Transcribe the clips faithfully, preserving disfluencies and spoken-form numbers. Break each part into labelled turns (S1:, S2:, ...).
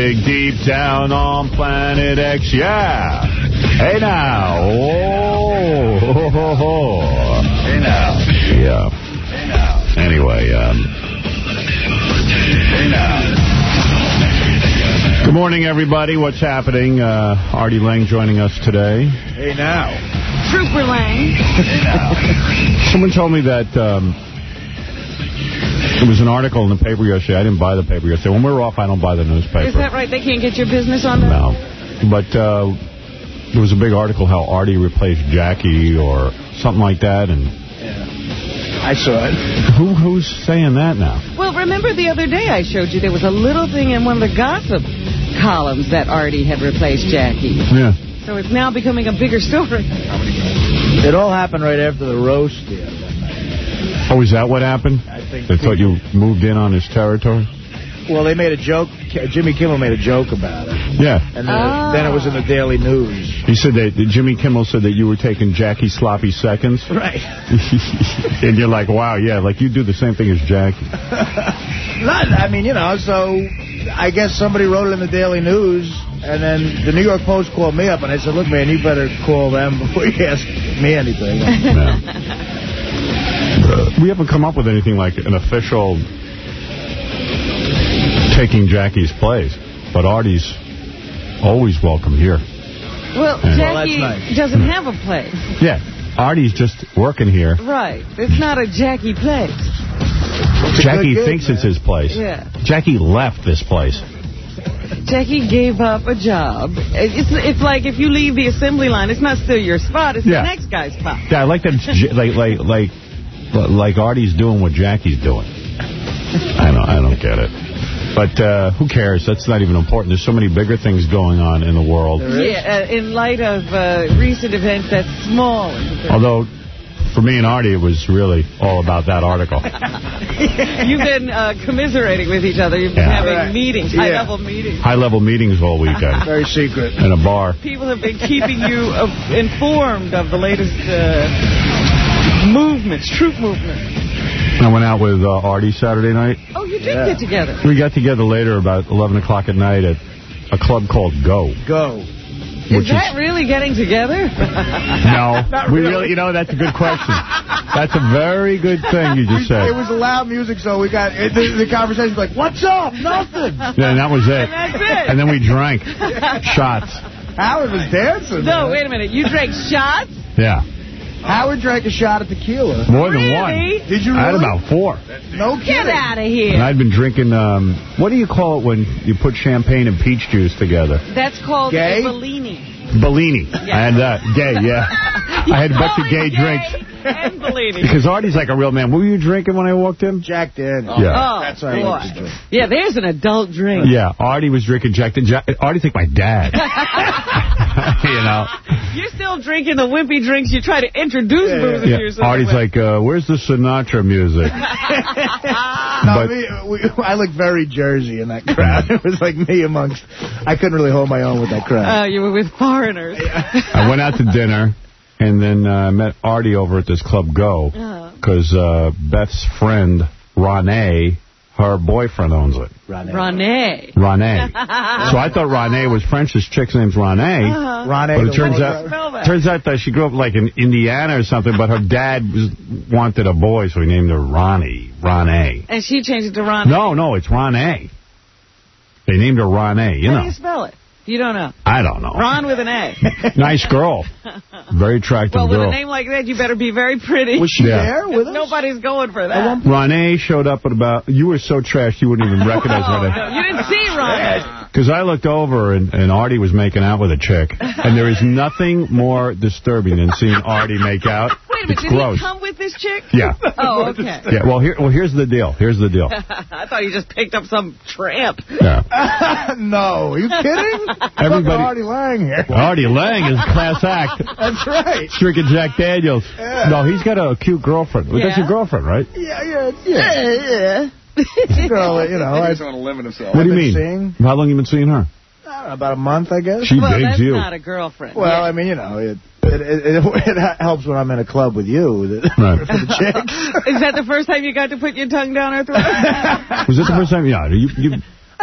S1: Dig deep down on Planet X, yeah. Hey now. Oh. Ho, ho, ho.
S2: Hey now.
S1: Yeah.
S2: Hey now.
S1: Anyway, um...
S2: Hey now.
S1: Good morning, everybody. What's happening? Uh, Artie Lang joining us today.
S2: Hey now.
S3: Trooper Lang.
S2: Hey now.
S1: Someone told me that um, there was an article in the paper yesterday. I didn't buy the paper yesterday. When we're off, I don't buy the newspaper.
S3: Is that right? They can't get your business on that?
S1: No. But uh, there was a big article how Artie replaced Jackie or something like that. And
S2: yeah. I saw it.
S1: Who Who's saying that now?
S3: Well, remember the other day I showed you there was a little thing in one of the gossip columns that Artie had replaced Jackie.
S1: Yeah.
S3: So it's now becoming a bigger story.
S2: It all happened right after the roast the other night.
S1: Oh, is that what happened?
S2: I think
S1: they thought you moved in on his territory?
S2: Well, they made a joke. Jimmy Kimmel made a joke about it.
S1: Yeah.
S2: And then, oh. then it was in the Daily News.
S1: He said that Jimmy Kimmel said that you were taking Jackie sloppy seconds.
S2: Right.
S1: And you're like, wow, yeah, like you do the same thing as Jackie.
S2: Not, I mean, you know, so I guess somebody wrote it in the Daily News, and then the New York Post called me up, and I said, look, man, you better call them before you ask me anything.
S1: Yeah. We haven't come up with anything like an official taking Jackie's place, but Artie's always welcome here.
S3: Well,
S1: and
S3: Jackie
S2: well, nice.
S3: doesn't have a place.
S1: Yeah, Artie's just working here.
S3: Right. It's not a Jackie place.
S1: Jackie
S2: good
S1: thinks
S2: gig,
S1: it's his place.
S3: Yeah.
S1: Jackie left this place.
S3: Jackie gave up a job. It's it's like if you leave the assembly line, it's not still your spot, it's
S1: yeah.
S3: the next guy's spot.
S1: Yeah, I like that it's like like like like Artie's doing what Jackie's doing. I don't I don't get it. But uh, who cares? That's not even important. There's so many bigger things going on in the world.
S3: Yeah, uh, in light of uh, recent events, that's small.
S1: Although, for me and Artie, it was really all about that article.
S3: You've been uh, commiserating with each other. You've been
S1: yeah.
S3: having
S2: right.
S3: meetings,
S2: yeah.
S3: high-level meetings.
S1: High-level meetings all weekend.
S2: Very secret.
S1: In a bar.
S3: People have been keeping you uh, informed of the latest uh, movements, troop movements.
S1: I went out with uh, Artie Saturday night.
S3: Oh, you did
S2: yeah.
S3: get together.
S1: We got together later about eleven o'clock at night at a club called Go.
S2: Go.
S3: Is that is, really getting together?
S1: No.
S2: Not
S1: we
S2: really.
S1: really. You know, that's a good question. That's a very good thing you just said.
S2: It was loud music, so we got, it, the, the conversation was like, what's up? Nothing.
S1: Yeah, and that was it.
S3: And that's it.
S1: And then we drank. Shots.
S2: Howard was dancing.
S3: No,
S2: man.
S3: wait a minute. You drank shots?
S1: Yeah.
S2: Howard drank a shot of tequila.
S1: More than
S3: really?
S1: one.
S2: Did you really?
S1: I had about four.
S2: No kidding.
S3: Get out of here.
S1: And I'd been drinking, um, what do you call it when you put champagne and peach juice together?
S3: That's called
S2: Gay?
S3: a Bellini.
S1: Bellini.
S3: Yeah.
S1: I had that. Gay, yeah. I had a bunch of gay,
S3: gay
S1: drinks.
S3: And Bellini.
S1: Because Artie's like a real man. What were you drinking when I walked in?
S2: Jack Daniels.
S1: Yeah.
S3: Oh,
S2: That's what I
S3: boy.
S2: like to drink.
S3: Yeah, there's an adult drink.
S1: Yeah, Artie was drinking Jack Daniels. Artie's like my dad. You know?
S3: You're still drinking the wimpy drinks. You try to introduce
S2: Yeah,
S3: booze
S1: Yeah.
S3: to yourself.
S1: Artie's like, uh, where's the Sinatra music?
S2: No,
S1: But-
S2: me, we, I looked very Jersey in that crowd. It was like me amongst... I couldn't really hold my own with that crowd.
S3: Uh, you were with foreigners.
S1: I went out to dinner, and then uh, met Artie over at this club Go, because uh, Beth's friend, Ronnie, her boyfriend owns it.
S2: Ronnie.
S3: Ronnie.
S1: Ronnie. So I thought Ronnie was French. This chick's name's Ronnie.
S3: Uh-huh.
S2: Ronnie.
S1: But it turns
S2: Lord.
S1: out, turns out that she grew up like in Indiana or something, but her dad was, wanted a boy, so he named her Ronnie. Ronnie.
S3: And she changed it to Ronnie.
S1: No, no, it's Ronnie. They named her Ronnie, you
S3: How
S1: know.
S3: do you spell it? You don't know.
S1: I don't know.
S3: Ron with an A.
S1: Nice girl. Very attractive
S3: Well, with
S1: girl.
S3: a name like that, you better be very pretty.
S2: Was she
S1: Yeah.
S2: there with us?
S3: Nobody's going for that.
S1: Ronnie showed up at about... You were so trashed you wouldn't even recognize
S3: Oh,
S1: Ronnie.
S3: no, you didn't see Ronnie.
S1: Because I looked over and, and Artie was making out with a chick. And there is nothing more disturbing than seeing Artie make out.
S3: Wait a minute,
S1: It's
S3: did
S1: gross.
S3: he come with this chick?
S1: Yeah.
S3: Oh, okay.
S1: Yeah, well, here, well, here's the deal. Here's the deal.
S3: I thought you just picked up some tramp.
S1: Yeah.
S2: No, are you kidding?
S1: Everybody-
S2: Artie Lang here.
S1: Artie Lang is a class act.
S2: That's right.
S1: He's drinking Jack Daniels.
S2: Yeah.
S1: No, he's got a cute girlfriend. Well, That's
S3: Yeah?
S1: your girlfriend, right?
S2: Yeah, yeah, yeah. Girl, you know, I,
S4: He's on a limit himself.
S1: What do you
S2: been
S1: mean?
S2: seeing-
S1: How long you been seeing her?
S2: I don't know, about a month, I guess.
S1: She
S3: Well,
S1: digs
S3: that's
S1: you.
S3: not a girlfriend.
S2: Well,
S3: Yeah.
S2: I mean, you know, it it, it it it helps when I'm in a club with you that,
S1: Right.
S2: for the chicks.
S3: Is that the first time you got to put your tongue down her throat?
S1: Was this the first time? Yeah. You, you,
S2: I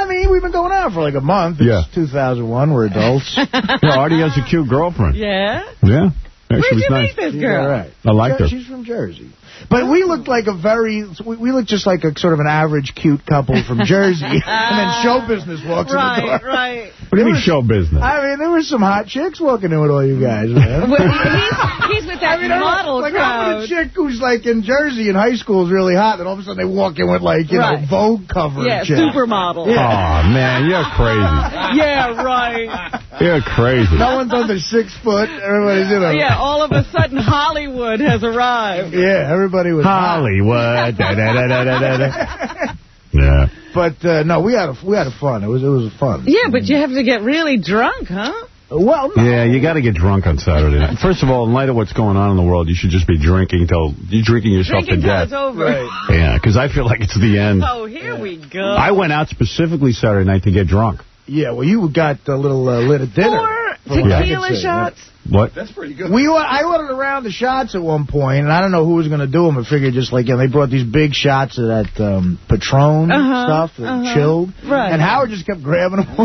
S2: mean, we've been going out for like a month. It's
S1: Yeah.
S2: two thousand one. We're adults.
S1: Yeah, Artie has a cute girlfriend.
S3: Yeah?
S1: Yeah. Yeah,
S3: Where'd
S1: she was
S3: you
S1: nice.
S3: meet this
S2: She's
S3: girl?
S2: all right.
S1: I liked her.
S2: She's from Jersey. But we looked like a very, we, we looked just like a sort of an average cute couple from Jersey. And then show business walks
S3: right,
S2: in the door.
S3: Right,
S1: What do you mean show business?
S2: I mean, there were some hot chicks walking in with all you guys, man.
S3: well, he's, he's with that
S2: I mean,
S3: model
S2: like,
S3: crowd.
S2: I'm with a chick who's like in Jersey in high school is really hot, and all of a sudden they walk in with like, you
S3: Right.
S2: know, Vogue cover
S3: Yeah,
S2: chick.
S3: supermodel.
S1: Yeah. Oh, man, you're crazy.
S3: Yeah, right.
S1: You're crazy.
S2: No one's under six foot. Everybody's, you know.
S3: Yeah, all of a sudden Hollywood has arrived.
S2: Yeah, everybody was
S1: Hollywood. Da, da, da, da, da, da. Yeah.
S2: But uh, no, we had a, we had a fun. It was it was fun.
S3: Yeah, but you have to get really drunk, huh?
S2: Well, no.
S1: Yeah, you got to get drunk on Saturday night. First of all, in light of what's going on in the world, you should just be drinking till you're drinking yourself
S3: Drinking
S1: to
S3: till
S1: death.
S3: it's over.
S2: Right.
S1: Yeah, because I feel like it's the end.
S3: Oh, here we go.
S1: I went out specifically Saturday night to get drunk.
S2: Yeah, well, you got a little uh, lit at dinner.
S3: Four
S2: From what I
S3: tequila
S2: could see,
S3: shots.
S1: What?
S2: That's pretty good. We I ordered a round of shots at one point, and I don't know who was going to do them. I figured just like, you know, they brought these big shots of that um, Patron
S3: Uh-huh,
S2: stuff, that
S3: uh-huh.
S2: chilled.
S3: Right.
S2: And Howard just kept grabbing them.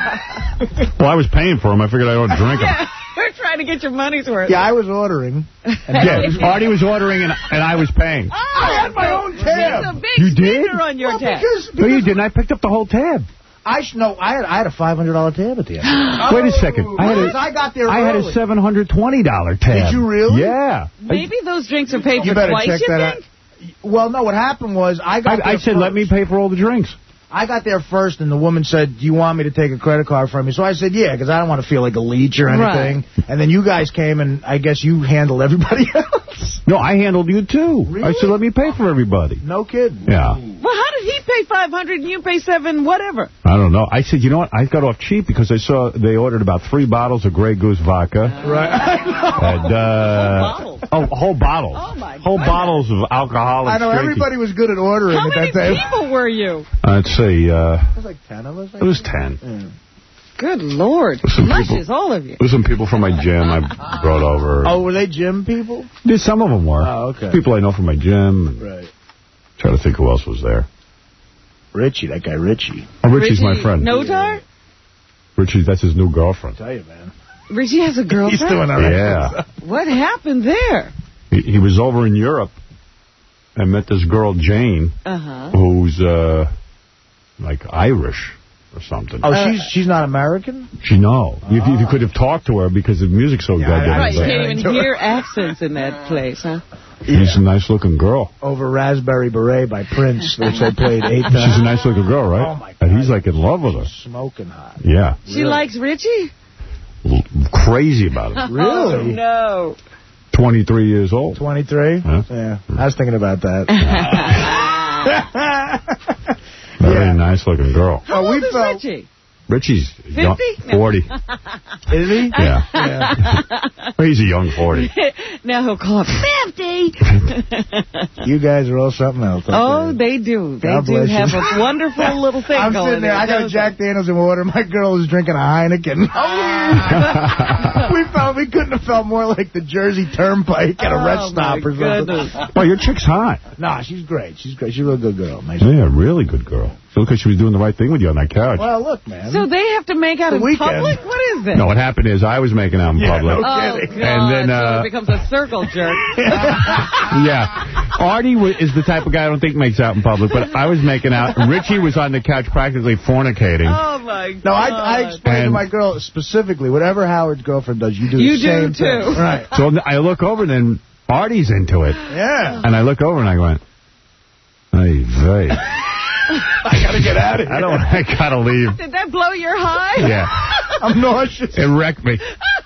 S1: Well, I was paying for them. I figured I ought to drink them.
S3: Yeah, we're trying to get your money's worth.
S2: Yeah, I was ordering. And
S1: Yeah, Artie was ordering and, and I was paying.
S3: Oh,
S2: I had my own tab.
S3: There's a big
S1: You did?
S3: speaker on your
S2: Well,
S3: tab.
S2: because,
S1: No, you
S2: because
S1: didn't. I picked up the whole tab.
S2: I sh no, I had I had a five hundred dollar tab at the end.
S1: Wait a second. I had
S2: Because
S1: a,
S2: I got there
S1: I had a
S2: early.
S1: seven hundred twenty dollar tab.
S2: Did you really?
S1: Yeah.
S3: Maybe those drinks are paid
S2: You
S3: for
S2: better
S3: twice,
S2: check
S3: you
S2: that
S3: think?
S2: out. Well, no, what happened was I got
S1: I,
S2: there
S1: I said,
S2: first.
S1: let me pay for all the drinks.
S2: I got there first, and the woman said, do you want me to take a credit card from you? So I said, yeah, because I don't want to feel like a leech or anything.
S3: Right.
S2: And then you guys came, and I guess you handled everybody else.
S1: No, I handled you, too.
S2: Really?
S1: I said, let me pay for everybody.
S2: No kidding.
S1: Yeah.
S3: Well, how did he pay five hundred and you pay seven, whatever?
S1: I don't know. I said, you know what? I got off cheap because I saw they ordered about three bottles of Grey Goose vodka.
S2: Right.
S1: And, uh,
S3: Whole bottle.
S1: Oh, whole bottles.
S3: Oh, my
S1: Whole
S3: goodness.
S1: bottles of alcoholic
S2: I know,
S1: drinking.
S2: everybody was good at ordering
S3: How
S2: at
S3: many
S2: that time.
S3: people were you?
S1: Uh, let's see. Uh,
S2: It was like ten of us. I
S1: it was
S2: think.
S1: ten.
S2: Yeah.
S3: Good Lord.
S1: Some
S3: Luscious,
S1: people-
S3: all of you.
S1: There were some people from my gym I brought over.
S2: Oh, were they gym people?
S1: Yeah, some of them were.
S2: Oh, okay.
S1: People I know from my gym.
S2: Right.
S1: Trying to think who else was there.
S2: Richie, that guy Richie.
S1: Oh, Richie's
S3: Richie
S1: my friend.
S3: Notar?
S1: Richie, that's his new girlfriend.
S2: I tell you, man.
S3: Richie has a girlfriend?
S2: He's doing all right.
S1: Yeah.
S3: What happened there?
S1: He, he was over in Europe and met this girl, Jane,
S3: Uh-huh.
S1: who's, uh, like, Irish or something.
S2: Oh,
S3: Uh,
S2: she's she's not American?
S1: She, no. If, if you could have talked to her because the music's so
S2: Yeah,
S1: goddamn
S3: Right, you
S1: bad.
S3: can't even hear accents in that place, huh?
S1: She's a nice-looking girl.
S2: Over Raspberry Beret by Prince, which they played eight times.
S1: She's a nice-looking girl, right?
S2: Oh, my
S1: And
S2: God.
S1: he's, like, in love with her.
S2: Smoking hot.
S1: Yeah.
S3: She
S2: Really?
S3: likes Richie?
S1: L- Crazy about it.
S2: Really?
S3: Oh, no.
S1: twenty-three years old.
S2: twenty-three?
S1: Huh?
S2: Yeah. I was thinking about that.
S1: Very
S2: Yeah.
S1: nice-looking girl.
S3: How
S2: Oh,
S3: old
S2: we
S3: is
S2: felt-
S3: Richie?
S1: Richie's young,
S3: fifty?
S1: forty.
S2: Is he?
S1: Yeah.
S2: Yeah.
S1: He's a young forty.
S3: Now he'll call him fifty.
S2: You guys are all something else. I'll tell
S3: Oh,
S2: you.
S3: they do. They
S2: God
S3: do
S2: bless you.
S3: have a wonderful little thing
S2: I'm
S3: going
S2: sitting there. I got a
S3: don't
S2: Jack Daniels in water. My girl was drinking a Heineken.
S3: Oh.
S2: we felt we couldn't have felt more like the Jersey Turnpike at a
S3: Oh,
S2: rest
S3: my
S2: stop or something.
S3: goodness.
S1: Well, your chick's hot.
S2: Nah, she's great. She's great. She's a real good girl. Nice.
S1: Yeah, really good girl. So look, she was doing the right thing with you on that couch.
S2: Well, look, man.
S3: So they have to make out
S2: The
S3: in
S2: weekend.
S3: public? What is this?
S1: No, what happened is I was making out in
S2: Yeah,
S1: public.
S2: no
S3: Oh,
S2: kidding.
S3: God.
S1: And then, uh,
S3: so it becomes a circle jerk.
S1: Yeah. Artie w- is the type of guy I don't think makes out in public, but I was making out. Richie was on the couch practically fornicating.
S3: Oh, my God.
S2: No, I, I explained to
S1: And-
S2: my girl specifically, whatever Howard's girlfriend does, you do
S3: You
S2: the same
S3: do, too.
S2: thing. Right.
S1: So I look over, and then Artie's into it.
S2: Yeah.
S1: And I look over, and I went, hey, vey.
S2: I got to get out of here.
S1: I don't. I gotta leave.
S3: Did that blow your high?
S1: Yeah.
S2: I'm nauseous.
S1: It wrecked me.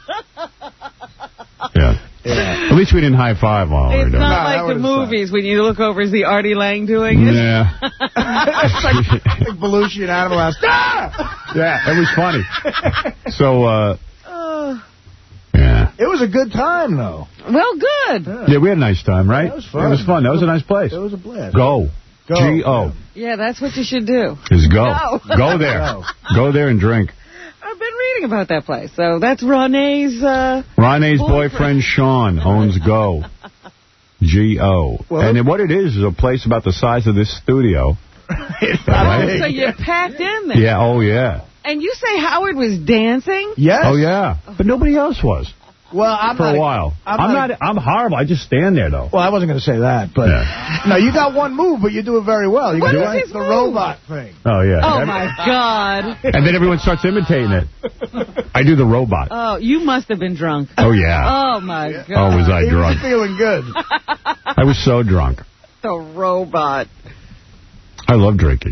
S1: Yeah.
S2: Yeah.
S1: At least we didn't high five while we were
S3: It's
S1: doing
S3: not
S2: No, that
S3: like the
S2: would've
S3: movies when you look over, is the Artie Lang doing
S1: it.
S3: it?
S1: Yeah.
S2: It's like, like Belushi and Animal House. Ah!
S1: Yeah, it was funny. So, uh,
S3: Oh.
S1: yeah.
S2: It was a good time, though.
S3: Well, good.
S1: Yeah, we had a nice time, right?
S2: That was fun.
S1: It was fun. That was a nice place.
S2: It was a blast.
S1: Go.
S2: Go.
S1: G O.
S3: Yeah, that's what you should do.
S1: Is go.
S3: Go.
S1: Go there.
S2: Go.
S1: Go there and drink.
S3: I've been reading about that place. So that's Renee's... Uh,
S1: Ronnie's
S3: Boyfriend.
S1: boyfriend, Sean, owns Go. G O.
S2: Well-
S1: And then what it is is a place about the size of this studio Right?
S3: So you're packed in there.
S1: Yeah, oh, yeah.
S3: And you say Howard was dancing?
S2: Yes.
S1: Oh, yeah. But nobody else was.
S2: Well, I'm
S1: For
S2: not
S1: a while.
S2: I'm,
S1: I'm
S2: not,
S1: not, I'm horrible. I just stand there, though.
S2: Well, I wasn't going to say that, but...
S1: Yeah.
S2: No, you got one move, but you do it very well. You
S3: What
S2: do
S3: is
S2: like
S3: his
S2: the
S3: move?
S2: robot thing.
S1: Oh, yeah.
S3: Oh, my God.
S1: And then everyone starts imitating it. I do the robot.
S3: Oh, you must have been drunk.
S1: Oh, yeah.
S3: Oh, my God.
S1: Oh, was I
S2: He
S1: drunk?
S2: was feeling good.
S1: I was so drunk.
S3: The robot.
S1: I love drinking.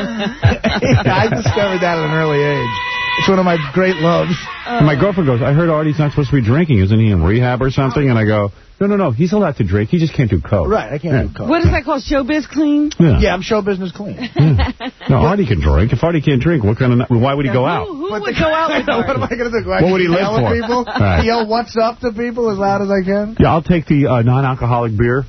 S2: I discovered that at an early age. It's one of my great loves.
S1: And my girlfriend goes, I heard Artie's not supposed to be drinking. Isn't he in rehab or something? And I go, no, no, no. He's allowed to drink. He just can't do coke.
S2: Right, I can't
S1: Yeah.
S2: do coke.
S3: What is that called? Showbiz clean?
S1: Yeah.
S2: Yeah, I'm show business clean.
S1: Yeah. No, Artie can drink. If Artie can't drink, what kind of... Why would he go
S3: Who,
S1: out?
S3: who
S2: But
S3: would
S2: the-
S3: go out with
S2: What am I
S3: Artie?
S2: going to do?
S1: What would he live
S2: yell
S1: for?
S2: At people?
S1: Right.
S2: Yell what's up to people as loud as I can?
S1: Yeah, I'll take the uh, non-alcoholic beer.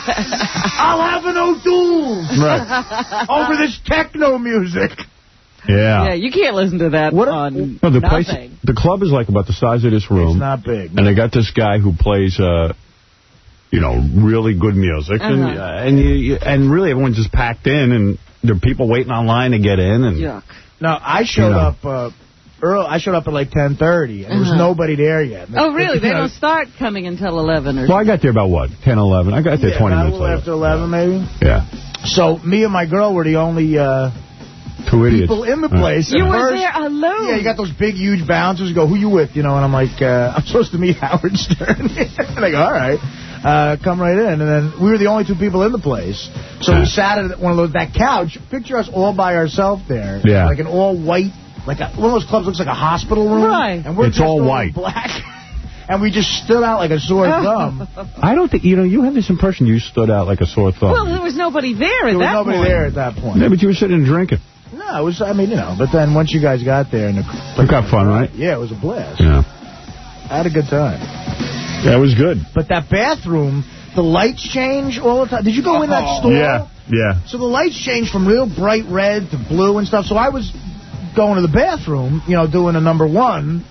S2: I'll have an O'Doul's
S1: Right.
S2: over this techno music.
S1: Yeah.
S3: Yeah, you can't listen to that
S2: What a-
S3: on
S1: No, the
S3: nothing.
S1: place, the club is like about the size of this room.
S2: It's not big.
S1: And they got this guy who plays, uh, you know, really good music.
S3: Uh-huh.
S1: And uh, and, you, you, and really everyone's just packed in, and there are people waiting online to get in. And
S3: Yuck.
S2: No, I showed
S1: You know.
S2: up uh, early. I showed up at like ten thirty, and there was
S3: Uh-huh.
S2: nobody there yet.
S3: Oh, really? They
S2: You know,
S3: don't start coming until eleven or
S1: Well, I got there about, what, ten, eleven? I got there
S2: yeah,
S1: twenty
S2: about a
S1: minutes
S2: little
S1: later.
S2: after eleven, maybe.
S1: Yeah.
S2: So me and my girl were the only uh,
S1: Two idiots.
S2: people in the
S1: Right.
S2: place.
S3: You
S2: At
S3: were
S2: first-
S3: there alone.
S2: Yeah, you got those big, huge bouncers. You go, who you with? You know, and I'm like, uh, I'm supposed to meet Howard Stern. And they go, all right, uh, come right in. And then we were the only two people in the place. So we sat at one of those, that couch. Picture us all by ourselves there.
S1: Yeah.
S2: Like an all white, like a, one of those clubs looks like a hospital room.
S3: Right.
S2: And we're
S1: It's
S2: just
S1: all white.
S2: black. And we just stood out like a sore thumb.
S1: I don't think, you know, you have this impression you stood out like a sore thumb.
S3: Well, there was nobody there at
S2: There was
S3: that
S2: nobody
S3: point.
S2: there at that point.
S1: Yeah, but you were sitting and drinking.
S2: No, it was, I mean, you know, but then once you guys got there. and the,
S1: You got fun, right?
S2: Yeah, it was a blast.
S1: Yeah.
S2: I had a good time.
S1: That was good.
S2: But that bathroom, the lights change all the time. Did you go in that store?
S1: Yeah, yeah.
S2: So the lights change from real bright red to blue and stuff. So I was going to the bathroom, you know, doing a number one,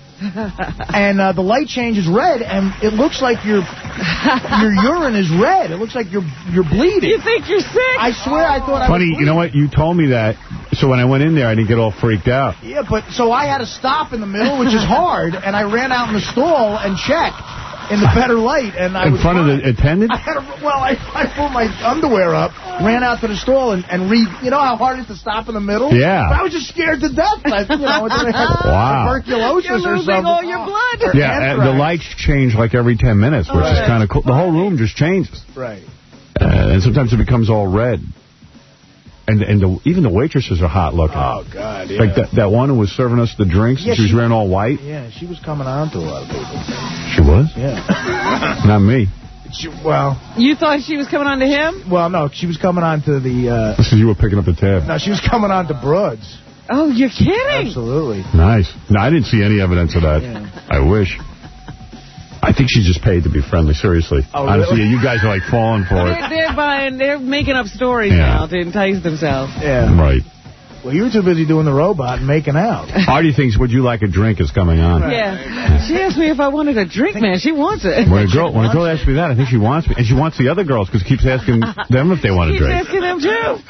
S2: and uh, the light changes red, and it looks like your your urine is red. It looks like you're you're bleeding.
S3: You think you're sick?
S2: I swear I thought I was
S1: Funny,
S2: bleeding.
S1: you know what? You told me that, so when I went in there, I didn't get all freaked out.
S2: Yeah, but so I had to stop in the middle, which is hard, and I ran out in the stall and checked in the better light, and I
S1: In
S2: was
S1: front
S2: fine.
S1: of the attendant?
S2: I had to, well, I, I pulled my underwear up, ran out to the stall, and, and re. You know how hard it is to stop in the middle?
S1: Yeah.
S2: But I was just scared to death. I, you know, I had
S1: Wow.
S2: tuberculosis
S3: You're
S2: or
S3: losing
S2: something.
S3: all your blood.
S2: Or
S1: Yeah, uh, the
S2: anthrax.
S1: lights change like every ten minutes, which is
S2: Right.
S1: kind of cool. The whole room just changes.
S2: Right.
S1: Uh, and sometimes it becomes all red. And and the, even the waitresses are hot looking.
S2: Oh, God, yeah.
S1: Like that, that one who was serving us the drinks,
S2: Yeah,
S1: and she was
S2: she-
S1: wearing all white.
S2: Yeah, she was coming on to a lot of people.
S1: She was?
S2: Yeah.
S1: Not me.
S2: She, well,
S3: You thought she was coming on to him?
S2: well, no, she was coming on to the, uh,
S1: This is you were picking up the tab.
S2: no, she was coming on to Broads.
S3: Oh, you're kidding.
S2: Absolutely.
S1: Nice. No, I didn't see any evidence of that.
S2: Yeah.
S1: I wish. I think she just paid to be friendly, seriously.
S2: Oh,
S1: Honestly,
S2: really?
S1: yeah, you guys are like falling for
S3: They're,
S1: it.
S3: they're buying, they're making up stories
S1: Yeah.
S3: now to entice themselves.
S2: Yeah.
S1: Right.
S2: Well, you were too busy doing the robot and making out.
S1: Artie thinks Would You Like a Drink is coming on.
S3: Yeah. She asked me if I wanted a drink, man. She wants it.
S1: When a girl when a girl asks me that, I think she wants me. And she wants the other girls because she keeps asking them if they want a
S3: She's
S1: drink.
S3: asking them, too.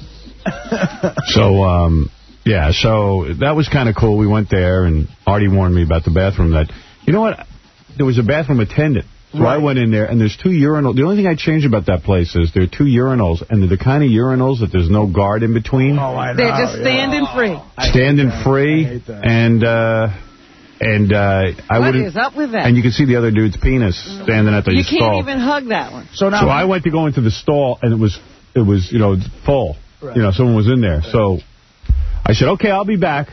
S1: Yeah. So, um, yeah, so that was kind of cool. We went there, and Artie warned me about the bathroom. That, you know what? There was a bathroom attendant. So
S2: Right.
S1: I went in there, and there's two urinals. The only thing I changed about that place is there are two urinals, and they're the kind of urinals that there's no guard in between.
S2: Oh, I know.
S3: They're just
S2: yeah.
S3: standing free.
S2: I hate
S1: Standing
S2: that.
S1: free,
S2: I hate that.
S1: and uh, and uh, I
S3: What
S1: wouldn't.
S3: is up with that?
S1: And you can see the other dude's penis standing at the
S3: You
S1: stall.
S3: can't even hug that one.
S2: So now,
S1: So I went to go into the stall, and it was, it was, you know, full.
S2: Right.
S1: You know, someone was in there. So I said, okay, I'll be back.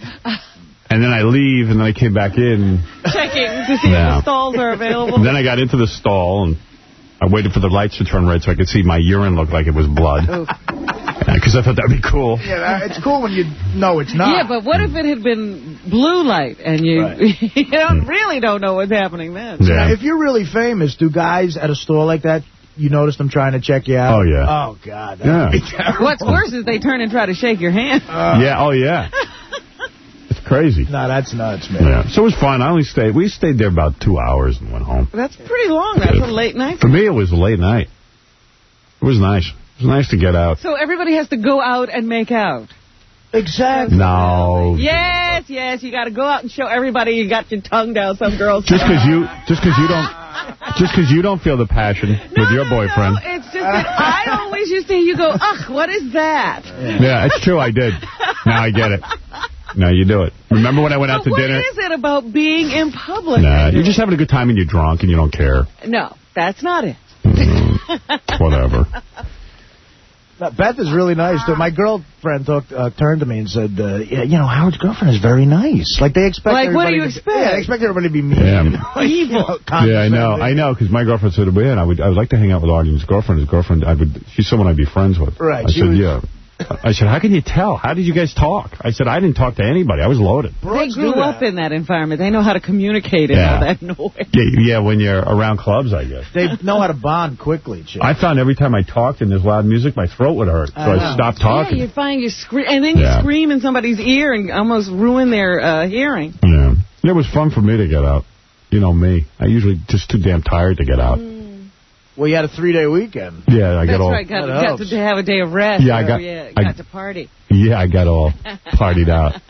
S1: And then I leave, and then I came back in.
S3: Checking to see
S1: Yeah.
S3: if the stalls are available.
S1: And then I got into the stall, and I waited for the lights to turn red so I could see my urine look like it was blood. Because I thought that would be cool.
S2: yeah, that- it's cool when you know it's not.
S3: Yeah, but what if it had been blue light and you,
S2: Right.
S3: you don't, really don't know what's happening then?
S2: Now,
S1: Yeah.
S2: if you're really famous, do guys at a store like that, you notice them trying to check you out?
S1: Oh, yeah.
S2: Oh, God. That
S1: Yeah.
S2: would be terrible.
S3: What's worse is they turn and try to shake your hand.
S2: Uh,
S1: Yeah, oh, yeah. It's crazy.
S2: No, that's nuts, man.
S1: Yeah. So it was fun. I only stayed, we stayed there about two hours and went home.
S3: That's pretty long. That's a late night.
S1: For me, it was a late night. It was nice. It's nice to get out.
S3: So everybody has to go out and make out.
S2: Exactly.
S1: No.
S3: Yes, yes, you got to go out and show everybody you got your tongue down some girl's
S1: Just because you, just because you don't, just because you don't feel the passion
S3: no,
S1: with your
S3: no,
S1: boyfriend.
S3: No, it's just that I always used to hear you go, ugh, what is that?
S1: Yeah, it's true. I did. Now I get it. Now you do it. Remember when I went
S3: so
S1: out to
S3: what
S1: dinner?
S3: What is it about being in public?
S1: Nah, you're just having a good time and you're drunk and you don't care.
S3: No, that's not it.
S1: Mm, whatever.
S2: Beth is really nice, too. My girlfriend talked, uh, turned to me and said, uh, yeah, you know, Howard's girlfriend is very nice. Like, they expect
S3: like,
S2: everybody
S3: what do you
S2: to
S3: expect?
S2: Be, yeah, they expect everybody to be mean.
S1: Yeah.
S2: Like,
S3: Evil.
S2: You know,
S1: yeah, I know. I know, because my girlfriend said, man, I would I would like to hang out with Artie and his girlfriend. His girlfriend, I would. She's someone I'd be friends with.
S2: Right.
S1: I said,
S2: was,
S1: yeah. I said, how can you tell? How did you guys talk? I said, I didn't talk to anybody. I was loaded.
S3: They grew up in that environment. They know how to communicate in
S1: yeah.
S3: all that noise.
S1: Yeah, yeah, when you're around clubs, I guess.
S2: They know how to bond quickly, Chick.
S1: I found every time I talked and there's loud music, my throat would hurt. So I, I stopped talking.
S3: Yeah, you find you scream, and then you
S1: yeah.
S3: scream in somebody's ear and almost ruin their uh, hearing.
S1: Yeah. It was fun for me to get out. You know me. I usually just too damn tired to get out.
S3: Mm.
S2: Well, you had a three-day weekend.
S1: Yeah, I
S3: That's
S1: got all...
S3: right, got, got to have a day of rest.
S1: Yeah, I got...
S3: Yeah,
S1: I,
S3: got to party.
S1: Yeah, I got all partied out.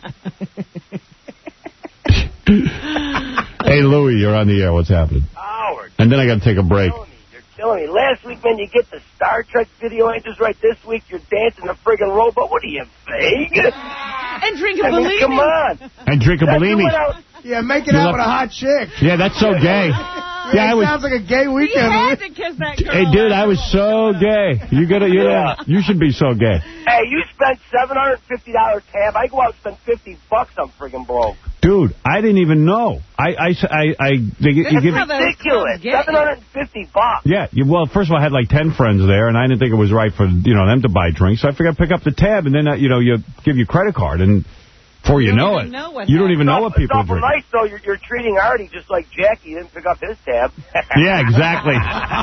S1: Hey, Louie, you're on the air. What's happening?
S4: Howard.
S1: And then I got to take a break.
S4: You're killing me. You're killing me. Last week, man, you get the Star Trek video answers right. This week, you're dancing the friggin' robot. What are you, vague?
S3: And drink a
S4: I mean,
S3: Bellini.
S4: come on.
S1: And drink a Bellini.
S2: Yeah, making out with a hot chick.
S1: Yeah, that's so gay.
S2: Yeah,
S1: Yeah, I was,
S2: sounds like a gay weekend.
S3: You had to kiss that girl.
S1: hey, dude, I was so gay. You gotta, you
S4: Yeah.
S1: know, you should be so gay.
S4: Hey, you spent seven hundred fifty dollars tab. I go out and spend fifty bucks. I'm friggin' broke.
S1: Dude, I didn't even know. I, I, I, I they, you
S4: That's
S1: give,
S4: ridiculous. seven hundred fifty bucks.
S1: Yeah, you, well, first of all, I had like ten friends there, and I didn't think it was right for, you know, them to buy drinks. So I figured I'd pick up the tab, and then, uh, you know, you give you credit card, and before you,
S3: you
S1: know
S3: it,
S1: know
S3: what
S1: you don't even know what people
S4: it's
S1: drink.
S4: It's nice, though. You're, you're treating Artie just like Jackie. He didn't pick up his tab.
S1: Yeah, exactly.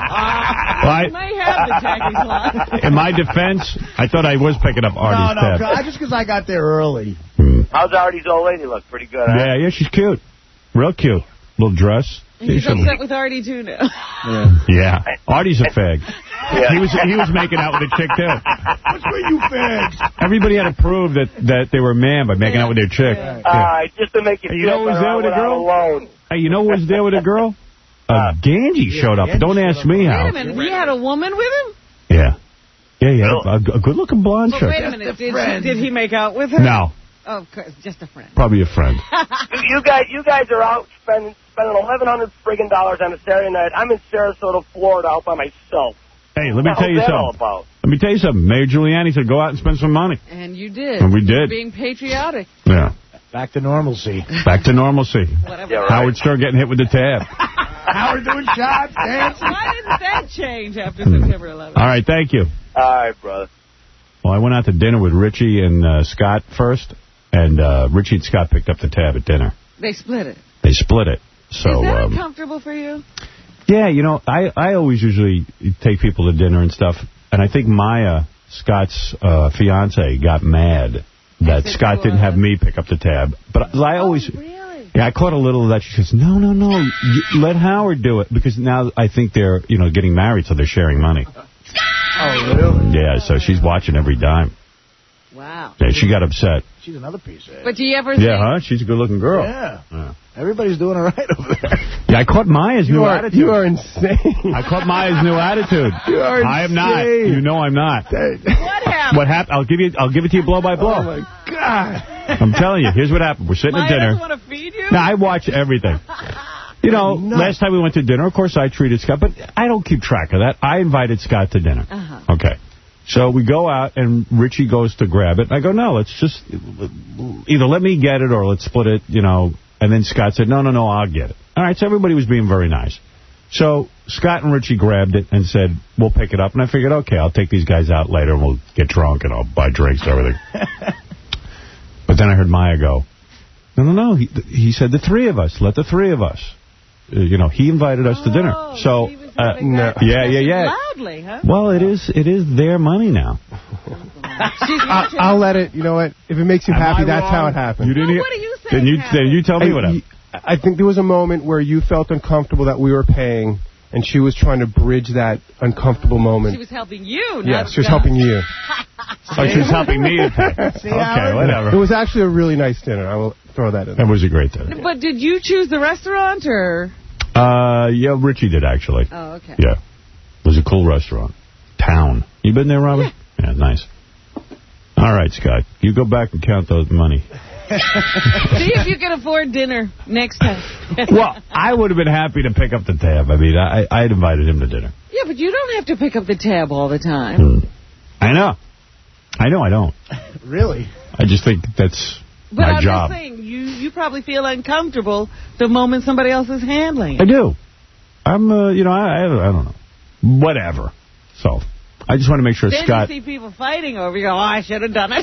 S1: well, I,
S3: You might have the Jackie class.
S1: In my defense, I thought I was picking up Artie's
S2: no, no,
S1: tab.
S2: no, just because I got there early.
S1: Hmm.
S4: How's Artie's old lady look? Pretty good, huh?
S1: Yeah, yeah, she's cute. Real cute. Little dress.
S3: He's upset with Artie, too, now.
S1: Yeah. yeah. Artie's a fag. Yeah. He was he was making out with a chick, too.
S2: What's with you fags?
S1: Everybody had to prove that, that they were a man by making yeah. out with their chick.
S4: Yeah. All yeah. right, just to make you
S1: hey,
S4: feel
S1: you know who was there with a girl?
S4: Alone.
S1: Hey, you know who was there with a girl? Uh, Ganji yeah, showed up. Ganji Don't ask me
S3: wait
S1: how.
S3: Wait a minute. He had a woman with him?
S1: Yeah. Yeah, yeah. A, a good-looking blonde chick.
S3: Wait a minute. Did, she, did he make out with her?
S1: No.
S3: Oh, of course, just a friend.
S1: Probably a friend.
S4: you guys, you guys are out spending spending eleven hundred friggin' dollars on a Saturday night. I'm in Sarasota, Florida, out by myself.
S1: Hey, let me tell you something.
S4: About?
S1: Let me tell you something. Mayor Giuliani said go out and spend some money.
S3: And you did.
S1: And we did.
S3: Being patriotic.
S1: Yeah.
S2: Back to normalcy.
S1: Back to normalcy.
S3: Whatever.
S4: Yeah, right.
S1: Howard Stern getting hit with the tab.
S2: Howard doing shots, dancing.
S3: Why didn't that change after September eleventh?
S1: All right, thank you.
S4: All right, brother.
S1: Well, I went out to dinner with Richie and uh, Scott first, and uh, Richie and Scott picked up the tab at dinner.
S3: They split it.
S1: They split it. So,
S3: Is that
S1: um,
S3: uncomfortable for you?
S1: Yeah, you know, I, I always usually take people to dinner and stuff, and I think Maya, Scott's uh, fiance, got mad that Scott didn't have me pick up the tab. But I always...
S3: Oh, really?
S1: Yeah, I caught a little of that. She says, no, no, no, you, let Howard do it. Because now I think they're, you know, getting married, so they're sharing money.
S2: Oh, really?
S1: Yeah, so she's watching every dime.
S3: Wow.
S1: Yeah, she got upset.
S2: She's another piece of it.
S3: But do you ever
S1: Yeah,
S3: think...
S1: huh? She's a good-looking girl.
S2: Yeah.
S1: yeah.
S2: Everybody's doing all right over there.
S1: Yeah, I caught Maya's
S5: you
S1: new
S5: are,
S1: attitude.
S5: You are insane.
S1: I caught Maya's new attitude.
S5: You are
S1: I am
S5: insane.
S1: not. You know I'm not.
S3: What happened?
S1: What happened? I'll give you. I'll give it to you blow by blow.
S5: Oh my God!
S1: I'm telling you. Here's what happened. We're sitting
S3: Maya
S1: at dinner.
S3: doesn't want to feed you?
S1: No, I watch everything. You know, last time we went to dinner, of course, I treated Scott, but I don't keep track of that. I invited Scott to dinner.
S3: Uh-huh.
S1: Okay. So we go out, and Richie goes to grab it. I go, no, let's just either let me get it or let's split it, you know. And then Scott said, no, no, no, I'll get it. All right, so everybody was being very nice. So Scott and Richie grabbed it and said, we'll pick it up. And I figured, okay, I'll take these guys out later, and we'll get drunk, and I'll buy drinks and everything. But then I heard Maya go, no, no, no, he, he said the three of us, let the three of us. Uh, you know, he invited us
S3: oh,
S1: to dinner. So, uh,
S3: no.
S1: yeah, yeah, yeah.
S3: Loudly, huh?
S1: Well, it is it is their money now.
S5: I'll, I'll let it, you know what, if it makes you
S1: Am
S5: happy,
S1: I
S5: that's
S1: wrong?
S5: how it happened.
S1: You didn't
S3: well,
S1: hear?
S3: what are you saying
S1: Then you,
S3: happened?
S1: then you tell me
S5: I,
S1: what happened.
S5: I think there was a moment where you felt uncomfortable that we were paying, and she was trying to bridge that uncomfortable moment.
S3: She was helping you,
S5: Yeah,
S3: not
S5: she was
S3: God.
S5: helping you.
S1: Oh, she was helping me to pay.
S2: See,
S1: Okay,
S2: Howard?
S1: whatever.
S5: It was actually a really nice dinner. I will throw that in there.
S1: It was a great dinner.
S3: But did you choose the restaurant, or?
S1: Uh, yeah, Richie did, actually.
S3: Oh, okay.
S1: Yeah. It was a cool restaurant. Town. You been there, Robert? Yeah. Yeah, nice. All right, Scott. You go back and count those money.
S3: See if you can afford dinner next time.
S1: Well, I would have been happy to pick up the tab. I mean, I I had invited him to dinner.
S3: Yeah, but you don't have to pick up the tab all the time.
S1: Hmm. I know. I know I don't.
S2: Really?
S1: I just think that's
S3: But
S1: my
S3: I'm
S1: job.
S3: just saying, you, you probably feel uncomfortable the moment somebody else is handling it.
S1: I do. I'm, uh, you know, I, I, I don't know. Whatever. So, I just want to make sure
S3: Then
S1: Scott...
S3: you see people fighting over, you go, oh, I should have done it.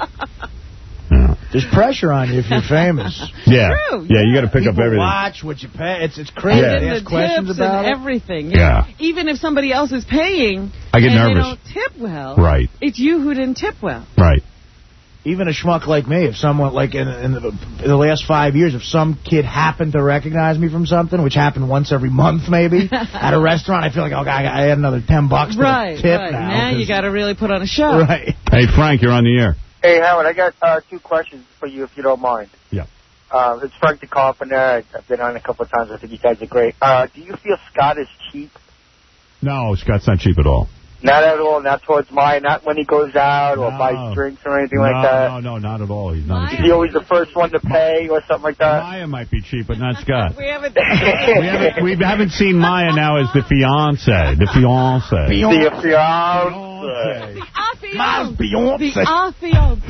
S1: Yeah.
S2: There's pressure on you if you're famous.
S1: Yeah.
S3: True,
S1: yeah, you
S3: yeah.
S1: got to pick
S2: People
S1: up everything.
S2: watch what you pay. It's it's crazy.
S1: Yeah.
S3: And
S2: They
S3: then
S2: ask
S3: the
S2: questions
S3: tips
S2: about
S3: and
S2: it.
S3: everything.
S1: Yeah.
S3: Even if somebody else is paying,
S1: I get
S3: and
S1: nervous.
S3: they don't tip well,
S1: Right.
S3: it's you who didn't tip well.
S1: Right.
S2: Even a schmuck like me, if someone, like in, in, the, in the last five years, if some kid happened to recognize me from something, which happened once every month maybe, at a restaurant, I feel like, oh, God, I had another ten bucks to
S3: Right,
S2: tip
S3: right.
S2: now.
S3: Now you got to really put on a show.
S2: Right.
S1: Hey, Frank, you're on the air.
S4: Hey, Howard, I got uh, two questions for you, if you don't mind.
S1: Yeah.
S4: Uh, it's Frank the Carpenter. I've been on a couple of times. I think you guys are great. Uh, do you feel Scott is cheap?
S1: No, Scott's not cheap at all.
S4: Not at all. Not towards Maya. Not when he goes out or
S1: No.
S4: buys drinks or anything
S1: no,
S4: like that.
S1: No, no, not at all. He's not.
S3: Maya-
S4: Is he always the first one to pay or something like that?
S1: Maya might be cheap, but not Scott.
S3: We haven't.
S1: We haven't, we haven't seen Maya now as the fiance. The fiance.
S4: The fiance.
S1: Beyonce.
S2: Miles
S3: The
S2: Beyonce.
S3: affiance.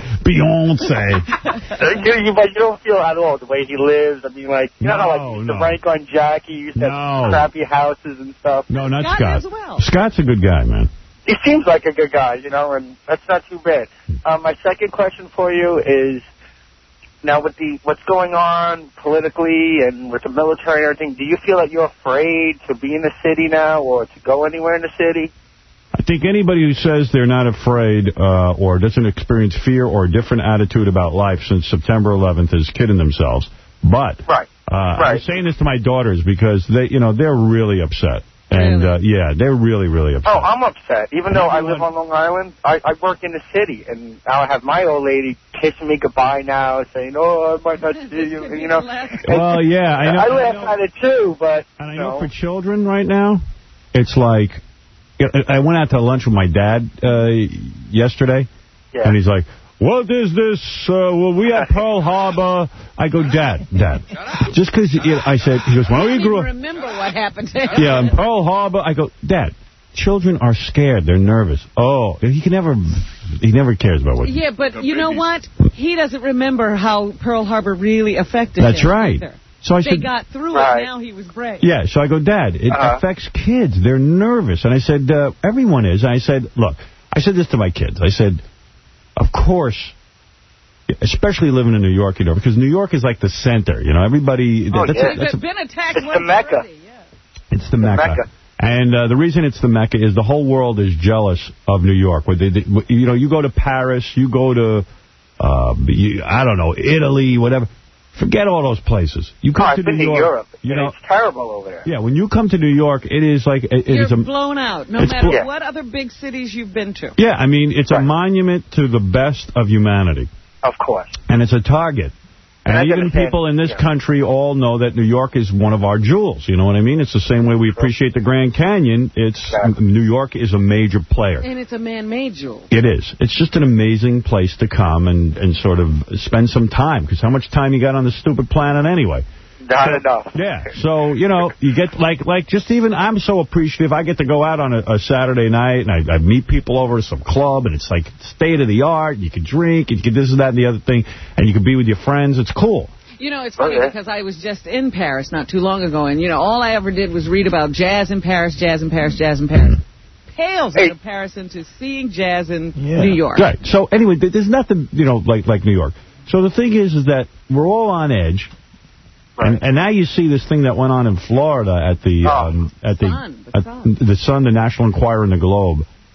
S1: Beyonce.
S4: you, but you don't feel at all the way he lives. I mean, like, you know how like
S1: No,
S4: he used
S1: no.
S4: to rank on Jackie, he used to
S1: No.
S4: have crappy houses and stuff.
S1: No, not
S3: Scott
S1: Scott.
S3: as well.
S1: Scott's a good guy, man.
S4: He seems like a good guy, you know, and that's not too bad. Um, my second question for you is, now with the what's going on politically and with the military and everything, do you feel that you're afraid to be in the city now or to go anywhere in the city?
S1: I think anybody who says they're not afraid uh, or doesn't experience fear or a different attitude about life since September eleventh is kidding themselves. But
S4: Right.
S1: uh, I'm
S4: Right.
S1: saying this to my daughters because they, you know, they're really upset. And, uh, yeah, they're really, really upset.
S4: Oh, I'm upset. Even though I live
S1: Everyone-
S4: on Long Island, I, I work in the city, and I have my old lady kissing me goodbye now, saying, oh, I might not see you, you know.
S1: Well, yeah, I know.
S4: I
S1: I
S4: laugh
S1: know.
S4: at it, too, but,
S1: And I
S4: you
S1: know
S4: know.
S1: for children right now, it's like, I went out to lunch with my dad uh, yesterday,
S4: Yeah.
S1: and he's like, what is this? Uh, well, we have Pearl Harbor. I go, Dad, Dad. Just because you know, I said, he goes,
S3: I
S1: well,
S3: don't
S1: you
S3: even
S1: grew up.
S3: remember what happened to him.
S1: Yeah, in Pearl Harbor. I go, Dad, children are scared. They're nervous. Oh, he can never, he never cares about what.
S3: Yeah, but you know what? He doesn't remember how Pearl Harbor really affected
S1: That's
S3: him
S1: right.
S3: either.
S1: So I
S3: They
S1: said,
S3: got through
S4: Right.
S3: it. Now he was brave.
S1: yeah. So I go, Dad, it
S4: Uh-huh.
S1: affects kids. They're nervous. And I said, uh, everyone is. And I said, look, I said this to my kids. I said, of course, especially living in New York, you know, because New York is like the center, you know, everybody.
S4: Oh,
S1: that's
S4: yeah.
S1: a, that's a,
S3: It's been attacked
S4: It's the
S3: once
S4: Mecca.
S3: already, yeah.
S1: it's the Mecca.
S4: Mecca.
S1: And uh, the reason it's the Mecca is the whole world is jealous of New York. Where they, they, you know, you go to Paris, you go to, uh, you, I don't know, Italy, whatever. Forget all those places. You come
S4: Oh, I've
S1: to
S4: been
S1: New
S4: to
S1: York,
S4: Europe,
S1: you
S4: and
S1: know.
S4: it's terrible over there.
S1: Yeah, when you come to New York, it is like it, it
S3: You're
S1: is a
S3: blown out, no
S1: it's
S3: matter
S1: blo-
S3: what other big cities you've been to.
S1: yeah. I mean, it's
S4: Right.
S1: a monument to the best of humanity,
S4: Of course.
S1: and it's a target.
S4: And I
S1: And even
S4: understand,
S1: people in this
S4: yeah.
S1: country all know that New York is one of our jewels. You know what I mean? It's the same way we appreciate the Grand Canyon. It's
S4: Exactly.
S1: New York is a major player.
S3: And it's a man-made jewel.
S1: It is. It's just an amazing place to come and, and sort of spend some time. Because how much time you got on this stupid planet anyway?
S4: Not enough.
S1: Yeah. So, you know, you get like, like just even, I'm so appreciative. I get to go out on a, a Saturday night and I, I meet people over at some club and it's like state of the art. You can drink, you can this and that and the other thing. And you can be with your friends. It's cool.
S3: You know, it's funny
S4: Okay.
S3: because I was just in Paris not too long ago, and, you know, all I ever did was read about jazz in Paris, jazz in Paris, jazz in Paris. Pales in
S4: Hey.
S3: comparison to seeing jazz in
S2: Yeah.
S3: New York.
S1: Right. So anyway, th- there's nothing, you know, like like New York. So the thing is, is that we're all on edge.
S4: Right.
S1: And, and now you see this thing that went on in Florida at the
S4: Oh.
S1: um, at the
S3: Sun, the
S1: at
S3: Sun.
S1: the Sun, the National Enquirer, and the Globe.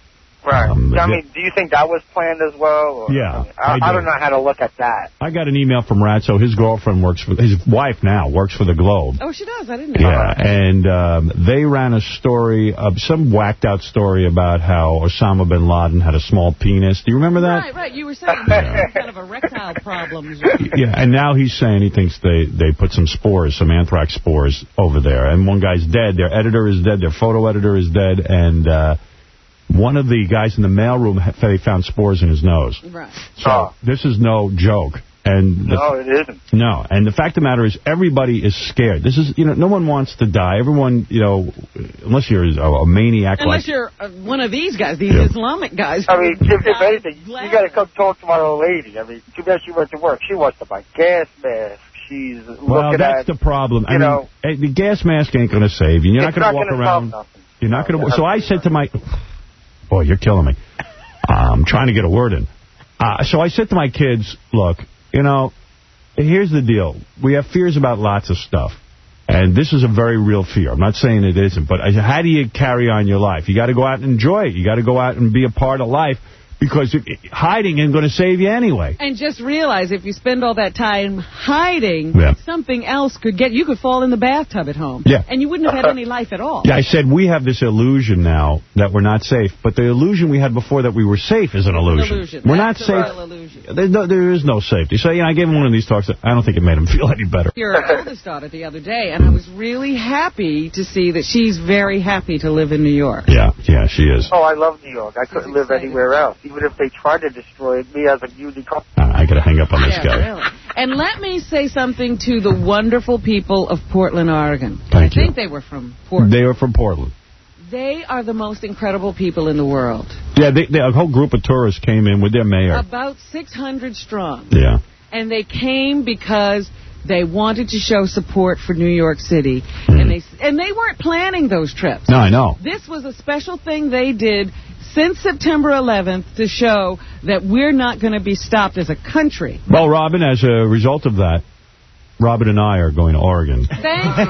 S4: Right.
S1: Um,
S4: I mean, do you think that was planned as well? Or,
S1: yeah.
S4: I, mean, I, I, I don't know how to look at that.
S1: I got an email from Ratso. His girlfriend works for, his wife now works for the Globe.
S3: Oh, she does? I didn't know.
S1: Yeah, and um, they ran a story, uh, some whacked out story about how Osama bin Laden had a small penis. Do you remember that?
S3: Right, right. You were saying yeah. kind of erectile problems.
S1: Yeah, and now he's saying he thinks they, they put some spores, some anthrax spores over there. And one guy's dead. Their editor is dead. Their photo editor is dead. And uh, one of the guys in the mailroom, they found spores in his nose.
S3: Right.
S1: So oh. this is no joke. And the,
S4: no, it isn't.
S1: No, and the fact of the matter is everybody is scared. This is, you know, no one wants to die. Everyone, you know, unless you're a, a maniac.
S3: Unless
S1: like,
S3: you're uh, one of these guys, these
S1: yeah.
S3: Islamic guys.
S4: I mean, if, if anything, you got to come talk to my old lady. I mean, too bad she went to work. She wants to buy gas masks. She's looking
S1: well, that's
S4: at,
S1: the problem.
S4: You
S1: I
S4: know,
S1: mean, the gas mask ain't going to save you. You're not going to walk
S4: gonna
S1: around.
S4: Solve nothing.
S1: You're not going to.
S4: No,
S1: so I said to my, boy, you're killing me. I'm trying to get a word in. Uh, so I said to my kids, look, you know, here's the deal. We have fears about lots of stuff. And this is a very real fear. I'm not saying it isn't. But how do you carry on your life? You got to go out and enjoy it. You got to go out and be a part of life. Because it, hiding isn't going to save you anyway.
S3: And just realize if you spend all that time hiding,
S1: yeah.
S3: something else could get... You could fall in the bathtub at home.
S1: Yeah.
S3: And you wouldn't have had any life at all.
S1: Yeah, I said we have this illusion now that we're not safe. But the illusion we had before that we were safe is an illusion.
S3: illusion.
S1: We're
S3: That's
S1: not safe.
S3: Real illusion.
S1: There's no, there is no safety. So, yeah, I gave him one of these talks. I don't think it made him feel any better.
S3: Your oldest daughter the other day, and I was really happy to see that she's very happy to live in New York.
S1: Yeah, yeah, she is.
S4: Oh, I love New York. I couldn't live anywhere else, even if they tried to destroy me as a unicorn.
S1: I got to hang up on this
S3: yeah,
S1: guy.
S3: Really. And let me say something to the wonderful people of Portland, Oregon.
S1: Thank
S3: I
S1: you.
S3: think they were from Portland.
S1: They were from Portland.
S3: They are the most incredible people in the world.
S1: Yeah, they, they, a whole group of tourists came in with their mayor.
S3: About six hundred strong.
S1: Yeah.
S3: And they came because they wanted to show support for New York City.
S1: Mm.
S3: And they and they weren't planning those trips.
S1: No, I know.
S3: This was a special thing they did since September eleventh to show that we're not going to be stopped as a country.
S1: Well, Robin, as a result of that, Robin and I are going to Oregon.
S3: Thank you.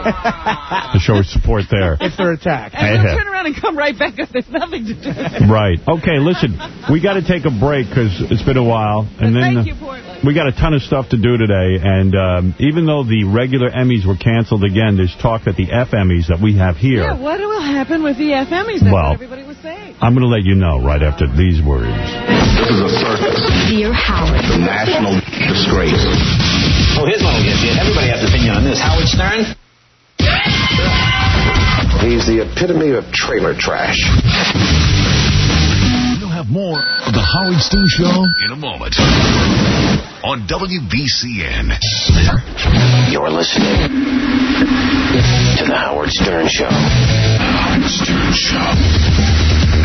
S1: To show support there.
S2: If they're attacked.
S3: And we'll turn around and come right back if there's nothing to do.
S1: Right. Okay, listen, we got to take a break because it's been a while. And then
S3: Thank you, Portland.
S1: We got a ton of stuff to do today. And um, even though the regular Emmys were canceled again, there's talk that the F Emmys that we have here.
S3: Yeah, what will happen with the F Emmys? That's
S1: well,
S3: what everybody was saying.
S1: I'm going to let you know right after these words.
S6: This is a circus.
S7: Dear Howard.
S6: The national disgrace.
S8: Oh, here's one will get you. Everybody has an opinion on this. Howard Stern?
S6: He's the epitome of trailer trash.
S9: We'll have more of The Howard Stern Show in a moment. On W B C N.
S6: You're listening to The Howard Stern Show.
S9: The Howard Stern Show.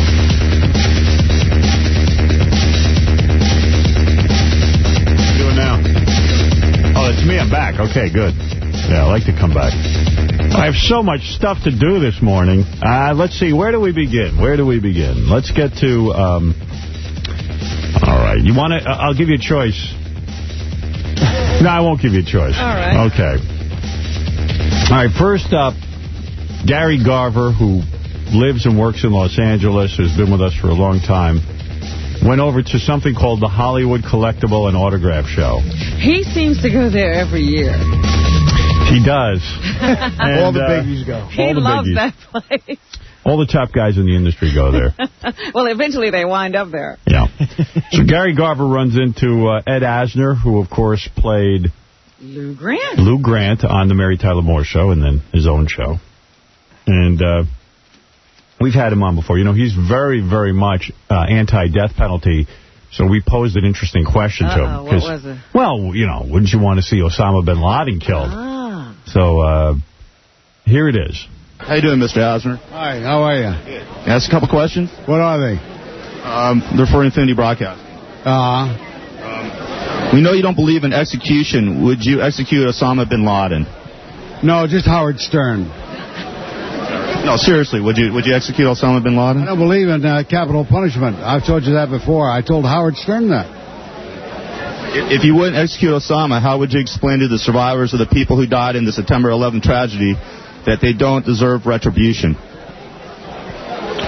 S1: Doing now. Oh, it's me. I'm back. Okay, good. Yeah, I like to come back. I have so much stuff to do this morning. Uh, let's see. Where do we begin? Where do we begin? Let's get to... Um, all right. You want to... Uh, I'll give you a choice. No, I won't give you a choice.
S3: All right.
S1: Okay. All right. First up, Gary Garver, who lives and works in Los Angeles, has been with us for a long time, went over to something called the Hollywood Collectible and Autograph Show.
S3: He seems to go there every year.
S1: He does. And,
S2: all the
S1: uh,
S2: biggies go.
S3: He
S1: all the
S3: loves
S1: biggies.
S3: that place.
S1: All the top guys in the industry go there.
S3: Well, eventually they wind up there.
S1: Yeah. So Gary Garver runs into uh, Ed Asner, who, of course, played
S3: Lou Grant.
S1: Lou Grant on the Mary Tyler Moore Show and then his own show. And uh, we've had him on before. You know, he's very, very much uh, anti-death penalty. So we posed an interesting question
S3: Uh-oh,
S1: to him.
S3: what was it?
S1: Well, you know, wouldn't you want to see Osama bin Laden killed?
S3: Ah.
S1: So uh, here it is.
S10: How you doing, Mister Asner?
S5: Hi, how are you?
S10: Good. Ask a couple questions.
S5: What are they?
S10: Um, they're for Infinity Broadcasting.
S5: Uh,
S10: Um, we know you don't believe in execution. Would you execute Osama bin Laden?
S5: no, just Howard Stern.
S10: No, seriously, would you would you execute Osama bin Laden?
S5: I don't believe in uh, capital punishment. I've told you that before. I told Howard Stern that.
S10: If you wouldn't execute Osama, how would you explain to the survivors of the people who died in the September eleventh tragedy that they don't deserve retribution?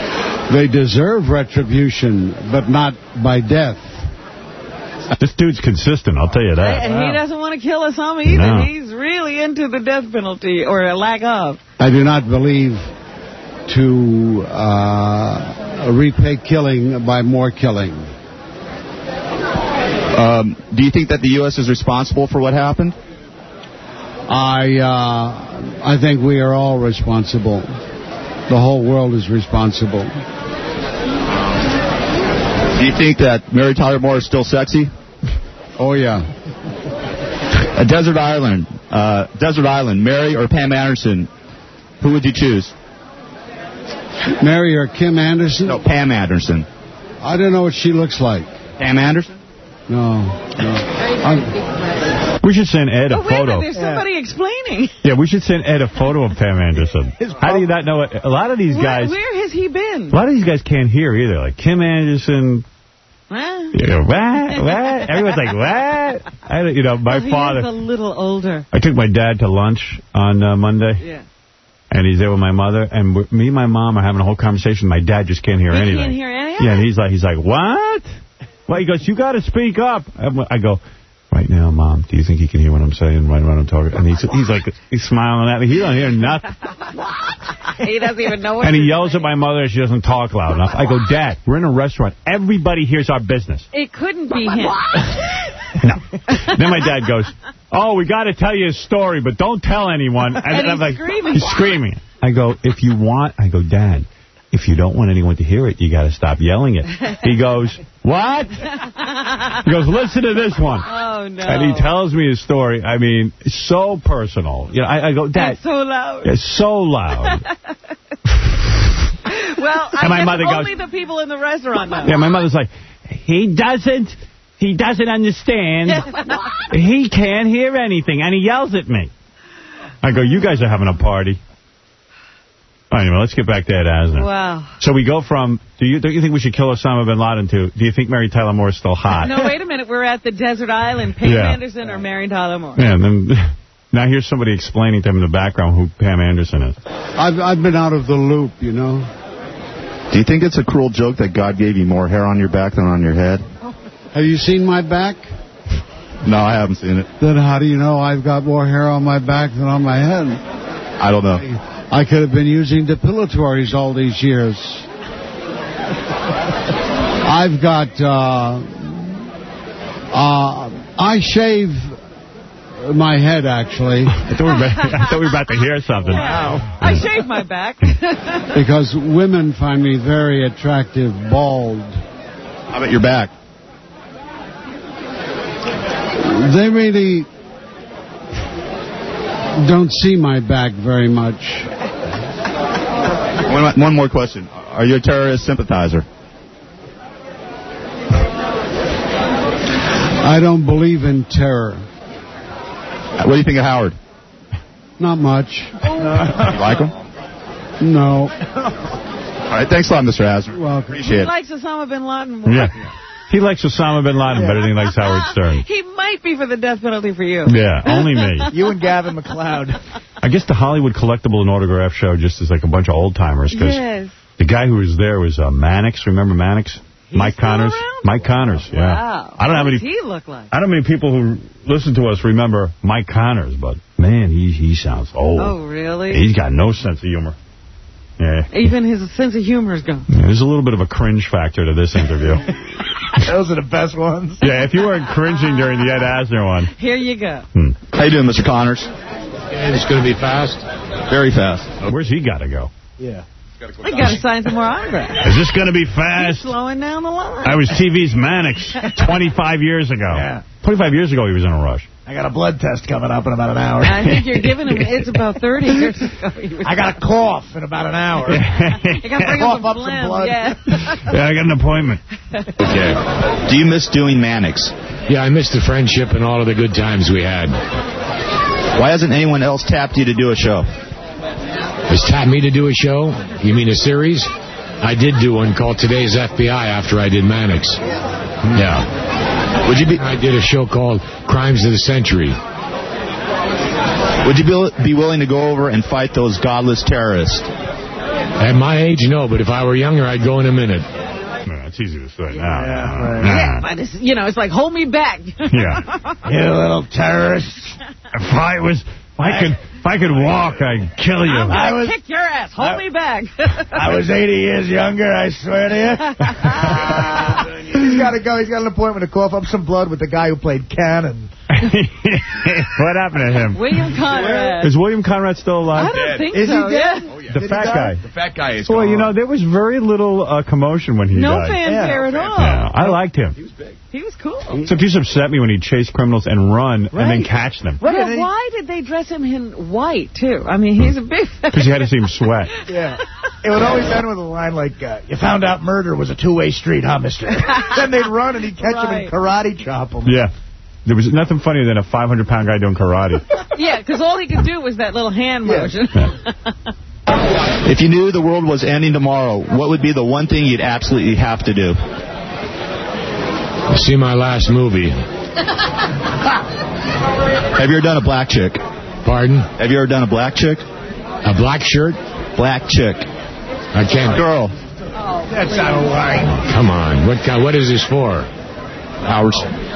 S5: They deserve retribution, but not by death.
S1: This dude's consistent, I'll tell you that.
S3: And he doesn't want to kill Osama either.
S1: No.
S3: He's really into the death penalty, or a lack of.
S5: I do not believe to uh, repay killing by more killing.
S10: Um, do you think that the U S is responsible for what happened?
S5: I uh, I think we are all responsible. The whole world is responsible.
S10: Do you think that Mary Tyler Moore is still sexy?
S5: Oh, yeah.
S10: A Desert Island. Uh, Desert Island, Mary or Pam Anderson? Who would you choose?
S5: Mary or Kim Anderson?
S10: No, Pam Anderson.
S5: I don't know what she looks like.
S10: Pam Anderson?
S5: No, no. I'm,
S1: we should send Ed a
S3: oh, wait
S1: photo.
S3: A minute, there's somebody yeah. explaining.
S1: Yeah, we should send Ed a photo of Pam Anderson. How do you not know it? A lot of these
S3: where,
S1: guys...
S3: Where has he been?
S1: A lot of these guys can't hear either. Like Kim Anderson...
S3: What?
S1: You know, what? What? Everyone's like, what? I, you know, my
S3: well,
S1: father...
S3: He's a little older.
S1: I took my dad to lunch on uh, Monday.
S3: Yeah.
S1: And he's there with my mother, and me and my mom are having a whole conversation. My dad just can't hear
S3: he
S1: anything.
S3: He can't hear anything?
S1: Yeah, and he's like, he's like, what? Well, he goes, you got to speak up. I go, right now, Mom, do you think he can hear what I'm saying, right when I'm talking? And he's he's like, he's smiling at me. He don't hear nothing.
S3: He doesn't even know what
S1: And he
S3: to
S1: yells
S3: say.
S1: at my mother, and she doesn't talk loud enough. I go, Dad, we're in a restaurant. Everybody hears our business.
S3: It couldn't be him.
S1: No. Then my dad goes, oh, we got to tell you a story, but don't tell anyone. And,
S3: and
S1: and I'm
S3: he's
S1: like,
S3: screaming.
S1: He's screaming. I go, if you want, I go, Dad, if you don't want anyone to hear it, you got to stop yelling it. He goes, what? He goes, listen to this one.
S3: Oh, no.
S1: And he tells me his story. I mean, it's so personal. You know, I, I go, Dad.
S3: It's so loud.
S1: It's so loud.
S3: Well, I
S1: and my
S3: guess
S1: mother
S3: only
S1: goes,
S3: the people in the restaurant know.
S1: Yeah, my mother's like, he doesn't, he doesn't understand. He can't hear anything, and he yells at me. I go, you guys are having a party. Anyway, let's get back to Ed Asner.
S3: Wow.
S1: So we go from, do you, don't you think we should kill Osama bin Laden to, do you think Mary Tyler Moore is still hot?
S3: No, wait a minute. We're at the desert island. Pam
S1: Yeah.
S3: Anderson or Mary Tyler Moore?
S1: Yeah, and then now here's somebody explaining to him in the background who Pam Anderson is.
S5: I've, I've been out of the loop, you know.
S10: Do you think it's a cruel joke that God gave you more hair on your back than on your head?
S5: Have you seen my back?
S10: No, I haven't seen it.
S5: Then how do you know I've got more hair on my back than on my head?
S10: I don't know.
S5: I could have been using depilatories all these years. I've got, uh, uh, I shave my head, actually.
S1: I thought we were about, I thought we were about to hear something.
S3: Wow. I shave my back.
S5: Because women find me very attractive bald.
S10: How about your back?
S5: They really don't see my back very much.
S10: One, one more question. Are you a terrorist sympathizer?
S5: I don't believe in terror.
S10: What do you think of Howard?
S5: Not much.
S10: You like him?
S5: No.
S10: All right, thanks a lot, Mister Asner.
S5: Well,
S10: appreciate
S3: he
S10: it.
S3: He likes Osama bin Laden more.
S1: Yeah. He likes Osama bin Laden better than he likes Howard Stern.
S3: He might be for the death penalty for you.
S1: Yeah, only me.
S2: You and Gavin McLeod.
S1: I guess the Hollywood Collectible and Autograph Show just is like a bunch of old-timers. Because
S3: yes.
S1: the guy who was there was uh, Mannix. Remember Mannix?
S3: He's
S1: Mike Connors.
S3: Around?
S1: Mike Connors, yeah.
S3: Wow.
S1: I don't know how
S3: what
S1: many,
S3: does he look like?
S1: I don't know many people who listen to us remember Mike Connors, but, man, he he sounds old.
S3: Oh, really?
S1: He's got no sense of humor. Yeah.
S3: Even his sense of humor is gone.
S1: Yeah, there's a little bit of a cringe factor to this interview.
S2: Those are the best ones.
S1: Yeah, if you weren't cringing during the Ed Asner one.
S3: Here you go.
S1: Hmm.
S10: How you doing, Mister Connors?
S7: It's going to be fast.
S10: Very fast.
S1: Where's he got to go?
S2: Yeah.
S3: We got to sign some more autographs.
S1: Is this going to be fast?
S3: He's slowing down the line.
S1: I was T V's Mannix twenty-five years ago.
S2: Yeah.
S1: twenty-five years ago, he was in a rush.
S2: I got a blood test coming up in about an hour.
S3: I think you're giving him, it's about thirty years ago.
S2: I got a cough in about an hour.
S3: You got to bring
S2: cough
S3: him
S2: up
S3: some,
S2: some blood.
S3: Yeah.
S1: Yeah, I got an appointment.
S10: Okay. Do you miss doing Mannix?
S7: Yeah, I miss the friendship and all of the good times we had.
S10: Why hasn't anyone else tapped you to do a show?
S7: Has tapped me to do a show? You mean a series? I did do one called Today's F B I after I did Mannix.
S10: Yeah. Would you be?
S7: I did a show called Crimes of the Century.
S10: Would you be, be willing to go over and fight those godless terrorists?
S7: At my age, no, but if I were younger, I'd go in a minute.
S1: No, it's easy to say. No,
S2: Yeah,
S1: no,
S2: right.
S1: no.
S3: Yeah, but it's, you know, it's like, hold me back.
S1: Yeah.
S2: You little terrorist.
S1: If I was, if I could, if I could walk, I'd kill you.
S3: I'm
S2: I
S3: going
S2: was-
S3: to kick your ass. Hold
S2: I-
S3: me back.
S2: I was eighty years younger, I swear to you. He's got to go. He's got an appointment to cough up some blood with the guy who played Cannon.
S1: What happened to him?
S3: William Conrad.
S1: Is William Conrad still alive?
S3: I don't think
S2: Is he
S3: so.
S2: dead?
S3: Yeah.
S11: Oh, yeah.
S1: The
S2: Did he
S1: fat
S2: die?
S1: guy.
S11: The fat guy is
S1: Boy,
S11: gone.
S1: you know, there was very little uh, commotion when he
S3: No
S1: died.
S3: fanfare at all.
S1: Yeah, I liked him.
S11: He was big.
S3: He was cool.
S1: Except he used to upset me when he'd chase criminals and run and then
S2: Right.
S1: catch them.
S2: Right,
S3: Yeah,
S2: and he-
S3: why did they dress him in white, too? I mean, he's a big...
S1: Because you had to see him sweat.
S2: Yeah. It would always end with a line like, uh, you found out murder was a two-way street, huh, mister? Then they'd run and he'd catch him
S3: Right.
S2: and karate chop him.
S1: Yeah. There was nothing funnier than a five hundred pound guy doing karate.
S3: Yeah, because all he could do was that little hand motion.
S10: If you knew the world was ending tomorrow, what would be the one thing you'd absolutely have to do?
S7: See my last movie.
S10: Have you ever done a black chick?
S7: Pardon?
S10: Have you ever done a black chick?
S7: A black shirt?
S10: Black chick.
S7: I can't.
S10: Girl.
S2: That's not right.
S7: Come on. What kind, What is this for?
S10: Howard.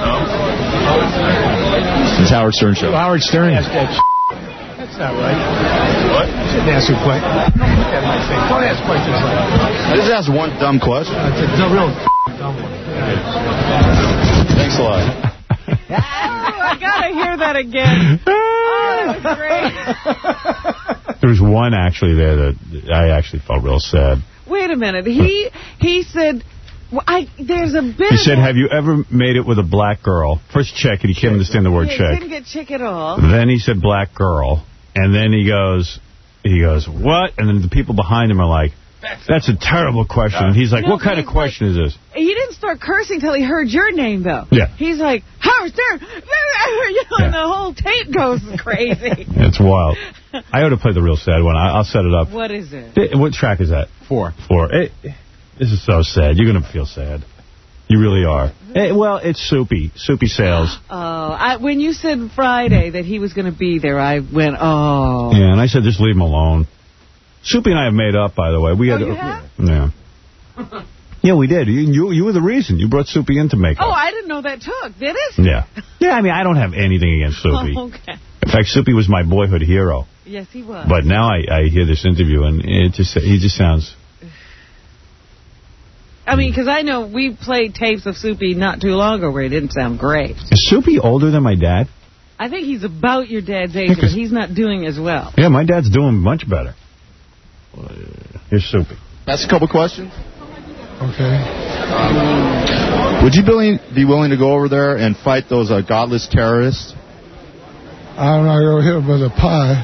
S10: It's Howard Stern show.
S7: Howard Stern.
S2: That's not right. What? You shouldn't ask a question. Don't ask questions like that.
S10: I just asked one dumb question.
S2: It's a real dumb one.
S10: Thanks a lot.
S3: Oh, I gotta hear that again. Oh, that was great.
S1: There was one actually there that I actually felt real sad.
S3: Wait a minute. He he said, well, I there's a bit.
S1: He said,
S3: of
S1: have you ever made it with a black girl? First chick, and he can't understand the word
S3: yeah,
S1: chick.
S3: He didn't get chick at all.
S1: Then he said black girl, and then he goes, he goes, what? And then the people behind him are like, that's a terrible question. And he's like,
S3: No,
S1: what kind of
S3: he's
S1: question is this?
S3: He didn't start cursing till he heard your name, though.
S1: Yeah.
S3: He's like, Howard Stern, you know, and the whole tape goes crazy.
S1: It's wild. I ought to play the real sad one. I, I'll set it up.
S3: What is it?
S1: Eh, What track is that?
S11: Four.
S1: Four. It, this is so sad. You're going to feel sad. You really are. Eh, well, it's Soupy. Soupy Sales.
S3: Oh, I, when you said Friday that he was going to be there, I went, oh.
S1: Yeah, and I said, just leave him alone. Soupy and I have made up, by the way. We
S3: Oh,
S1: had,
S3: you have?
S1: Yeah. Yeah, we did. You, you you were the reason. You brought Soupy in to make
S3: Oh,
S1: up.
S3: I didn't know that took, did it?
S1: Yeah. Yeah, I mean, I don't have anything against Soupy.
S3: Oh, okay.
S1: In fact, Soupy was my boyhood hero.
S3: Yes, he was.
S1: But now I, I hear this interview, and it just he just sounds...
S3: I mean, because I know we played tapes of Soupy not too long ago where he didn't sound great.
S1: Is Soupy older than my dad?
S3: I think he's about your dad's age,
S1: Yeah,
S3: but
S1: 'cause-
S3: he's not doing as well.
S1: Yeah, my dad's doing much better. Here's Soupy.
S10: That's a couple questions.
S12: Okay.
S10: Would you be willing, be willing to go over there and fight those uh, godless terrorists?
S12: I'm not going to hit him with a pie.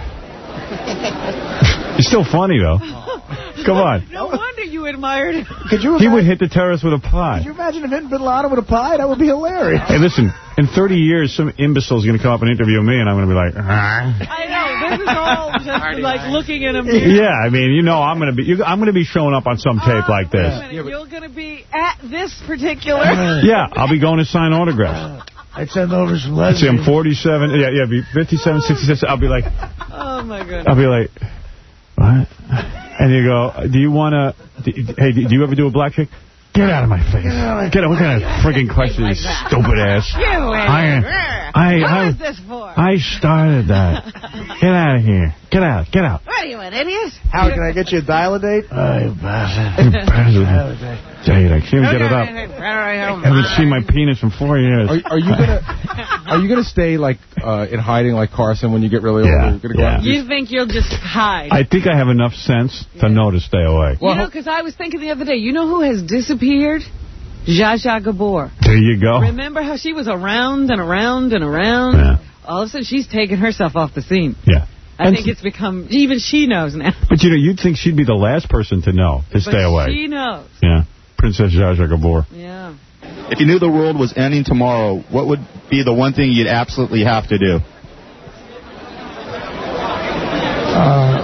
S1: He's still funny, though. Come on.
S3: No wonder you admired him.
S2: Could you
S1: He
S2: imagine,
S1: would hit the terrorist with a pie.
S2: could you imagine if hitting Bin Laden with a pie? That would be hilarious.
S1: Hey, listen, in thirty years, some imbecile's going to come up and interview me, and I'm going to be like, ah.
S3: I know. This is all just like looking at him.
S1: Yeah, I mean, you know, I'm going to be you, I'm going to be showing up on some tape like
S3: Wait a
S1: this.
S3: minute, you're going to be at this particular...
S1: Yeah, I'll be going to sign autographs.
S2: I'd send over some
S1: Let's see, I'm
S2: lesbians.
S1: forty-seven. Yeah, yeah, be fifty-seven, sixty-six. I'll be like,
S3: Oh, my goodness.
S1: I'll be like, what? And you go, do you want to, hey, do you ever do a black chick? Get out of my face. Get out. What kind of friggin' question is
S3: that.
S1: stupid ass?
S3: You
S1: I, I,
S3: What
S1: I,
S3: is this for?
S1: I started that. Get out of here. Get out. Get out.
S3: What are you, an idiot?
S2: Howard, can I get you a dial-a-date? Oh, you bastard.
S1: You bastard. Dude, I can't even get it up. I
S3: up.
S1: haven't seen my penis in four years.
S11: Are, are you gonna Are you gonna stay like uh, in hiding like Carson when you get really
S1: Yeah,
S11: old? You're gonna go
S1: yeah.
S11: out and
S3: You think you'll just hide?
S1: I think I have enough sense to know to stay away.
S3: you know, because I was thinking the other day, you know who has disappeared? Zsa Zsa Gabor.
S1: There you go.
S3: Remember how she was around and around and around?
S1: Yeah.
S3: All of a sudden, she's taken herself off the scene.
S1: Yeah.
S3: I
S1: And
S3: think it's become, even she knows now.
S1: But, you know, you'd think she'd be the last person to know to
S3: But
S1: stay away.
S3: she knows.
S1: Yeah. Princess Zsa Zsa Gabor.
S3: Yeah.
S10: If you knew the world was ending tomorrow, what would be the one thing you'd absolutely have to do?
S12: Uh,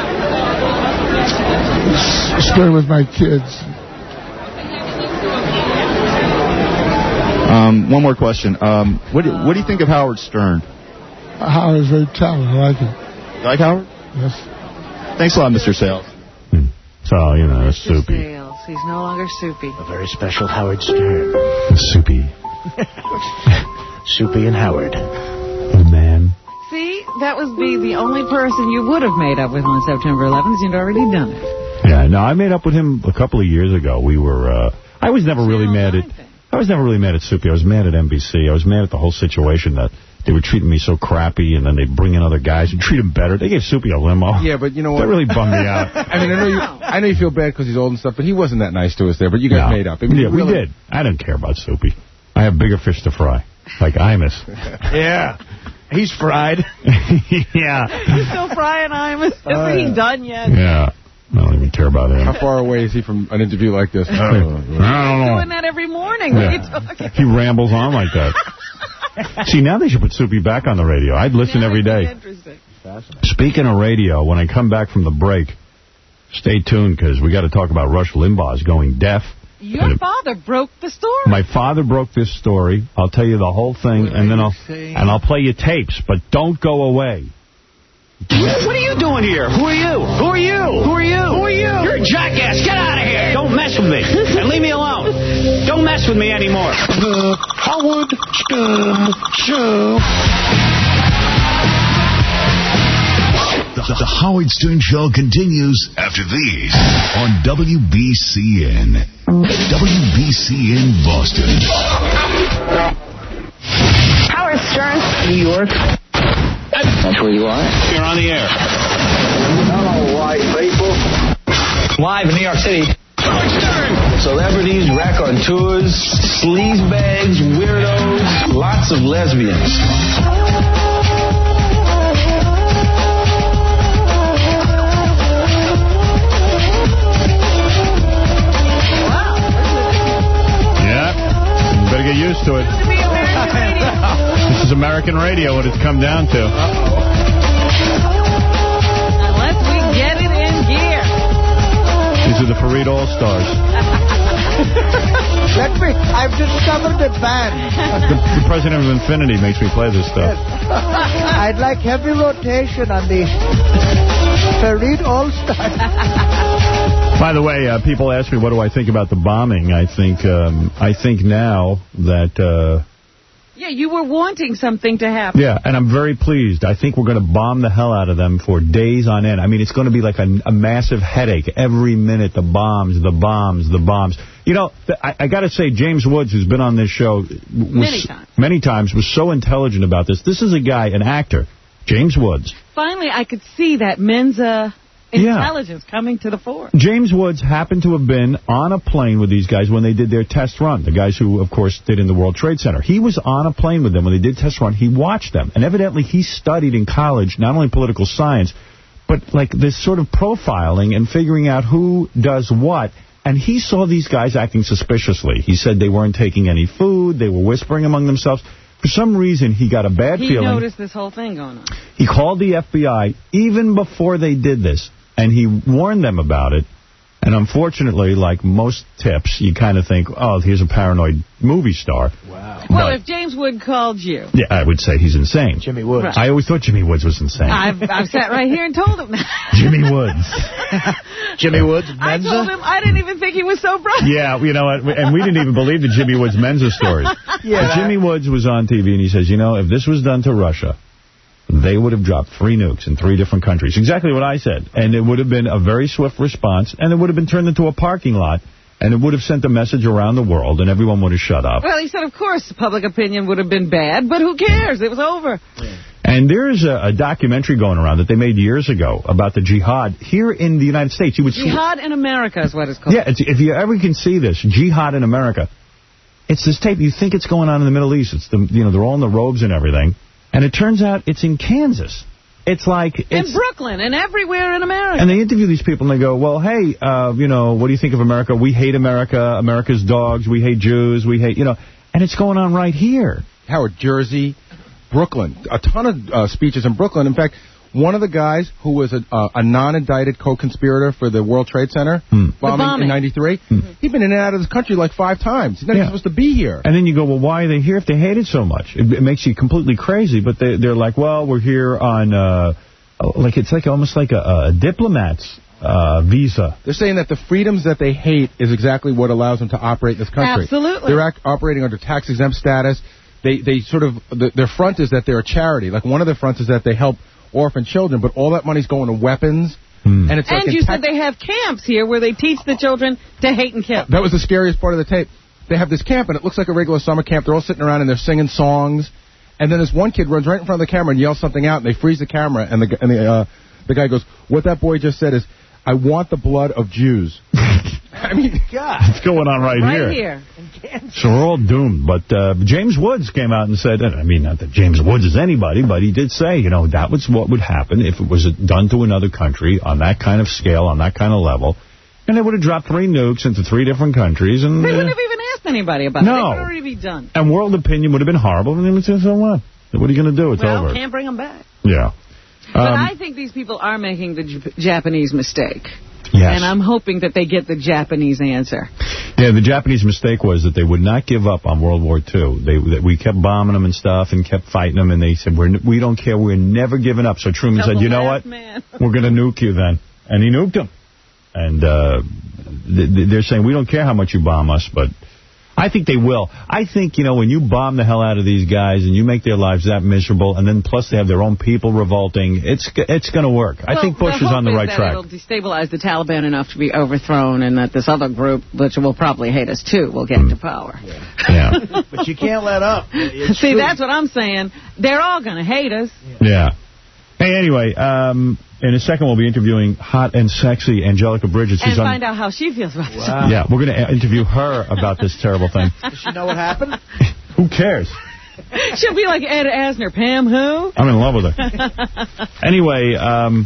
S12: s- stay with my kids.
S10: Um, one more question. Um, what, do, what do you think of Howard Stern?
S12: Howard's very talented. I like him.
S10: You like Howard?
S12: Yes.
S10: Thanks a lot, Mister Sales.
S1: So, you know, it's Soupy.
S3: Sales. He's no longer Soupy.
S2: A very special Howard Stern.
S1: Soupy.
S2: Soupy and Howard.
S1: The man.
S3: See, that would be the only person you would have made up with on September eleventh. You'd already done it.
S1: Yeah, no, I made up with him a couple of years ago. We were, uh, I was never really mad at, I was never really mad at Soupy. I was mad at N B C. I was mad at the whole situation that they were treating me so crappy, and then they'd bring in other guys and treat him better. They gave Soupy a limo.
S11: Yeah, but you know what?
S1: That really bummed me out.
S11: I mean, I know you, I know you feel bad because he's old and stuff, but he wasn't that nice to us there. But you guys
S1: No.
S11: made up. I mean,
S1: yeah,
S11: really,
S1: we did. I didn't care about Soupy. I have bigger fish to fry, like Imus.
S2: Yeah. He's fried.
S1: Yeah.
S3: He's still frying Imus. Is
S11: Oh,
S3: he
S11: yeah.
S3: done yet?
S1: Yeah. I don't even care about him.
S11: How far away is he from an interview like this?
S1: I don't know.
S3: Doing that every morning. What are you talking?
S1: He rambles on like that. See, now they should put Soupy back on the radio. I'd listen
S3: Yeah,
S1: every
S3: that'd be
S1: day.
S3: Interesting.
S1: Speaking of radio, when I come back from the break, stay tuned because we got to talk about Rush Limbaugh's going deaf.
S3: Your
S1: And
S3: father broke the story.
S1: My father broke this story. I'll tell you the whole thing, and then I'll and I'll play you tapes, but don't go away.
S8: What are you doing here? Who are you? Who are you? Who are you? Who are you? You're a jackass. Get out of here. Don't mess with me. And leave me alone. Don't mess with me anymore.
S6: The Howard Stern Show.
S9: The, the Howard Stern Show continues after these on W B C N. W B C N Boston.
S13: Howard Stern, New York. That's where you are.
S8: You're on the air.
S13: Hello, white people.
S8: Live in New York City. Howard Stern.
S14: Celebrities, raconteurs, sleazebags, weirdos, lots of lesbians.
S1: Better get used to it. This is American radio, what it's come down to.
S3: Unless we get it in gear.
S1: These are the Fareed All-Stars.
S2: Let me, I've discovered a band.
S1: The, the president of Infinity makes me play this stuff.
S2: I'd like heavy rotation on the Fareed All-Stars.
S1: By the way, uh, people ask me what do I think about the bombing. I think um, I think now that... Uh,
S3: yeah, you were wanting something to happen.
S1: Yeah, and I'm very pleased. I think we're going to bomb the hell out of them for days on end. I mean, it's going to be like a, a massive headache. Every minute, the bombs, the bombs, the bombs. You know, I, I got to say, James Woods, who's been on this show... Was,
S3: many times.
S1: Many times, was so intelligent about this. This is a guy, an actor, James Woods.
S3: Finally, I could see that Mensa... intelligence yeah. coming to the fore.
S1: James Woods happened to have been on a plane with these guys when they did their test run. The guys who, of course, did in the World Trade Center. He was on a plane with them when they did test run. He watched them. And evidently he studied in college not only political science, but like this sort of profiling and figuring out who does what. And he saw these guys acting suspiciously. He said they weren't taking any food. They were whispering among themselves. For some reason, he got a bad
S3: he
S1: feeling.
S3: He noticed this whole thing going on.
S1: He called the F B I even before they did this. And he warned them about it. And unfortunately, like most tips, you kind of think, oh, here's a paranoid movie star.
S3: Wow. Well, but if James Wood called you.
S1: Yeah, I would say he's insane.
S2: Jimmy Woods. Right.
S1: I always thought Jimmy Woods was insane.
S3: I've, I've sat right here and told him that.
S1: Jimmy Woods.
S2: Jimmy Woods, Mensa?
S3: I told him I didn't even think he was so bright.
S1: Yeah, you know what? And we didn't even believe the Jimmy Woods Mensa story. Yeah. Jimmy Woods was on T V and he says, you know, if this was done to Russia, they would have dropped three nukes in three different countries. Exactly what I said. And it would have been a very swift response, and it would have been turned into a parking lot, and it would have sent a message around the world, and everyone would have shut up.
S3: Well, he said, of course, public opinion would have been bad, but who cares? It was over.
S1: Yeah. And there's a, a documentary going around that they made years ago about the jihad here in the United States. You would
S3: Jihad
S1: see,
S3: in America is what it's called.
S1: Yeah, it's, if you ever can see this, Jihad in America, it's this tape. You think it's going on in the Middle East. It's the, you know, they're all in the robes and everything. And it turns out it's in Kansas. It's like... It's,
S3: in Brooklyn and everywhere in America.
S1: And they interview these people and they go, well, hey, uh, you know, what do you think of America? We hate America. America's dogs. We hate Jews. We hate, you know... And it's going on right here.
S11: Howard, Jersey, Brooklyn. A ton of uh, speeches in Brooklyn. In fact, one of the guys who was a, uh, a non-indicted co-conspirator for the World Trade Center
S1: hmm.
S11: bombing, bombing in ninety-tee, hmm. he'd been in and out of this country like five times. He's not yeah. even supposed to be here.
S1: And then you go, well, why are they here if they hate it so much? It, it makes you completely crazy. But they, they're like, well, we're here on, uh, like, it's like almost like a, a diplomat's uh, visa.
S11: They're saying that the freedoms that they hate is exactly what allows them to operate in this country.
S3: Absolutely.
S11: They're ac- operating under tax-exempt status. They they sort of, the, their front is that they're a charity. Like, one of their fronts is that they help orphan children, but all that money's going to weapons.
S1: Mm.
S11: And it's
S3: and
S11: like
S3: you
S11: tax-
S3: said they have camps here where they teach the children to hate and kill.
S11: That was the scariest part of the tape. They have this camp, and it looks like a regular summer camp. They're all sitting around, and they're singing songs. And then this one kid runs right in front of the camera and yells something out, and they freeze the camera, and the and the, uh, the guy goes, what that boy just said is, I want the blood of Jews. I mean, God.
S1: What's going on right,
S3: right
S1: here?
S3: here.
S1: So we're all doomed. But uh, James Woods came out and said, I mean, not that James Woods is anybody, but he did say, you know, that was what would happen if it was done to another country on that kind of scale, on that kind of level. And they would have dropped three nukes into three different countries. And
S3: They
S1: uh,
S3: wouldn't have even asked anybody about
S1: no.
S3: it. It would already be done.
S1: And world opinion would have been horrible. And they would say, so what? What are you going to do? It's
S3: well,
S1: over.
S3: can't bring them back.
S1: Yeah.
S3: But
S1: Um,
S3: I think these people are making the J- Japanese mistake.
S1: Yes.
S3: And I'm hoping that they get the Japanese answer.
S1: Yeah, the Japanese mistake was that they would not give up on World War Two. They that we kept bombing them and stuff and kept fighting them, and they said, We're, we don't care, we're never giving up. So Truman
S3: Tell
S1: said,
S3: the
S1: you know
S3: last
S1: what,
S3: man.
S1: we're going to nuke you then. And he nuked them. And uh, th they're saying, we don't care how much you bomb us, but I think they will. I think, you know, when you bomb the hell out of these guys and you make their lives that miserable, and then plus they have their own people revolting, it's it's going to work.
S3: Well,
S1: I think Bush
S3: the
S1: is on the
S3: hope
S1: right
S3: that
S1: track.
S3: It'll destabilize the Taliban enough to be overthrown, and that this other group, which will probably hate us too, will get
S1: Mm.
S3: to power.
S1: Yeah.
S2: But you can't let up. It's
S3: See,
S2: true.
S3: that's what I'm saying. They're all going to hate us.
S1: Yeah. Hey, anyway, um, in a second we'll be interviewing hot and sexy Angelica Bridges.
S3: And
S1: She's on,
S3: find out how she feels about
S2: Wow.
S3: it.
S1: Yeah, we're going to interview her about this terrible thing.
S2: Does she know what happened?
S1: Who cares?
S3: She'll be like Ed Asner. Pam who?
S1: I'm in love with her. Anyway, um,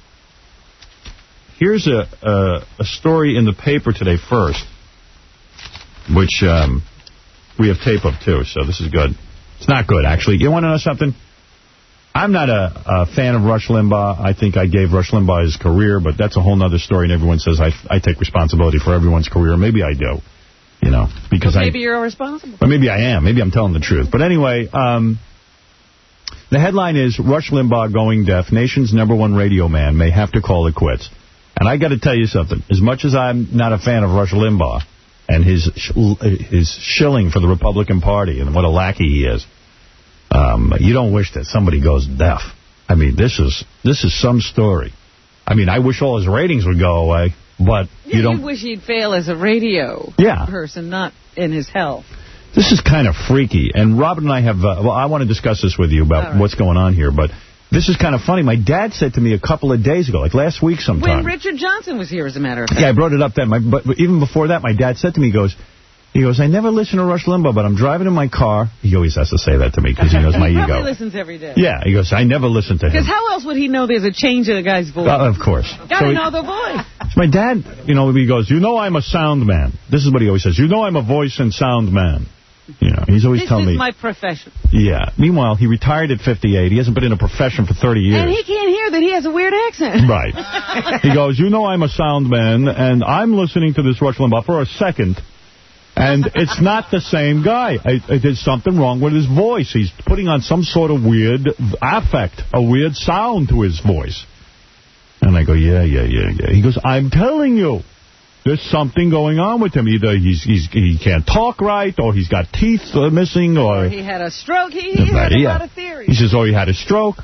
S1: here's a, a a story in the paper today first, which um, we have tape of too, so this is good. It's not good, actually. You want to know something? I'm not a, a fan of Rush Limbaugh. I think I gave Rush Limbaugh his career, but that's a whole other story, and everyone says I, I take responsibility for everyone's career. Maybe I do, you know, because
S3: Well, maybe
S1: I...
S3: you're responsible.
S1: Or maybe I am. Maybe I'm telling the truth. But anyway, um, the headline is, Rush Limbaugh going deaf. Nation's number one radio man may have to call it quits. And I got to tell you something. As much as I'm not a fan of Rush Limbaugh and his sh his shilling for the Republican Party and what a lackey he is, um, you don't wish that somebody goes deaf. I mean, this is this is some story. I mean, I wish all his ratings would go away, but
S3: Yeah,
S1: you don't...
S3: you wish he'd fail as a radio
S1: Yeah.
S3: person, not in his health.
S1: This is kind of freaky, and Robin and I have, uh, well, I want to discuss this with you about
S3: right.
S1: what's going on here, but this is kind of funny. My dad said to me a couple of days ago, like last week sometime.
S3: When Richard Johnson was here, as a matter of fact.
S1: Yeah, I brought it up then, my, but even before that, my dad said to me, he goes, he goes, I never listen to Rush Limbaugh, but I'm driving in my car. He always has to say that to me because he knows my
S3: he
S1: ego.
S3: probably listens every day.
S1: Yeah, he goes, I never listen to him.
S3: Because how else would he know there's a change in the guy's voice?
S1: Uh, of course.
S3: Got
S1: So
S3: to
S1: he-
S3: know the voice.
S1: My dad, you know, he goes, you know I'm a sound man. This is what he always says. You know I'm a voice and sound man. You know, he's always
S3: This
S1: telling
S3: is
S1: me.
S3: my profession.
S1: Yeah. Meanwhile, he retired at fifty-eight. He hasn't been in a profession for thirty years.
S3: And he can't hear that he has a weird accent.
S1: Right. He goes, you know I'm a sound man, and I'm listening to this Rush Limbaugh for a second, and it's not the same guy. I, I, there's something wrong with his voice. He's putting on some sort of weird affect, a weird sound to his voice. And I go, yeah, yeah, yeah, yeah. He goes, I'm telling you, there's something going on with him. Either he's, he's he can't talk right, or he's got teeth uh, missing, or...
S3: Or he had a stroke. He, he
S1: Right,
S3: had a
S1: yeah.
S3: lot of theories.
S1: He says, oh, he had a stroke.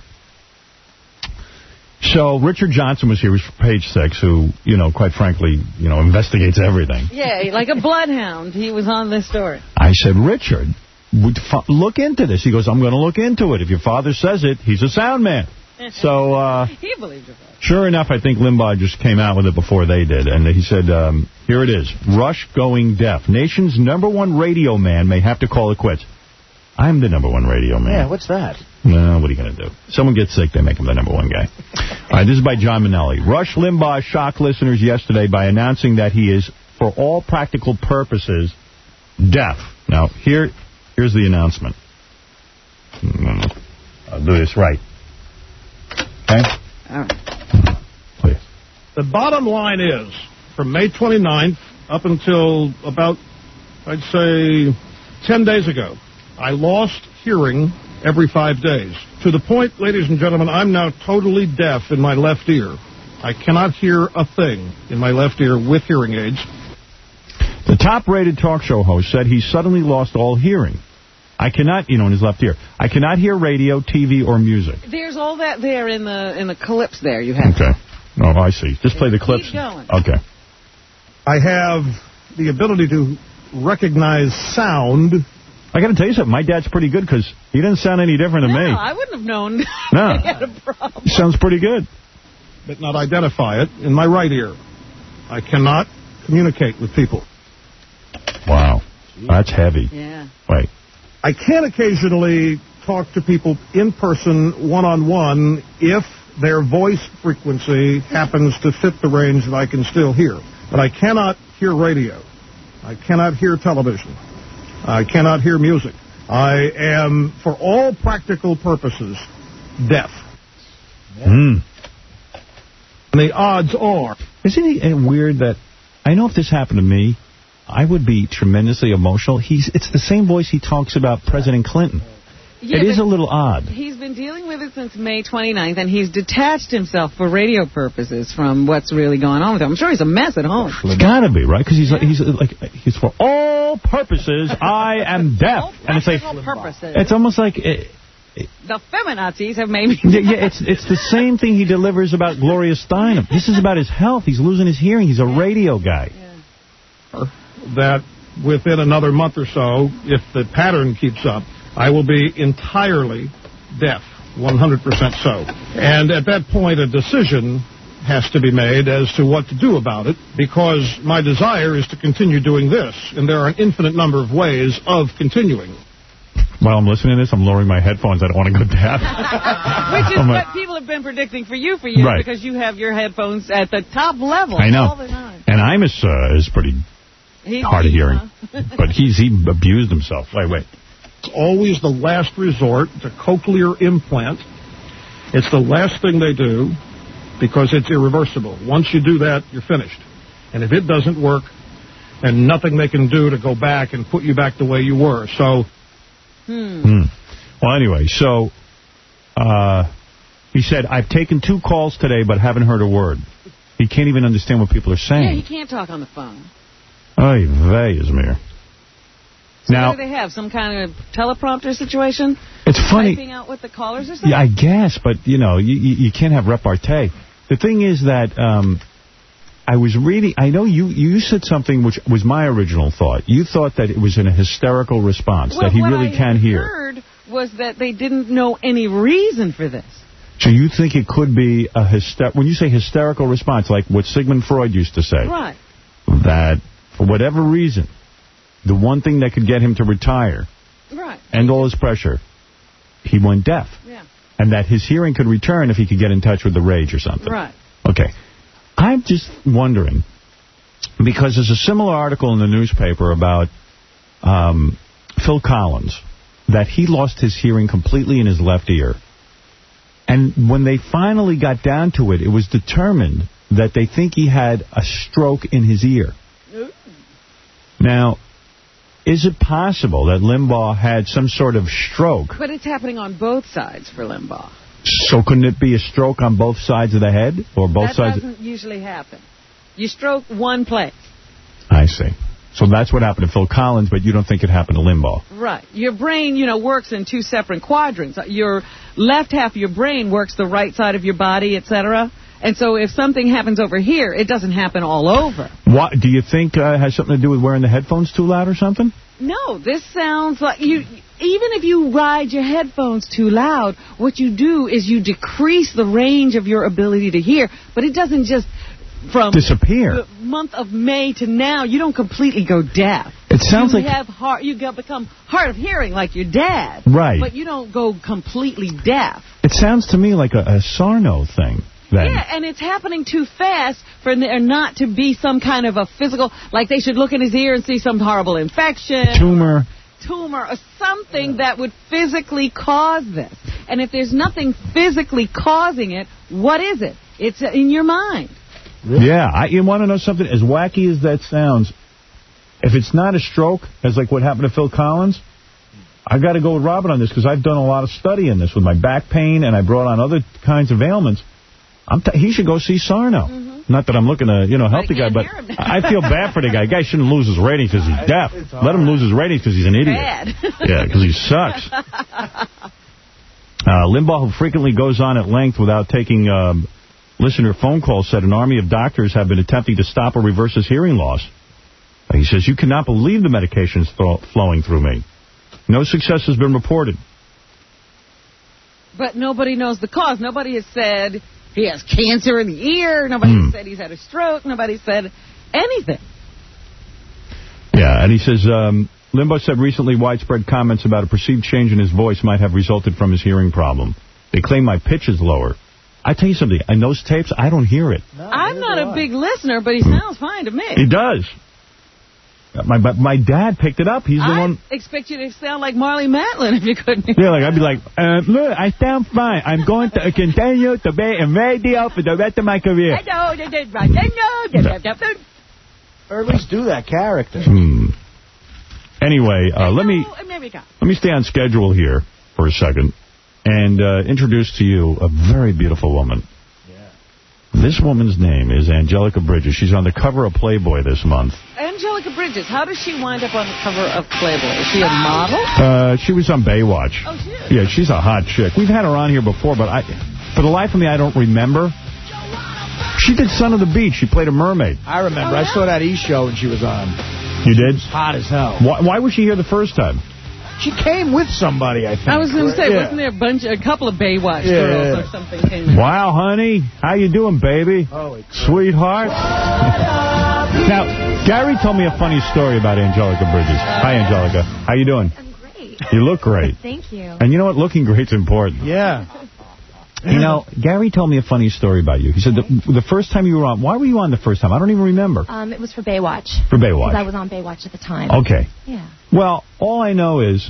S1: So Richard Johnson was here, he's from Page Six, who, you know, quite frankly, you know, investigates everything.
S3: Yeah, like a bloodhound. He was on this story.
S1: I said, Richard, would f look into this. He goes, I'm going to look into it. If your father says it, he's a sound man. So, uh,
S3: He believed it.
S1: sure enough, I think Limbaugh just came out with it before they did. And he said, um, here it is, Rush going deaf. Nation's number one radio man may have to call it quits. I'm the number one radio man.
S2: Yeah, what's that?
S1: No, what are you going to do? Someone gets sick, they make him the number one guy. All right, this is by John Minnelli. Rush Limbaugh shocked listeners yesterday by announcing that he is, for all practical purposes, deaf. Now, here, here's the announcement. I'll do this right. Okay?
S3: All right.
S1: Please.
S15: The bottom line is, from May twenty-ninth up until about, I'd say, ten days ago, I lost hearing every five days. To the point, ladies and gentlemen, I'm now totally deaf in my left ear. I cannot hear a thing in my left ear with hearing aids.
S1: The top-rated talk show host said he suddenly lost all hearing. I cannot, you know, in his left ear. I cannot hear radio, T V, or music.
S3: There's all that there in the in the clips there you have.
S1: Okay. Oh, I see. Just play the clips.
S3: Keep going.
S1: Okay.
S15: I have the ability to recognize sound.
S1: I got to tell you something. My dad's pretty good because he didn't sound any different than
S3: no,
S1: me.
S3: I wouldn't have known.
S1: No.
S3: He had a problem.
S1: He sounds pretty good.
S15: But not identify it in my right ear. I cannot communicate with people.
S1: Wow. That's heavy.
S3: Yeah.
S1: Wait.
S15: I can occasionally talk to people in person, one-on-one, if their voice frequency happens to fit the range that I can still hear. But I cannot hear radio. I cannot hear television. I cannot hear music. I am, for all practical purposes, deaf.
S1: Hmm.
S15: And the odds are...
S1: Isn't it weird that... I know if this happened to me, I would be tremendously emotional. He's It's the same voice he talks about President Clinton.
S3: Yeah,
S1: it is a little odd.
S3: He's been dealing with it since May twenty-ninth, and he's detached himself for radio purposes from what's really going on with him. I'm sure he's a mess at home.
S1: It's got to be, right? Because he's, yeah. like, he's like, he's for all purposes, I am deaf.
S3: All
S1: and it's like,
S3: purposes.
S1: It's almost like... It, it,
S3: the feminazis have made me...
S1: yeah, it's it's the same thing he delivers about Gloria Steinem. This is about his health. He's losing his hearing. He's a radio guy.
S3: Yeah.
S15: That within another month or so, if the pattern keeps up, I will be entirely deaf, one hundred percent so. And at that point, a decision has to be made as to what to do about it, because my desire is to continue doing this, and there are an infinite number of ways of continuing.
S1: While I'm listening to this, I'm lowering my headphones. I don't want to go deaf.
S3: Which is
S1: oh
S3: what people have been predicting for you for years,
S1: right.
S3: because you have your headphones at the top level
S1: I know.
S3: all the time.
S1: And Imus uh, is pretty
S3: He's
S1: hard of hearing.
S3: Huh?
S1: But he's he abused himself. Wait, wait.
S15: It's always the last resort. It's a cochlear implant. It's the last thing they do because it's irreversible. Once you do that, you're finished. And if it doesn't work, then nothing they can do to go back and put you back the way you were. So,
S3: hmm.
S1: Hmm. Well, anyway, so uh, he said, I've taken two calls today but haven't heard a word. He can't even understand what people are saying.
S3: Yeah, he can't talk on the phone.
S1: Oy vey, Izmir.
S3: So
S1: now,
S3: what do they have? Some kind of teleprompter situation?
S1: It's funny.
S3: Typing out what the callers are saying?
S1: Yeah, I guess, but, you know, you, you, you can't have repartee. The thing is that um, I was reading, I know you, you said something which was my original thought. You thought that it was in a hysterical response,
S3: well,
S1: that he really
S3: I
S1: can hear.
S3: What I heard was that they didn't know any reason for this.
S1: So you think it could be a hyster... When you say hysterical response, like what Sigmund Freud used to say.
S3: Right.
S1: That, for whatever reason, the one thing that could get him to retire,
S3: right,
S1: and all his pressure, he went deaf.
S3: Yeah.
S1: And that his hearing could return if he could get in touch with the rage or something.
S3: Right.
S1: Okay. I'm just wondering, because there's a similar article in the newspaper about um, Phil Collins, that he lost his hearing completely in his left ear. And when they finally got down to it, it was determined that they think he had a stroke in his ear. Ooh. Now, is it possible that Limbaugh had some sort of stroke?
S3: But it's happening on both sides for Limbaugh.
S1: So couldn't it be a stroke on both sides of the head? Or both
S3: that
S1: sides?
S3: That doesn't usually happen. You stroke one place.
S1: I see. So that's what happened to Phil Collins, but you don't think it happened to Limbaugh.
S3: Right. Your brain, you know, works in two separate quadrants. Your left half of your brain works the right side of your body, et cetera. And so if something happens over here, it doesn't happen all over.
S1: What do you think uh, has something to do with wearing the headphones too loud or something?
S3: No, this sounds like you. Even if you ride your headphones too loud, what you do is you decrease the range of your ability to hear. But it doesn't just from
S1: disappear.
S3: The month of May to now, you don't completely go deaf.
S1: It sounds
S3: you
S1: like
S3: have hard, you get become hard of hearing like your dad.
S1: Right.
S3: But you don't go completely deaf.
S1: It sounds to me like a, a Sarno thing. Then.
S3: Yeah, and it's happening too fast for there not to be some kind of a physical, like they should look in his ear and see some horrible infection.
S1: Tumor.
S3: Tumor or something that would physically cause this. And if there's nothing physically causing it, what is it? It's in your mind.
S1: Yeah, I, you want to know something? As wacky as that sounds, if it's not a stroke, as like what happened to Phil Collins, I got to go with Robin on this because I've done a lot of study in this with my back pain and I brought on other kinds of ailments. I'm t he should go see Sarno. Mm-hmm. Not that I'm looking to, you know, help the guy, but I feel bad for the guy. The guy shouldn't lose his ratings because he's deaf. Let him lose his ratings because he's an idiot.
S3: Bad.
S1: Yeah, because he sucks. Uh, Limbaugh, who frequently goes on at length without taking um, listener phone calls, said an army of doctors have been attempting to stop or reverse his hearing loss. Uh, he says, you cannot believe the medications flowing through me. No success has been reported.
S3: But nobody knows the cause. Nobody has said he has cancer in the ear. Nobody mm. said he's had a stroke. Nobody said anything.
S1: Yeah, and he says, um, Limbaugh said recently widespread comments about a perceived change in his voice might have resulted from his hearing problem. They claim my pitch is lower. I tell you something, in those tapes, I don't hear it.
S3: No, I'm not a big listener, but he sounds fine to me.
S1: He does. My my dad picked it up. He's the
S3: I
S1: one.
S3: I expect you to sound like Marley Matlin if you couldn't hear.
S1: Yeah, like I'd be like, uh, look, I sound fine. I'm going to continue to be in radio for the rest of my career.
S2: Or at least do that character.
S1: Hmm. Anyway, uh, let me let me stay on schedule here for a second and uh, introduce to you a very beautiful woman. This woman's name is Angelica Bridges. She's on the cover of Playboy this month.
S3: Angelica Bridges, how does she wind up on the cover of Playboy? Is she a model?
S1: Uh, she was on Baywatch.
S3: Oh, she is?
S1: Yeah, she's a hot chick. We've had her on here before, but I, for the life of me, I don't remember. She did Son of the Beach. She played a mermaid.
S2: I remember. Oh, yeah? I saw that E! show when she was on.
S1: You did?
S2: Hot as hell.
S1: Why, why was she here the first time?
S2: She came with somebody, I think.
S3: I was going to say,
S2: yeah.
S3: wasn't there a bunch, a couple of Baywatch
S2: yeah.
S3: girls or something came in?
S1: Wow, honey. How you doing, baby?
S2: Holy
S1: Sweetheart. Now, Gary told me a funny story about Angelica Bridges. Hi, Angelica. How you doing?
S16: I'm great.
S1: You look great.
S16: Thank you.
S1: And you know what? Looking great's important.
S2: Yeah.
S1: You know, Gary told me a funny story about you. He said the, the first time you were on, why were you on the first time? I don't even remember.
S16: Um, it was for Baywatch.
S1: For Baywatch.
S16: Because I was on Baywatch at the time.
S1: Okay.
S16: Yeah.
S1: Well, all I know is,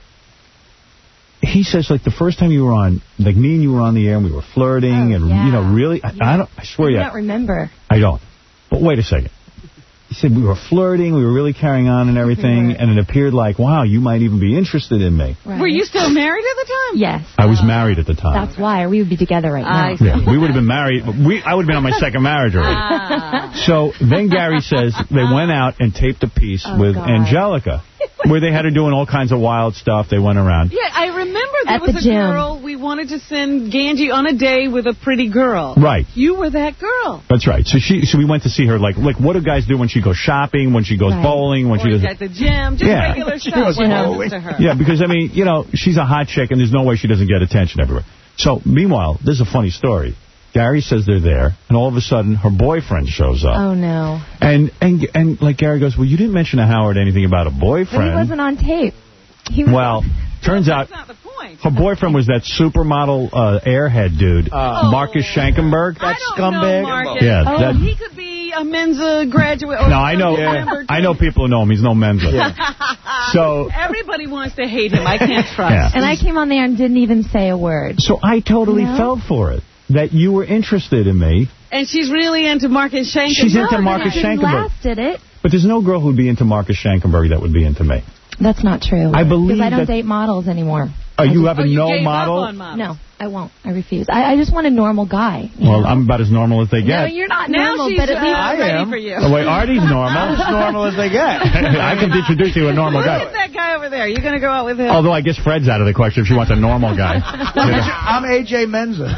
S1: he says, like, the first time you were on, like, me and you were on the air and we were flirting
S16: oh,
S1: and,
S16: yeah.
S1: you know, really, I,
S16: yeah.
S1: I don't, I swear
S16: you.
S1: I
S16: I don't remember.
S1: I don't. But wait a second. He said we were flirting, we were really carrying on and everything, right. and it appeared like, wow, you might even be interested in me.
S16: Right.
S3: Were you still married at the time?
S16: Yes.
S1: I was married at the time.
S16: That's why. We would be together right now.
S1: Yeah, we would have been married. We, I would have been on my second marriage already. Ah. So then Gary says they went out and taped a piece
S16: oh,
S1: with
S16: God.
S1: Angelica, where they had her doing all kinds of wild stuff. They went around.
S3: Yeah, I remember there
S16: At
S3: was
S16: the
S3: a
S16: gym.
S3: girl, we wanted to send Ganji on a day with a pretty girl.
S1: Right.
S3: You were that girl.
S1: That's right. So she, so we went to see her, like, like what do guys do when she goes shopping, when she goes
S16: right.
S1: bowling, when
S3: or
S1: she goes...
S3: at the gym, just
S1: yeah.
S3: regular stuff. What happens to her.
S1: Yeah, because, I mean, you know, she's a hot chick, and there's no way she doesn't get attention everywhere. So, meanwhile, this is a funny story. Gary says they're there, and all of a sudden, her boyfriend shows up.
S16: Oh, no.
S1: And, and, and like, Gary goes, well, you didn't mention to Howard anything about a boyfriend.
S16: But he wasn't on tape. He was
S1: well, turns out her boyfriend was that supermodel uh, airhead dude, uh, Marcus Schenkenberg.
S3: That scumbag. Know,
S1: yeah,
S3: oh,
S1: that,
S3: he could be a Mensa graduate. Or
S1: no, I know. Yeah. I know people who know him. He's no Mensa. Yeah. So
S3: everybody wants to hate him. I can't trust.
S16: Yeah. And I came on there and didn't even say a word.
S1: So I totally
S16: you know?
S1: fell for it. That you were interested in me.
S3: And she's really into Marcus Schenkenberg.
S1: She's into Marcus Schenkenberg.
S16: Did it?
S1: But there's no girl who'd be into Marcus Schenkenberg that would be into me.
S16: That's not true.
S1: I believe
S16: Because I don't
S1: that...
S16: date models anymore.
S1: Oh, you
S16: just,
S1: have a
S3: oh, you
S1: no
S3: gave
S1: model?
S3: Up on models.
S16: No, I won't. I refuse. I, I just want a normal guy.
S1: Well,
S16: know?
S1: I'm about as normal as they get.
S16: No, you're not
S3: now
S16: normal,
S3: she's,
S16: but at least
S3: uh,
S16: I
S3: ready
S16: am.
S3: for you.
S1: Oh, wait, Artie's normal.
S2: I'm as normal as they get.
S1: I can introduce you to a normal
S3: Look
S1: guy.
S3: at that guy over there. You're going to go out with him?
S1: Although I guess Fred's out of the question if she wants a normal guy.
S2: I'm A J Menza.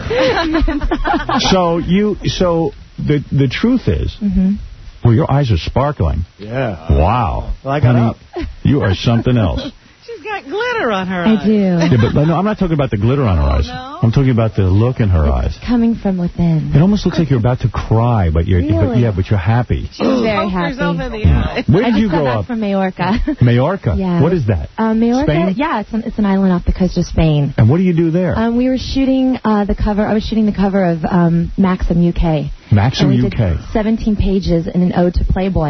S1: So you, so the the truth is,
S16: mm-hmm.
S1: well, your eyes are sparkling.
S2: Yeah.
S1: Wow.
S2: Well, I got
S1: Honey,
S2: up.
S1: You are something else.
S3: She's got glitter on her
S16: I
S3: eyes.
S16: do.
S1: Yeah, but, but no, I'm not talking about the glitter on her eyes.
S3: No?
S1: I'm talking about the look in her eyes.
S16: Coming from within.
S1: It almost looks like you're about to cry, but you're,
S16: really?
S1: but, yeah, but you're happy.
S16: She's very happy.
S3: Herself in the eye.
S1: Where did
S16: I
S1: you
S16: just got
S1: grow
S16: back
S1: up?
S16: from Majorca.
S1: Majorca?
S16: Yeah.
S1: What is that?
S16: Uh, Majorca,
S1: Spain?
S16: yeah, it's an, it's an island off the coast of Spain.
S1: And what do you do there?
S16: Um, we were shooting uh, the cover. I was shooting the cover of um, Maxim U K.
S1: Maxim
S16: and we
S1: U K.
S16: Did seventeen pages in an ode to Playboy.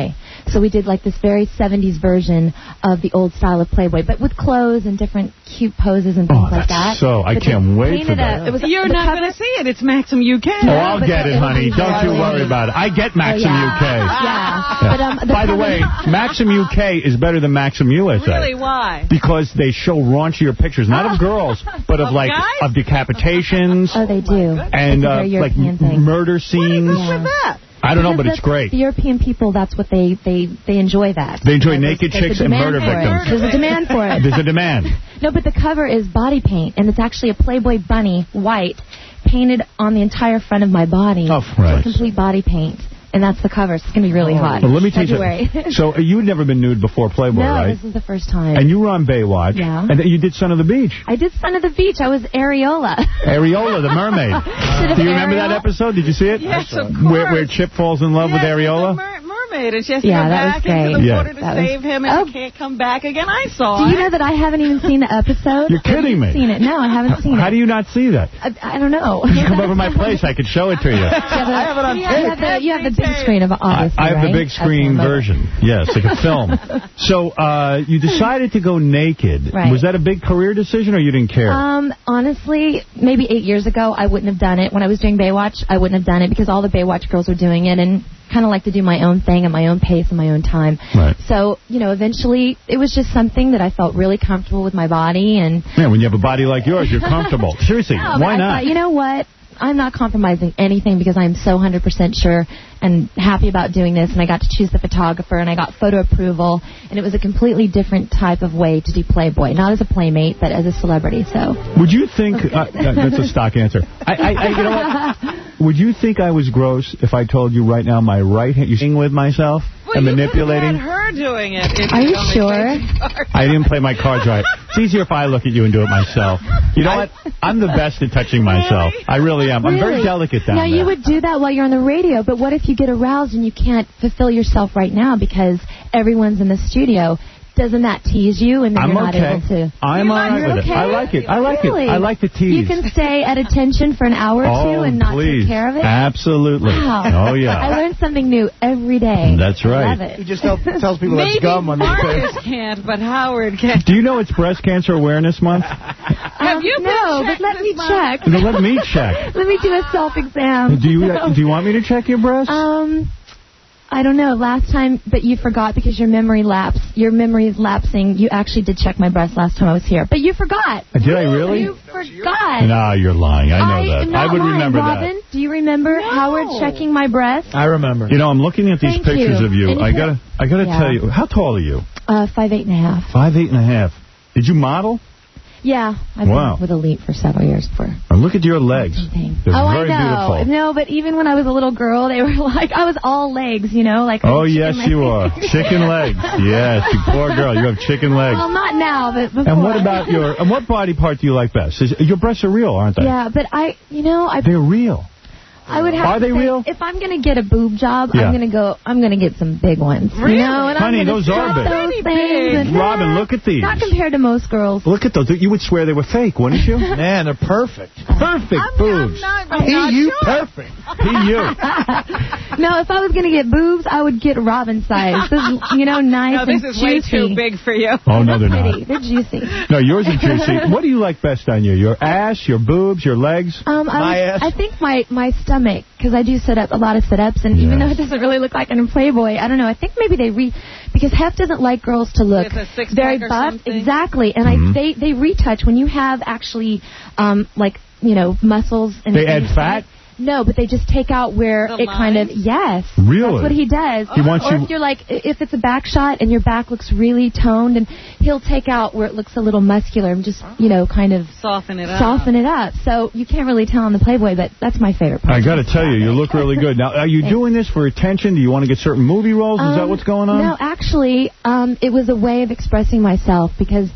S16: So we did like this very seventies version of the old style of Playboy, but with clothes and different cute poses and things
S1: oh,
S16: like that.
S1: So I
S16: but
S1: can't wait for
S16: A,
S1: that.
S16: it was,
S3: You're not going to see it. It's Maxim U K.
S1: Oh, I'll get it, honey. Don't you worry about it. I get Maxim
S16: oh, yeah.
S1: U K.
S16: Yeah.
S1: yeah.
S16: But, um, the
S1: By the way, Maxim U K is better than Maxim U S A.
S3: Really? Why?
S1: Because they show raunchier pictures, not of girls, but of,
S3: Of
S1: like,
S3: guys?
S1: of decapitations.
S16: Oh, they do.
S1: And, uh, like,
S16: thing.
S1: murder scenes.
S3: What is yeah. with that?
S1: I don't know,
S16: because
S1: but it's great.
S16: The European people, that's what they, they, they enjoy that.
S1: They enjoy
S16: you know,
S1: naked
S16: there's,
S1: chicks
S16: there's
S1: and murder victims.
S16: There's a demand for it.
S1: There's a demand.
S16: No, but the cover is body paint, and it's actually a Playboy bunny, white, painted on the entire front of my body.
S1: Oh, right.
S16: Complete body paint. And that's the cover. So it's going to be really
S1: oh.
S16: hot.
S1: Well, let me tell you
S16: February.
S1: something. So uh, you had never been nude before Playboy,
S16: no,
S1: right?
S16: No, this is the first time.
S1: And you were on Baywatch.
S16: Yeah.
S1: And you did Son of the Beach.
S16: I did Son of the Beach. I was Areola.
S1: Areola, the mermaid. Do you remember
S16: Ariel?
S1: that episode? Did you see it?
S3: Yes, of course.
S1: Where, where Chip falls in love
S3: yes,
S1: with Areola?
S3: Mer mermaid. And she has to
S16: yeah,
S3: go
S16: that
S3: back
S16: was
S3: into the
S1: yeah.
S3: water to
S16: that
S3: save
S16: was...
S3: him, and
S16: oh.
S3: he can't come back again. I saw
S16: Do
S3: it.
S16: you know that I haven't even seen the episode?
S1: You're kidding me.
S16: Seen it? No, I haven't seen
S1: How
S16: it.
S1: do you not see that?
S16: I, I don't know.
S1: You come over to my place, I could show it to you.
S16: You have, a,
S2: I have it on
S16: you
S2: tape.
S16: have the, you have the big screen of obviously,
S1: I have
S16: right?
S1: the big screen
S16: okay,
S1: version. Yes, like a film. So uh, you decided to go naked.
S16: Right.
S1: Was that a big career decision, or you didn't care?
S16: Um, honestly, maybe eight years ago, I wouldn't have done it. When I was doing Baywatch, I wouldn't have done it because all the Baywatch girls were doing it, and kind of like to do my own thing at my own pace and my own time.
S1: Right.
S16: So, you know, eventually, it was just something that I felt really comfortable with my body. And
S1: yeah, when you have a body like yours, you're comfortable. Seriously,
S16: no,
S1: why
S16: I
S1: not?
S16: Thought, you know what? I'm not compromising anything because I'm so one hundred percent sure and happy about doing this. And I got to choose the photographer, and I got photo approval. And it was a completely different type of way to do Playboy. Not as a playmate, but as a celebrity. So.
S1: Would you think... Uh, that's a stock answer. I, I, I, you know what? Would you think I was gross if I told you right now my right hand... You sing with myself
S3: well,
S1: and
S3: you
S1: manipulating?
S3: You her doing it.
S16: Are you sure?
S1: I didn't play my cards right. It's easier if I look at you and do it myself. You know what? I'm the best at touching myself.
S3: Really?
S1: I really am. I'm
S16: really?
S1: very delicate down
S16: now,
S1: there.
S16: Now, you would do that while you're on the radio, but what if you get aroused and you can't fulfill yourself right now because everyone's in the studio? Doesn't that tease you, and then
S1: I'm
S16: you're not
S1: okay.
S16: able to?
S1: I'm all right with
S16: okay?
S1: it. I like it. I like
S16: really?
S1: it. I like the tease.
S16: You can stay at attention for an hour or
S1: oh,
S16: two and not
S1: please.
S16: take care of it?
S1: Absolutely.
S16: Wow.
S1: Oh, yeah.
S16: I learn something new every day.
S1: That's right.
S16: I love it.
S2: He just tell, tells people
S3: Maybe
S2: that's gum on the
S3: Marcus can't, but Howard can.
S1: Do you know it's Breast Cancer Awareness Month?
S3: Have
S16: um,
S3: you
S16: no, but let me check.
S1: No, let me check.
S16: Let me do a self-exam.
S1: Do you uh, do you want me to check your breasts?
S16: Um... I don't know. Last time, but you forgot because your memory lapsed. Your memory is lapsing. You actually did check my breast last time I was here, but you forgot.
S1: Did I really?
S16: You forgot.
S1: No, you're lying. I know
S16: I,
S1: that.
S16: Not
S1: I would
S16: lying.
S1: remember
S16: Robin,
S1: that.
S16: do you remember
S3: no.
S16: Howard checking my breast?
S2: I remember.
S1: You know, I'm looking at these
S16: Thank
S1: pictures
S16: you.
S1: of you.
S16: And
S1: I
S16: you
S1: gotta, I gotta
S16: yeah.
S1: tell you. How tall are you?
S16: Uh, five eight and a half.
S1: Five eight and a half. Did you model?
S16: Yeah, I've
S1: wow.
S16: been with Elite for several years before.
S1: And look at your legs. They're
S16: oh,
S1: very
S16: I know.
S1: beautiful.
S16: No, but even when I was a little girl, they were like, I was all legs, you know, like.
S1: Oh yes, you are. Chicken legs. Yes, you poor girl. You have chicken legs.
S16: Well, not now, but before.
S1: And what about your? And what body part do you like best? Is, your breasts are real, aren't they?
S16: Yeah, but I, you know, I.
S1: They're real.
S16: I would have
S1: Are
S16: to
S1: they
S16: say,
S1: real?
S16: if I'm going to get a boob job,
S1: Yeah.
S16: I'm going to go, I'm going to get some big ones.
S3: Really?
S16: You know, and
S1: Honey,
S16: I'm
S1: those are
S16: strut
S1: big.
S16: Those
S3: Pretty
S16: things
S3: big.
S16: and,
S1: Robin, look at these.
S16: Not compared to most girls.
S1: Look at those. You would swear they were fake, wouldn't you?
S2: Man, they're perfect.
S1: Perfect
S3: I'm,
S1: boobs.
S3: I'm not, I'm
S2: He,
S3: not
S2: you,
S3: sure.
S2: perfect.
S1: He, you.
S16: No, if I was going to get boobs, I would get Robin size. This is, you know, nice
S3: No, this
S16: and
S3: is way
S16: juicy.
S3: too big for you.
S1: Oh, no, they're
S16: Pretty.
S1: not.
S16: They're juicy.
S1: No, yours are juicy. What do you like best on you? Your ass, your boobs, your legs?
S16: Um, I,
S2: My
S16: would,
S2: ass.
S16: I think my, my stomach, because I do sit up a lot of sit-ups, and even
S1: Yes.
S16: though it doesn't really look like it in Playboy, I don't know. I think maybe they re because Hef doesn't like girls to look
S3: With a six-pack
S16: very
S3: or
S16: buff.
S3: something?
S16: Exactly, and
S1: Mhm.
S16: I they they retouch when you have actually um like you know muscles and
S1: They add
S16: and-
S1: fat?
S16: No, but they just take out where
S3: The
S16: it kind of
S3: lines?
S16: yes.
S1: Really?
S16: That's what he does.
S1: He wants
S16: or
S1: you-
S16: if you're like if it's a back shot and your back looks really toned, and he'll take out where it looks a little muscular and just you know kind of
S3: Soften it up.
S16: soften it up. So you can't really tell on the Playboy, but that's my favorite part.
S1: I got to tell you, you look really good. Now, are you
S16: Thanks.
S1: doing this for attention? Do you want to get certain movie roles? Is that
S16: Um,
S1: what's going on?
S16: No, actually, um, it was a way of expressing myself because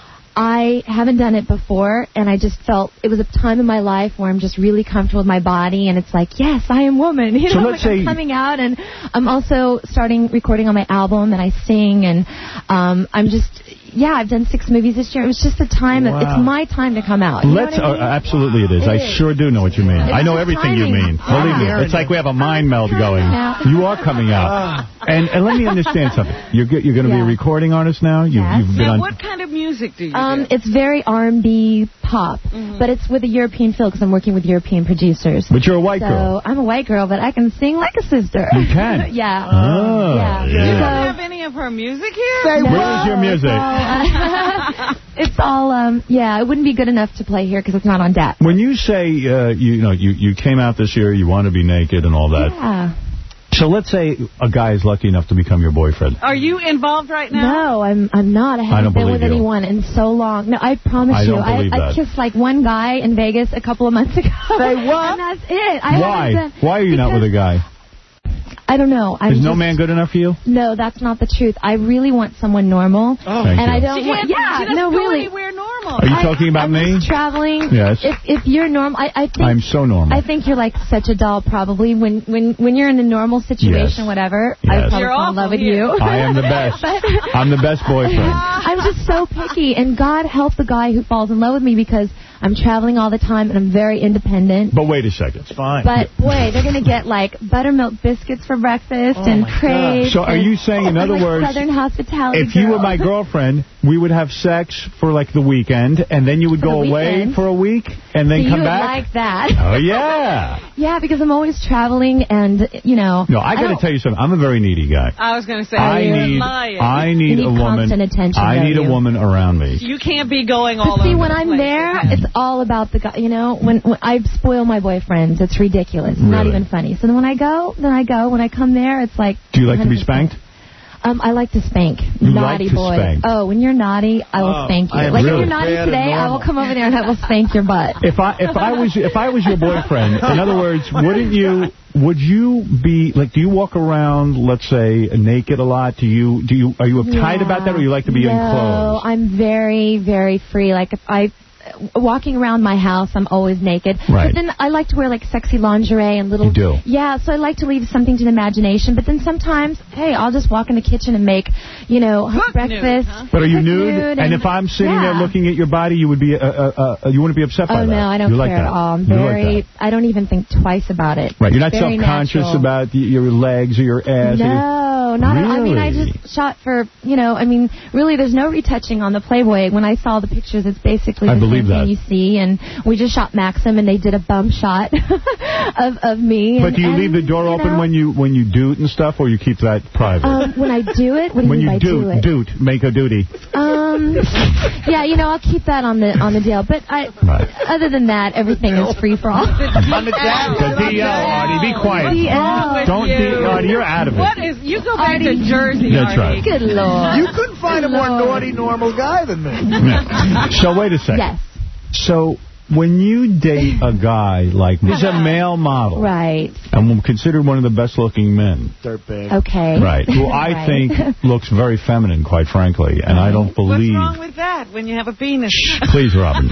S16: I haven't done it before, and I just felt it was a time in my life where I'm just really comfortable with my body, and it's like, yes, I am woman. You
S1: So
S16: know,
S1: let's
S16: like
S1: say-
S16: I'm coming out, and I'm also starting recording on my album, and I sing, and um, I'm just, yeah, I've done six movies this year. It was just the time. That,
S1: Wow.
S16: it's my time to come out. You
S1: Let's.
S16: know what I mean?
S1: uh, absolutely, it is.
S16: It
S1: I
S16: is.
S1: sure do know what you mean.
S16: It's
S1: I know
S16: just
S1: everything you
S16: timing.
S1: mean. Believe me,
S16: Yeah.
S1: it's like we have a mind meld going.
S16: Yeah.
S1: You are coming out, and and let me understand something. You're go- you're going to be a
S16: Yeah.
S1: recording artist now. You,
S16: Yes.
S1: You've been
S3: Now,
S1: on.
S3: what kind of music do you
S16: Um,
S3: do?
S16: it's very R and B pop,
S3: Mm-hmm.
S16: but it's with a European feel because I'm working with European producers.
S1: But you're a white
S16: so
S1: girl.
S16: I'm a white girl, but I can sing like a sister.
S1: You can?
S16: yeah.
S1: Oh,
S16: yeah.
S1: yeah.
S3: You don't
S16: So-
S3: have any of her music here?
S2: Say
S16: No,
S1: Where is your music?
S16: It's all, um, yeah, it wouldn't be good enough to play here because it's not on D A T.
S1: When you say uh, you, you know you you came out this year, you want to be naked and all that.
S16: Yeah.
S1: So let's say a guy is lucky enough to become your boyfriend.
S3: Are you involved right now?
S16: No, I'm I'm not. I
S1: I
S16: haven't
S1: don't
S16: been
S1: believe
S16: with
S1: you.
S16: anyone in so long. No, I promise
S1: I
S16: you.
S1: don't
S16: I,
S1: believe
S16: I
S1: that.
S16: kissed like one guy in Vegas a couple of months ago.
S2: Say what?
S16: And that's it. I
S1: Why?
S16: haven't been-
S1: Why are you not with a guy?
S16: I don't know. I'm
S1: Is no
S16: just-
S1: man good enough for you?
S16: No, that's not the truth. I really want someone normal.
S1: Oh. Thank
S16: and
S1: you.
S16: I don't
S3: She
S16: want.
S3: can't-
S16: Yeah,
S3: she doesn't
S16: no,
S3: go
S16: really.
S3: anywhere normal.
S1: Are you
S16: I-
S1: talking about
S16: I'm
S1: me?
S16: just traveling.
S1: Yes.
S16: If if you're normal, I, I think
S1: I'm so normal.
S16: I think you're like such a doll. Probably when when when you're in a normal situation,
S1: Yes.
S16: whatever.
S1: Yes.
S16: I probably
S3: You're
S16: fall in love
S3: awful
S16: with
S3: here.
S16: you.
S1: I am the best. I'm the best boyfriend.
S16: I'm just so picky, and God help the guy who falls in love with me because I'm traveling all the time and I'm very independent.
S1: But wait a second. It's
S2: fine.
S16: But boy, they're gonna get like buttermilk biscuits for breakfast
S2: Oh,
S16: and
S2: my God.
S16: crepes.
S1: So are
S16: and-
S1: you saying, in
S16: and,
S1: other
S16: like,
S1: words,
S16: Southern hospitality?
S1: if you were
S16: girl.
S1: my girlfriend, we would have sex for like the weekend, and then you would
S16: For
S1: go
S16: the
S1: away
S16: weekend?
S1: for a week, and then
S16: so
S1: come
S16: you would
S1: back?
S16: like that?
S1: Oh, yeah.
S16: Yeah, because I'm always traveling, and you know.
S1: No, I got to
S16: don't-
S1: tell you something. I'm a very needy guy.
S3: I was going to say,
S1: I
S3: you're
S1: need,
S3: lying.
S1: I
S16: You
S1: need
S16: need
S1: a woman.
S16: constant attention,
S1: I
S16: don't
S1: need a
S16: you?
S1: woman around me.
S3: You can't be going all
S16: But see,
S3: over
S16: when
S3: the
S16: I'm
S3: place.
S16: there, it's all about the guy. You know, when, when I spoil my boyfriends, it's ridiculous. It's not
S1: Really?
S16: even funny. So then when I go, then I go. When I come there, it's like.
S1: Do you like to be
S16: one hundred percent.
S1: spanked?
S16: Um, I like to spank.
S1: You
S16: naughty
S1: like to
S16: boy.
S1: spank?
S16: Oh, when you're naughty, I will
S2: Oh,
S16: spank you.
S2: I am
S16: Like
S1: really
S16: if you're naughty
S2: bad and
S16: today, I will
S2: normal.
S16: come over there and I will spank your butt.
S1: If I if I was if I was your boyfriend, in other words, wouldn't you would you be like? Do you walk around, let's say, naked a lot? Do you do you are you uptight
S16: Yeah.
S1: about that, or you like to be
S16: no,
S1: in clothes?
S16: I'm very, very free. Like if I walking around my house, I'm always naked.
S1: Right.
S16: But then I like to wear like sexy lingerie and little.
S1: You do?
S16: Yeah, so I like to leave something to the imagination. But then sometimes, hey, I'll just walk in the kitchen and make, you know,
S3: Cook
S16: breakfast.
S3: nude, huh?
S1: But are you
S16: cook
S1: nude?
S16: nude
S1: And if I'm sitting there
S16: yeah.
S1: looking at your body, you would be uh, uh, uh, you wouldn't be upset by
S16: Oh
S1: that.
S16: no, I don't
S1: you
S16: care
S1: like
S16: at
S1: that.
S16: all. I'm
S1: You like
S16: very.
S1: that.
S16: I don't even think twice about it.
S1: Right, you're not
S16: Very
S1: self-conscious
S16: natural.
S1: about the, your legs or your ass. or your-
S16: No, not. I mean, I
S1: Really?
S16: just shot for. You know, I mean, really, there's no retouching on the Playboy. When I saw the pictures, it's basically
S1: I
S16: the
S1: believe
S16: same
S1: that.
S16: thing you see. And we just shot Maxim, and they did a bum shot of of me.
S1: But
S16: and,
S1: do you
S16: and,
S1: leave the door
S16: you
S1: open
S16: know,
S1: when you when you do it and stuff, or you keep that private?
S16: Um, when I do it, what do you
S1: when
S16: mean
S1: you
S16: by do it?
S1: do it, make a duty.
S16: Um, yeah, you know, I'll keep that on the on the deal. But I,
S1: Right.
S16: other than that, everything is free for all.
S2: On the
S1: The D L, Artie, be quiet.
S16: D L.
S1: Don't,
S3: you?
S1: D- Artie, you're out of it.
S3: What is, you go back to
S16: Artie.
S3: Jersey,
S1: That's
S3: Artie.
S1: right.
S16: Good lord.
S2: You couldn't find a more
S16: Lord.
S2: naughty, normal guy than me.
S1: Yeah. So wait a second.
S16: Yes.
S1: So when you date a guy like me, he's a male model,
S16: Right.
S1: and considered one of the best-looking men,
S2: Dirtbag.
S16: Okay.
S1: right? Who I
S16: Right.
S1: think looks very feminine, quite frankly, and I don't
S3: What's
S1: believe.
S3: wrong with that when you have a penis?
S1: Please, Robin.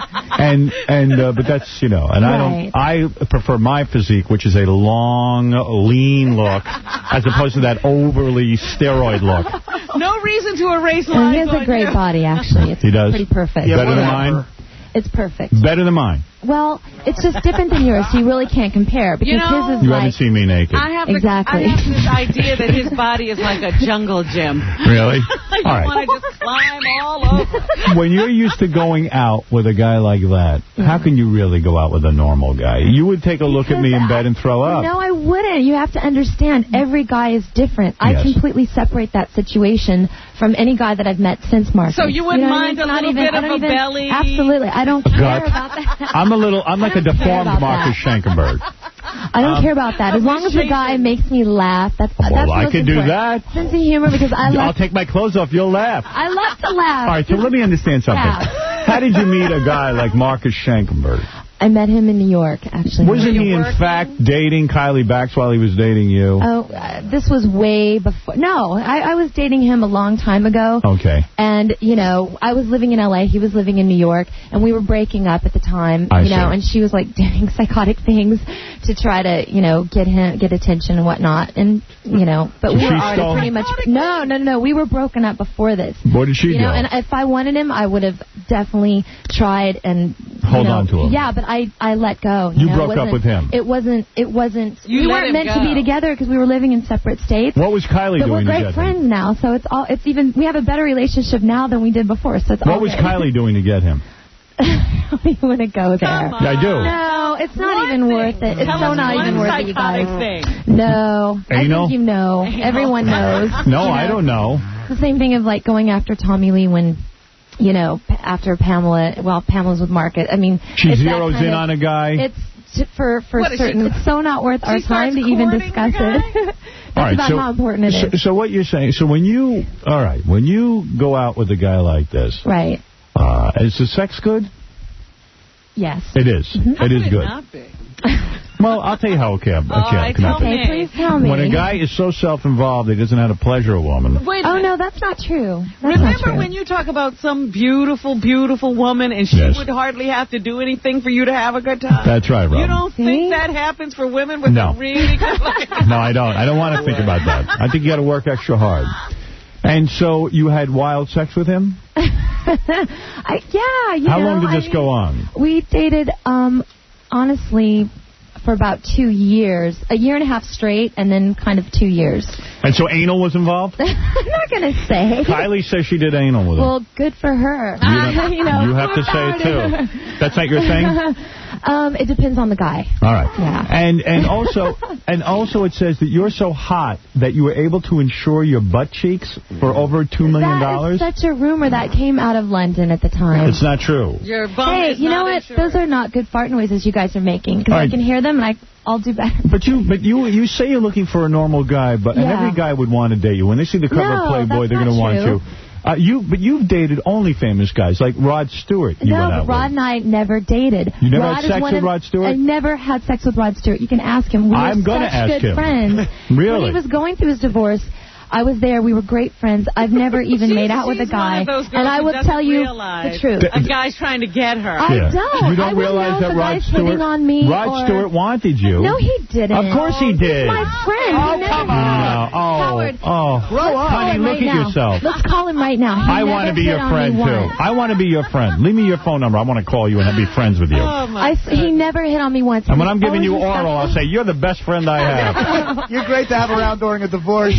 S1: and and uh, but that's you know, and
S16: Right.
S1: I don't. I prefer my physique, which is a long, lean look, as opposed to that overly steroid look.
S3: No reason to erase
S16: And
S3: lines
S16: he has
S3: on
S16: a great
S3: you.
S16: body, actually. It's
S1: He does?
S16: pretty perfect.
S1: Better than
S16: Yeah.
S1: mine.
S16: It's perfect.
S1: Better than mine.
S16: Well, it's just different than yours, so you really can't compare. Because
S3: You know,
S16: his is
S1: You
S16: like...
S1: haven't seen me naked.
S3: I have,
S16: Exactly.
S3: the, I have this idea that his body is like a jungle gym.
S1: Really?
S3: You
S1: All right.
S3: want to just climb all over.
S1: When you're used to going out with a guy like that, how can you really go out with a normal guy? You would take a look at me in bed and throw up.
S16: No, I wouldn't. You have to understand, every guy is different. I
S1: Yes.
S16: completely separate that situation from any guy that I've met since Marcus.
S3: So you wouldn't
S16: know what I
S3: mind
S16: mean?
S3: a
S16: It's not
S3: little
S16: even-
S3: bit
S16: I
S3: of
S16: don't
S3: a
S16: even-
S3: belly?
S16: Absolutely. I don't care
S1: Gut.
S16: about that.
S1: I'm a little, I'm like a
S16: I don't care
S1: deformed
S16: about
S1: Marcus
S16: that.
S1: Schenkenberg.
S16: I don't
S1: Um,
S16: care about that. As long as the guy makes me laugh, that's,
S1: Well,
S16: that's
S1: I
S16: most
S1: can do
S16: important.
S1: that.
S16: Sense of humor, because I
S1: I'll
S16: love,
S1: take my clothes off, you'll laugh.
S16: I love to laugh.
S1: All right, so let me understand something.
S16: Yeah.
S1: How did you meet a guy like Marcus Schenkenberg?
S16: I met him in New York, actually.
S1: Wasn't he, in fact, dating Kylie Bax while he was dating you?
S16: Oh, uh, this was way before. No, I, I was dating him a long time ago.
S1: Okay.
S16: And, you know, I was living in L A, he was living in New York, and we were breaking up at the time,
S1: I
S16: you know,
S1: see.
S16: and she was, like, doing psychotic things to try to, you know, get him, get attention and whatnot. And, you know, but
S1: So
S16: we
S1: she
S16: were already
S1: stole-
S16: pretty much... No, no, no, no, we were broken up before this.
S1: What did she
S16: you know,
S1: do?
S16: And if I wanted him, I would have definitely tried and...
S1: Hold
S16: you know,
S1: on to him.
S16: Yeah, but I, I let go.
S1: You
S16: know,
S1: broke
S16: it
S1: up
S16: wasn't-
S1: with him.
S16: It wasn't, it wasn't...
S3: You
S16: we
S3: let
S16: weren't
S3: him
S16: meant to
S3: go.
S16: be together because we were living in separate states.
S1: What was Kylie
S16: But
S1: doing
S16: we're
S1: to
S16: great
S1: get him?
S16: friends now, so it's all, it's even, we have a better relationship now than we did before, so it's all
S1: What was
S16: good.
S1: Kylie doing to get him?
S16: We want to go there.
S1: I do.
S16: No, it's not even worth it. It's
S3: Tell
S16: so
S3: us
S16: not
S3: one
S16: even worth it, you
S3: psychotic
S16: guys.
S3: thing.
S16: No. I
S1: Anal?
S16: think you know. Everyone knows.
S1: No,
S16: You know?
S1: I don't know.
S16: It's the same thing of like going after Tommy Lee when, you know, p- after Pamela, well, Pamela's with Market. I mean,
S1: She
S16: it's that
S1: zeroes
S16: kind
S1: in
S16: of-
S1: on a guy.
S16: It's t- for for
S3: What is she-
S16: certain. It's so not worth our
S3: She
S16: time
S3: starts
S16: to even
S3: courting
S16: discuss
S3: the guy?
S16: it. That's
S1: All right,
S16: about
S1: so,
S16: how important it
S1: so,
S16: is.
S1: so what you're saying, so when you, all right, when you go out with a guy like this,
S16: Right.
S1: uh, is the sex good?
S16: Yes.
S1: It is.
S16: Mhm.
S1: It is
S3: Could
S1: good.
S3: not be.
S1: Well, I'll tell you how it can,
S3: All
S1: it can,
S3: right,
S1: cannot
S3: tell
S1: be.
S3: me.
S16: Okay, please tell me.
S1: When a guy is so self-involved, he doesn't know how to pleasure a woman.
S3: Wait a
S16: Oh,
S3: minute.
S16: no, that's not true. That's not
S3: Remember
S16: true.
S3: when you talk about some beautiful, beautiful woman and she
S1: Yes.
S3: would hardly have to do anything for you to have a good time?
S1: That's right, Rob.
S3: You don't
S16: See?
S3: think that happens for women with
S1: No.
S3: a really good life?
S1: No, I don't. I don't want to think about that. I think you got to work extra hard. And so you had wild sex with him?
S16: I, yeah, you
S1: How
S16: know,
S1: long did
S16: I
S1: this
S16: mean,
S1: go on?
S16: We dated, um, honestly, for about two years. A year and a half straight, and then kind of two years.
S1: And so anal was involved?
S16: I'm not going to say.
S1: Kylie says she did anal with him.
S16: Well, good for her.
S1: You don't-
S16: you know,
S1: you have to say it, too. That's not your thing?
S16: Um, it depends on the guy.
S1: All right.
S16: Yeah.
S1: And and also and also it says that you're so hot that you were able to insure your butt cheeks for over two million dollars.
S16: That is such a rumor that came out of London at the time.
S1: It's not true.
S3: Your bum
S16: Hey,
S3: is
S16: you know
S3: not
S16: what?
S3: insured.
S16: Those are not good fart noises you guys are making, because
S1: All
S16: I
S1: right.
S16: can hear them, and I, I'll do better.
S1: But you but you you say you're looking for a normal guy, but and
S16: Yeah.
S1: every guy would want to date you. When they see the cover
S16: No,
S1: of Playboy,
S16: that's
S1: they're going to
S16: not
S1: want
S16: true.
S1: you. Uh, you but you've dated only famous guys like Rod Stewart. You
S16: No,
S1: went
S16: but
S1: out
S16: Rod
S1: with.
S16: and I never dated.
S1: You never
S16: Rod
S1: had
S16: is
S1: sex
S16: one
S1: with
S16: of-
S1: Rod Stewart?
S16: I never had sex with Rod Stewart. You can ask him. We
S1: I'm
S16: were
S1: gonna
S16: such
S1: ask
S16: good
S1: him.
S16: friends.
S1: Really?
S16: When he was going through his divorce, I was there. We were great friends. I've never even made out with a
S3: She's one
S16: guy.
S3: of those girls
S16: And I
S3: who
S16: will
S3: doesn't
S16: tell you
S3: realize
S16: the truth.
S3: A guy's trying to get her.
S16: I
S1: Yeah.
S16: don't.
S1: You don't
S16: I wouldn't
S1: realize
S16: know
S1: that
S16: if a
S1: Rod
S16: guy's
S1: Stewart
S16: hitting on me
S1: Rod
S16: or...
S1: Stewart wanted you.
S16: No, he didn't.
S1: Of course he did.
S16: He's my friend.
S1: Oh,
S16: He never
S1: come
S16: did.
S1: on. Oh,
S16: Howard,
S1: oh.
S16: let's call
S1: Honey,
S16: him
S1: look
S16: right
S1: at
S16: now.
S1: yourself.
S16: Let's call him right now. He
S1: I want to
S16: never
S1: be
S16: hit
S1: your
S16: on
S1: friend,
S16: me
S1: too.
S16: once.
S1: I want to be your friend. Leave me your phone number. I want to call you and be friends with you.
S3: Oh, my
S16: I, he never hit on me once.
S1: And when
S16: He
S1: I'm giving you
S16: always
S1: oral, I'll say, you're the best friend I have.
S2: You're great to have around during a divorce.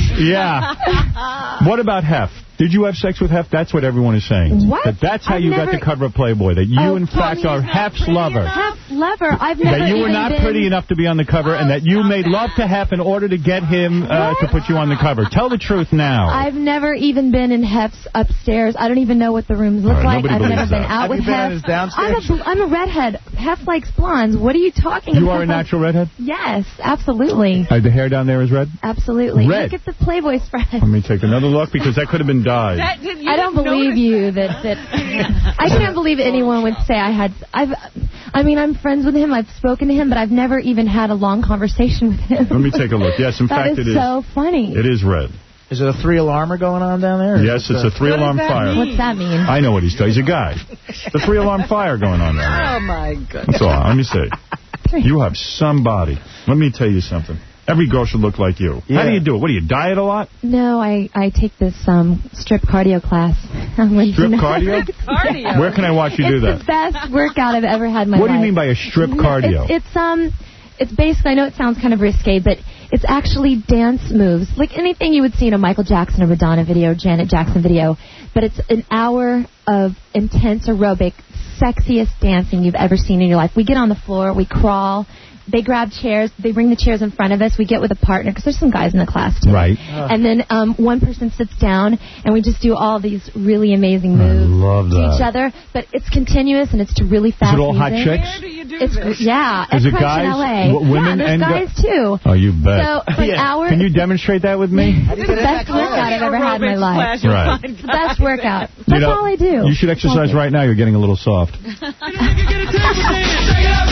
S1: Yeah. What about Hef? Did you have sex with Hef? That's what everyone is saying.
S16: What?
S1: That that's how
S16: I've
S1: you
S16: never-
S1: got the cover of Playboy. That you,
S16: Oh,
S1: in fact, are Hef's lover.
S16: Half lover. I've never
S1: That you were
S16: even
S1: not
S16: been...
S1: pretty enough to be on the cover, and that you made love to Hef in order to get him uh, to put you on the cover. Tell the truth now.
S16: I've never even been in Hef's upstairs. I don't even know what the rooms look
S1: All right,
S16: like.
S1: nobody
S16: I've never
S1: believes
S16: been
S1: that.
S16: out
S2: Have
S16: with
S2: you been
S16: Hef.
S2: in his downstairs?
S16: I'm a, bl- I'm a redhead. Hef likes blondes. What are you talking
S1: You
S16: about?
S1: are a natural redhead?
S16: Yes, absolutely.
S1: Uh, the hair down there is red?
S16: Absolutely.
S1: Red.
S16: Look at the Playboy spread.
S1: Let me take another look, because that could have been dyed.
S3: That did, you
S16: I don't
S3: didn't
S16: believe
S3: notice
S16: you that, that I can't believe anyone would say I had I've I mean I'm friends with him, I've spoken to him, but I've never even had a long conversation with him.
S1: Let me take a look. Yes, in
S16: That
S1: fact,
S16: is
S1: it is.
S16: so funny.
S1: It is red.
S2: Is it a three-alarmer going on down there? or
S1: Yes,
S2: is it
S1: it's a three-alarm fire.
S16: What's that mean?
S1: I know what he's doing. He's a guy. The three-alarm fire going on down there.
S3: Oh, my goodness.
S1: That's all. Let me see. You have somebody. Let me tell you something. Every girl should look like you.
S2: Yeah.
S1: How do you do it? What do you diet a lot?
S16: No, I, I take this um strip cardio class on Wednesday
S1: Strip
S16: night.
S1: cardio?
S3: Cardio.
S1: Where can I watch you do
S16: It's the
S1: that?
S16: best workout I've ever had in my
S1: What do you
S16: life.
S1: mean by a strip cardio?
S16: It's, it's um, it's basically, I know it sounds kind of risque, but it's actually dance moves, like anything you would see in a Michael Jackson or Madonna video, Janet Jackson video. But it's an hour of intense aerobic, sexiest dancing you've ever seen in your life. We get on the floor, we crawl. They grab chairs. They bring the chairs in front of us. We get with a partner, because there's some guys in the class, too.
S1: Right.
S16: And then um, one person sits down, and we just do all these really amazing moves
S1: love
S16: to
S1: that.
S16: each other. But it's continuous, and it's to really
S1: Is
S16: fast
S1: it all hot
S16: music.
S1: chicks?
S3: Where do you do
S16: It's
S3: this?
S16: yeah,
S1: Is
S16: at
S1: it
S16: Crunch
S1: guys?
S16: in L A.
S1: W- women
S16: yeah,
S1: and
S16: there's guys too.
S1: Oh, you bet.
S16: So for an hour,
S1: Can you demonstrate that with me?
S2: How do you
S16: it's the
S2: get in that
S16: best workout I've ever had in my
S3: Aerobics
S16: life.
S3: class, you'll
S1: Right.
S3: find
S16: It's the best workout.
S1: You
S16: That's
S1: know,
S16: all I do.
S1: You should exercise right now. You're getting a little soft.
S16: Right.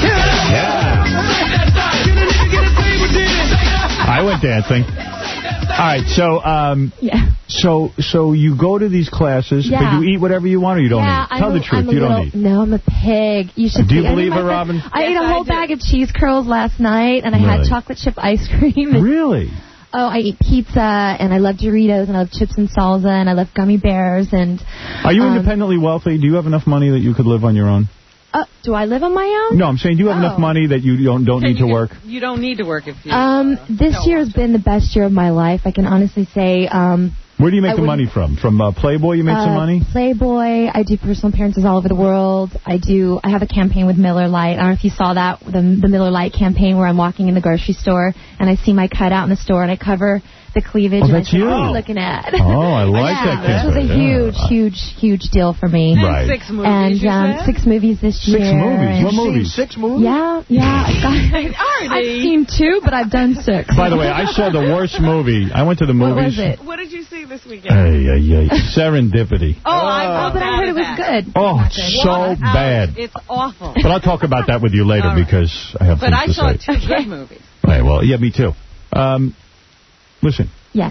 S1: I went dancing. All right, so um,
S16: yeah.
S1: so so you go to these classes,
S16: Yeah.
S1: but you eat whatever you want or you don't
S16: yeah,
S1: eat? Tell
S16: I'm
S1: the
S16: a,
S1: truth,
S16: I'm a
S1: you
S16: little,
S1: don't eat.
S16: No, I'm a pig. You should
S1: Do you
S16: see- I
S1: believe
S16: mean,
S1: her,
S16: my
S1: Robin?
S16: friend- I ate a whole bag of cheese curls last night, and I
S1: Really?
S16: had chocolate chip ice cream. And,
S1: Really?
S16: oh, I eat pizza, and I love Doritos, and I love chips and salsa, and I love gummy bears, and...
S1: Are you
S16: um,
S1: independently wealthy? Do you have enough money that you could live on your own?
S16: Uh, do I live on my own?
S1: No, I'm saying do you have
S16: Oh.
S1: enough money that you don't don't need to work?
S3: You don't need to work if you...
S16: Um, this year has been the best year of my life. I can honestly say... Um,
S1: Where do you make
S16: I
S1: the money from? From uh, Playboy you make
S16: uh,
S1: some money?
S16: Playboy. I do personal appearances all over the world. I do. I have a campaign with Miller Lite. I don't know if you saw that, the, the Miller Lite campaign where I'm walking in the grocery store and I see my cutout in the store and I cover the cleavage.
S1: Oh,
S16: and
S1: that's
S16: I say,
S1: you.
S16: What are you looking at?
S1: Oh, I like
S16: yeah,
S1: that campaign.
S16: This was a
S1: Yeah.
S16: huge, huge, huge deal for me.
S1: And Right.
S3: six movies,
S16: And
S3: you
S16: um,
S3: said?
S16: six movies this
S1: Six
S16: year.
S1: movies?
S16: and-
S1: What movies?
S2: Six movies?
S16: Yeah, yeah. I've, got, I've seen two, but I've done six.
S1: By the way, I saw the worst movie. I went to the
S16: What
S1: movies.
S16: was it?
S3: What did you see this weekend?
S1: Ay, ay, ay. Serendipity.
S3: Oh, I
S16: Oh, but I heard it was good.
S1: Oh, it's so
S3: What?
S1: bad.
S3: It's awful.
S1: But I'll talk about that with you later
S3: All right.
S1: because I have
S3: But I
S1: things
S3: saw
S1: to say.
S3: two good movies.
S1: Right, well, yeah, me too. Um, listen,
S16: Yes,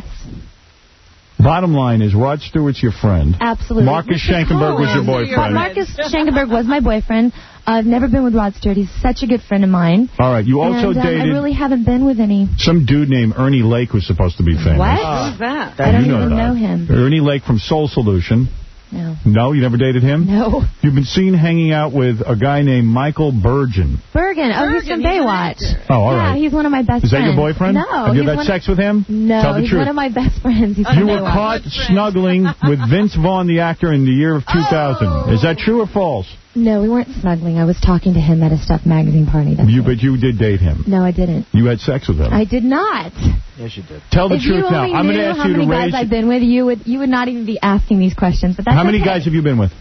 S1: bottom line is Rod Stewart's your friend.
S16: absolutely.
S1: Marcus Schenkenberg was your boyfriend.
S16: Marcus Schenkenberg was my boyfriend. I've never been with Rod Stewart. He's such a good friend of mine.
S1: All right, you also
S16: and, um,
S1: dated
S16: I really haven't been with any.
S1: some dude named Ernie Lake who's supposed to be famous.
S16: What?
S3: Who's that?
S16: I don't
S1: you know
S16: even
S1: that.
S16: know him.
S1: Ernie Lake from Soul Solution.
S16: No.
S1: No, you never dated him?
S16: No.
S1: You've been seen hanging out with a guy named Michael Bergen.
S16: Bergen. Oh, he's from Baywatch.
S1: Oh, all
S16: yeah,
S1: right.
S16: he's one of my best
S1: Is that
S16: friends.
S1: your boyfriend?
S16: No.
S1: Have you
S16: he's
S1: had
S16: one-
S1: sex with him?
S16: No,
S1: Tell the
S16: he's
S1: truth.
S16: one of my best friends. He's
S1: You
S16: from
S1: were
S16: Baywatch.
S1: caught snuggling with Vince Vaughn, the actor, in the year of two thousand.
S16: Oh.
S1: Is that true or false?
S16: No, we weren't snuggling. I was talking to him at a Stuff magazine party. That's
S1: You,
S16: it.
S1: but you did date him.
S16: No, I didn't.
S1: You had sex with him.
S16: I did not.
S2: Yes, you did.
S1: Tell the
S16: if
S1: truth
S16: you
S1: now.
S16: only
S1: I'm going
S16: knew
S1: to ask
S16: how
S1: you
S16: many
S1: to
S16: guys
S1: raise.
S16: I've been with, you would you would not even be asking these questions. But that's
S1: How many
S16: okay.
S1: guys have you been with?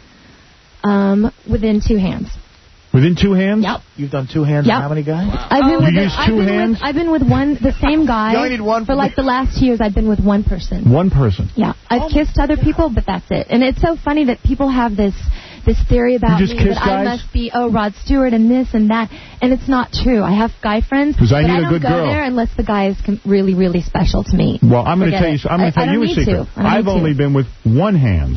S16: Um, within two hands.
S1: Within two hands?
S16: Yep.
S2: You've done two hands
S16: Yep.
S2: and how many guys?
S16: I've been
S1: You
S16: with
S1: used
S16: I've
S1: two
S16: been
S1: hands?
S16: With, I've been with one, the same guy.
S2: You only need one
S16: for
S2: for
S16: like the last two years. I've been with one person.
S1: One person.
S16: Yeah, I've kissed other people, but that's it. And it's so funny that people have this this theory about
S1: You just
S16: me
S1: kiss
S16: that I
S1: guys?
S16: must be oh Rod Stewart and this and that, and it's not true. I have guy friends,
S1: 'Cause I
S16: but
S1: need
S16: I
S1: a
S16: don't
S1: good
S16: go
S1: girl.
S16: there unless the guy is com- really really special to me.
S1: Well, I'm going to
S16: Forget
S1: tell you.
S16: it.
S1: I'm going
S16: I-
S1: to tell
S16: I
S1: you
S16: don't
S1: a
S16: need
S1: secret.
S16: to. I don't
S1: I've
S16: need
S1: only
S16: to.
S1: been with one hand.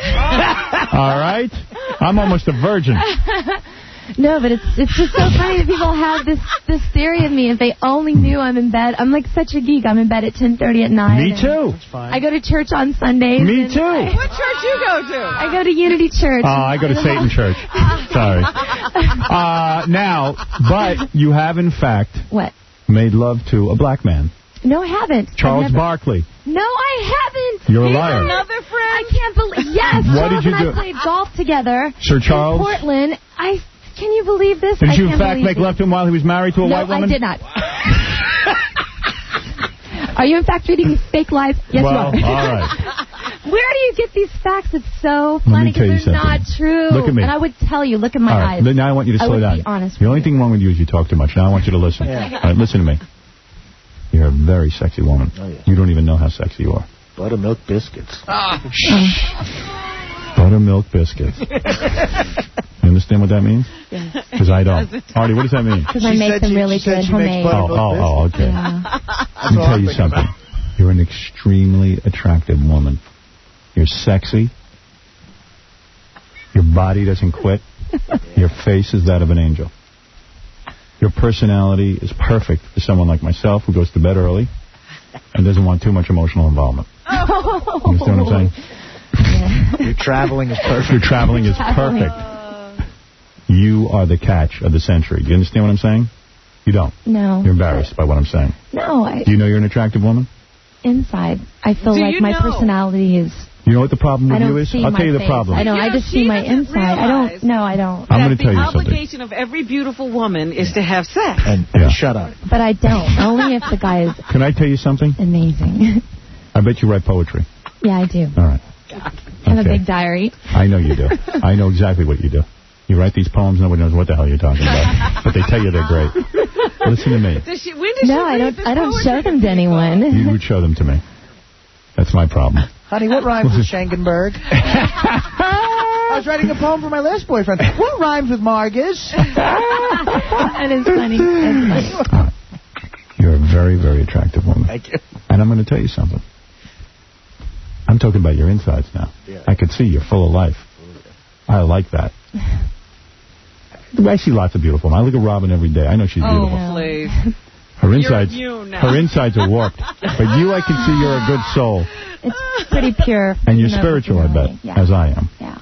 S1: All right. I'm almost a virgin.
S16: No, but it's it's just so funny that people have this this theory of me. If they only knew I'm in bed, I'm like such a geek. I'm in bed at ten thirty at night.
S1: Me
S16: and
S1: too.
S16: I go to church on Sundays.
S1: Me
S16: and
S1: too.
S16: I,
S3: What church you go to?
S16: I go to Unity Church.
S1: Oh, I go to Satan Church. Sorry. Uh, now, but you have in fact
S16: What?
S1: made love to a black man,
S16: No, I haven't.
S1: Charles
S16: I've never-
S1: Barkley.
S16: No, I haven't.
S1: You're a
S16: He's
S1: liar.
S16: Another friend. I can't believe. Yes,
S1: What
S16: Charles
S1: did you
S16: and
S1: do?
S16: I played golf together.
S1: Sir Charles?
S16: In Portland. I can you believe this?
S1: Did
S16: I
S1: you in
S16: can't
S1: fact
S16: believe
S1: make
S16: it.
S1: love to him while he was married to a
S16: no,
S1: white woman?
S16: I did not. Are you in fact reading fake lies? Yes,
S1: Well,
S16: you are.
S1: all right.
S16: Where do you get these facts? It's so
S1: Let me
S16: funny
S1: tell you
S16: because they're not
S1: something.
S16: true.
S1: Look at me.
S16: And I would tell you. Look at my
S1: All right.
S16: eyes.
S1: Then Now I want you to
S16: I
S1: slow
S16: would
S1: down.
S16: be honest
S1: The only thing wrong with you is you talk too much. Now I want you to listen.
S2: Yeah.
S1: All right, listen to me. You're a very sexy woman.
S2: Oh, yeah.
S1: You don't even know how sexy you are.
S2: Buttermilk biscuits.
S1: Buttermilk biscuits. You understand what that means?
S16: Yes.
S1: Because I don't. Artie, what does that mean?
S16: Because I
S2: She
S16: make
S2: said
S16: them
S2: she-
S16: really
S2: she said
S16: good
S2: she makes
S16: homemade.
S1: Oh,
S2: buttermilk
S1: oh, oh, okay.
S16: Yeah.
S1: Let me
S2: all
S1: tell
S2: I'm
S1: you
S2: thinking
S1: something.
S2: about.
S1: You're an extremely attractive woman. You're sexy. Your body doesn't quit. Your face is that of an angel. Your personality is perfect for someone like myself who goes to bed early and doesn't want too much emotional involvement.
S16: Oh.
S1: You understand what I'm saying?
S16: Yeah.
S2: Your traveling is perfect.
S1: Your traveling is perfect. You are the catch of the century. Do you understand what I'm saying? You don't.
S16: No.
S1: You're embarrassed by what I'm saying.
S16: No, I,
S1: Do you know you're an attractive woman?
S16: inside, I feel
S3: Do
S16: like
S3: you
S16: my
S3: know?
S16: personality is.
S1: You know what the problem
S16: I
S1: with
S16: don't
S1: you is?
S16: see
S1: I'll
S16: my
S1: tell you the
S16: face.
S1: problem.
S16: I don't. I
S3: You know,
S16: just
S3: she
S16: see my
S3: doesn't
S16: inside. I
S3: realize
S16: don't. No, I don't.
S1: I'm
S3: That
S1: going to tell you
S3: the
S1: something.
S3: obligation of every beautiful woman is to have sex.
S2: And,
S1: Yeah.
S2: and shut up.
S16: But I don't. Only if the guy is
S1: Can I tell you something?
S16: amazing.
S1: I bet you write poetry.
S16: Yeah, I do.
S1: All right.
S16: I have a
S1: Okay.
S16: big diary.
S1: I know you do. I know exactly what you do. You write these poems, nobody knows what the hell you're talking about. But they tell you they're great. Listen to me.
S3: Does she, when does
S16: No,
S3: she
S16: I
S3: read
S16: don't.
S3: this
S16: I don't
S3: poetry
S16: show them to
S1: You
S16: anyone.
S1: would show them to me. That's my problem.
S2: Honey, what rhymes with Schenkenberg?
S1: Oh,
S2: was writing a poem for my last boyfriend. What rhymes with Margus?
S16: That is funny. That's funny.
S1: You're a very, very attractive woman.
S2: Thank you.
S1: And I'm going to tell you something. I'm talking about your insides now.
S2: Yeah.
S1: I could see you're full of life. I like that. I see lots of beautiful women. I look at Robin every day. I know she's beautiful.
S3: Oh, please.
S1: Her insides,
S3: You're you now.
S1: her insides are warped. But you, I can see you're a good soul.
S16: It's pretty pure.
S1: And you're
S16: you know,
S1: spiritual, I bet,
S16: yeah.
S1: as I am.
S16: Yeah.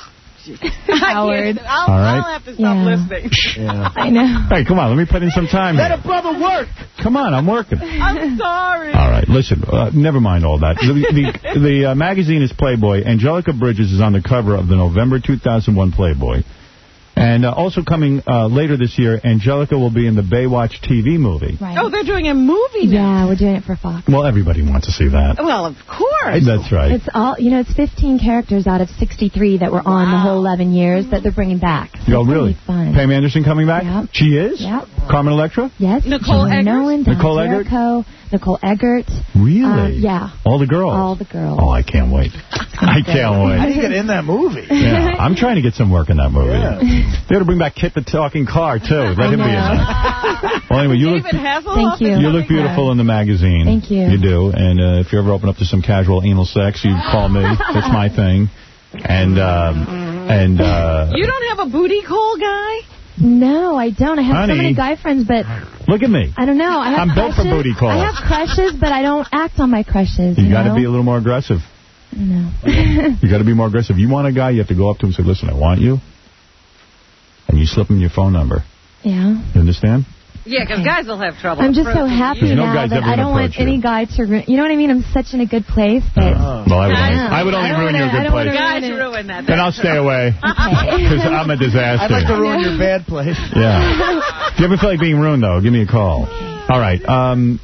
S3: Howard. I'll,
S1: All right.
S3: I'll have to stop
S16: Yeah.
S3: listening.
S1: Yeah.
S16: I know.
S1: Hey, come on, let me put in some time
S2: Let
S1: here.
S2: a brother work.
S1: Come on, I'm working.
S3: I'm sorry.
S1: All right, listen, uh, never mind all that. The, the, the uh, magazine is Playboy. Angelica Bridges is on the cover of the November two thousand one Playboy. And uh, also coming uh, later this year, Angelica will be in the Baywatch T V movie.
S16: Right.
S3: Oh, they're doing a movie now.
S16: Yeah, we're doing it for Fox.
S1: Well, everybody wants to see that.
S3: Well, of course.
S1: That's right.
S16: It's all, you know, it's fifteen characters out of sixty-three that were on the whole eleven years that they're bringing back. So
S1: Oh,
S16: it's gonna
S1: really?
S16: be fun.
S1: Pam Anderson coming back?
S16: Yep.
S1: She is?
S16: Yep.
S1: Carmen Electra?
S16: Yes.
S3: Nicole
S16: John
S3: Eggert?
S16: Nolan, Don
S1: Nicole Eggert?
S16: Jericho, Nicole Eggert.
S1: Really?
S16: Uh, yeah.
S1: All the girls?
S16: All the girls.
S1: Oh, I can't wait. I can't
S2: How
S1: wait.
S2: do you get in that movie?
S1: Yeah, I'm trying to get some work in that movie.
S2: Yeah.
S1: They ought to bring back Kit the Talking Car, too. Let
S16: I
S1: him be in
S16: know.
S1: that. Well, anyway, you look,
S3: David Hasselhoff.
S16: Thank you.
S1: you look beautiful in the magazine.
S16: Thank you.
S1: You do. And uh, if you ever open up to some casual anal sex, you call me. That's my thing. And, um, and, uh...
S3: You don't have a booty call guy?
S16: No, I don't. I have
S1: Honey.
S16: so many guy friends, but
S1: Look at me.
S16: I don't know. I have
S1: I'm built
S16: crushes.
S1: for booty calls.
S16: I have crushes, but I don't act on my crushes.
S1: You,
S16: You,
S1: got to
S16: know?
S1: be a little more aggressive.
S16: No.
S1: You got to be more aggressive. You want a guy, you have to go up to him and say, listen, I want you. And you slip him your phone number.
S16: Yeah.
S1: You understand?
S3: Yeah, because guys will have trouble.
S16: I'm just so
S3: approaching
S16: happy
S1: There's no
S16: now
S1: guys
S16: that
S1: ever
S16: I
S1: gonna
S16: don't want
S1: approach you.
S16: any guy to ruin. You know what I mean? I'm such in a good place that.
S1: Uh, well, I would only,
S16: Yeah.
S1: I would only
S16: I don't
S1: ruin
S16: wanna-
S1: your
S16: I
S1: good
S16: don't wanna
S1: place.
S3: Guys
S16: ruin it.
S3: ruin that.
S1: Then I'll stay away. Because I'm a disaster.
S2: I'd like to ruin your bad place.
S1: Yeah. If you ever feel like being ruined, though, give me a call. All right. Um,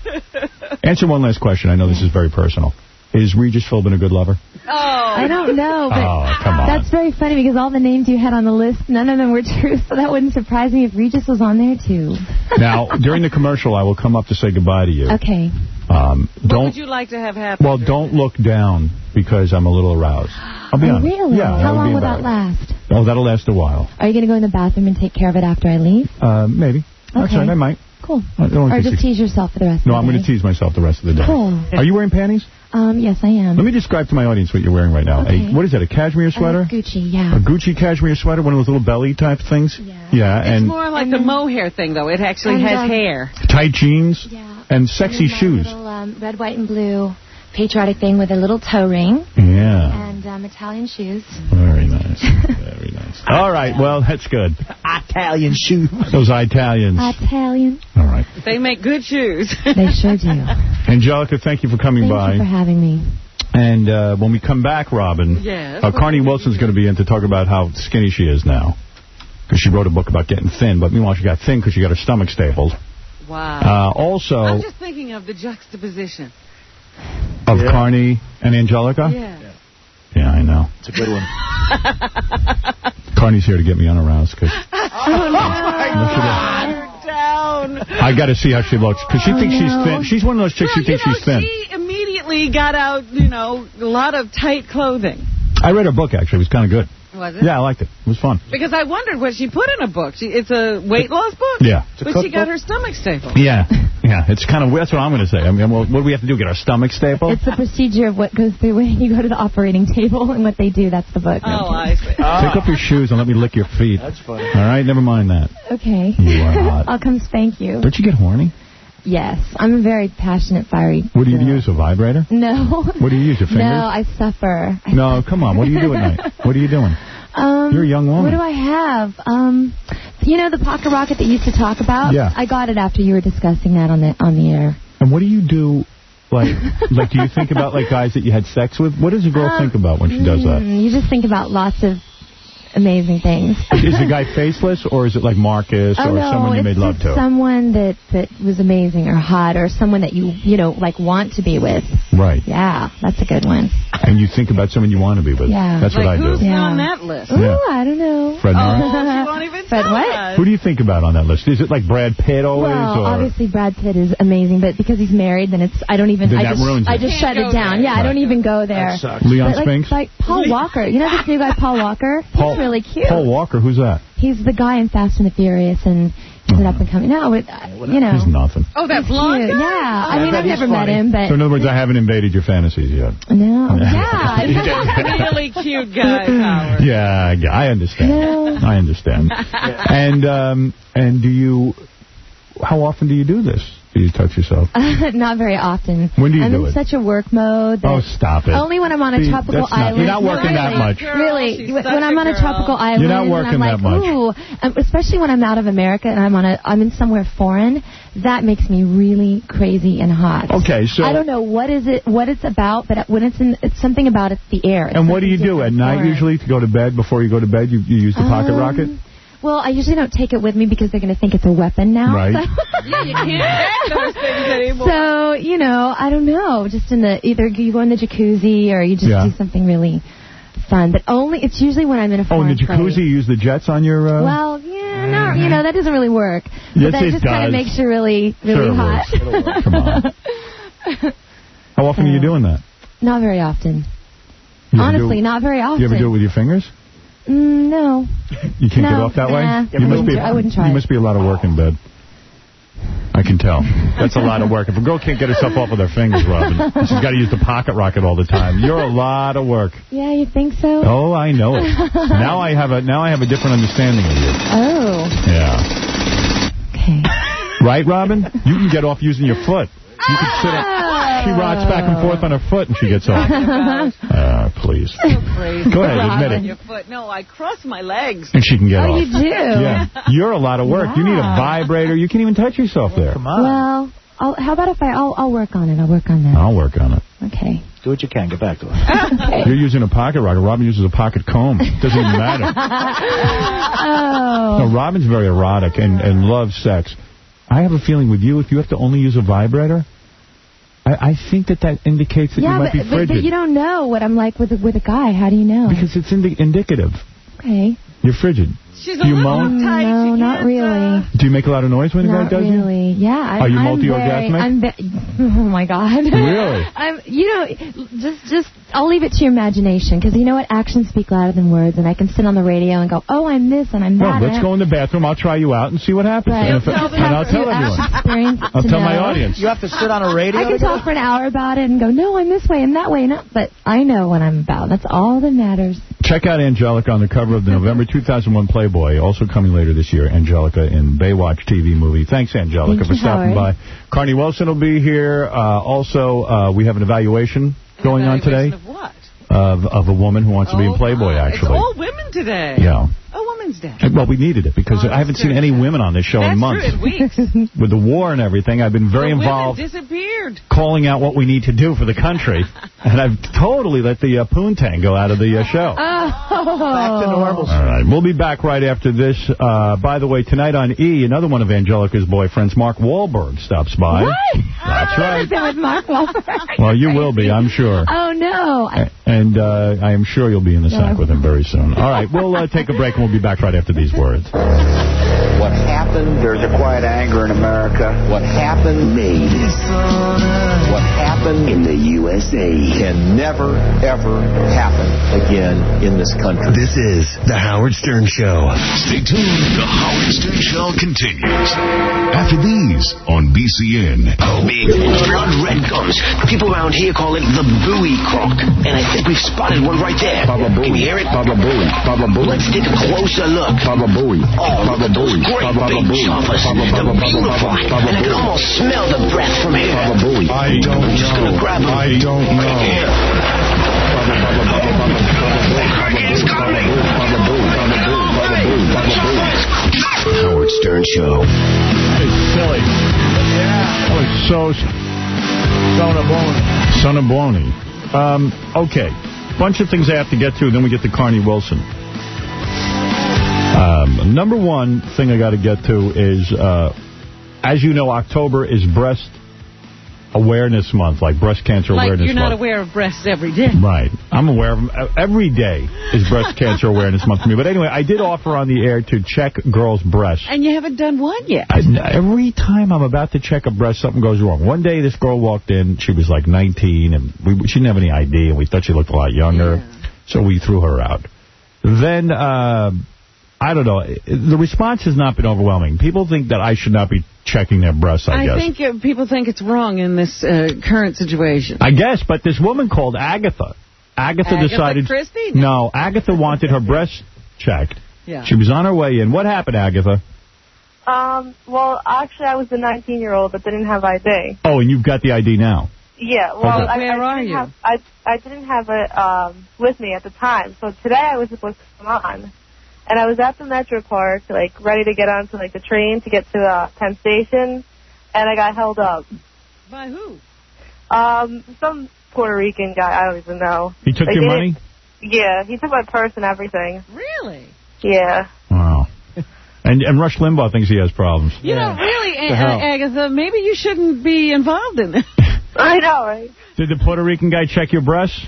S1: answer one last question. I know this is very personal. Is Regis Philbin a good lover?
S3: Oh.
S16: I don't know, but
S1: Oh, come on.
S16: that's very funny because all the names you had on the list, none of them were true, so that wouldn't surprise me if Regis was on there, too.
S1: Now, during the commercial, I will come up to say goodbye to you.
S16: Okay.
S1: Um,
S3: What
S1: don't.
S3: would you like to have happen?
S1: Well, don't look down because I'm a little aroused. I'll be
S16: Oh,
S1: honest.
S16: really?
S1: Yeah,
S16: How
S1: would
S16: long
S1: be
S16: will that
S1: embarrassing.
S16: last?
S1: Oh, that'll last a while.
S16: Are you going to go in the bathroom and take care of it after I leave?
S1: Uh, maybe.
S16: Okay.
S1: Actually, I might.
S16: Cool.
S1: I don't
S16: Or
S1: think
S16: just
S1: it's-
S16: tease yourself for the rest
S1: No,
S16: of
S1: I'm
S16: the
S1: going
S16: day.
S1: to tease myself the rest of the day.
S16: Cool.
S1: Are you wearing panties?
S16: Um, yes, I am.
S1: Let me describe to my audience what you're wearing right now.
S16: Okay.
S1: A, what is that, a cashmere sweater?
S16: Uh, Gucci, yeah.
S1: A Gucci cashmere sweater, one of those little belly type things?
S16: Yeah.
S1: Yeah,
S3: It's
S1: and
S3: more like the mohair thing, though. It actually
S16: And,
S3: has
S16: um,
S3: hair.
S1: tight jeans
S16: Yeah.
S1: and sexy
S16: And my
S1: shoes.
S16: Little, um, red, white, and blue patriotic thing with a little toe ring
S1: Yeah.
S16: and um, Italian shoes.
S1: Very nice. Very nice. All right, well, that's good.
S2: Italian shoes.
S1: Those Italians.
S16: Italian.
S1: All right.
S3: They make good shoes.
S16: They sure do.
S1: Angelica, thank you for coming
S16: Thank
S1: by.
S16: you for having me.
S1: And uh, when we come back, Robin,
S3: Yes,
S1: uh,
S3: what
S1: Carney
S3: will we
S1: Wilson's going to be in to talk about how skinny she is now. Because she wrote a book about getting thin, but meanwhile she got thin because she got her stomach stapled.
S3: Wow.
S1: Uh, also,
S3: I'm just thinking of the juxtaposition.
S1: of Carney and Angelica?
S3: Yeah.
S1: Yeah, I know.
S2: It's a good one.
S1: Carney's here to get me unaroused because
S3: Oh, no. Down.
S1: I got to see how she looks because she thinks she's thin. She's one of those chicks
S3: Well,
S1: who thinks
S3: you know,
S1: she's thin.
S3: she immediately got out, you know, a lot of tight clothing.
S1: I read her book, actually. It was kind of good.
S3: Was it?
S1: Yeah, I liked it. It was fun.
S3: Because I wondered what she put in a book. She, it's a weight loss book?
S1: Yeah. It's a
S3: But she got
S1: cookbook?
S3: her stomach stapled.
S1: Yeah. Yeah, it's kind of, that's what I'm going to say. I mean, well, what do we have to do, get our stomach stapled?
S16: It's the procedure of what goes through when you go to the operating table and what they do. That's the book.
S3: Oh, I see.
S1: Take off your shoes and let me lick your feet.
S2: That's funny.
S1: All right, never mind that.
S16: Okay.
S1: You are hot.
S16: I'll come spank you.
S1: Don't you get horny?
S16: Yes. I'm a very passionate, fiery
S1: What do you
S16: girl.
S1: use, a vibrator?
S16: No.
S1: What do you use, your fingers?
S16: No, I suffer. I
S1: No, come on. What do you do at night? What are you doing?
S16: Um,
S1: You're a young woman.
S16: What do I have? Um, you know the pocket rocket that you used to talk about?
S1: Yeah.
S16: I got it after you were discussing that on the on the air.
S1: And what do you do, like, like do you think about, like, guys that you had sex with? What does a girl
S16: Um,
S1: think about when she does that?
S16: Mm, you just think about lots of amazing things.
S1: Is the guy faceless, or is it like Marcus,
S16: oh,
S1: or
S16: no,
S1: someone you made love to?
S16: Someone that, that was amazing or hot, or someone that you, you know, like want to be with.
S1: Right.
S16: Yeah, that's a good one.
S1: And you think about someone you want to be with.
S16: Yeah.
S1: That's
S3: like
S1: what I do.
S3: Who's
S16: Yeah.
S3: on that list?
S16: Ooh,
S1: Yeah.
S16: I don't know.
S1: Fred
S3: Oh,
S1: Norris?
S3: she won't even
S16: Fred
S3: tell
S16: what?
S3: us.
S1: Who do you think about on that list? Is it like Brad Pitt always?
S16: Well,
S1: or?
S16: obviously Brad Pitt is amazing, but because he's married, then it's I don't even
S1: Then
S16: I
S1: that
S16: just
S1: ruins
S16: I
S1: it.
S16: just
S3: Can't
S16: shut it
S3: go
S16: down.
S3: there.
S16: Yeah, I don't even go there.
S2: That sucks.
S1: Leon
S16: But like,
S1: Spinks?
S16: like Paul Walker. You know this new guy Paul Walker?
S1: Paul,
S16: He's really cute.
S1: Paul Walker, who's that?
S16: He's the guy in Fast and the Furious, and he's an up and coming. No, it, uh, you know.
S1: He's nothing.
S3: Oh, that
S16: He's
S3: blonde
S16: cute.
S3: guy?
S16: Yeah, I
S2: I
S16: mean
S2: bet
S16: I've
S2: he's
S16: never met
S2: funny.
S16: him, but
S1: So in other words, I haven't invaded your fantasies yet.
S16: no, yeah.
S3: Really cute guy, Howard.
S1: Yeah, yeah, I understand.
S16: No.
S1: I understand. And um, and do you? How often do you do this? Do you touch yourself?
S16: Not very often.
S1: When do you
S16: I'm
S1: do
S16: in
S1: it?
S16: such a work mode. That
S1: Oh, stop it.
S16: Only when I'm on a
S1: See,
S16: tropical
S1: that's not-
S16: island.
S1: you're not working that
S16: really,
S1: much.
S16: Really,
S3: She's
S16: when
S3: such
S16: when I'm
S3: a
S16: on a
S3: girl.
S16: tropical island,
S1: You're not
S16: and
S1: working
S16: I'm like,
S1: that much.
S16: ooh, um, especially when I'm out of America and I'm on a, I'm in somewhere foreign. That makes me really crazy and hot.
S1: Okay, so
S16: I don't know what is it, what it's about, but when it's in, it's something about it's the air. It's
S1: and what do you
S16: something
S1: do at
S16: different,
S1: night
S16: foreign.
S1: usually to go to bed? Before you go to bed, you, you use the pocket
S16: Um,
S1: rocket.
S16: Well, I usually don't take it with me because they're going to think it's a weapon now.
S1: Right.
S16: So.
S3: Yeah, you can't have those things anymore.
S16: So, you know, I don't know. Just in the, either you go in the jacuzzi or you just
S1: Yeah.
S16: do something really fun. But only, it's usually when I'm in a
S1: Oh, in
S16: foreign
S1: the jacuzzi,
S16: place.
S1: you use the jets on your. Uh...
S16: Well, yeah, no, you know, that doesn't really work.
S1: Yes,
S16: but that
S1: it
S16: just kind
S1: does.
S16: of makes you really,
S1: Sure
S16: really
S1: it
S16: hot.
S1: works. It'll work. Come on. How often are you doing that?
S16: Not very often.
S1: You ever
S16: Honestly,
S1: do,
S16: not very often.
S1: You ever do it with your fingers?
S16: Mm, no.
S1: You can't
S16: No,
S1: get off that way?
S16: nah.
S1: You must be.
S16: I wouldn't try
S1: You
S16: it.
S1: must be a lot of work in bed. I can tell. That's a lot of work. If a girl can't get herself off with her fingers, Robin, she's got to use the pocket rocket all the time. You're a lot of work.
S16: Yeah, you think so?
S1: Oh, I know it. Now I have a now I have a different understanding of you.
S16: Oh.
S1: Yeah.
S16: Okay.
S1: Right, Robin? You can get off using your foot. You can sit up. She rocks back and forth on her foot and she gets off. Uh, please.
S3: So crazy.
S1: Go ahead, admit
S3: On
S1: it.
S3: your foot. No, I cross my legs.
S1: And she can get
S16: Oh,
S1: off.
S16: you do?
S1: Yeah. You're a lot of work. You need a
S16: Wow.
S1: vibrator. You can't even touch yourself there.
S2: Come on.
S16: Well, I'll, how about if I, I'll, I'll work on it. I'll work on that.
S1: I'll work on it.
S16: Okay.
S2: Do what you can. Get back to it.
S1: You're using a pocket rocket. Robin uses a pocket comb. Doesn't even matter.
S16: Oh.
S1: No, Robin's very erotic and, and loves sex. I have a feeling with you, if you have to only use a vibrator, I, I think that that indicates that
S16: Yeah,
S1: you might
S16: but,
S1: be
S16: but,
S1: frigid.
S16: but you don't know what I'm like with a, with a guy. How do you know?
S1: Because it's indi- indicative.
S16: Okay.
S1: You're frigid.
S3: She's
S1: Do
S3: a
S1: you
S3: little
S1: moan?
S3: uptight.
S16: No,
S3: She
S16: not
S3: can't,
S16: really.
S3: uh,
S1: Do you make a lot of noise when a guy
S16: Not
S1: does you?
S16: really. Yeah. I'm,
S1: Are you
S16: I'm
S1: multi-orgasmic?
S16: very- I'm ve- oh my God.
S1: Really?
S16: I'm. You know, just just I'll leave it to your imagination because you know what, actions speak louder than words, and I can sit on the radio and go, oh, I'm this and I'm that.
S1: Well, let's
S16: and
S1: go in the bathroom. I'll try you out and see what happens.
S16: Right.
S1: And, if,
S16: You'll tell
S1: and I'll tell everyone.
S16: experience
S1: I'll
S16: to
S1: tell my
S16: know.
S1: audience.
S2: You have to sit on a radio
S16: I can
S2: together?
S16: talk for an hour about it and go, no, I'm this way and that way, and that, but I know what I'm about. That's all that matters.
S1: Check out Angelica on the cover of the November two thousand one Playboy, also coming later this year. Angelica in Baywatch T V movie. Thanks, Angelica,
S16: Thank
S1: for
S16: you,
S1: stopping
S16: Howard.
S1: by. Carney Wilson will be here. Uh, also, uh, we have an evaluation going on today
S3: Of what?
S1: of of a woman who wants to be in Playboy,
S3: It's
S1: actually.
S3: all women today.
S1: Yeah.
S3: A woman's day.
S1: Well, we needed it because
S3: Oh,
S1: I haven't
S3: that's
S1: seen
S3: good.
S1: any women on this show
S3: That's
S1: in months.
S3: true, in weeks.
S1: With the war and everything, I've been very
S3: The
S1: involved
S3: women disappeared.
S1: calling out what we need to do for the country. And I've totally let the uh, poontang go out of the uh, show.
S16: Oh.
S2: Back to normal.
S1: All right. We'll be back right after this. Uh, by the way, tonight on E, another one of Angelica's boyfriends, Mark Wahlberg, stops by.
S16: What?
S1: That's right.
S16: Is it with Mark Wahlberg?
S1: Well, you will be, I'm sure.
S16: Oh, no. I,
S1: And uh, I am sure you'll be in the sack with him very soon. All right. We'll uh, take a break, and we'll be back right after these words.
S17: What happened? There's a quiet anger in America. What happened? Made. What happened in the U S A can never, ever happen again in this country.
S9: This is The Howard Stern Show. Stay tuned. The Howard Stern Show continues after these on B C N.
S8: Big blood red gums. People around here call it the buoy croc. And I think we've spotted one right there.
S14: Baba
S8: Can
S14: Booey.
S8: you hear it?
S14: Baba Booey. Baba Booey.
S8: Let's take a closer look.
S14: Baba Booey.
S8: Oh, look
S14: Baba
S8: at those
S14: Booey.
S8: great
S14: Baba
S8: big
S14: Booey.
S8: choppers.
S14: Baba
S8: They're
S14: Baba Baba
S8: beautiful.
S14: Baba
S8: And I can
S14: Booey.
S8: almost smell the breath from here.
S14: Baba Booey.
S9: I don't
S8: I'm just gonna grab them.
S9: I don't
S8: Right
S9: know.
S8: here.
S14: Baba Baba Baba Baba Baba Booey. Baba Booey. Baba Booey. Baba Booey. Baba Booey. Baba Booey. Baba Booey.
S8: Howard Stern Show.
S1: That is silly. Yeah. That was so... Son of Boney. Um, okay. Bunch of things I have to get to, then we get to Carney Wilson. Um, number one thing I got to get to is, uh, as you know, October is Breast Awareness Month, like Breast Cancer
S3: like
S1: Awareness Month.
S3: Like you're not aware of breasts every day.
S1: Right. I'm aware of them. Every day is Breast Cancer Awareness Month for me. But anyway, I did offer on the air to check girls' breasts.
S3: And you haven't done one yet.
S1: I, every time I'm about to check a breast, something goes wrong. One day, this girl walked in. She was like nineteen, and we, she didn't have any I D, and we thought she looked a lot younger. Yeah. So we threw her out. Then, uh, I don't know. The response has not been overwhelming. People think that I should not be checking their breasts, I, I guess.
S3: I think uh, people think it's wrong in this uh, current situation.
S1: I guess, but this woman called Agatha. Agatha,
S3: Agatha
S1: decided...
S3: Christie?
S1: No, Agatha wanted her breasts checked.
S3: Yeah.
S1: She was on her way in. What happened, Agatha?
S18: Um, well, actually, I was a nineteen-year-old that didn't have I D.
S1: Oh, and you've got the I D now?
S18: Yeah, well,
S1: okay.
S18: I,
S3: Where
S18: I
S3: are
S18: didn't
S3: you?
S18: Have, I, I didn't have it um, with me at the time. So today I was supposed to come on. And I was at the Metro Park, like, ready to get onto, like, the train to get to uh, Penn Station, and I got held up.
S3: By who?
S18: Um, some Puerto Rican guy, I don't even know.
S1: He took
S18: like,
S1: your money?
S18: Yeah, he took my purse and everything.
S3: Really?
S18: Yeah.
S1: Wow. And and Rush Limbaugh thinks he has problems.
S3: You know, really, uh, Agatha, maybe you shouldn't be involved in this.
S18: I know, right?
S1: Did the Puerto Rican guy check your breasts?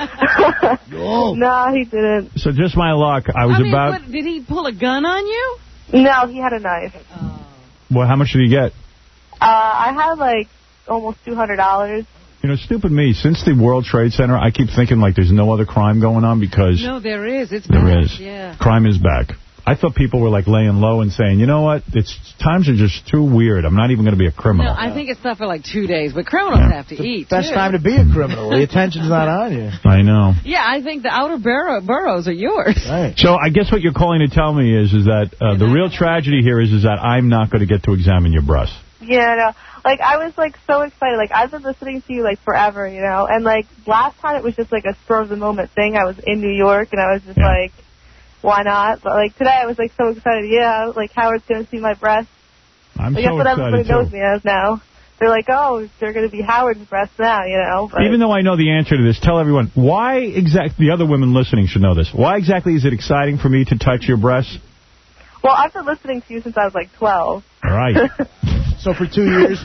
S18: No. No, he didn't.
S1: So just my luck. I was
S3: I mean,
S1: about...
S3: What, did he pull a gun on you?
S18: No, he had a knife.
S3: Oh.
S1: Well, how much did he get?
S18: Uh, I had, like, almost two hundred dollars.
S1: You know, stupid me. Since the World Trade Center, I keep thinking, like, there's no other crime going on because...
S3: No, there is. It's
S1: There
S3: back.
S1: is.
S3: Yeah.
S1: Crime is back. I thought people were, like, laying low and saying, you know what, it's times are just too weird. I'm not even going to be a criminal.
S3: No, I think it's not for, like, two days, but criminals yeah. have to eat,
S2: Best
S3: too.
S2: time to be a criminal. The attention's not on you.
S1: I know.
S3: Yeah, I think the outer borough, boroughs are yours.
S2: Right.
S1: So I guess what you're calling to tell me is, is that uh, the real tragedy here is, is that I'm not going to get to examine your breasts.
S18: Yeah, no. Like, I was, like, so excited. Like, I've been listening to you, like, forever, you know? And, like, last time it was just, like, a spur-of-the-moment thing. I was in New York, and I was just, yeah. like, why not? But, like, today I was, like, so excited. Yeah, like, Howard's going to see my breasts.
S1: I'm
S18: like,
S1: so
S18: that's what
S1: excited,
S18: everybody knows
S1: too.
S18: me as now. They're like, oh, they're going to be Howard's breasts now, you know? But
S1: even though I know the answer to this, tell everyone, why exactly, the other women listening should know this, why exactly is it exciting for me to touch your breasts?
S18: Well, I've been listening to you since I was, like, twelve.
S1: All right.
S2: So for two years?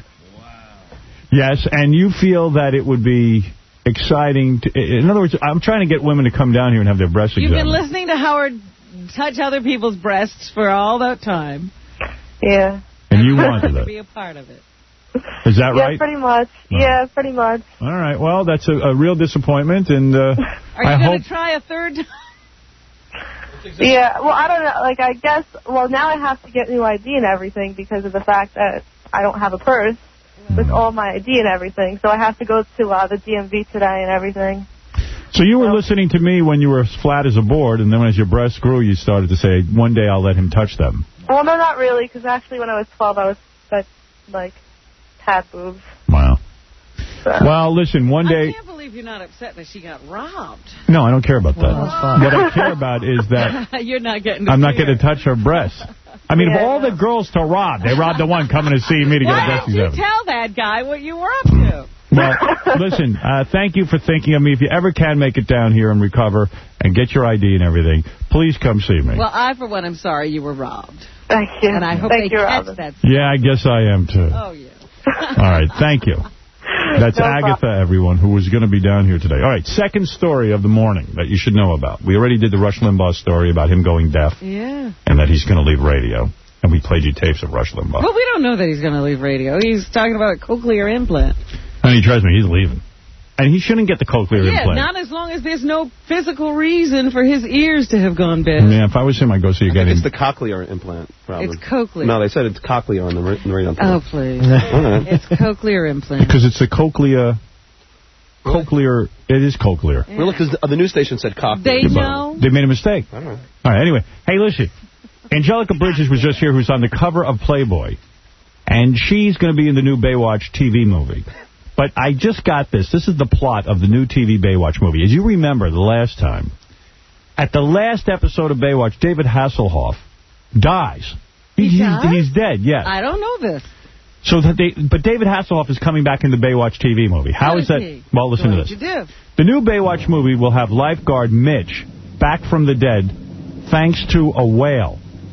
S1: Yes, and you feel that it would be exciting to, in other words, I'm trying to get women to come down here and have their breasts
S3: You've
S1: examined.
S3: been listening to Howard touch other people's breasts for all that time.
S18: Yeah.
S1: And you wanted
S3: to
S1: it.
S3: be a part of it.
S1: Is that
S18: yeah,
S1: right?
S18: Yeah, pretty much.
S1: Oh.
S18: Yeah, pretty much.
S1: All right. Well, that's a, a real disappointment, and uh,
S3: Are you
S1: I
S3: going
S1: hope...
S3: to try a third time?
S18: Yeah, well, I don't know. Like, I guess, well, now I have to get new I D and everything because of the fact that I don't have a purse with all my I D and everything. So I have to go to uh, the D M V today and everything.
S1: So you were listening to me when you were as flat as a board, and then as your breasts grew, you started to say, one day I'll let him touch them.
S18: Well, no, not really, because actually when I was twelve, I was, like, like had boobs.
S1: Wow.
S18: So.
S1: Well, listen, one day...
S3: I can't believe you're not upset that she got robbed.
S1: No, I don't care about that.
S2: Well, that's fine.
S1: What I care about is that...
S3: You're not getting to
S1: I'm not
S3: her.
S1: going to touch her breasts. I mean,
S18: yeah,
S1: of all
S18: no.
S1: the girls to rob, they robbed the one coming to see me to get
S3: Why
S1: a breast
S3: didn't you
S1: examination.
S3: tell that guy what you were up to?
S1: Well, listen, uh, thank you for thinking of me. If you ever can make it down here and recover and get your I D and everything, please come see me.
S3: Well, I, for one, am sorry you were robbed.
S18: Thank you.
S3: And I hope
S18: Thank
S3: they
S18: you,
S3: catch
S18: Robin.
S3: that.
S1: Yeah, I guess I am, too.
S3: Oh, yeah.
S1: All right, thank you. That's
S18: No
S1: Agatha,
S18: problem.
S1: everyone, who was going to be down here today. All right, second story of the morning that you should know about. We already did the Rush Limbaugh story about him going deaf.
S3: Yeah.
S1: And that he's going to leave radio. And we played you tapes of Rush Limbaugh.
S3: Well, we don't know that he's going to leave radio. He's talking about a cochlear implant.
S1: And he trust me, he's leaving. And he shouldn't get the cochlear
S3: Yeah,
S1: implant.
S3: not as long as there's no physical reason for his ears to have gone bad.
S1: Yeah, if I was him, I'd go see again.
S11: It's the cochlear implant problem.
S3: It's cochlear.
S11: No, they said it's cochlear on the, ra- the radio.
S3: Oh, please.
S11: Right.
S3: It's cochlear implant.
S1: Because it's the cochlea... Cochlear... It is cochlear.
S11: Really? Because the, the news station said cochlear.
S3: They know.
S1: They made a mistake.
S11: I don't know.
S1: All right, anyway. Hey, listen. Angelica Bridges was just here, who's on the cover of Playboy. And she's going to be in the new Baywatch T V movie. But I just got this. This is the plot of the new T V Baywatch movie. As you remember, the last time, at the last episode of Baywatch, David Hasselhoff dies.
S3: He
S1: he's,
S3: dies?
S1: he's dead, yes.
S3: I don't know this.
S1: So that they, but David Hasselhoff is coming back in the Baywatch T V movie. How
S3: Who
S1: is
S3: is
S1: that?
S3: he?
S1: Well, listen
S3: What
S1: to
S3: did
S1: this.
S3: you do?
S1: The new Baywatch movie will have lifeguard Mitch back from the dead thanks to a whale.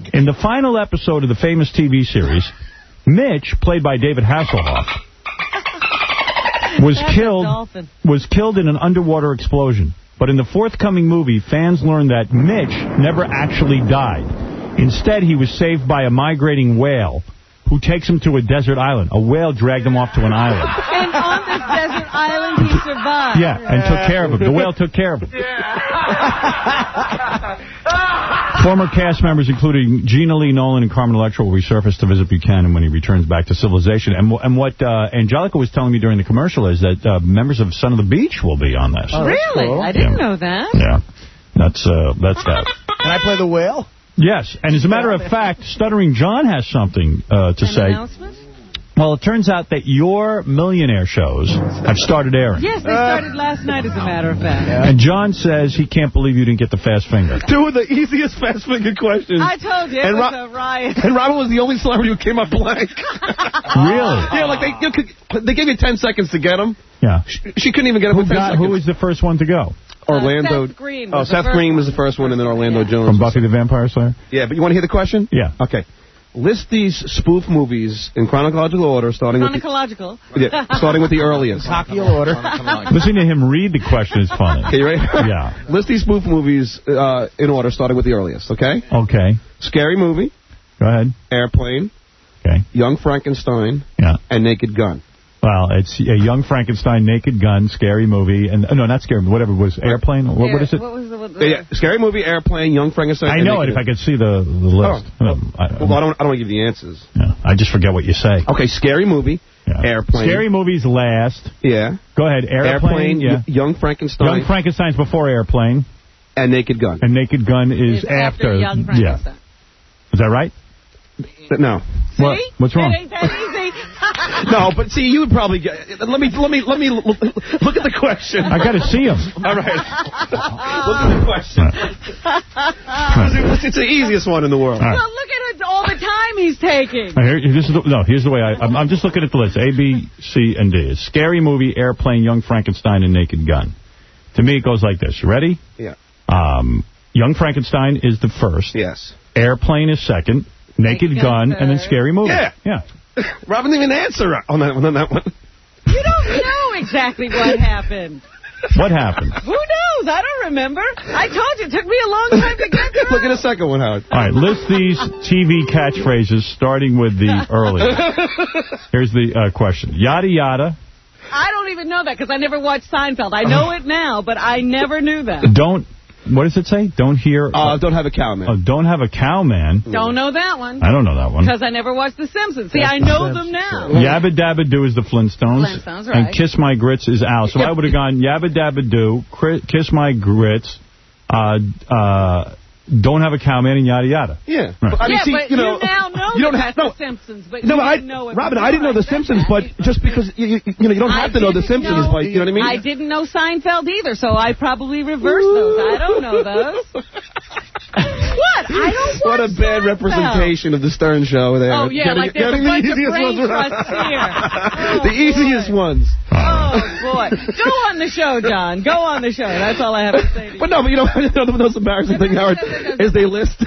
S1: In the final episode of the famous T V series, Mitch, played by David Hasselhoff, was
S3: That's
S1: killed was killed in an underwater explosion. But in the forthcoming movie, fans learned that Mitch never actually died. Instead, he was saved by a migrating whale who takes him to a desert island. A whale dragged him off to an island.
S3: And on this desert island, he survived.
S1: Yeah, and took care of him. The whale took care of him. Former cast members, including Gina Lee Nolan and Carmen Electra, will resurface to visit Buchanan when he returns back to civilization. And, and what uh, Angelica was telling me during the commercial is that uh, members of Son of the Beach will be on this.
S3: Oh, really? Cool. I didn't yeah. know that.
S1: Yeah, that's uh, that's that.
S2: Can I play the whale?
S1: Yes, and as a matter of fact, Stuttering John has something uh, to
S3: An
S1: say.
S3: announcement?
S1: Well, it turns out that your millionaire shows have started airing.
S3: Yes, they started last night, as a matter of fact.
S1: Yeah. And John says he can't believe you didn't get the fast finger.
S11: Two of the easiest fast finger questions.
S3: I told you, it
S11: and
S3: was
S11: Ro
S3: a riot.
S11: And Robin was the only celebrity who came up blank.
S1: Really?
S11: Yeah, like they you could, they gave you ten seconds to get them.
S1: Yeah.
S11: She, she couldn't even get them
S1: who
S11: with ten
S1: got,
S11: seconds.
S1: Who was the first one to go?
S11: Orlando.
S3: Uh, Seth Green
S11: oh,
S3: was
S11: Seth
S3: the
S11: Green
S3: first
S11: was the first one, and then Orlando
S3: yeah.
S11: Jones.
S1: From Buffy the Vampire Slayer?
S11: Yeah, but you want to hear the question?
S1: Yeah.
S11: Okay. List these spoof movies in chronological order, starting
S3: Chronological.
S11: with the, yeah, starting with the earliest.
S2: Cockial order.
S1: Listening to him read the question is funny.
S11: Okay, you ready?
S1: Yeah.
S11: List these spoof movies uh, in order, starting with the earliest, okay?
S1: Okay.
S11: Scary Movie.
S1: Go ahead.
S11: Airplane.
S1: Okay.
S11: Young Frankenstein.
S1: Yeah.
S11: And Naked Gun.
S1: Well, it's a Young Frankenstein, Naked Gun, Scary Movie, and no, not Scary Movie, whatever it was, Airplane? What, what is it?
S3: What was the, what the...
S11: Yeah, Scary Movie, Airplane, Young Frankenstein.
S1: I know it if I could see the, the list.
S11: Oh.
S1: Um, I,
S11: well, I don't, I don't want to give you the answers.
S1: Yeah, I just forget what you say.
S11: Okay, Scary Movie, yeah. Airplane.
S1: Scary Movie's last.
S11: Yeah.
S1: Go ahead, Airplane.
S11: Airplane,
S1: yeah.
S11: Young Frankenstein.
S1: Young Frankenstein's before Airplane.
S11: And Naked Gun.
S1: And Naked Gun is
S3: it's after. after Young Frankenstein.
S1: Yeah. Is that right?
S11: No.
S3: See?
S1: What? What's wrong?
S3: It ain't that easy.
S11: No, but see, you would probably get. Let me, let me, let me look at the question.
S1: I got to see him.
S11: All right. Look at the question. It's, it's the easiest one in the world.
S3: Right. Well, look at it all the time he's taking.
S1: Here, this is the, no, here's the way I. I'm, I'm just looking at the list. A, B, C, and D. It's Scary Movie, Airplane, Young Frankenstein, and Naked Gun. To me, it goes like this. You ready?
S11: Yeah.
S1: Um, Young Frankenstein is the first.
S11: Yes.
S1: Airplane is second. Naked, Naked Gun, and then Scary Movie.
S11: Yeah.
S1: Yeah.
S11: Robin didn't even answer on that, on that one.
S3: You don't know exactly what happened.
S1: What happened?
S3: Who knows? I don't remember. I told you, it took me a long time to get through.
S11: Look at the second one, Howard.
S1: All right, list these T V catchphrases starting with the earliest. Here's the uh, question. Yada yada.
S3: I don't even know that because I never watched Seinfeld. I know it now, but I never knew that.
S1: Don't. What does it say? Don't hear...
S11: Uh, don't have a cow, man.
S1: Oh, don't have a cow, man.
S3: Don't know that one.
S1: I don't know that one.
S3: Because I never watched The Simpsons. See, I know them now.
S1: Yabba Dabba Doo is the Flintstones.
S3: Flintstones, right.
S1: And Kiss My Grits is Al. So yep. I would have gone Yabba Dabba Doo, Kiss My Grits, uh, uh, Don't Have a Cow, Man, and yada yada.
S11: Yeah.
S3: Yeah,
S11: Right. I mean, see,
S3: but
S11: you, know,
S3: you now know
S11: you don't
S3: have
S11: no,
S3: The Simpsons, but
S11: no,
S3: you
S11: I,
S3: didn't know it.
S11: Robin, I didn't know The Simpsons, but just because, you, you, you know, you don't have I to know The Simpsons,
S3: know,
S11: but, you know what I mean?
S3: I didn't know Seinfeld either, so I probably reversed those. I don't know those. What? I don't
S11: What a bad
S3: Seinfeld.
S11: representation of the Stern Show there.
S3: Oh, yeah,
S11: getting,
S3: like there's a bunch of brain trusts here. Oh,
S11: the easiest
S3: boy.
S11: ones.
S3: Oh, boy. Go on the show, John. Go on the show. That's all I have to say to you.
S11: But no, but you know, you know the most embarrassing thing, Howard, is they list...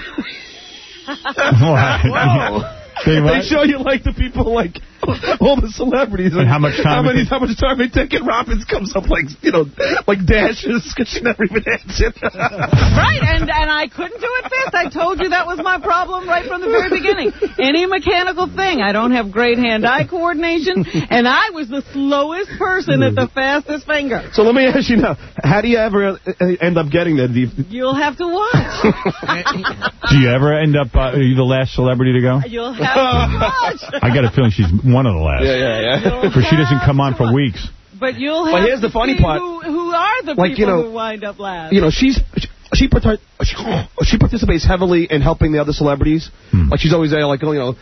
S1: Whoa. They,
S11: they show you, like, the people, like, all the celebrities.
S1: And how much time
S11: how, many, how much time they take, and Robin's comes up, like, you know, like dashes, because she never even answered.
S3: Right, and, and I couldn't do it fast. I told you that was my problem right from the very beginning. Any mechanical thing. I don't have great hand-eye coordination, and I was the slowest person at the fastest finger.
S11: So let me ask you now, how do you ever end up getting that? You...
S3: You'll have to watch.
S1: Do you ever end up, uh, are you the last celebrity to go?
S3: You'll have to watch.
S1: I got a feeling she's one of the last.
S11: Yeah, yeah, yeah.
S1: Because she doesn't come on for weeks.
S3: But you'll have
S11: but here's
S3: to
S11: the funny
S3: see
S11: part.
S3: Who, who are the
S11: like,
S3: people
S11: you know,
S3: who wind up last.
S11: You know, she's... She, she, she participates heavily in helping the other celebrities. Hmm. Like, she's always there, like, you know,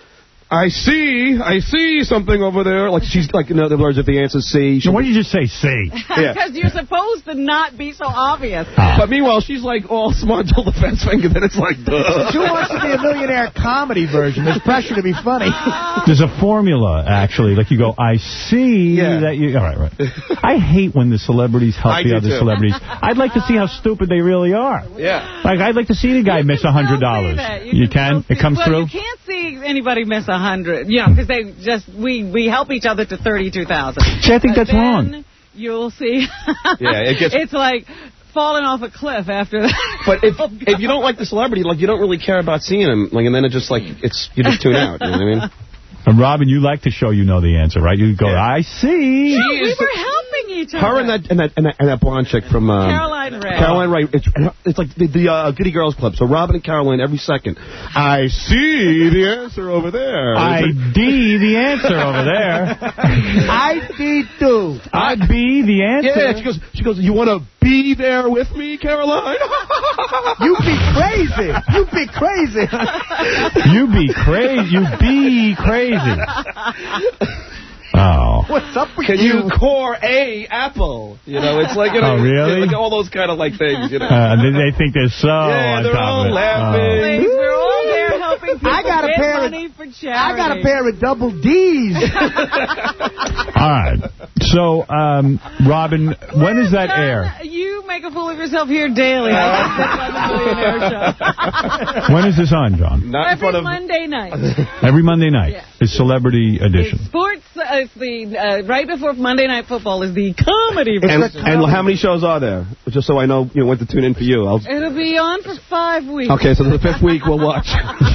S19: I see, I see something over there. Like she's like, in other words, if the answer's C.
S1: So why don't you just say C?
S3: Because yeah. you're supposed to not be so obvious.
S19: Ah. But meanwhile, she's like all smart till the fence finger. Then it's like, duh.
S2: She wants to be a millionaire comedy version. There's pressure to be funny.
S1: There's a formula, actually. Like you go, I see yeah. that you... All right, right. I hate when the celebrities help
S19: I
S1: the other
S19: too.
S1: celebrities. I'd like to see how stupid they really are.
S19: Yeah.
S1: Like, I'd like to see the guy miss one hundred dollars.
S3: You,
S1: you can? It comes
S3: well,
S1: through?
S3: You can't see anybody miss one hundred, you know, because they just, we, we help each other to thirty-two thousand.
S1: See, I think
S3: but
S1: that's wrong.
S3: You'll see.
S19: Yeah, it gets...
S3: It's like falling off a cliff after that.
S19: But if oh, if you don't like the celebrity, like, you don't really care about seeing him, like, and then it just, like, it's, you just tune out, you know what I mean?
S1: And Robin, you like to show you know the answer, right? You go, yeah. I see.
S3: No, we were helping each other.
S19: Her and that and that and that, and that blonde chick from um,
S3: Caroline Ray.
S19: Caroline Ray. It's, it's like the, the uh, Goody Girls Club. So Robin and Caroline every second. I see the answer over there.
S1: I D the answer over there.
S2: I D too.
S1: I B the answer.
S19: Yeah, she goes. She goes. You want to be there with me, Caroline?
S2: You be crazy. You be crazy.
S1: You be crazy. You be crazy. Oh.
S2: What's up with
S19: Can
S2: you?
S19: you core a apple? You know, it's like, you know,
S1: oh, really?
S19: like all those kind of like things, you know.
S1: Uh, they, they think they're so
S19: yeah,
S1: on
S19: they're
S1: top
S19: all
S1: of it.
S19: laughing.
S1: Oh.
S3: Ladies, we're all there helping people
S2: I got a
S3: get
S2: pair
S3: money
S2: of,
S3: for charity.
S2: I got a pair of double D's.
S1: All right. So, um, Robin, when does that
S3: John,
S1: air?
S3: You make a fool of yourself here daily. I
S1: When is this on, John?
S19: Not
S3: Every of... Monday night.
S1: Every Monday night
S3: yeah.
S1: is Celebrity Edition.
S3: It's sports, uh, it's the, uh, right before Monday Night Football is the comedy version.
S19: And, and how many shows are there? Just so I know, you know, when to tune in for you. I'll...
S3: It'll be on for five weeks.
S19: Okay, so the fifth week we'll watch.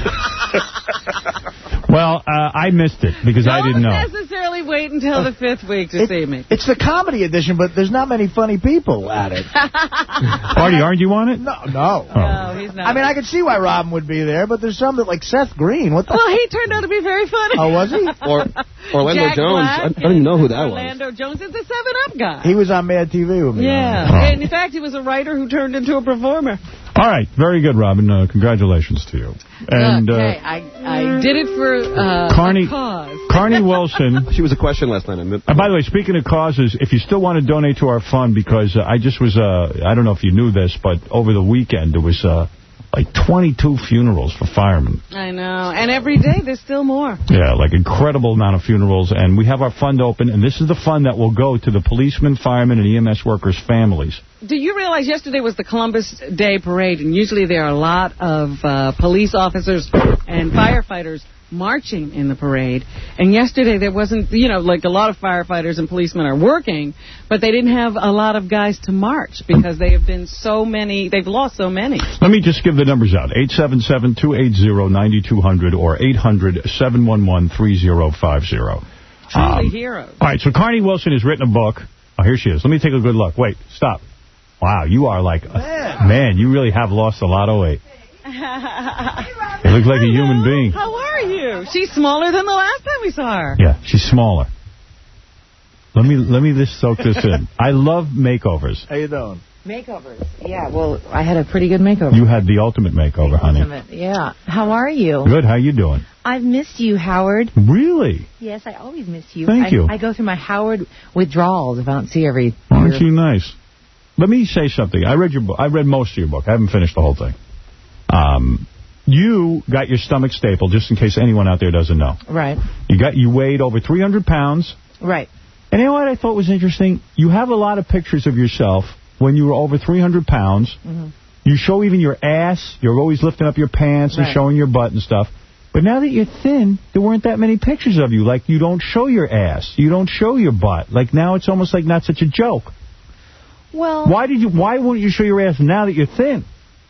S1: Well, uh, I missed it because
S3: Don't
S1: I didn't know.
S3: Don't necessarily wait until the fifth week to
S2: it,
S3: see me.
S2: It's the comedy edition, but there's not many funny people at it.
S1: Artie, aren't you on it?
S2: No, no.
S1: Oh.
S3: No, he's not.
S2: I mean, I could see why Robin would be there, but there's some that, like Seth Green. What the
S3: Well, he turned out to be very funny.
S2: Oh, was he?
S19: Or Orlando
S3: Jack
S19: Jones.
S3: Black
S19: I, I don't even know who that
S3: Orlando
S19: was.
S3: Jones is the seven up guy.
S2: He was on Mad T V with me.
S3: Yeah.
S1: Oh.
S3: And in fact, he was a writer who turned into a performer.
S1: All right. Very good, Robin. Uh, congratulations to you. And
S3: Look, hey,
S1: uh,
S3: I, I did it for uh,
S1: Carney,
S3: a cause.
S1: Carney Wilson.
S19: She was a question last night.
S1: And by the way, speaking of causes, if you still want to donate to our fund, because uh, I just was, uh, I don't know if you knew this, but over the weekend there was uh, like twenty-two funerals for firemen.
S3: I know. And every day there's still more.
S1: Yeah, like incredible amount of funerals. And we have our fund open, and this is the fund that will go to the policemen, firemen, and E M S workers' families.
S3: Do you realize yesterday was the Columbus Day Parade, and usually there are a lot of uh, police officers and firefighters marching in the parade. And yesterday there wasn't, you know, like a lot of firefighters and policemen are working, but they didn't have a lot of guys to march because they have been so many, they've lost so many.
S1: Let me just give the numbers out. eight seven seven, two eight zero, nine two zero zero or eight hundred, seven one one, three zero five zero.
S3: Truly
S1: um,
S3: heroes.
S1: All right, so Carney Wilson has written a book. Oh, here she is. Let me take a good look. Wait, stop. Wow, you are like, a, man, you really have lost a lot of weight. You look like a human being.
S3: How are you? She's smaller than the last time we saw her.
S1: Yeah, she's smaller. Let me let me just soak this in. I love makeovers.
S2: How you doing?
S20: Makeovers. Yeah, well, I had a pretty good makeover.
S1: You had the ultimate makeover, honey.
S20: Ultimate, yeah. How are you?
S1: Good. How you doing?
S20: I've missed you, Howard.
S1: Really?
S20: Yes, I always miss you.
S1: Thank
S20: I,
S1: you.
S20: I go through my Howard withdrawals if I don't see you every
S1: Aren't you nice? Let me say something. I read your book. I read most of your book. I haven't finished the whole thing. Um, you got your stomach stapled, just in case anyone out there doesn't know.
S20: Right.
S1: You got you weighed over three hundred pounds.
S20: Right.
S1: And you know what I thought was interesting? You have a lot of pictures of yourself when you were over three hundred pounds.
S20: Mm-hmm.
S1: You show even your ass. You're always lifting up your pants and
S20: right.
S1: showing your butt and stuff. But now that you're thin, there weren't that many pictures of you. Like, you don't show your ass. You don't show your butt. Like, now it's almost like not such a joke.
S20: Well,
S1: why did you? Why won't you show your ass now that you're thin?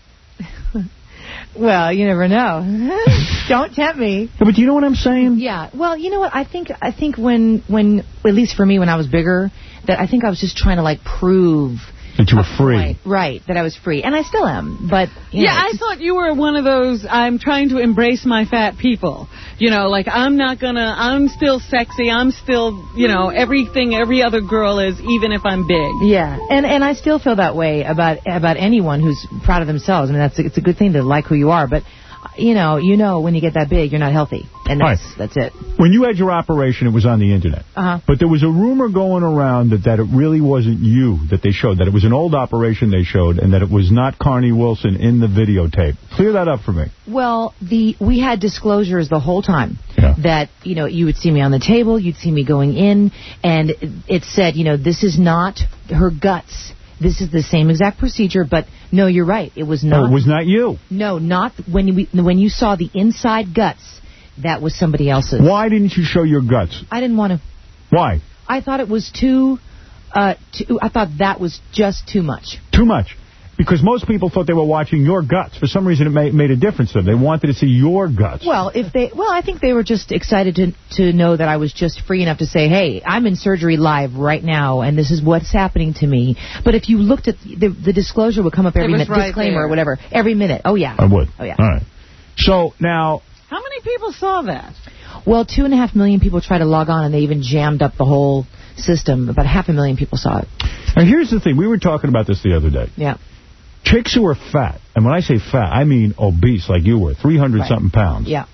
S20: Well, you never know. Don't tempt me.
S1: Yeah, but you know what I'm saying?
S20: Yeah. Well, you know what? I think I think when when at least for me when I was bigger, that I think I was just trying to like prove
S1: that you were free.
S20: Point. Right, that I was free, and I still am. But you
S3: yeah,
S20: know,
S3: I thought you were one of those. I'm trying to embrace my fat people. You know, like I'm not gonna. I'm still sexy. I'm still, you know, everything every other girl is, even if I'm big.
S20: Yeah, and and I still feel that way about about anyone who's proud of themselves. I mean, that's it's a good thing to like who you are, but you know, you know when you get that big, you're not healthy. And that's,
S1: right.
S20: that's it.
S1: When you had your operation, it was on the Internet.
S20: Uh-huh.
S1: But there was a rumor going around that, that it really wasn't you that they showed, that it was an old operation they showed, and that it was not Carney Wilson in the videotape. Clear that up for me.
S20: Well, the we had disclosures the whole time
S1: yeah.
S20: that, you know, you would see me on the table, you'd see me going in, and it said, you know, this is not her guts. This is the same exact procedure, but no, you're right. It was not.
S1: No, it was not you.
S20: No, not when we, when you saw the inside guts. That was somebody else's.
S1: Why didn't you show your guts?
S20: I didn't want to.
S1: Why?
S20: I thought it was too, uh, too, I thought that was just too much.
S1: Too much. Because most people thought they were watching your guts. For some reason, it made, made a difference to them. They wanted to see your guts.
S20: Well, if they, well, I think they were just excited to to know that I was just free enough to say, hey, I'm in surgery live right now, and this is what's happening to me. But if you looked at the, the disclosure would come up every minute,
S3: right
S20: disclaimer
S3: there.
S20: or whatever, every minute. Oh, yeah.
S1: I would.
S20: Oh, yeah.
S1: All right. So, now...
S3: How many people saw that?
S20: Well, two and a half million people tried to log on, and they even jammed up the whole system. About half a million people saw it.
S1: Now, here's the thing. We were talking about this the other day.
S20: Yeah.
S1: Chicks who are fat, and when I say fat, I mean obese like you were, three hundred something
S20: right.
S1: pounds.
S20: Yeah.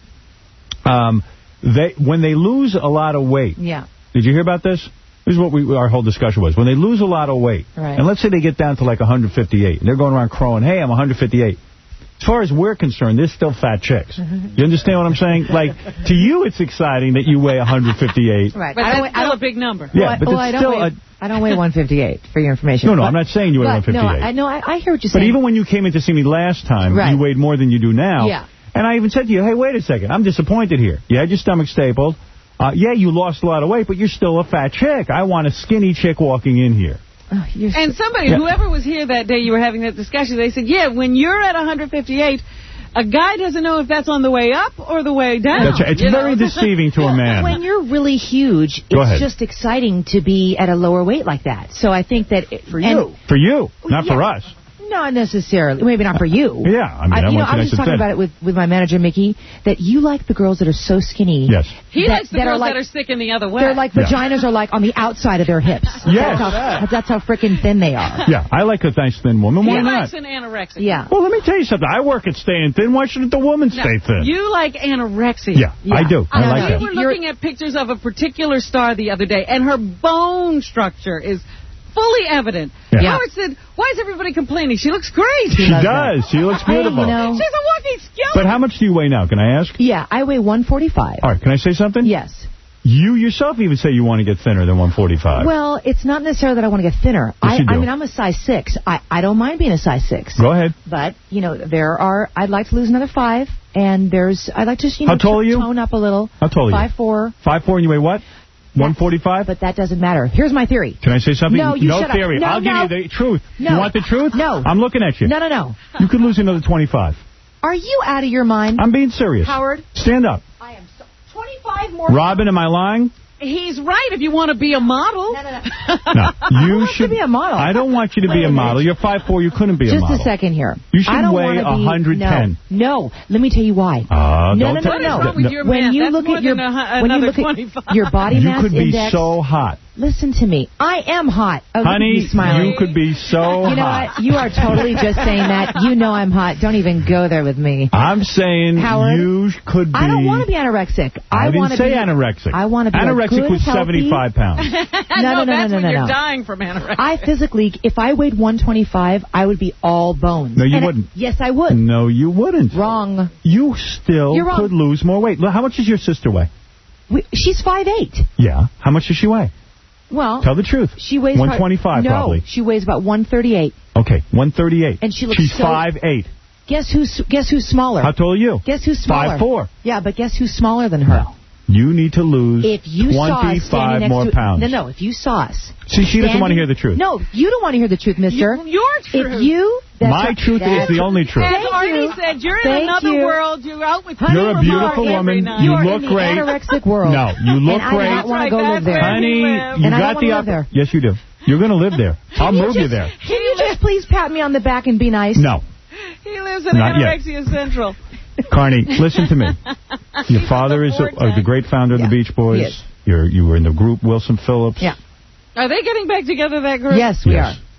S1: Um, they when they lose a lot of weight.
S20: Yeah.
S1: Did you hear about this? This is what we our whole discussion was. When they lose a lot of weight,
S20: right.
S1: and let's say they get down to like one fifty-eight, and they're going around crowing, hey, I'm one fifty-eight. As far as we're concerned, they're still fat chicks. You understand what I'm saying? Like, to you, it's exciting that you weigh one fifty-eight.
S20: Right.
S3: But
S20: I
S3: that's
S20: don't,
S3: still
S20: I don't,
S3: a big number.
S1: Yeah,
S20: well,
S1: but
S20: well,
S1: it's
S20: I don't
S1: still
S20: weigh,
S1: a...
S20: I don't weigh one fifty-eight, for your information.
S1: No, no,
S20: but,
S1: I'm not saying you weigh one fifty-eight.
S20: No, I, no I, I hear what you're saying.
S1: But even when you came in to see me last time,
S20: right.
S1: you weighed more than you do now.
S20: Yeah.
S1: And I even said to you, hey, wait a second, I'm disappointed here. You had your stomach stapled. Uh, yeah, you lost a lot of weight, but you're still a fat chick. I want a skinny chick walking in here.
S20: Oh,
S3: and somebody,
S1: yeah.
S3: whoever was here that day you were having that discussion, they said, yeah, when you're at one fifty-eight, a guy doesn't know if that's on the way up or the way down.
S1: That's right. It's very know? deceiving to a man.
S20: When you're really huge,
S1: Go
S20: it's
S1: ahead.
S20: just exciting to be at a lower weight like that. So I think that... It,
S2: for you.
S1: For you, not
S20: yeah.
S1: for us.
S20: Not necessarily. Maybe not for you.
S1: Yeah, I mean, I,
S20: I, you know,
S1: want
S20: I was just talking
S1: thin.
S20: about it with, with my manager, Mickey, that you like the girls that are so skinny.
S1: Yes.
S3: He
S20: that,
S3: likes the
S20: that
S3: girls
S20: are like,
S3: that are sticking the other way.
S20: They're like,
S1: yeah.
S20: vaginas are like on the outside of their hips.
S1: Yes.
S20: That's how, that's how freaking thin they are.
S1: Yeah, I like a nice thin woman.
S3: He
S1: Why
S3: likes
S1: not?
S3: an anorexic.
S20: Yeah.
S1: Well, let me tell you something. I work at staying thin. Why shouldn't the woman
S3: No,
S1: stay thin?
S3: You like anorexia.
S1: Yeah, yeah. I do. I
S3: Uh,
S1: like that.
S3: we were looking at pictures of a particular star the other day, and her bone structure is fully evident.
S1: Yeah.
S3: Howard said, why is everybody complaining? She looks great.
S1: She does. She looks beautiful.
S20: Hey, you know,
S3: She's a walking skeleton.
S1: But how much do you weigh now? Can I ask?
S20: Yeah, I weigh one forty-five.
S1: All right, can I say something?
S20: Yes.
S1: You yourself even say you want to get thinner than one forty-five.
S20: Well, it's not necessarily that I want to get thinner.
S1: Yes,
S20: I,
S1: you do.
S20: I mean, I'm a size six. I, I don't mind being a size six.
S1: Go ahead.
S20: But, you know, there are, I'd like to lose another five, and there's, I'd like to, you know,
S1: How tall are you?
S20: tone up a little.
S1: How tall are you?
S20: Five four.
S1: Five four, and you weigh what? one forty-five?
S20: But that doesn't matter. Here's my theory.
S1: Can I say something?
S20: No, you
S1: no
S20: shut
S1: theory.
S20: up. No,
S1: I'll
S20: no.
S1: give you the truth.
S20: No.
S1: You want the truth?
S20: No.
S1: I'm looking at you.
S20: No, no, no.
S1: You could lose another twenty-five.
S20: Are you out of your mind?
S1: I'm being serious.
S20: Howard?
S1: Stand up.
S20: I am so, twenty-five more.
S1: Robin, am I lying?
S3: He's right if you want to be a model.
S20: No, no, no.
S1: No, you
S20: wants
S1: should
S20: to be a model?
S1: I don't want you to
S20: Wait
S1: be a
S20: a
S1: model.
S20: minute.
S1: You're five four. You couldn't be
S20: Just
S1: a model.
S20: a second here.
S1: You should
S20: I don't
S1: weigh
S20: wanna be,
S1: one ten.
S20: No, no. Let me tell you why.
S1: Uh,
S20: no,
S1: don't
S20: no, no,
S1: tell-
S20: no, no.
S3: What is wrong with your
S20: when
S3: math?
S20: you
S3: That's
S20: look
S3: more
S20: at your
S3: than a,
S20: when you
S3: another
S20: look
S3: twenty-five.
S20: at your body
S1: You
S20: mass
S1: could be
S20: index.
S1: so hot.
S20: Listen to me. I am hot. Oh, look at
S1: Honey,
S20: me smiling.
S1: you could be so
S20: You know
S1: hot.
S20: what? You are totally just saying that. You know I'm hot. Don't even go there with me.
S1: I'm saying
S20: Howard,
S1: you could be...
S20: I don't want to be anorexic.
S1: I,
S20: I
S1: didn't
S20: want to
S1: say
S20: be
S1: anorexic.
S20: I want to be
S1: Anorexic
S20: a good,
S1: was
S20: healthy,
S1: seventy-five pounds.
S20: no, no, no,
S3: that's
S20: no, no,
S3: when
S20: no,
S3: you're
S20: no.
S3: dying from anorexia.
S20: I physically, if I weighed one twenty-five, I would be all bones.
S1: No, you
S20: And
S1: wouldn't.
S20: I, yes, I would.
S1: No, you wouldn't.
S20: Wrong.
S1: You still
S20: You're wrong.
S1: could lose more weight. Look, how much does your sister weigh?
S20: We, she's five eight.
S1: Yeah. How much does she weigh?
S20: Well,
S1: Tell the truth.
S20: she weighs
S1: one twenty-five
S20: no,
S1: probably.
S20: she weighs about one thirty-eight.
S1: Okay, one thirty-eight.
S20: And she looks
S1: She's
S20: so-
S1: five eight.
S20: Guess who's guess who's smaller?
S1: How tall are you?
S20: Guess who's smaller?
S1: five four.
S20: Yeah, but guess who's smaller than her?
S1: You need to lose
S20: If you saw us standing
S1: twenty-five
S20: next
S1: more
S20: to,
S1: pounds.
S20: No, no, if you saw us.
S1: See, she doesn't want to
S20: standing-
S1: hear the truth.
S20: No, you don't want to hear the truth, mister.
S3: You, your truth.
S20: If you... that's
S1: My
S20: right,
S1: truth is
S20: that's-
S1: the only truth.
S3: As
S20: Thank
S3: Artie
S20: you.
S3: said, you're in
S20: Thank
S3: another
S20: you.
S3: world. You're out with
S20: Honey,
S1: You're a
S3: Lamar
S1: beautiful
S3: every
S1: woman.
S3: night.
S1: You
S20: are
S1: look
S20: in
S1: great.
S20: the anorexic world.
S1: No, you look
S20: and
S1: great.
S20: I don't want to
S3: Right,
S20: go
S3: that's
S20: live there.
S3: where
S1: Honey,
S3: you live.
S1: you
S20: And I
S1: got
S20: don't
S1: the
S20: wanna
S1: op-
S20: live there.
S1: Yes, you do. You're going to live there. I'll
S20: Can
S1: move you
S20: just-
S1: there.
S20: Can you just please pat me on the back and be nice?
S1: No.
S3: He lives in
S1: Not yet.
S3: Anorexia Central.
S1: Carney, listen to me. Your father is a, uh, the great founder of
S20: Yeah.
S1: the Beach Boys.
S20: Yes.
S1: You're, you were in the group Wilson Phillips.
S20: Yeah.
S3: Are they getting back together, that group?
S20: Yes, we
S1: Yes.
S20: are.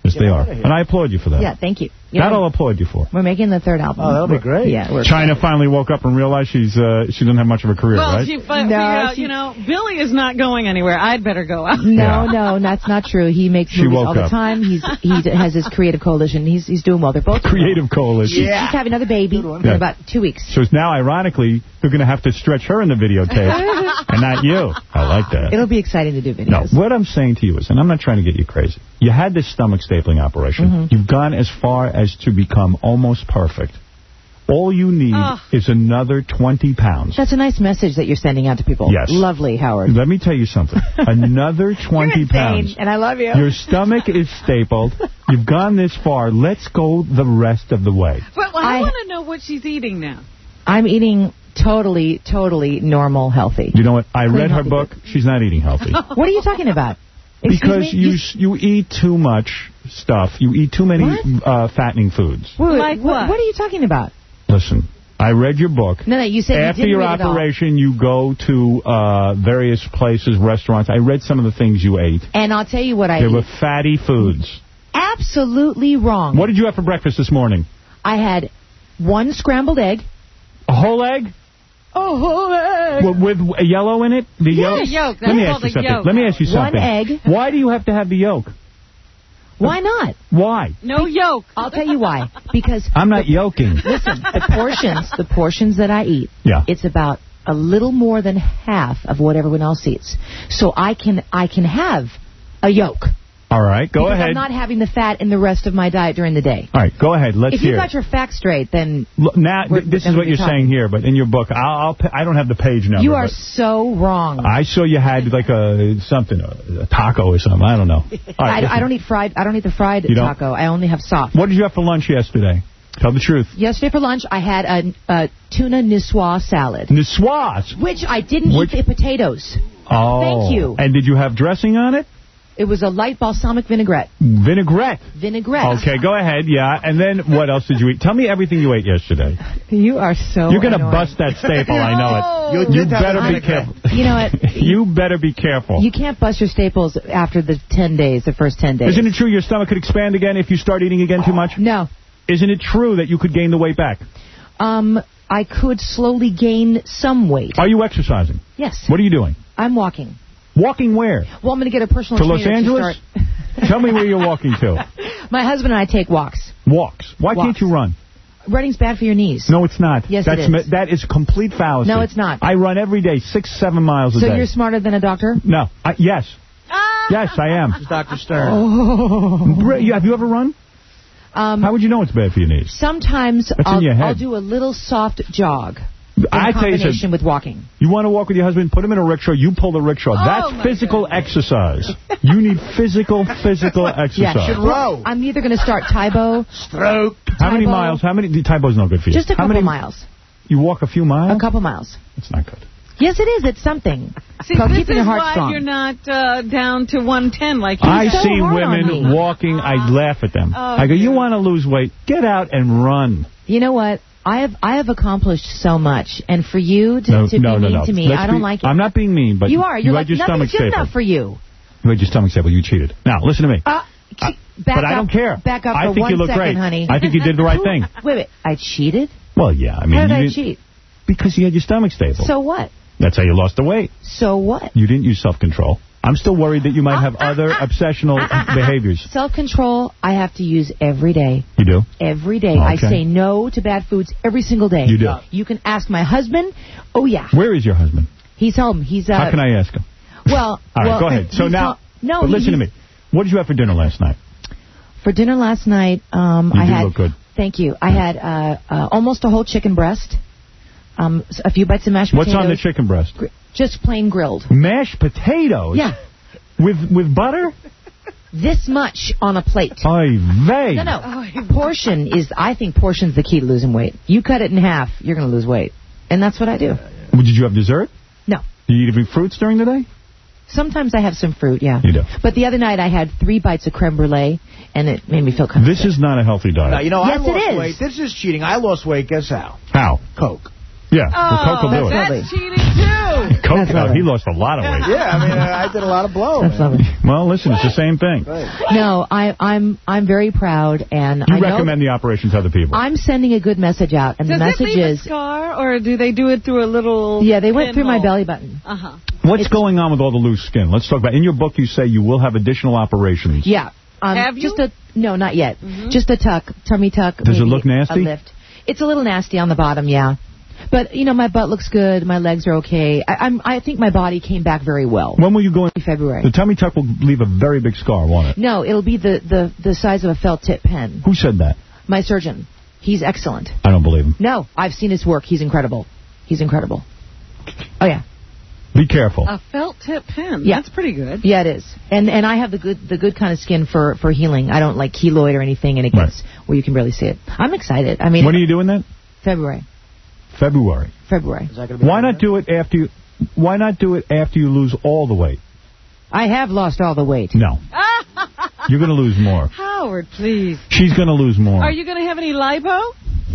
S1: Yes, they are. And I applaud you for that.
S16: Yeah, thank you. Yeah,
S1: that I'll applaud you for.
S16: We're making the third album.
S2: Oh, that'll be great.
S16: Yeah, we're
S1: China finally woke up and realized she's uh, she doesn't have much of a career,
S3: well,
S1: right?
S3: she fi- figured out, you know, Billy is not going anywhere. I'd better go out.
S16: No, no, that's not true. He makes
S1: She
S16: movies
S1: woke
S16: all the
S1: up.
S16: time. He's He d- has his creative coalition. He's he's doing well. They're both doing
S1: Creative
S16: well.
S1: coalition.
S16: She's, she's having another baby in
S1: Yeah.
S16: about two weeks.
S1: So it's now, ironically, they're going to have to stretch her in the videotape and not you. I like that.
S16: It'll be exciting to do
S1: No,
S16: videos.
S1: what I'm saying to you is, and I'm not trying to get you crazy, you had this stomach stapling operation.
S16: Mhm.
S1: You've gone as far as to become almost perfect. All you need
S16: Ugh.
S1: is another twenty pounds.
S16: That's a nice message that you're sending out to people.
S1: Yes.
S16: Lovely, Howard.
S1: Let me tell you something. Another twenty pounds.
S16: And I love you.
S1: Your stomach is stapled. You've gone this far. Let's go the rest of the way.
S3: But well, I, want to know what she's eating now.
S16: I'm eating totally, totally normal, healthy.
S1: You know what? I
S16: Clean,
S1: read her
S16: healthy
S1: book. She's not eating healthy.
S16: What are you talking about? Excuse
S1: Because
S16: me?
S1: you s- you eat too much stuff. You eat too many uh, fattening foods.
S16: Wait, wait,
S3: Like
S16: what?
S3: what?
S16: What are you talking about?
S1: Listen, I read your book.
S16: No, no, you said
S1: After
S16: you didn't
S1: your
S16: read it all.
S1: operation, you go to uh, various places, restaurants. I read some of the things you ate.
S16: And I'll tell you what I
S1: They
S16: eat.
S1: were fatty foods.
S16: Absolutely wrong.
S1: What did you have for breakfast this morning?
S16: I had one scrambled egg.
S1: A whole egg?
S16: A whole egg.
S1: With, with a yellow in it? The
S16: Yes.
S1: yolk?
S16: Yolk.
S1: Let me
S16: That's
S1: ask you
S16: called a
S1: something.
S16: yolk.
S1: Let me ask you
S16: One
S1: something.
S16: egg.
S1: Why do you have to have the yolk?
S16: Why not?
S1: Why?
S3: No yolk.
S16: I'll tell you why. Because
S1: I'm not yoking.
S16: listen, the portions, the portions that I eat,
S1: Yeah.
S16: it's about a little more than half of what everyone else eats. So I can I can have a yolk.
S1: All right, go
S16: because
S1: ahead.
S16: I'm not having the fat in the rest of my diet during the day.
S1: All right, go ahead. Let's
S16: if you
S1: hear
S16: got
S1: it.
S16: your facts straight, then
S1: Look, now,
S16: we're-
S1: th- this
S16: then
S1: is
S16: we'd
S1: what
S16: be
S1: you're
S16: talking.
S1: saying here, but in your book, I'll, I'll, pa- I don't have the page number.
S16: You are
S1: but
S16: so wrong.
S1: I saw you had like a something, a, a taco or something. I don't know. All right,
S16: I,
S1: listen.
S16: I don't eat fried. I don't eat the fried
S1: You don't?
S16: taco. I only have soft.
S1: What did you have for lunch yesterday? Tell the truth.
S16: Yesterday for lunch, I had a, a tuna niçoise salad,
S1: Niçoise.
S16: which I didn't
S1: Which-
S16: eat the potatoes.
S1: Oh.
S16: Thank you.
S1: And did you have dressing on it?
S16: It was a light balsamic vinaigrette.
S1: Vinaigrette.
S16: Vinaigrette.
S1: Okay, go ahead. Yeah. And then what else did you eat? Tell me everything you ate yesterday.
S16: You are so.
S1: You're going to
S16: annoying.
S1: bust that staple. I know it.
S2: You
S1: You
S2: did have
S1: better
S2: a
S1: be
S2: vinaigrette.
S1: careful.
S16: You know what?
S1: You better be careful.
S16: You can't bust your staples after the ten days, the first ten days.
S1: Isn't it true your stomach could expand again if you start eating again too much?
S16: No.
S1: Isn't it true that you could gain the weight back?
S16: Um, I could slowly gain some weight.
S1: Are you exercising?
S16: Yes.
S1: What are you doing?
S16: I'm walking.
S1: Walking where?
S16: Well, I'm going to get a personal
S1: To Los
S16: trainer
S1: Angeles?
S16: to start.
S1: Tell me where you're walking to.
S16: My husband and I take walks.
S1: Walks. Why
S16: Walks.
S1: can't you run?
S16: Running's bad for your knees.
S1: No, it's not.
S16: Yes,
S1: That's
S16: it is.
S1: mi- That is complete fallacy.
S16: No, it's not.
S1: I run every day, six, seven miles a
S16: So
S1: day.
S16: you're smarter than a doctor?
S1: No. I, yes. Yes, I am.
S2: Doctor Stern.
S16: Oh.
S1: Br- you- Have you ever run?
S16: Um,
S1: How would you know it's bad for your knees?
S16: Sometimes
S1: That's in
S16: I'll,
S1: your head.
S16: I'll do a little soft jog in
S1: I tell you
S16: combination
S1: something.
S16: with walking.
S1: You want to walk with your husband, put him in a rickshaw, you pull the rickshaw.
S16: Oh,
S1: That's
S16: my
S1: physical exercise. You need physical, physical exercise.
S16: Yeah,
S2: row.
S16: I'm either going to start Taibo.
S2: Stroke.
S1: How many
S16: Taibo.
S1: miles? How many? Taibo's no good for you.
S16: Just a
S1: How
S16: couple
S1: many
S16: miles.
S1: You walk a few miles?
S16: A couple miles.
S1: That's not good.
S16: Yes, it is. It's something.
S3: See,
S16: It's called
S3: this
S16: keeping
S3: is
S16: your heart
S3: why
S16: strong.
S3: you're not uh, down to one ten like you
S1: I
S16: so
S1: see
S16: hard on
S1: women
S16: me.
S1: walking, I laugh at them.
S3: Oh,
S1: I go, you
S3: dear.
S1: want to lose weight? Get out and run.
S16: You know what? I have I have accomplished so much, and for you to,
S1: No,
S16: to
S1: no,
S16: be
S1: no,
S16: mean
S1: no.
S16: to me,
S1: Let's
S16: I don't
S1: be-
S16: like it.
S1: I'm not being mean, but
S16: you are. You're
S1: you
S16: like
S1: had your stomach
S16: nothing's good
S1: stapled.
S16: enough for you.
S1: You had your stomach stapled. You cheated. Now, listen to me.
S16: Uh,
S1: I-
S16: back
S1: but I
S16: up-
S1: don't care.
S16: Back up
S1: I
S16: for
S1: think
S16: one
S1: you look
S16: second,
S1: great.
S16: honey.
S1: I think you did the right
S16: Who-
S1: thing.
S16: Wait, wait. I cheated?
S1: Well, yeah. I mean,
S16: How did
S1: you
S16: I
S1: didn't-
S16: cheat?
S1: Because you had your stomach stapled.
S16: So what?
S1: That's how you lost the weight.
S16: So what?
S1: You didn't use self-control. I'm still worried that you might have other obsessional behaviors.
S16: Self-control I have to use every day.
S1: You do?
S16: Every day. I
S1: Okay.
S16: say no to bad foods every single day.
S1: You do?
S16: You can ask my husband. Oh, yeah.
S1: Where is your husband?
S16: He's home. He's, uh...
S1: How can I ask him?
S16: Well...
S1: All right,
S16: well,
S1: go ahead. So
S16: he's
S1: now,
S16: home- No,
S1: but
S16: he-
S1: listen to me. What did you have for dinner last night?
S16: For dinner last night, um,
S1: You
S16: I
S1: do
S16: had...
S1: look good.
S16: Thank you. I had uh, uh, almost a whole chicken breast, um, s- a few bites of mashed
S1: What's
S16: potatoes.
S1: on the chicken breast?
S16: Gr- Just plain grilled.
S1: Mashed potatoes?
S16: Yeah.
S1: With with butter?
S16: This much on a plate.
S1: Oy vey.
S16: No, no. Portion is, I think portion's the key to losing weight. You cut it in half, you're going to lose weight. And that's what I do.
S1: Well, did you have dessert?
S16: No.
S1: Did you eat any fruits during the day?
S16: Sometimes I have some fruit, yeah.
S1: You do.
S16: But the other night I had three bites of creme brulee, and it made me feel kind of
S1: This
S16: sick.
S1: is not a healthy diet.
S2: No, you know,
S16: Yes,
S2: I lost
S16: it is.
S2: weight. This is cheating. I lost weight. Guess how?
S1: How?
S2: Coke.
S1: Yeah, well, Coke will do it.
S3: That's cheating, too.
S1: Coke, oh, he lost a lot of weight.
S2: Yeah, I mean, I did a lot of blow.
S20: That's lovely.
S1: Well, listen, it's the same thing.
S20: No, I, I'm I'm very proud, and
S1: You
S20: I know
S1: recommend the operation to other people.
S20: I'm sending a good message out, and
S3: Does
S20: the message
S3: it leave
S20: is
S3: a scar, or do they do it through a little
S20: yeah, they went through my
S3: pinhole?
S20: belly button.
S3: Uh-huh.
S1: What's going on with all the loose skin? Let's talk about. In your book, you say you will have additional operations.
S20: Yeah. Um,
S3: Have you?
S20: Just a no, not yet.
S3: Mm-hmm.
S20: Just a tuck, tummy tuck.
S1: Does it
S20: maybe
S1: look nasty?
S20: A lift. It's a little nasty on the bottom, yeah. But you know, my butt looks good. My legs are okay. I, I'm. I think my body came back very well.
S1: When will you go in?
S20: February.
S1: The tummy tuck will leave a very big scar, won't it?
S20: No, it'll be the, the, the size of a felt tip pen.
S1: Who said that?
S20: My surgeon. He's excellent.
S1: I don't believe him.
S20: No, I've seen his work. He's incredible. He's incredible. Oh yeah.
S1: Be careful.
S3: A felt tip pen.
S20: Yeah.
S3: That's pretty good.
S20: Yeah, it is. And and I have the good the good kind of skin for, for healing. I don't like keloid or anything, and it gets right. where you can barely see it. I'm excited. I mean,
S1: when are you doing that?
S20: February.
S1: February.
S20: February.
S1: Why not do it after you? Why not do it after you lose all the weight?
S20: I have lost all the weight.
S1: No. You're going to lose more.
S3: Howard, please.
S1: She's going to lose more.
S3: Are you going to have any lipo?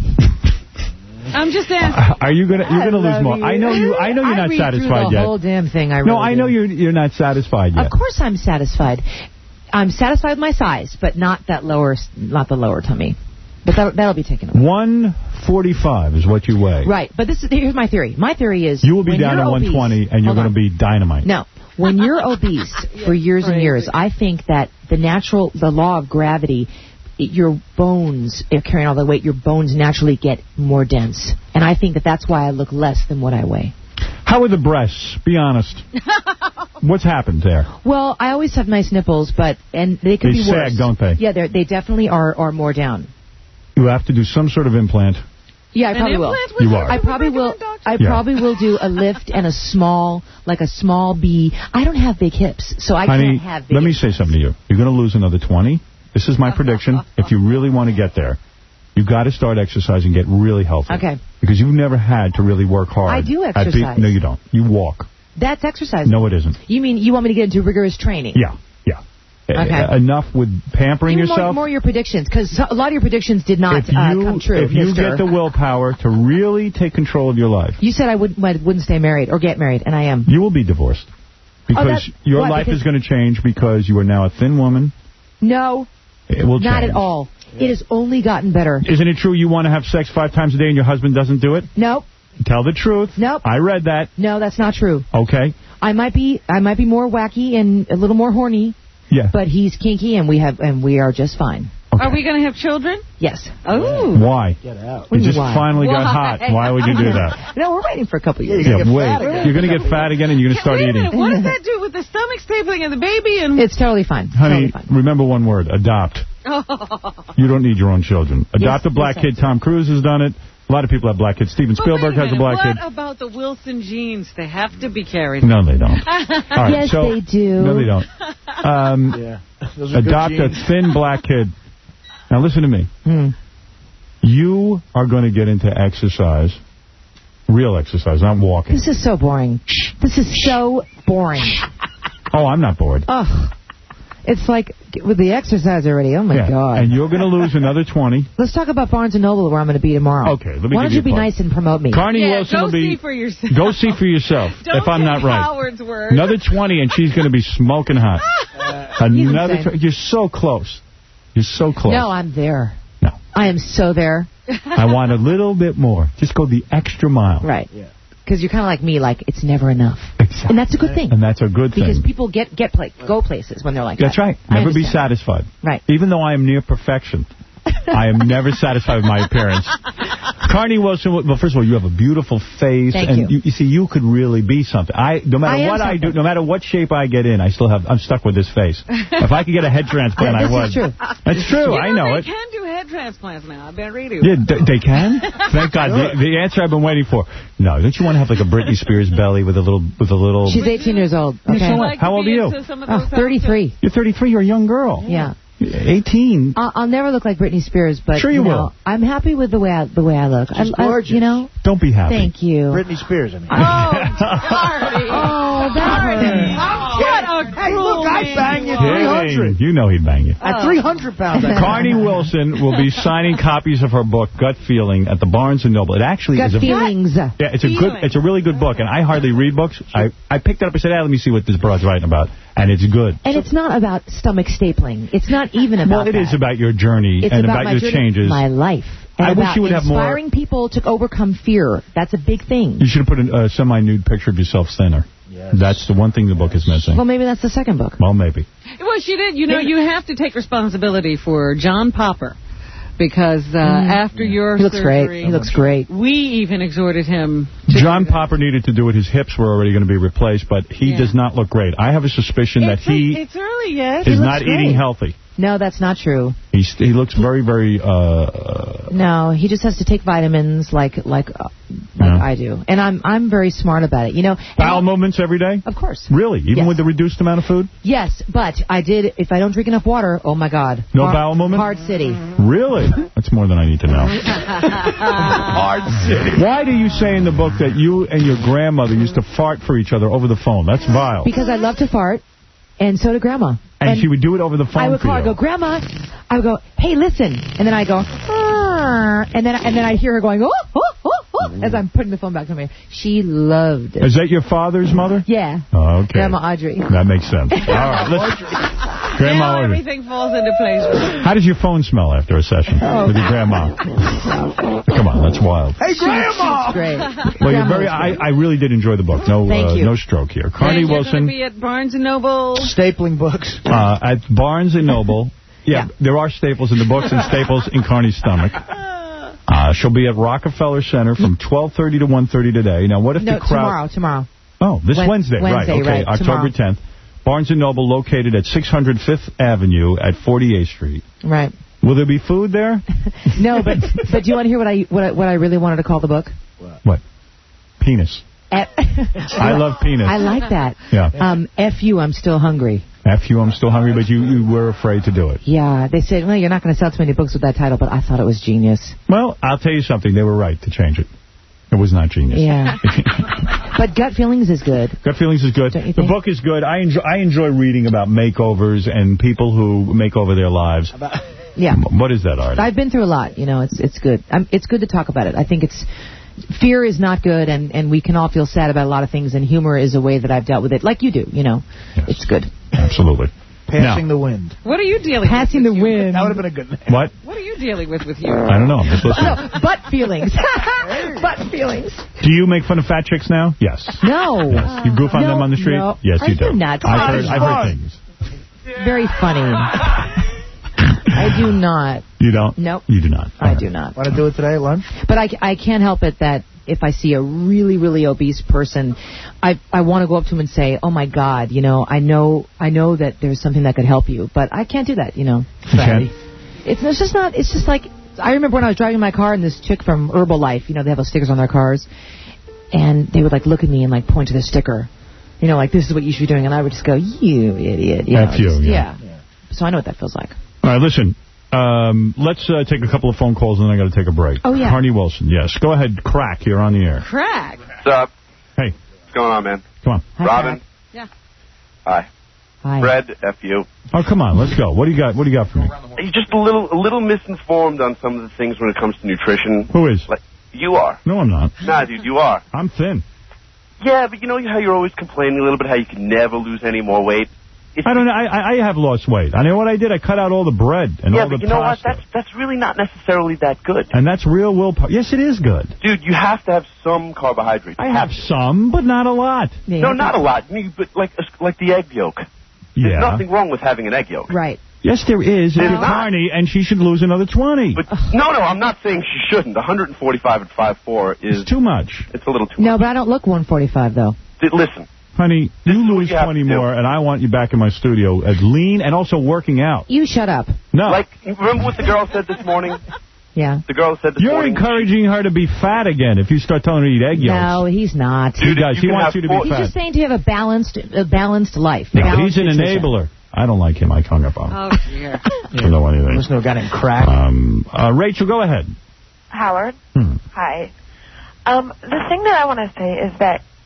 S3: I'm just asking.
S1: Are you gonna? You're gonna lose more. You. I know you. I know you're
S20: I
S1: not
S20: read
S1: satisfied
S20: through the
S1: yet.
S20: Whole damn thing. I really
S1: no, I know
S20: do.
S1: you're. You're not satisfied yet.
S20: Of course, I'm satisfied. I'm satisfied with my size, but not that lower, not the lower tummy. But that, that'll be taken away.
S1: one forty-five is what you weigh.
S20: Right, but this is here's my theory. My theory is
S1: you will be down to one twenty, and you're going to be dynamite.
S20: No. When you're obese for years and years, I think that the natural, the law of gravity, it, your bones, if carrying all the weight, your bones naturally get more dense. And I think that that's why I look less than what I weigh.
S1: How are the breasts? Be honest. What's happened there?
S20: Well, I always have nice nipples, but and they can
S1: they
S20: be
S1: sag,
S20: worse.
S1: Don't they?
S20: Yeah, they definitely are, are more down.
S1: You have to do some sort of implant.
S20: Yeah, I
S3: An
S20: probably will.
S1: You are.
S20: I probably will. I
S1: yeah.
S20: probably will do a lift and a small, like a small B. I don't have big hips, so I
S1: Honey,
S20: can't have big
S1: let me
S20: hips.
S1: say something to you. You're going to lose another twenty. This is my prediction. If you really want to get there, you've got to start exercising, get really healthy.
S20: Okay.
S1: Because you've never had to really work hard.
S20: I do
S1: at
S20: exercise.
S1: Be- no, you don't. You walk.
S20: That's exercise.
S1: No, it isn't.
S20: You mean you want me to get into rigorous training?
S1: Yeah, yeah.
S20: Okay.
S1: Uh, enough with pampering
S20: Even
S1: yourself.
S20: More, more your predictions, because a lot of your predictions did not
S1: if you,
S20: uh, come true.
S1: If you
S20: mister.
S1: get the willpower to really take control of your life.
S20: You said I would, I wouldn't stay married or get married, and I am.
S1: You will be divorced. Because
S20: oh,
S1: your
S20: what,
S1: life
S20: because
S1: is going to change because you are now a thin woman.
S20: No.
S1: It will
S20: not
S1: change.
S20: at all. Yeah. It has only gotten better.
S1: Isn't it true you want to have sex five times a day and your husband doesn't do it?
S20: Nope.
S1: Tell the truth.
S20: Nope.
S1: I read that.
S20: No, that's not true.
S1: Okay.
S20: I might be I might be more wacky and a little more horny.
S1: Yeah.
S20: But he's kinky and we have and we are just fine.
S3: Okay. Are we going to have children?
S20: Yes.
S3: Oh.
S1: Why?
S2: Get out.
S1: You just
S20: Why?
S1: finally
S3: Why?
S1: got hot. Why would you do that?
S20: No, we're waiting for a couple years.
S1: Yeah, wait. You're going to get fat again and you're going to start
S3: Wait a
S1: eating.
S3: minute. What does that do with the stomach stapling and the baby? And
S20: It's totally fine.
S1: Honey,
S20: totally fine.
S1: remember one word, adopt. You don't need your own children. Adopt
S20: Yes,
S1: a black
S20: yes,
S1: kid. Tom Cruise has done it. A lot of people have black kids. Steven
S3: But
S1: Spielberg
S3: wait a
S1: has a
S3: minute.
S1: black
S3: what
S1: kid.
S3: What about the Wilson genes? They have to be carried.
S1: No, they don't. All right,
S20: yes,
S1: so,
S20: they do.
S1: No, they don't. Um,
S2: yeah.
S1: Adopt a thin black kid. Now, listen to me.
S20: Hmm.
S1: You are going to get into exercise, real exercise, not walking.
S20: This is so boring. This is so boring.
S1: Oh, I'm not bored.
S20: Ugh. It's like with the exercise already. Oh, my
S1: yeah.
S20: God.
S1: And you're going to lose another twenty.
S20: Let's talk about Barnes and Noble, where I'm going to be tomorrow.
S1: Okay, let me
S20: Why
S1: give
S20: don't you be
S1: a plug.
S20: nice and promote me?
S1: Carney
S3: yeah,
S1: Wilson
S3: go
S1: will be.
S3: see for yourself.
S1: Go see for yourself.
S3: Don't
S1: if I'm
S3: take
S1: not right.
S3: Howard's word.
S1: Another twenty, and she's going to be smoking hot. Uh, Another. twenty. You're so close. You're so close.
S20: No, I'm there.
S1: No.
S20: I am so there.
S1: I want a little bit more. Just go the extra mile.
S20: Right. Yeah. Because you're kind of like me, like, it's never enough.
S1: Exactly.
S20: And that's a good thing.
S1: And that's a good thing.
S20: Because people get get pla- go places when they're like
S1: That's
S20: that.
S1: right.
S20: I
S1: Never be
S20: understand.
S1: satisfied.
S20: Right.
S1: Even though I am near perfection, I am never satisfied with my appearance. Carney Wilson, well, first of all, you have a beautiful face.
S20: Thank
S1: and
S20: you.
S1: you. You see, you could really be something. I, no matter
S20: I am
S1: what I do,
S20: something.
S1: no matter what shape I get in, I still have, I'm stuck with this face. If I could get a head transplant,
S20: This
S1: I would.
S20: is true.
S1: That's true.
S3: You
S1: I
S3: know,
S1: know
S3: they
S1: it.
S3: can do head transplants now. I bet read
S1: Yeah, th- they can? Thank God. The, the answer I've been waiting for. No, don't you want to have like a Britney Spears belly with a little, with a little...
S20: She's eighteen years old.
S1: Yeah,
S20: Okay.
S1: so what? How old are you?
S20: Oh, thirty-three.
S1: You're thirty-three. You're a young girl.
S20: Yeah.
S1: eighteen.
S20: I'll, I'll never look like Britney Spears, but
S1: Sure you
S20: know,
S1: will.
S20: I'm happy with the way I, the way I look.
S2: She's
S20: I, I,
S2: gorgeous.
S20: you know.
S1: Don't be happy.
S20: Thank you.
S2: Britney Spears, I mean.
S3: Oh, Artie.
S20: Oh, that hurt.
S3: What a
S2: Hey,
S3: cruel
S2: look, I
S3: man
S2: bang you
S3: you
S2: too.
S1: kidding. You know he'd bang you.
S2: At three hundred pounds. I
S1: Carney Wilson will be signing copies of her book, Gut Feeling, at the Barnes and Noble. It actually
S20: Gut
S1: is a
S20: Feelings.
S1: Yeah, it's a good, it's a really good book, and I hardly read books. I, I picked it up and said, hey, let me see what this broad's writing about, and it's good.
S20: And it's not about stomach stapling. It's not even about
S1: Well, it
S20: that.
S1: is about your journey
S20: It's
S1: and
S20: about,
S1: about
S20: my
S1: your
S20: journey,
S1: changes.
S20: my life. And
S1: I wish
S20: about
S1: you would have more.
S20: inspiring people to overcome fear. That's a big thing.
S1: You should have put a uh, semi-nude picture of yourself thinner. Yes. That's the one thing the book is missing.
S20: Well, maybe that's the second book.
S1: Well, maybe.
S3: Well, she did. You know, you have to take responsibility for John Popper. Because uh, mm. after your
S20: he looks
S3: surgery...
S20: great. He looks great.
S3: We even exhorted him to
S1: John Popper needed to do it. His hips were already going to be replaced, but he yeah. does not look great. I have a suspicion
S3: it's
S1: that he
S3: a, it's early yet.
S1: is not great. eating healthy.
S20: No, that's not true.
S1: He's, he looks very, very... Uh,
S20: no, he just has to take vitamins like like uh, like
S1: yeah.
S20: I do. And I'm I'm very smart about it. You know,
S1: Bowel movements every day?
S20: Of course.
S1: Really? Even
S20: yes.
S1: with the reduced amount of food?
S20: Yes, but I did, if I don't drink enough water, oh my God.
S1: No
S20: hard,
S1: bowel movement?
S20: Hard city.
S1: Really? That's more than I need to know.
S14: Hard city.
S1: Why do you say in the book that you and your grandmother used to fart for each other over the phone? That's vile.
S20: Because I love to fart, and so did Grandma.
S1: And,
S20: and
S1: she would do it over the phone
S20: I would
S1: for
S20: call
S1: you.
S20: her, I go, Grandma, I would go, hey, listen. And then I go, ah, and then and then I'd hear her going, oh, oh, oh, oh, as I'm putting the phone back to me. She loved it.
S1: Is that your father's mother?
S20: Yeah.
S1: Oh, okay.
S20: Grandma Audrey.
S1: That makes sense. All right, let's... Grandma
S3: now
S1: Audrey.
S3: everything falls into place.
S1: How does your phone smell after a session
S3: oh.
S1: with your grandma? Come on, that's wild.
S2: Hey, Grandma!
S20: She's great.
S1: Well, you're very. I, I really did enjoy the book. No,
S20: Thank
S1: uh,
S20: you.
S1: no stroke here. Carney
S3: and
S1: Wilson.
S3: You're going to be at Barnes and Noble.
S2: Stapling books.
S1: Uh, at Barnes and Noble. Yeah, yeah, there are staples in the books and staples in Carney's stomach. Uh, she'll be at Rockefeller Center from twelve thirty to one thirty today. Now, what if
S20: no,
S1: the crowd...
S20: tomorrow, tomorrow.
S1: Oh, this
S20: Wed
S1: Wednesday,
S20: Wednesday,
S1: right. Okay,
S20: right,
S1: October tenth. Barnes and Noble located at six hundred Fifth Avenue at forty-eighth Street.
S20: Right.
S1: Will there be food there?
S20: No, but but do you want to hear what I what I, what I really wanted to call the book?
S1: What? What? Penis.
S20: F
S1: I love penis.
S20: I like that.
S1: Yeah.
S20: Um, F you, I'm still hungry.
S1: F you, I'm still hungry, but you, you were afraid to do it.
S20: Yeah, they said, well, you're not going to sell too many books with that title, but I thought it was genius.
S1: Well, I'll tell you something. They were right to change it. It was not genius.
S20: Yeah. But Gut Feelings is good.
S1: Gut Feelings is good. The
S20: think?
S1: book is good. I enjoy, I enjoy reading about makeovers and people who make over their lives.
S20: Yeah.
S1: What is that, Art?
S20: I've been through a lot. You know, it's it's good. Um, it's good to talk about it. I think it's... Fear is not good, and, and we can all feel sad about a lot of things, and humor is a way that I've dealt with it, like you do, you know. Yes. It's good.
S1: Absolutely.
S2: Passing
S1: now,
S2: the wind.
S3: What are you dealing
S20: Passing
S3: with?
S20: Passing the wind.
S2: That would have been a good name.
S1: What?
S3: What are you dealing with with you?
S1: I don't know. I'm just listening.
S20: No, butt feelings. Butt feelings.
S1: Do you make fun of fat chicks now? Yes.
S20: No.
S1: Yes. You goof on
S20: no,
S1: them on the street?
S20: No.
S1: Yes,
S20: Are
S1: you do.
S20: You nuts?
S1: I've heard, I've heard things.
S20: Very funny. I do not.
S1: You don't?
S20: Nope.
S1: You do not.
S20: I do not.
S2: Want to do it today at lunch?
S20: But I, I can't help it that if I see a really, really obese person, I I want to go up to him and say, oh, my God, you know, I know I know that there's something that could help you. But I can't do that, you know.
S1: You can't?
S20: It's, it's just not, it's just like, I remember when I was driving my car and this chick from Herbalife, you know, they have those stickers on their cars. And they would, like, look at me and, like, point to the sticker. You know, like, this is what you should be doing. And I would just go, you idiot. You
S1: F
S20: know,
S1: you,
S20: just,
S1: yeah.
S20: yeah. So I know what that feels like.
S1: All right, listen. Um, let's uh, take a couple of phone calls, and then I got to take a break.
S20: Oh, yeah.
S1: Carney Wilson, yes. Go ahead, Crack. You're on the air.
S3: Crack.
S21: What's up?
S1: Hey.
S21: What's going on, man?
S1: Come on.
S20: Hi,
S21: Robin.
S20: Crack.
S3: Yeah.
S21: Hi.
S20: Hi.
S21: Fred, F you.
S1: Oh, come on. Let's go. What do you got? What do you got for me?
S21: You're just a little, a little misinformed on some of the things when it comes to nutrition.
S1: Who is?
S21: Like you are.
S1: No, I'm not.
S21: Nah, dude, you are.
S1: I'm thin.
S21: Yeah, but you know how you're always complaining a little bit how you can never lose any more weight. It's
S1: I don't know. I, I have lost weight. I know what I did. I cut out all the bread and
S21: yeah,
S1: all the
S21: but you know
S1: pasta.
S21: what? That's that's really not necessarily that good.
S1: And that's real willpower. Yes, it is good.
S21: Dude, you have to have some carbohydrates.
S1: I have some, but not a lot.
S20: Yeah,
S21: no, not a lot. I mean, but like like the egg yolk.
S1: Yeah.
S21: There's nothing wrong with having an egg yolk.
S20: Right.
S1: Yes, there is.
S21: There's
S1: It's
S21: not.
S1: Carney, and she should lose another twenty.
S21: But no, no, I'm not saying she shouldn't. one forty-five at five foot four is...
S1: It's too much.
S21: It's a little too
S20: No,
S21: much.
S20: but I don't look one forty-five, though.
S21: D- listen.
S1: Honey, you lose
S21: you have
S1: twenty
S21: to do.
S1: more, and I want you back in my studio as lean and also working out.
S20: You shut up.
S1: No.
S21: Like, remember what the girl said this morning?
S20: Yeah.
S21: The girl said this
S1: You're
S21: morning...
S1: encouraging her to be fat again if you start telling her to eat egg yolks.
S20: No, he's not.
S1: He
S21: Dude,
S1: does.
S21: you
S1: He
S21: can
S1: wants
S21: have
S1: you to
S21: four-
S1: be
S20: He's
S1: fat.
S20: just saying to have a balanced, a balanced life.
S1: No,
S20: balanced
S1: he's an
S20: nutrition.
S1: enabler. I don't like him. I hung up on him.
S3: Oh, dear.
S1: I don't know anything.
S2: There's no guy named Crack.
S1: Um, uh, Rachel, go ahead.
S18: Howard.
S1: Hmm.
S18: Hi. Um, the thing that I want to say is that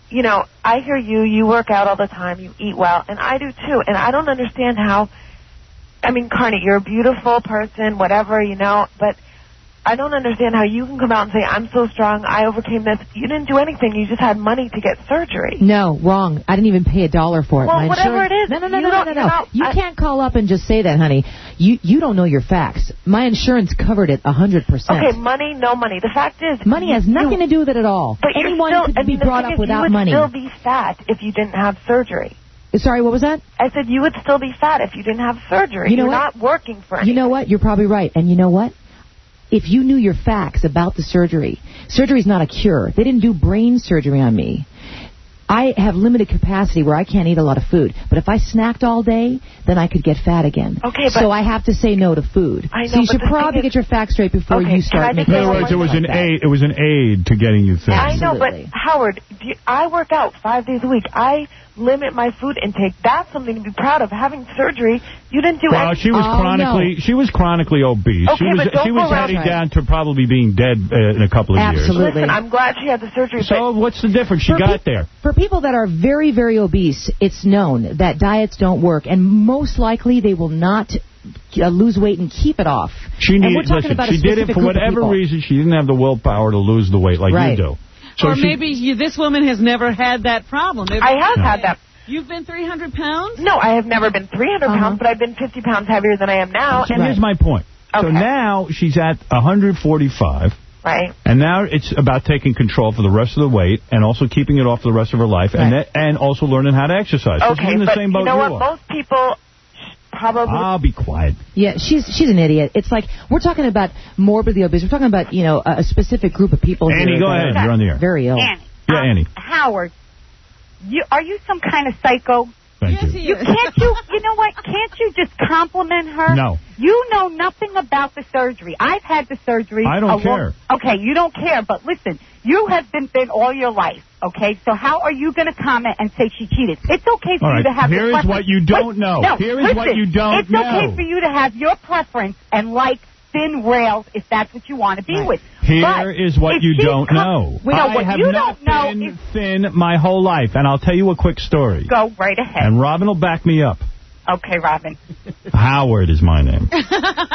S18: you know, I hear you, you work out all the time, you eat well, and I do too, and I don't understand how, I mean, Carney, you're a beautiful person, whatever, you know, but I don't understand how you can come out and say, I'm so strong, I overcame this. You didn't do anything. You just had money to get surgery.
S20: No, wrong. I didn't even pay a dollar for it.
S18: Well,
S20: My
S18: whatever
S20: insurance...
S18: it is.
S20: No, no, no,
S18: you
S20: no, no, no, no.
S18: Not,
S20: you
S18: I...
S20: can't call up and just say that, honey. You you don't know your facts. My insurance covered it one hundred percent.
S18: Okay, money, no money. The fact is...
S20: Money has nothing
S18: you,
S20: to do with it at all.
S18: But
S20: Anyone
S18: still,
S20: could
S18: I
S20: be
S18: mean,
S20: brought up
S18: is,
S20: without
S18: you would
S20: money.
S18: still be fat if you didn't have surgery.
S20: Sorry, what was that?
S18: I said you would still be fat if you didn't have surgery.
S20: You know
S18: You're
S20: what?
S18: not working for anything.
S20: You know what? You're probably right. And you know what? If you knew your facts about the surgery, surgery is not a cure. They didn't do brain surgery on me. I have limited capacity where I can't eat a lot of food. But if I snacked all day, then I could get fat again.
S18: Okay, but
S20: so I have to say no to food.
S18: I know,
S20: so you
S18: but
S20: should
S18: the
S20: probably
S18: thing
S20: get your facts straight before
S18: Okay,
S20: you start
S18: can I just
S20: making.
S1: In other words, it was an aid. It was an aid to getting you thin.
S18: I know, but Howard, do you, I work out five days a week. I limit my food intake. That's something to be proud of. Having surgery, you didn't do
S1: Well,
S18: anything.
S1: she was
S18: Oh,
S1: chronically
S18: no.
S1: she was chronically obese.
S18: Okay,
S1: she was
S18: but don't
S1: she was
S18: go around
S1: heading
S18: right.
S1: down to probably being dead uh, in a couple of years.
S20: Absolutely.
S18: Listen, I'm glad she had the surgery.
S1: So what's the difference? She
S20: For
S1: got
S20: pe-
S1: there.
S20: For people that are very, very obese, it's known that diets don't work, and most likely they will not uh, lose weight and keep it off.
S1: She
S20: and
S1: needed.
S20: we're talking
S1: Listen,
S20: about a
S1: she did it
S20: specific
S1: for
S20: group of
S1: whatever
S20: people.
S1: reason. She didn't have the willpower to lose the weight like
S20: Right.
S1: you do. So
S3: or
S1: she,
S3: maybe you, this woman has never had that problem. Maybe
S18: I have had that.
S3: You've been three hundred pounds?
S18: No, I have never been three hundred
S20: Uh-huh.
S18: pounds, but I've been fifty pounds heavier than I am now.
S1: and here's my point. So
S18: Okay.
S1: now she's at one forty-five.
S18: Right.
S1: And now it's about taking control for the rest of the weight and also keeping it off for the rest of her life and that, and also learning how to exercise. So she's
S18: Okay,
S1: in the
S18: but
S1: same boat
S18: you know what?
S1: you are.
S18: Most people probably...
S1: I'll be quiet.
S20: Yeah, she's she's an idiot. It's like we're talking about morbidly obese. We're talking about you know a, a specific group of people.
S1: Annie,
S20: here
S1: go
S20: that
S1: ahead.
S20: are
S1: You're on the air.
S20: Very ill.
S4: Annie.
S1: Yeah, Annie.
S4: Howard, you are you some kind of psycho?
S1: Thank
S4: yes,
S1: you.
S4: you can't you you know what? Can't you just compliment her?
S1: No.
S4: You know nothing about the surgery. I've had the surgery.
S1: I don't
S4: a long-
S1: care.
S4: Okay, you don't care, but listen, you have been thin all your life. Okay, so how are you going to comment and say she cheated? It's okay for
S1: All
S4: you
S1: right,
S4: to have
S1: here
S4: your
S1: is
S4: preference.
S1: what you don't
S4: Listen,
S1: know.
S4: No,
S1: Here is
S4: listen,
S1: what you don't
S4: it's
S1: know.
S4: okay for you to have your preference and like thin rails if that's what you want to be with.
S1: Here
S4: But
S1: is what
S4: if
S1: you
S4: she
S1: don't
S4: com-
S1: know.
S4: Wait, no,
S1: I
S4: what
S1: have
S4: you
S1: not
S4: don't know
S1: been
S4: is
S1: thin my whole life, and I'll tell you a quick story.
S4: go right ahead.
S1: And Robin will back me up.
S4: Okay, Robin.
S1: Howard is my name.
S4: No,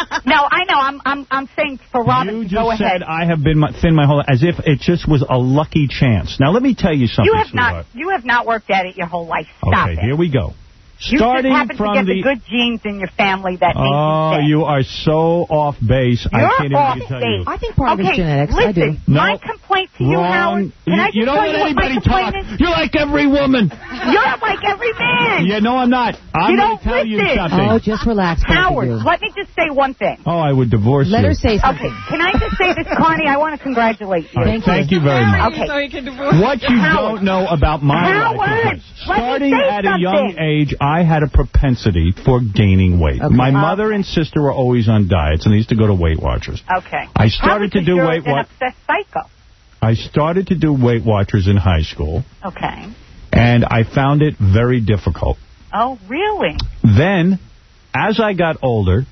S4: I know. I'm I'm I'm saying for Robin
S1: You
S4: to
S1: just
S4: go ahead.
S1: said I have been my, thin my whole life, as if it just was a lucky chance. Now, let me tell you something,
S4: You have
S1: sweetheart.
S4: not you have not worked at it your whole life. Stop
S1: Okay,
S4: it.
S1: here we go.
S4: You
S1: Starting
S4: just happen
S1: from
S4: to get
S1: the...
S4: the good genes in your family that make
S1: Oh,
S4: you sick.
S1: you are so off base.
S4: You're
S1: I can't even
S4: off
S1: begin to tell
S4: base.
S1: you.
S20: I think part of
S4: okay,
S20: it's genetics.
S4: listen,
S20: I do.
S4: my
S1: No,
S4: complaint to you,
S1: Wrong.
S4: Howard. Can
S1: you,
S4: I just
S1: you don't
S4: tell
S1: let
S4: you what my
S1: anybody
S4: complaint
S1: talk.
S4: is?
S1: You're like every woman.
S4: You're like every man.
S1: Yeah, no, I'm not. I'm
S4: You
S1: going
S4: don't
S1: to tell you
S4: listen.
S1: something.
S20: Oh, just relax, both of
S4: Howard,
S20: you.
S4: let me just say one thing.
S1: Oh, I would divorce
S20: Let
S1: you.
S20: her say something.
S4: Okay, can I just say this, Carney? I want to congratulate you.
S1: All right, thank you very much.
S4: Okay.
S3: So he can divorce
S1: What you
S4: Howard.
S1: don't know about my
S4: Howard,
S1: life is this.
S4: let me
S1: Starting
S4: say
S1: at a young
S4: something.
S1: age, I had a propensity for gaining weight.
S4: Okay.
S1: My mother and sister were always on diets, and they used to go to Weight Watchers.
S4: Okay.
S1: I started to
S4: Probably
S1: do
S4: because
S1: Weight
S4: you're an
S1: Watch-
S4: obsessed psycho.
S1: I started to do Weight Watchers in high school,
S4: Okay.
S1: and I found it very difficult.
S4: Oh, really?
S1: Then, as I got older,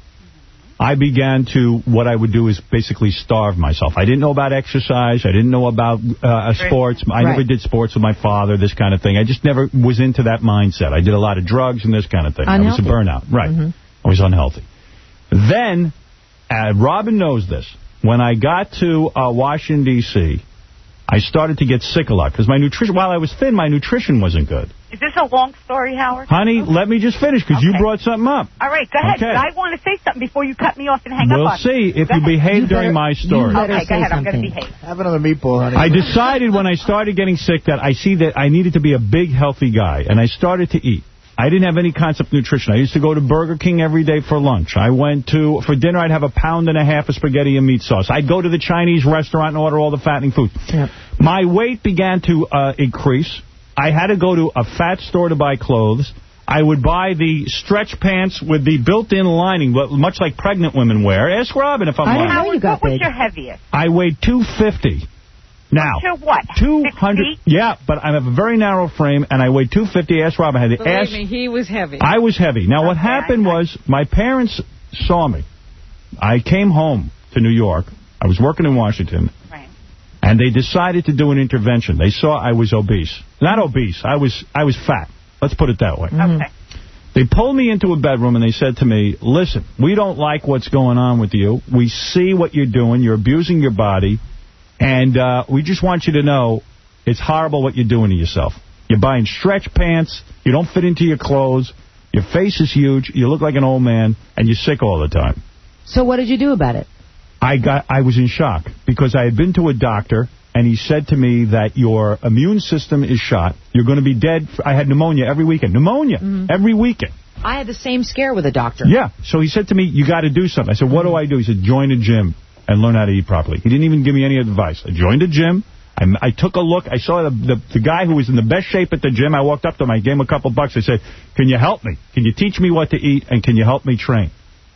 S1: I began to, what I would do is basically starve myself. I didn't know about exercise. I didn't know about uh, sports. I never
S20: Right.
S1: did sports with my father, this kind of thing. I just never was into that mindset. I did a lot of drugs and this kind of thing.
S20: Unhealthy.
S1: I was a burnout. Right.
S20: Mhm.
S1: I was unhealthy. Then, uh, Robin knows this. When I got to uh, Washington, D C, I started to get sick a lot because my nutrition, while I was thin, my nutrition wasn't good.
S4: Is this a long story, Howard?
S1: Honey, let me just finish because you
S4: Okay.
S1: brought something up.
S4: All right, go ahead.
S1: Okay.
S4: But I want to say something before you cut me off and hang
S1: We'll
S4: up on
S1: see
S4: me.
S1: if
S4: Go
S1: you
S4: ahead.
S1: behave
S4: You
S1: during
S4: better-
S1: my story.
S4: Okay, go ahead. I'm going to behave.
S2: Have another meatball, honey.
S1: I decided when I started getting sick that I see that I needed to be a big, healthy guy, and I started to eat. I didn't have any concept of nutrition. I used to go to Burger King every day for lunch. I went to, for dinner, I'd have a pound and a half of spaghetti and meat sauce. I'd go to the Chinese restaurant and order all the fattening food.
S20: Yep.
S1: My weight began to uh, increase. I had to go to a fat store to buy clothes. I would buy the stretch pants with the built-in lining, but much like pregnant women wear. Ask Robin if I'm
S20: I
S1: lying.
S20: didn't know you
S4: Howard,
S20: got
S4: what was
S20: big.
S4: your heaviest?
S1: I weighed two fifty. Now,
S4: What's your what?
S1: two
S4: Six
S1: hundred.
S4: feet?
S1: Yeah, but I have a very narrow frame, and I weighed two fifty. Ask Robin. I had the
S3: Believe
S1: ass.
S3: me, he was heavy.
S1: I was heavy. Now, what
S4: Okay,
S1: happened
S4: I-
S1: was my parents saw me. I came home to New York. I was working in Washington.
S4: Right.
S1: And And they decided to do an intervention. They saw I was obese. Not obese. I was I was fat. Let's put it that way.
S4: Okay.
S1: They pulled me into a bedroom and they said to me, listen, we don't like what's going on with you. We see what you're doing. You're abusing your body. And uh, we just want you to know it's horrible what you're doing to yourself. You're buying stretch pants. You don't fit into your clothes. Your face is huge. You look like an old man. And you're sick all the time.
S20: So what did you do about it?
S1: I got. I was in shock because I had been to a doctor. And he said to me that your immune system is shot. You're going to be dead. I had pneumonia every weekend. Pneumonia mm-hmm. every weekend.
S20: I had the same scare with a doctor.
S1: Yeah. So he said to me, you got to do something. I said, what do I do? He said, join a gym and learn how to eat properly. He didn't even give me any advice. I joined a gym. I, I took a look. I saw the, the, the guy who was in the best shape at the gym. I walked up to him. I gave him a couple bucks. I said, can you help me? Can you teach me what to eat? And can you help me train?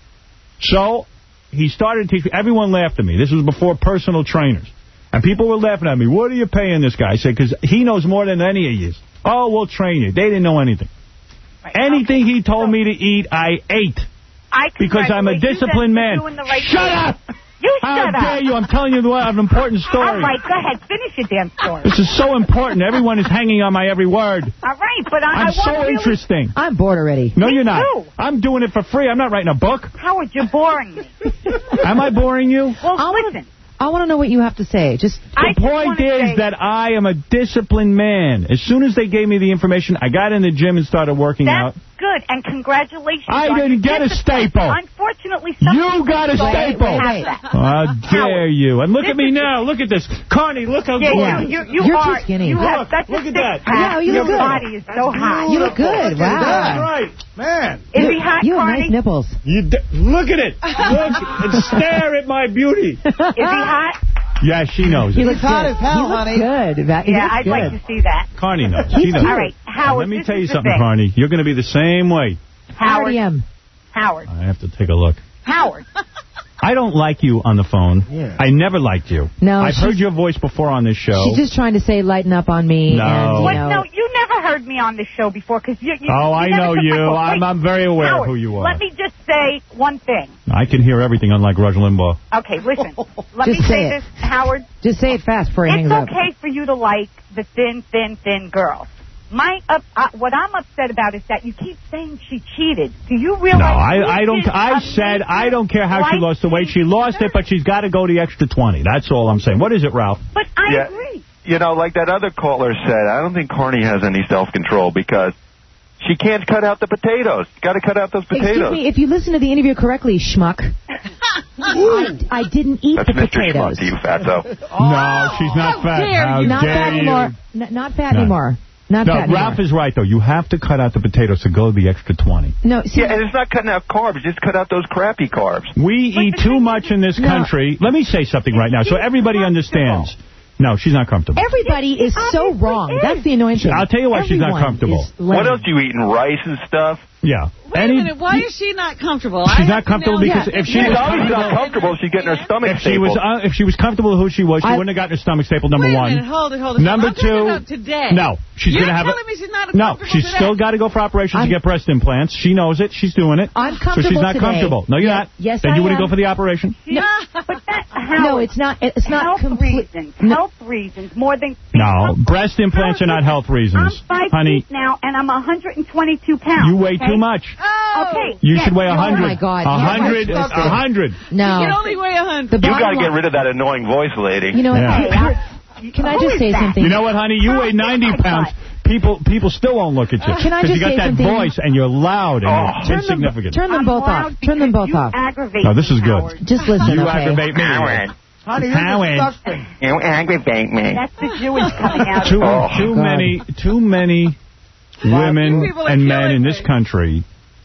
S1: So he started to teach me. Everyone laughed at me. This was before personal trainers. And people were laughing at me. What are you paying this guy? I said, because he knows more than any of you. Oh, we'll train you. They didn't know anything. Right. Anything okay. he told so, me to eat, I ate.
S4: I
S1: because I'm a disciplined man.
S4: Right
S1: shut thing. up!
S4: You
S1: How
S4: shut up.
S1: dare you? I'm telling you an important story.
S4: All right, go ahead. Finish your damn story.
S1: This is so important. Everyone is hanging on my every word.
S4: All right, but I,
S1: I'm
S4: I
S1: so
S4: really...
S1: interesting.
S20: I'm bored already.
S1: No,
S4: me
S1: you're not.
S4: Too.
S1: I'm doing it for free. I'm not writing a book.
S4: Howard, you're boring me.
S1: Am I boring you?
S4: Well,
S20: I'll
S4: listen.
S20: I want to know what you have to say. Just
S1: The
S4: I
S1: point
S4: just
S1: is
S4: say...
S1: that I am a disciplined man. As soon as they gave me the information, I got in the gym and started working
S4: That's
S1: out.
S4: good, and congratulations.
S1: I didn't get a staple.
S4: Unfortunately, some
S1: you got a staple. How dare you? And look
S4: this
S1: at me now. Look at this. Carney, look how
S4: yeah,
S1: good.
S4: You, you, you
S20: You're
S4: are,
S20: too skinny.
S4: You have
S1: look,
S4: such
S1: look
S4: a
S1: at that.
S20: Yeah, you
S4: Your
S20: look good.
S4: body is so hot.
S20: You look good. Wow.
S1: That's right. Man.
S4: Is he hot,
S20: You have
S4: Carney?
S20: nice nipples.
S1: You look at it. Look and stare at my beauty.
S4: Is he hot?
S1: Yeah, she knows it.
S2: He looks hot as hell,
S20: he
S2: honey.
S20: Good. That,
S4: yeah, I'd
S20: good.
S4: like to see that.
S1: Carney knows. She knows.
S4: All right, Howard.
S1: Let me
S4: this
S1: tell you
S4: is the
S1: something,
S4: thing.
S1: Carney. You're going to be the same way.
S4: Howard.
S20: I am.
S4: Howard.
S1: I have to take a look.
S4: Howard.
S1: I don't like you on the phone.
S2: Yeah.
S1: I never liked you.
S20: No,
S1: I've heard your voice before on this show.
S20: She's just trying to say lighten up on me.
S1: No.
S20: And, you
S4: What?
S20: know,
S4: No, you never heard me on this show before because you, you.
S1: Oh,
S4: you
S1: I
S4: never
S1: know
S4: took
S1: you.
S4: my call.
S1: I'm,
S4: Wait,
S1: I'm very aware
S4: Howard,
S1: of who you are.
S4: Let me just say one thing.
S1: I can hear everything, unlike Rush Limbaugh.
S4: Okay, listen. Let
S20: Just
S4: me
S20: say
S4: say
S20: it.
S4: this, Howard.
S20: just say it fast before he
S4: It's
S20: hangs up.
S4: okay for you to like the thin, thin, thin girls. My up, uh, what I'm upset about is that you keep saying she cheated. Do you realize?
S1: No, I, I don't.
S4: did
S1: I
S4: a
S1: said I
S4: major
S1: don't care how she
S4: life
S1: lost the weight. She lost it, but she's got to go the extra twenty. That's all I'm saying. What is it, Ralph?
S4: But I
S5: Yeah.
S4: agree.
S5: You know, like that other caller said, I don't think Carney has any self-control because she can't cut out the potatoes. Got to cut out those potatoes.
S20: Excuse me, if you listen to the interview correctly, schmuck, I, I didn't eat
S5: That's
S20: the
S5: Mister
S20: potatoes.
S5: Schmuck to you, fatso.
S1: No, she's not fat.
S20: Dare
S1: How
S20: you. Not
S1: dare
S20: fat
S1: you.
S20: anymore. N- not fat
S1: No.
S20: anymore. Not
S1: No,
S20: fat
S1: Ralph
S20: anymore.
S1: is right, though. You have to cut out the potatoes to go the extra twenty.
S20: No, see,
S5: Yeah, and it's not cutting out carbs. Just cut out those crappy carbs.
S1: We eat too much in this
S20: No.
S1: country. Let me say something right now so everybody understands. No, she's not comfortable.
S20: everybody is so wrong. That's the annoying thing.
S1: I'll tell you why she's not
S20: Everyone
S1: comfortable.
S20: is lame.
S5: What else you eating? Rice and stuff?
S1: Yeah.
S3: Wait
S1: Any-
S3: a minute. Why is she not comfortable? I
S1: She's
S3: have
S1: not
S3: to
S1: comfortable
S3: know
S1: because
S3: that.
S1: if she
S5: She's
S1: was
S5: obviously not
S1: comfortable,
S5: comfortable. She's getting her stomach
S1: if she was
S5: stapled.
S1: uh, if she was comfortable with who she was, she
S20: I-
S1: wouldn't have gotten her stomach stapled. Number
S3: Wait a
S1: one.
S3: minute. Hold it. Hold it.
S1: Number
S3: I'm talking
S1: two.
S3: about today.
S1: No, she's
S3: You're
S1: gonna have.
S3: telling
S1: a,
S3: me she's not
S1: no,
S3: comfortable
S1: she's
S3: today.
S1: still got to go for operations
S20: I'm-
S1: to get breast implants. She knows it. She's doing it.
S20: I'm
S1: So
S20: comfortable
S1: she's not
S20: today.
S1: comfortable. No, you're
S20: Yes-
S1: not.
S20: yes,
S1: Then
S20: I
S1: you wouldn't
S20: am.
S1: go for the operation.
S4: Yeah, but that, Howard,
S20: No, it's not. It's not
S4: health
S20: complete.
S4: reasons.
S20: No.
S4: Health reasons more than.
S1: No,
S4: because-
S1: breast implants are not health
S4: I'm
S1: reasons,
S4: five
S1: honey.
S4: feet now, and I'm one hundred twenty-two pounds.
S1: You weigh
S4: okay?
S1: too much.
S3: Oh.
S4: Okay.
S1: You
S4: yes,
S1: should weigh a
S4: you're
S1: hundred.
S20: Oh, my God.
S1: A
S20: Yeah,
S1: hundred.
S20: that's
S1: A hundred.
S20: No.
S3: You can only weigh a hundred.
S20: The
S5: You
S20: bottom
S5: got to get
S20: line-
S5: rid of that annoying voice, lady.
S20: You know what?
S1: Yeah.
S20: Here- Can I
S4: Who
S20: just
S4: is
S20: say
S4: that?
S20: something?
S1: You know what, honey? You weigh ninety pounds. People people still won't look at you.
S20: Can I
S1: Because
S20: just
S1: you got
S20: say
S1: that
S20: something?
S1: voice and you're loud and
S5: Oh.
S1: you're
S20: Turn them,
S1: insignificant.
S20: turn them
S4: I'm
S20: both
S4: loud
S20: off. Turn them
S4: because
S20: both
S4: you
S20: off.
S4: aggravate
S1: No, this is
S4: me,
S1: good.
S4: Howard.
S20: Just listen,
S1: You
S20: okay?
S1: aggravate me.
S5: Howard.
S2: Honey, you're
S1: Howard.
S2: disgusting.
S5: You aggravate me.
S4: That's the Jewish coming out.
S1: Too,
S5: Oh,
S1: too
S20: God.
S1: many, too many women
S3: People are
S1: and men
S3: killing
S1: in this
S3: me.
S1: country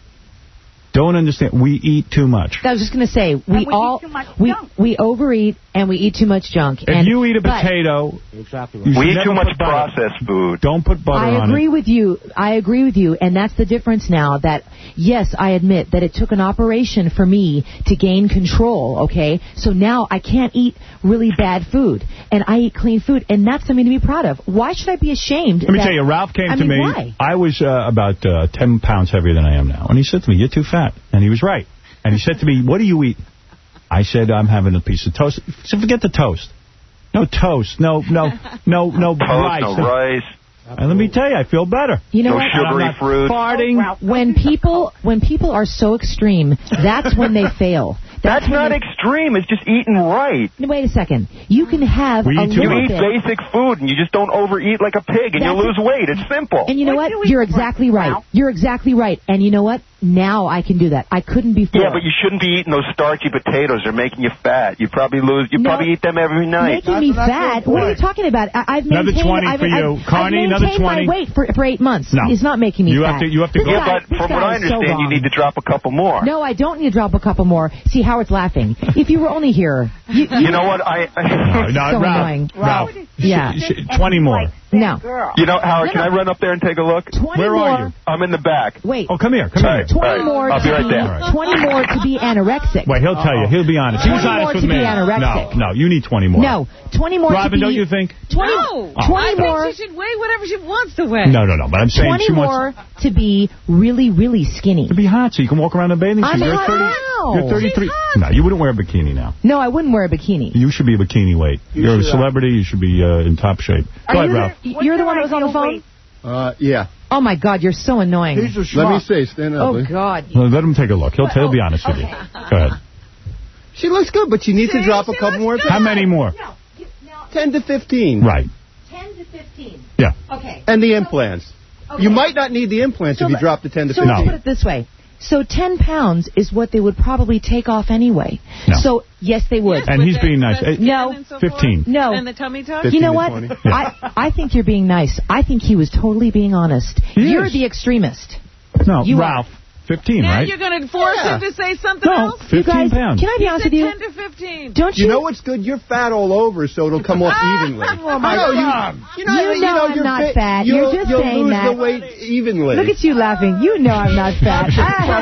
S1: don't understand. We eat too much.
S20: I was just going to say, we,
S4: we eat
S20: all
S4: too much
S20: we
S4: junk.
S20: we overeat and we eat too much junk.
S1: If
S20: and,
S1: you eat a
S20: but
S1: potato,
S2: Exactly
S1: you should
S5: We eat
S1: never
S5: too much
S1: put butter.
S5: processed food.
S1: Don't put butter
S20: I
S1: on
S20: agree
S1: it.
S20: with you. I agree with you, and that's the difference now. That yes, I admit that it took an operation for me to gain control. Okay, so now I can't eat really bad food, and I eat clean food, and that's something to be proud of. Why should I be ashamed?
S1: Let me
S20: that-
S1: tell you, Ralph came
S20: I
S1: to
S20: mean,
S1: me.
S20: Why?
S1: I was uh, about uh, ten pounds heavier than I am now. And he said to me, you're too fat. And he was right. And he said to me, what do you eat? I said, I'm having a piece of toast. He said, forget the toast. No toast. No, no, no, no
S5: Toast,
S1: rice.
S5: no rice.
S1: And let me tell you, I feel better.
S16: You know
S5: no
S16: what?
S5: sugary
S1: I'm not
S5: fruit.
S1: farting.
S16: When people when people are so extreme, that's when they fail.
S5: That's,
S16: That's
S5: not
S16: they,
S5: extreme. It's just eating right.
S16: Wait a second. You can have
S1: We
S16: a
S1: eat too
S16: little
S5: You eat
S16: bit.
S5: basic food, and you just don't overeat like a pig, and you
S16: That's
S5: lose weight. It's simple.
S16: And you know
S4: What
S16: what?
S4: do we
S16: You're
S4: eat for
S16: exactly
S4: breakfast,
S16: right.
S4: Ralph?
S16: You're exactly right. And you know what? Now I can do that. I couldn't before.
S5: Yeah, but you shouldn't be eating those starchy potatoes. They're making you fat. You probably lose. You
S16: No.
S5: probably eat them every night.
S16: Making me fat? What are you talking about? I, I've
S1: Another
S16: maintained,
S1: twenty
S16: I've,
S1: for you.
S16: I've,
S1: Carney,
S16: I've
S1: another
S16: maintained
S1: twenty.
S16: my weight for, for eight months.
S1: No.
S16: It's not making me
S1: You
S16: fat.
S1: have to- you have to
S16: This
S1: go-
S5: Yeah,
S16: guy-
S5: but
S16: this
S5: from what
S16: guy
S5: I
S16: is so
S5: understand, you
S16: wrong.
S5: need to drop a couple more.
S16: No, I don't need to drop a couple more. See, Howard's laughing. If you were only here, you, you,
S5: You know what? I.
S1: No, no,
S16: so
S1: Ralph,
S16: annoying.
S1: Ralph,
S16: Yeah.
S1: sh- sh- twenty more.
S16: No.
S4: Girl.
S5: You know, Howard,
S16: No,
S5: can
S16: no.
S5: I run up there and take a look?
S16: twenty
S1: Where
S16: more.
S1: are you?
S5: I'm in the back.
S16: Wait.
S1: Oh, come here. Come
S5: All
S1: here.
S5: right.
S16: twenty
S5: All right.
S16: more
S5: I'll
S16: to
S5: be right
S16: be
S5: there.
S16: twenty more to be anorexic.
S1: Wait, he'll tell you. He'll be honest. He was
S16: twenty more
S1: honest
S16: to
S1: with
S16: be
S1: me.
S16: anorexic.
S1: No, no, you need twenty more.
S16: No, twenty more
S1: Robin,
S16: to be.
S1: don't you think?
S16: twenty,
S3: No.
S16: twenty
S3: I
S16: more.
S3: think she should weigh whatever she wants to weigh.
S1: No, no, no. But I'm saying
S16: twenty
S1: she
S16: more
S1: wants
S16: to be really, really skinny.
S1: to be hot so you can walk around in a bathing suit.
S16: I'm
S1: You're
S16: hot
S1: thirty.
S16: now.
S1: You're thirty-three.
S16: She's hot.
S1: No, you wouldn't wear a bikini now.
S16: No, I wouldn't wear a bikini.
S1: You should be a bikini weight.
S11: You
S1: You're a
S11: should, uh,
S1: celebrity. You should be uh, in top shape.
S16: Are
S1: Go ahead,
S16: you
S1: Ralph.
S16: the, you're the one that was on the phone?
S11: Uh, yeah.
S16: Oh, my God, you're so annoying.
S2: He's a
S11: Let me
S2: schmuck.
S11: see. Stand up.
S16: Oh,
S11: please.
S16: God.
S1: Well, let him take a look. He'll, he'll be honest with you. Go ahead.
S11: She looks good, but you need to drop a couple more.
S1: How many more?
S11: ten to fifteen.
S1: Right.
S16: ten to fifteen.
S1: Yeah.
S16: Okay.
S11: And the implants.
S16: Okay.
S11: You might not need the implants
S16: So
S11: if you
S16: let-
S11: drop to ten to
S16: So
S11: fifteen.
S16: let's put it this way. So ten pounds is what they would probably take off anyway.
S1: No.
S16: So, yes, they would.
S1: And he's being nice.
S3: breast
S1: Uh,
S16: No.
S3: and so forth?
S1: fifteen.
S16: No.
S3: And the tummy tuck?
S11: Fifteen
S16: You know
S11: to
S16: what?
S11: twenty.
S1: Yeah.
S16: I, I think you're being nice. I think he was totally being honest.
S1: He
S16: You're
S1: is.
S16: the extremist.
S1: No,
S16: You
S1: Ralph. fifteen,
S3: Now
S1: right?
S3: you're going to force
S11: Yeah.
S3: him to say something
S1: No,
S3: else?
S16: You
S1: fifteen
S16: guys,
S1: pounds.
S16: can I be
S3: He
S16: honest
S3: said
S16: with you?
S3: ten to fifteen.
S16: Don't you?
S11: You know what's good? You're fat all over, so it'll come off evenly.
S2: Oh, my
S11: No,
S2: God.
S11: You, you know,
S16: You
S11: you
S16: know
S11: know
S16: I'm
S11: you're
S16: not
S11: fit.
S16: fat.
S11: You'll,
S16: You're just
S11: you'll
S16: saying
S11: lose
S16: that.
S11: the weight evenly.
S16: Look at you laughing. You know I'm not fat.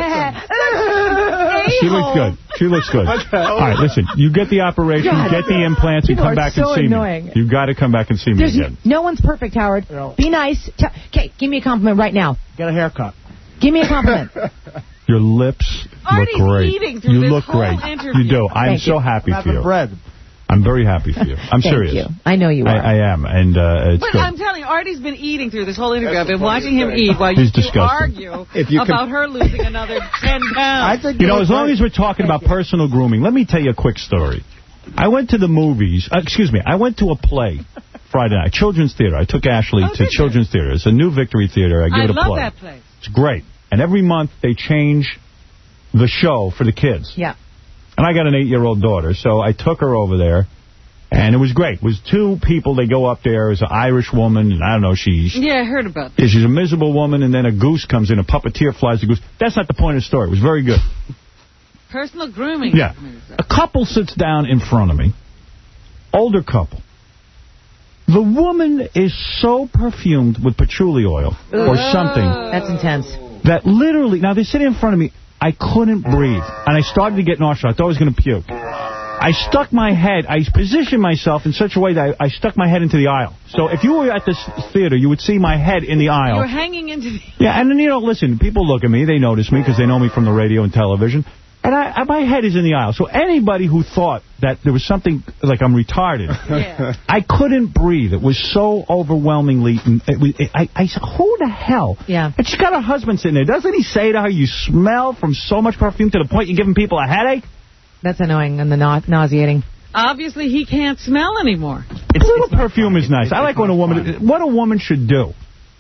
S1: She looks good. She looks good. All right, listen. You get the operation,
S16: God.
S1: get the implants,
S16: People
S1: and come
S16: are
S1: back
S16: so
S1: and see
S16: annoying.
S1: me. You've got to come back and see me
S16: There's
S1: again.
S16: no one's perfect, Howard. Be nice. Okay, give me a compliment right now.
S2: Get a haircut.
S16: Give me a compliment.
S1: Your lips
S3: Artie's
S1: look great.
S3: eating through
S1: You
S3: this
S1: look
S3: whole
S1: great.
S3: interview.
S1: You do. I'm
S16: Thank
S1: so
S16: you.
S1: happy for
S2: Wrapping
S1: you.
S2: bread.
S1: I'm very happy for you. I'm
S16: Thank
S1: serious.
S16: you. I know you are.
S1: I, I am, and uh, it's
S3: But
S1: good.
S3: I'm telling you, Artie's been eating through this whole interview. I've been watching him eat while you
S1: He's
S3: two
S1: disgusting.
S3: argue
S11: If you
S3: about
S11: can-
S3: her losing another ten pounds.
S2: I think
S1: You know,
S2: look
S1: as long
S2: great.
S1: as we're talking about personal grooming, let me tell you a quick story. I went to the movies. Uh, excuse me. I went to a play Friday night, Children's Theater. I took Ashley
S3: Oh,
S1: to
S3: did you?
S1: Children's Theater. It's a new Victory Theater. I give
S3: I
S1: it a
S3: love
S1: play.
S3: that place.
S1: It's great. And every month they change the show for the kids.
S16: Yeah.
S1: And I got an eight-year-old daughter, so I took her over there. And it was great. It was two people. They go up there. It was an Irish woman, and I don't know, she's...
S3: Yeah, I heard about that.
S1: Yeah, she's a miserable woman, and then a goose comes in, a puppeteer flies the goose. That's not the point of the story. It was very good.
S3: Personal grooming.
S1: Yeah. A couple sits down in front of me. Older couple. The woman is so perfumed with patchouli oil or something
S16: That's intense.
S1: that literally... Now, they're sitting in front of me. I couldn't breathe. And I started to get nauseous. I thought I was going to puke. I stuck my head, I positioned myself in such a way that I, I stuck my head into the aisle. So if you were at this theater, you would see my head in the aisle.
S3: You're hanging into the...
S1: Yeah, and then, you know, listen, people look at me, they notice me because they know me from the radio and television. And I, my head is in the aisle. So anybody who thought that there was something, like I'm retarded,
S3: Yeah.
S1: I couldn't breathe. It was so overwhelmingly, it was, it, I, I said, who the hell?
S16: Yeah.
S1: And she's got her husband sitting there. Doesn't he say to her, you smell from so much perfume to the point you're giving people a headache?
S16: That's annoying and the nau nauseating.
S3: Obviously, he can't smell anymore.
S1: It's, a little perfume is nice. I like when a woman, what a woman should do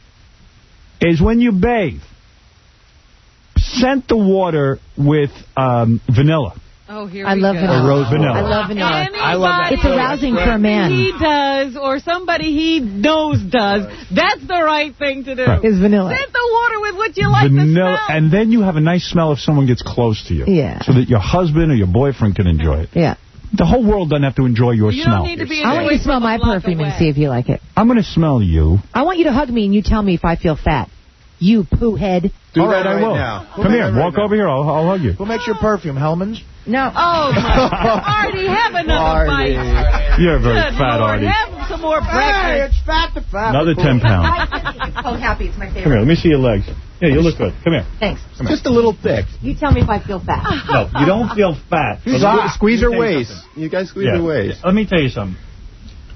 S1: is when you bathe, scent the water with um, vanilla.
S3: Oh, here
S16: I
S3: we
S16: love
S3: go.
S16: vanilla.
S1: Or rose vanilla.
S16: I love vanilla.
S3: Anybody
S16: I love that. It's arousing for a man.
S3: He does, or somebody he knows does. That's the right thing to do.
S1: Right.
S16: Is vanilla.
S3: Scent the water with what you like
S1: Vanilla,
S3: to smell.
S1: and then you have a nice smell if someone gets close to you.
S16: Yeah.
S1: So that your husband or your boyfriend can enjoy it.
S16: Yeah.
S1: The whole world doesn't have to enjoy your
S3: You
S1: smell.
S3: don't need to be
S16: I want you to smell my perfume and see if you like it.
S1: I'm going to smell you.
S16: I want you to hug me and you tell me if I feel fat. You poo head.
S11: Do
S1: All right,
S11: that
S1: I
S11: right
S1: will.
S11: now.
S1: Come here, walk over here. I'll, I'll hug you.
S2: Who makes your perfume, Hellman's?
S16: No.
S3: Oh, my. Artie, have another
S11: Artie.
S3: bite.
S1: You're a very
S3: Good
S1: fat,
S3: Lord,
S1: Artie.
S3: have some more
S2: Hey,
S3: breakfast.
S2: it's fat to fat.
S1: Another ten pounds.
S16: Oh, happy. It's my
S1: Come here,
S16: favorite.
S1: let me see your legs. Yeah, you look good. Come here.
S16: Thanks.
S11: Just a little thick.
S16: You tell me if I feel fat.
S1: No, you don't feel fat.
S11: Squeeze her
S1: Let me tell you
S11: waist.
S1: something.
S11: You guys squeeze
S1: Yeah.
S11: her waist.
S1: Let me tell you something.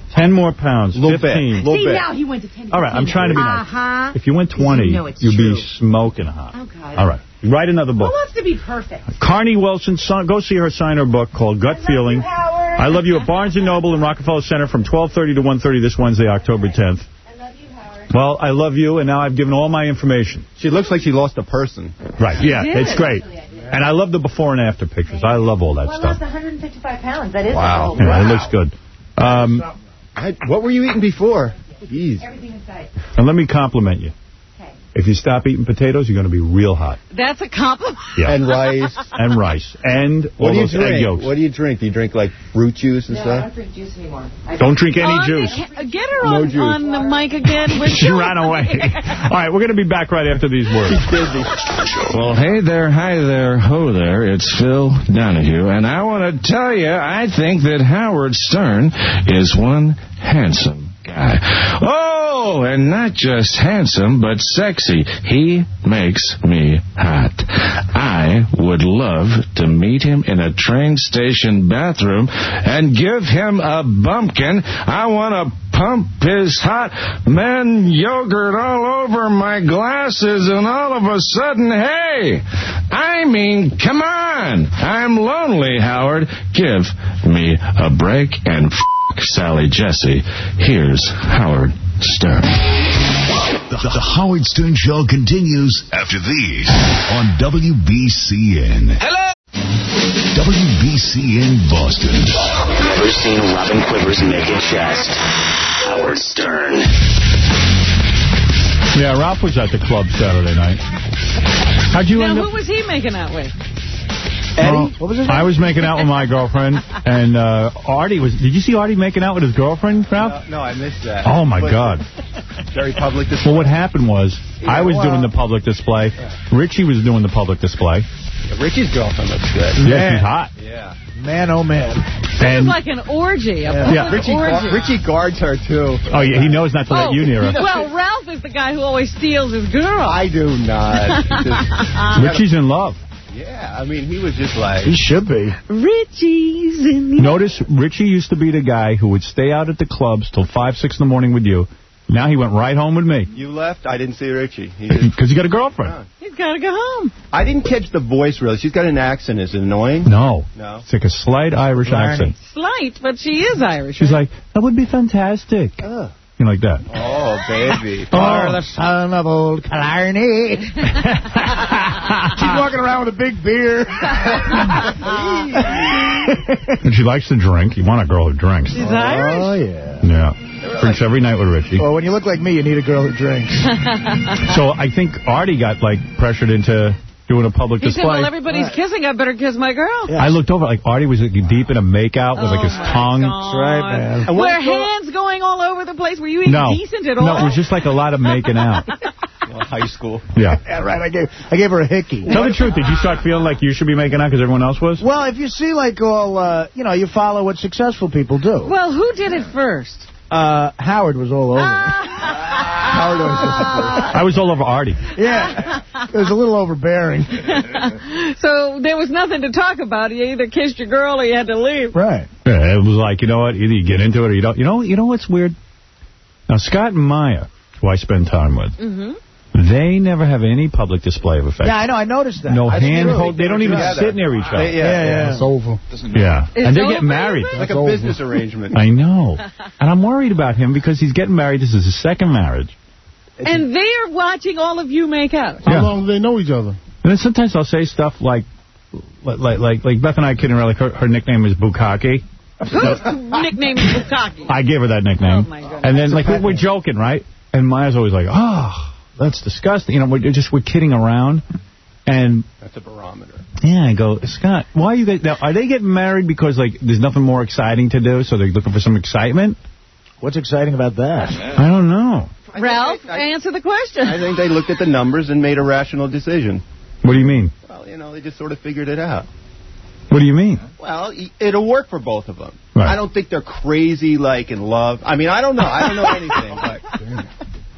S1: Ten more pounds.
S19: Little bit.
S1: Fifteen.
S19: Little
S20: See,
S19: bit.
S20: now he went to ten.
S1: All right, I'm trying to be nice.
S20: Uh-huh.
S1: If you went twenty,
S20: You know it's
S1: you'd
S20: true.
S1: be smoking hot.
S20: Okay.
S1: All right. Write another book.
S20: Who wants to be perfect?
S1: Carney Wilson, son, go see her sign her book called Gut Feeling. I Love You at Barnes and Noble in Rockefeller Center from twelve thirty to one thirty this Wednesday, October tenth.
S18: I love you, Howard.
S1: Well, I love you, and now I've given all my information.
S19: She looks like she lost a person.
S1: Right, yeah,
S20: She did.
S1: it's great. And I love the before and after pictures. I love all that
S20: Well, I
S1: stuff.
S20: lost one hundred fifty-five pounds. That is
S19: Wow.
S20: a
S1: Yeah, it looks good. Um,
S19: I, what were you eating before? Jeez.
S20: Everything inside.
S1: and let me compliment you.
S20: Okay.
S1: If you stop eating potatoes, you're going to be real hot.
S3: That's a compliment.
S1: Yeah.
S19: And rice.
S1: And rice. And
S19: What
S1: all
S19: do you
S1: those egg
S19: drink?
S1: yolks.
S19: What do you drink? Do you drink like fruit juice and
S20: No, I
S19: stuff?
S20: don't drink juice anymore. I
S1: Don't drink any
S3: On the
S1: juice.
S3: ca- get her
S19: No
S3: on,
S19: juice.
S3: on the mic again. We're
S1: She
S3: still-
S1: ran away. All right, we're going to be back right after these words.
S7: Well, hey there, hi there, ho there, it's Phil Donahue, and I want to tell you, I think that Howard Stern is one handsome guy. Oh, and not just handsome, but sexy. He makes me hot. I would love to meet him in a train station bathroom and give him a bumpkin. I want to pump his hot man yogurt all over my glasses, and all of a sudden, hey, I mean, come on. I'm lonely, Howard. Give me a break and f*** Sally Jesse. Here's Howard Stern.
S9: The, the, the Howard Stern Show continues after these on W B C N.
S8: Hello.
S9: W B C N Boston.
S8: Never seen Robin Quivers naked chest. Howard Stern.
S1: Yeah, Ralph was at the club Saturday night. How'd you
S3: Now,
S1: end
S3: who
S1: up?
S3: was he making out with?
S1: Well,
S2: What was his name?
S1: I was making out with my girlfriend, and uh, Artie was... Did you see Artie making out with his girlfriend, Ralph?
S19: No, no, I missed that.
S1: Oh, my
S19: But-
S1: God.
S19: Very public display.
S1: Well, what happened was, I was
S19: well-
S1: doing the public display. Richie was doing the public display.
S19: Yeah, Richie's girlfriend looks good.
S1: Yeah, she's hot.
S19: Yeah.
S2: Man, oh, man.
S3: It
S1: And
S3: was like an orgy. A
S1: Yeah.
S3: public
S19: Richie,
S3: orgy.
S19: gu- Richie guards her, too.
S1: oh, yeah, he knows not to let
S3: Oh,
S1: you near her.
S3: Well, Ralph is the guy who always steals his girl.
S19: I do not. Just-
S1: Richie's in love.
S19: yeah, I mean, he was just like...
S2: He should be.
S3: Richie's in the...
S1: Notice, Richie used to be the guy who would stay out at the clubs till five, six in the morning with you. Now he went right home with me.
S19: You left? I didn't see Richie. He just...
S1: Because he got a girlfriend.
S3: He's got to go home.
S19: I didn't catch the voice, really. She's got an accent. Is it annoying?
S1: No.
S19: No.
S1: It's like a slight Irish accent.
S3: Slight, but she is Irish.
S1: She's like, that would be fantastic.
S19: Oh,
S1: You know, like that.
S19: oh baby.
S2: For the son of old Killarney. She's walking around with a big beer.
S1: And she likes to drink. You want a girl who drinks.
S3: She's Irish?
S2: Oh, yeah.
S1: Yeah. Drinks every night with Richie.
S2: Well, when you look like me, you need a girl who drinks.
S1: So I think Artie got, like, pressured into doing a public
S3: He said,
S1: display.
S3: well, everybody's kissing. I better kiss my girl.
S1: I looked over, like, Artie was like, deep in a makeout with, like, his tongue.
S2: That's right, man.
S3: Were hands going all over the place? Were you even
S1: No.
S3: decent at all?
S1: No, it was just, like, a lot of making out.
S19: Well, high school.
S1: Yeah.
S2: Yeah, right. I gave I gave her a hickey.
S1: Tell the truth. Did you start feeling like you should be making out because everyone else was?
S2: Well, if you see, like, all, uh, you know, you follow what successful people do.
S3: Well, who did it first?
S2: Uh, Howard was all over. Howard was
S1: I was all over Artie.
S2: Yeah. It was a little overbearing.
S3: So there was nothing to talk about. You either kissed your girl or you had to leave.
S2: Right.
S1: Yeah, it was like, you know what? Either you get into it or you don't. You know, you know what's weird? Now, Scott and Maya, who I spend time with,
S3: Mm-hmm.
S1: they never have any public display of affection.
S2: Yeah, I know. I noticed that.
S1: No
S2: I think
S1: hand
S2: really
S1: hold. They don't even
S19: together.
S1: sit near each other.
S19: They- yeah, yeah.
S12: It's over.
S1: Yeah.
S3: It's
S1: And they
S3: over,
S1: get married.
S3: is it?
S19: Like a business arrangement.
S1: I know. And I'm worried about him because he's getting married. This is his second marriage.
S3: And they're watching all of you make out.
S12: How
S1: Yeah.
S12: long do they know each other?
S1: And then sometimes I'll say stuff like, like, like, like Beth and I kidding around. Like her, her nickname is Bukkake.
S3: Whose nickname is Bukkake?
S1: I gave her that nickname.
S3: Oh, my goodness.
S1: And then, like, we're, we're joking, right? And Maya's always like, oh, that's disgusting. You know, we're just, we're kidding around. And,
S19: That's a barometer.
S1: yeah, I go, Scott, why are you guys, now, are they getting married because, like, there's nothing more exciting to do, so they're looking for some excitement?
S2: What's exciting about that?
S1: I don't know.
S3: Ralph, answer the question.
S19: I think they looked at the numbers and made a rational decision.
S1: What do you mean?
S19: Well, you know, they just sort of figured it out.
S1: What do you mean?
S19: Well, y- it'll work for both of them.
S1: Right.
S19: I don't think they're crazy, like, in love. I mean, I don't know. I don't know anything. But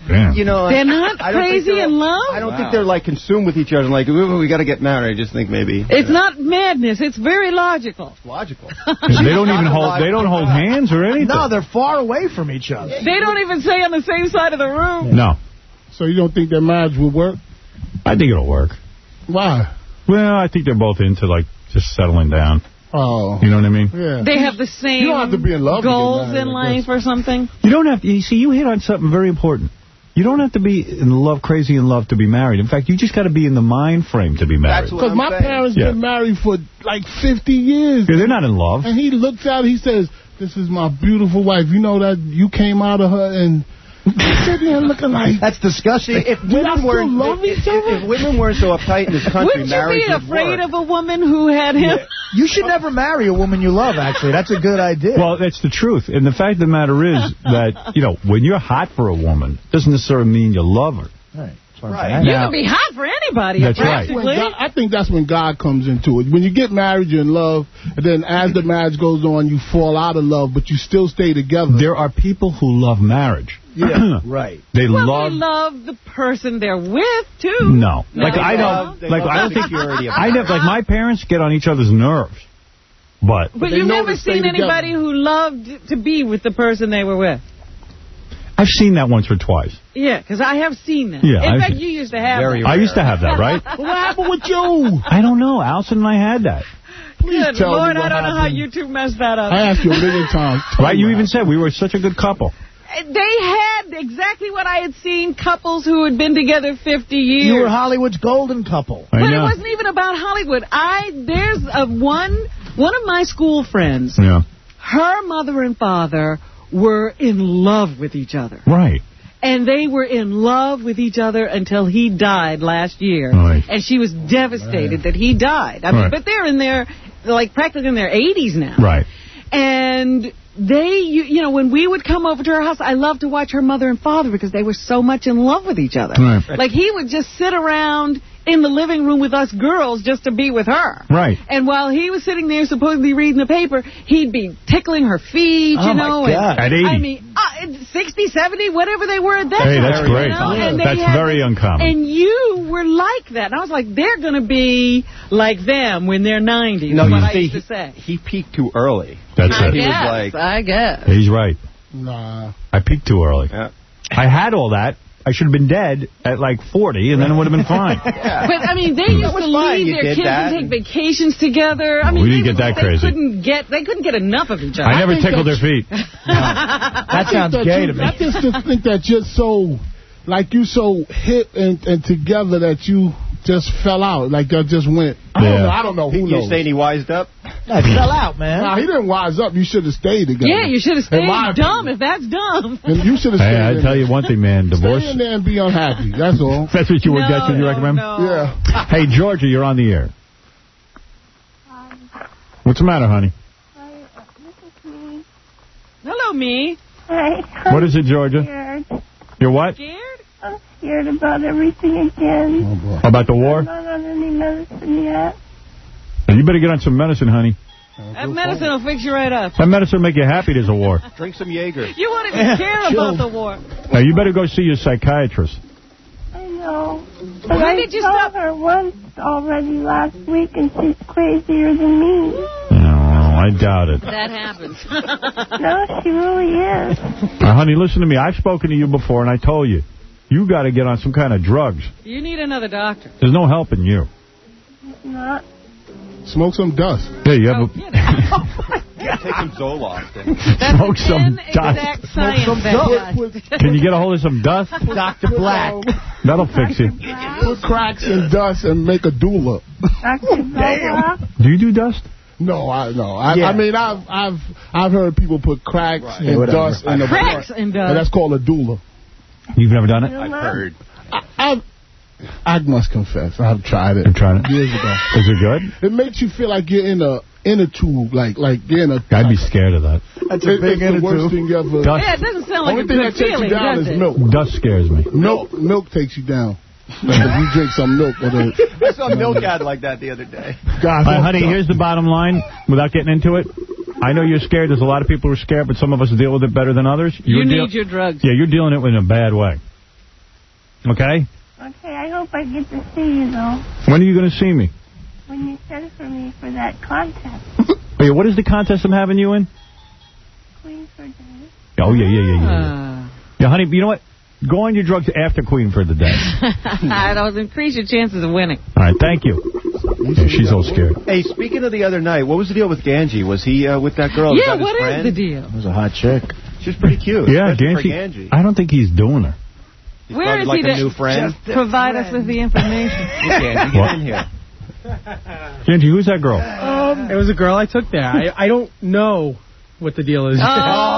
S1: Damn.
S10: You know,
S3: They're not
S10: I don't think
S3: crazy
S10: they're-
S3: in love?
S10: I don't think they're like consumed with each other. Like, ooh, we got to get married. I just think maybe
S3: It's not madness. It's very logical.
S10: logical.
S1: They don't even hold. They don't hold hands or anything.
S2: No, they're far away from each other.
S3: They don't even stay on the same side of the room.
S1: No.
S12: So you don't think their marriage will work?
S1: I think it'll work.
S12: Why?
S1: Well, I think they're both into, like, just settling down.
S12: Oh.
S1: You know what I mean?
S12: Yeah.
S3: They have the same
S12: You don't have to be in love to get
S3: goals
S12: married,
S3: in
S12: I
S3: life or something.
S1: You don't have to. You see, you hit on something very important. You don't have to be in love, crazy in love to be married. In fact, you just got to be in the mind frame to be married.
S12: Because my
S10: saying.
S12: parents
S1: Yeah.
S12: been married for like fifty years.
S1: Yeah, they're not in love.
S12: And he looks at her, he says, this is my beautiful wife. You know that you came out of her and sitting there looking like...
S2: That's disgusting.
S10: If
S12: Do y'all
S10: women
S12: still
S10: weren't
S12: love each
S10: if,
S12: other?
S10: if women weren't so uptight in this country,
S3: Wouldn't you
S10: marriage
S3: be
S10: would
S3: afraid
S10: work.
S3: of a woman who had him?
S2: You should never marry a woman you love, actually. That's a good idea.
S1: Well, that's the truth. And the fact of the matter is that, you know, when you're hot for a woman, doesn't necessarily mean you love her.
S2: Right.
S10: Right.
S3: You can be hot for anybody,
S1: That's right.
S12: When
S3: practically.
S12: God, I think that's when God comes into it. When you get married, you're in love, and then as the marriage goes on, you fall out of love, but you still stay together.
S1: There are people who love marriage.
S2: Yeah, right.
S1: They
S3: Well,
S1: love...
S3: they love the person they're with, too.
S1: No.
S3: No,
S1: Like,
S3: they
S1: I
S3: love-
S1: don't... Like,
S10: love
S1: I don't
S10: the
S1: think...
S10: security of
S1: I never, like, my parents get on each other's nerves. But...
S3: But
S12: they
S3: you've
S12: know
S3: never
S12: to stay
S3: seen
S12: together.
S3: anybody who loved to be with the person they were with.
S1: I've seen that once or twice.
S3: Yeah, because I have seen that.
S1: Yeah,
S3: In
S1: I've
S3: fact,
S1: seen-
S3: you used to have
S10: Very
S3: that.
S1: I used to have that, right?
S12: What happened with you?
S1: I don't know. Allison and I had that.
S12: Please
S3: Good
S12: tell
S3: Lord,
S12: me
S3: I
S12: what
S3: don't know how
S12: happened.
S3: you two messed that up.
S12: I asked you a million times. Tell
S1: Right?
S12: me
S1: You
S12: what
S1: even said we were such a good couple.
S3: They had exactly what I had seen couples who had been together fifty years.
S2: You were Hollywood's golden couple.
S1: I
S3: But it
S1: know.
S3: wasn't even about Hollywood. I there's a one one of my school friends.
S1: Yeah.
S3: Her mother and father were in love with each other.
S1: Right.
S3: And they were in love with each other until he died last year.
S1: Right.
S3: And she was devastated that he died. I mean,
S1: Right.
S3: but they're in their, like, practically in their eighties now.
S1: Right.
S3: And they, you, you know, when we would come over to her house, I loved to watch her mother and father because they were so much in love with each other.
S1: Right.
S3: Like, he would just sit around in the living room with us girls just to be with her.
S1: Right.
S3: And while he was sitting there supposedly reading the paper, he'd be tickling her feet,
S2: Oh,
S3: you
S2: my
S3: know.
S2: God.
S3: And,
S1: At eighty.
S3: I mean, uh, sixty, seventy, whatever they were at that
S1: Hey,
S3: time.
S1: that's
S3: you
S1: great.
S3: know?
S1: Yeah.
S3: And they
S1: That's
S3: had-
S1: very uncommon.
S3: And you were like that. And I was like, they're going to be like them when they're ninety.
S10: No,
S3: is
S10: you
S3: what I
S10: see,
S3: used to
S10: he,
S3: say.
S10: he peaked too early.
S1: That's
S3: I
S1: it.
S10: He was
S3: guess.
S10: like-
S3: I guess.
S1: He's right.
S12: Nah.
S1: I peaked too early.
S10: Yeah.
S1: I had all that. I should have been dead at like forty, and then it would have been fine.
S3: But, I mean, they used
S10: was
S3: to
S10: fine.
S3: leave
S10: You
S3: their
S10: did
S3: kids
S10: that.
S3: and take vacations together. I mean,
S1: We didn't
S3: they,
S1: get that
S3: they
S1: crazy.
S3: Couldn't get, they couldn't get enough of each other.
S1: I never
S12: think
S1: tickled their
S12: that's-
S1: feet.
S2: That sounds
S12: that
S2: gay
S12: you,
S2: to me.
S12: I just just think that you're so, like you so hip and, and together that you just fell out. Like that just went. I
S1: Yeah.
S12: don't know. I don't know who
S10: You
S12: knows.
S10: saying he wised up?
S2: That fell out, man.
S12: Nah, he didn't wise up. You should have stayed together.
S3: Yeah, you should have
S12: In
S3: stayed
S12: my
S3: dumb if that's dumb.
S12: And you should have
S1: Hey,
S12: stayed
S1: I
S12: in
S1: tell
S12: there.
S1: you one thing, man. Divorce.
S12: Stay in there and be unhappy. That's all.
S1: That's what you would
S3: No,
S1: get. Would you
S3: no,
S1: recommend?
S3: no.
S12: Yeah.
S1: Hey, Georgia, you're on the air. What's the matter, honey?
S3: Hello, me.
S13: Hi.
S1: What is it, Georgia?
S13: Scared.
S1: You're what?
S3: Scared?
S13: I'm scared about everything again.
S1: About the war?
S13: I'm not on any medicine yet.
S1: You better get on some medicine, honey.
S3: That medicine will fix you right up.
S1: That medicine will make you happy there's a war.
S10: Drink some Jaeger.
S3: You won't even care about the war.
S1: Now, you better go see your psychiatrist.
S13: I know. But
S3: When
S13: I
S3: did you
S13: saw
S3: stop?
S13: her once already last week, and she's crazier than me.
S1: No, I doubt it.
S3: That happens.
S13: No, she really is.
S1: Now, honey, listen to me. I've spoken to you before, and I told you, you got to get on some kind of drugs.
S3: You need another doctor.
S1: There's no helping you.
S13: Not.
S12: Smoke some dust.
S1: Hey, you have
S3: Oh,
S1: a...
S3: get out.
S10: Take some Zoloft. And
S3: That's
S1: Smoke some
S3: inexact
S1: dust.
S3: science.
S2: some
S3: that
S2: dust.
S3: does.
S1: Can you get a hold of some dust?
S2: Doctor Black.
S1: That'll fix you.
S12: Put cracks in dust and make a doula.
S13: Doctor Zola.
S1: Do you do dust?
S12: No, I no. I,
S2: Yeah.
S12: I mean, I've I've I've heard people put cracks
S10: Right.
S12: and
S2: Yeah, whatever.
S12: dust in a
S3: Cracks
S12: blood,
S3: and dust.
S12: and that's called a doula.
S1: You've never done it?
S10: I've heard.
S12: I, I've, I must confess, I've tried it.
S1: You've tried it?
S12: Years ago.
S1: Is it good?
S12: It makes you feel like you're in a inner tube, like like you're in a.
S1: I'd be scared of that.
S2: That's a
S12: it,
S2: big
S12: it's the worst
S2: attitude.
S12: thing you ever.
S1: Dust,
S3: Yeah, it doesn't sound like
S12: Only
S3: a
S12: thing
S3: good
S12: that takes
S3: feeling,
S12: you down
S3: does
S12: is
S3: it?
S12: milk.
S1: dust scares me.
S12: Milk milk takes you down. Like if you drink some milk with a.
S10: I saw a milk ad like that the other day.
S12: God,
S1: All right, honey, here's the bottom line. Without getting into it, I know you're scared. There's a lot of people who are scared, but some of us deal with it better than others.
S3: You
S1: You're
S3: need
S1: deal-
S3: your drugs.
S1: Yeah, you're dealing it in a bad way. Okay?
S6: Okay, I hope I get to see you, though,
S1: When are you going to see me?
S6: when you send for me for that contest.
S1: Oh, yeah, what is the contest I'm having you in?
S6: Queen for Day.
S1: Oh, yeah, yeah, yeah, yeah. Yeah, honey, you know what? Go on your drugs after Queen for the day.
S3: That'll increase your chances of winning.
S1: All right, thank you. Yeah, she's all scared.
S10: Hey, speaking of the other night, what was the deal with Ganji? Was he uh, with that girl?
S3: Yeah,
S10: was that
S3: what
S10: his
S3: is
S10: friend?
S3: the deal?
S2: It was a hot chick.
S10: She was pretty cute.
S1: Yeah,
S10: especially for
S1: Ganji.
S10: Ganji.
S1: I don't think he's doing her.
S10: He's
S3: Where
S10: probably
S3: is
S10: like
S3: he
S10: a
S3: to
S10: new friend.
S3: provide us with the information?
S10: Ganji, get in here.
S1: Ganji, who's that girl?
S22: Um, it was a girl I took there. I, I don't know what the deal is.
S3: Oh.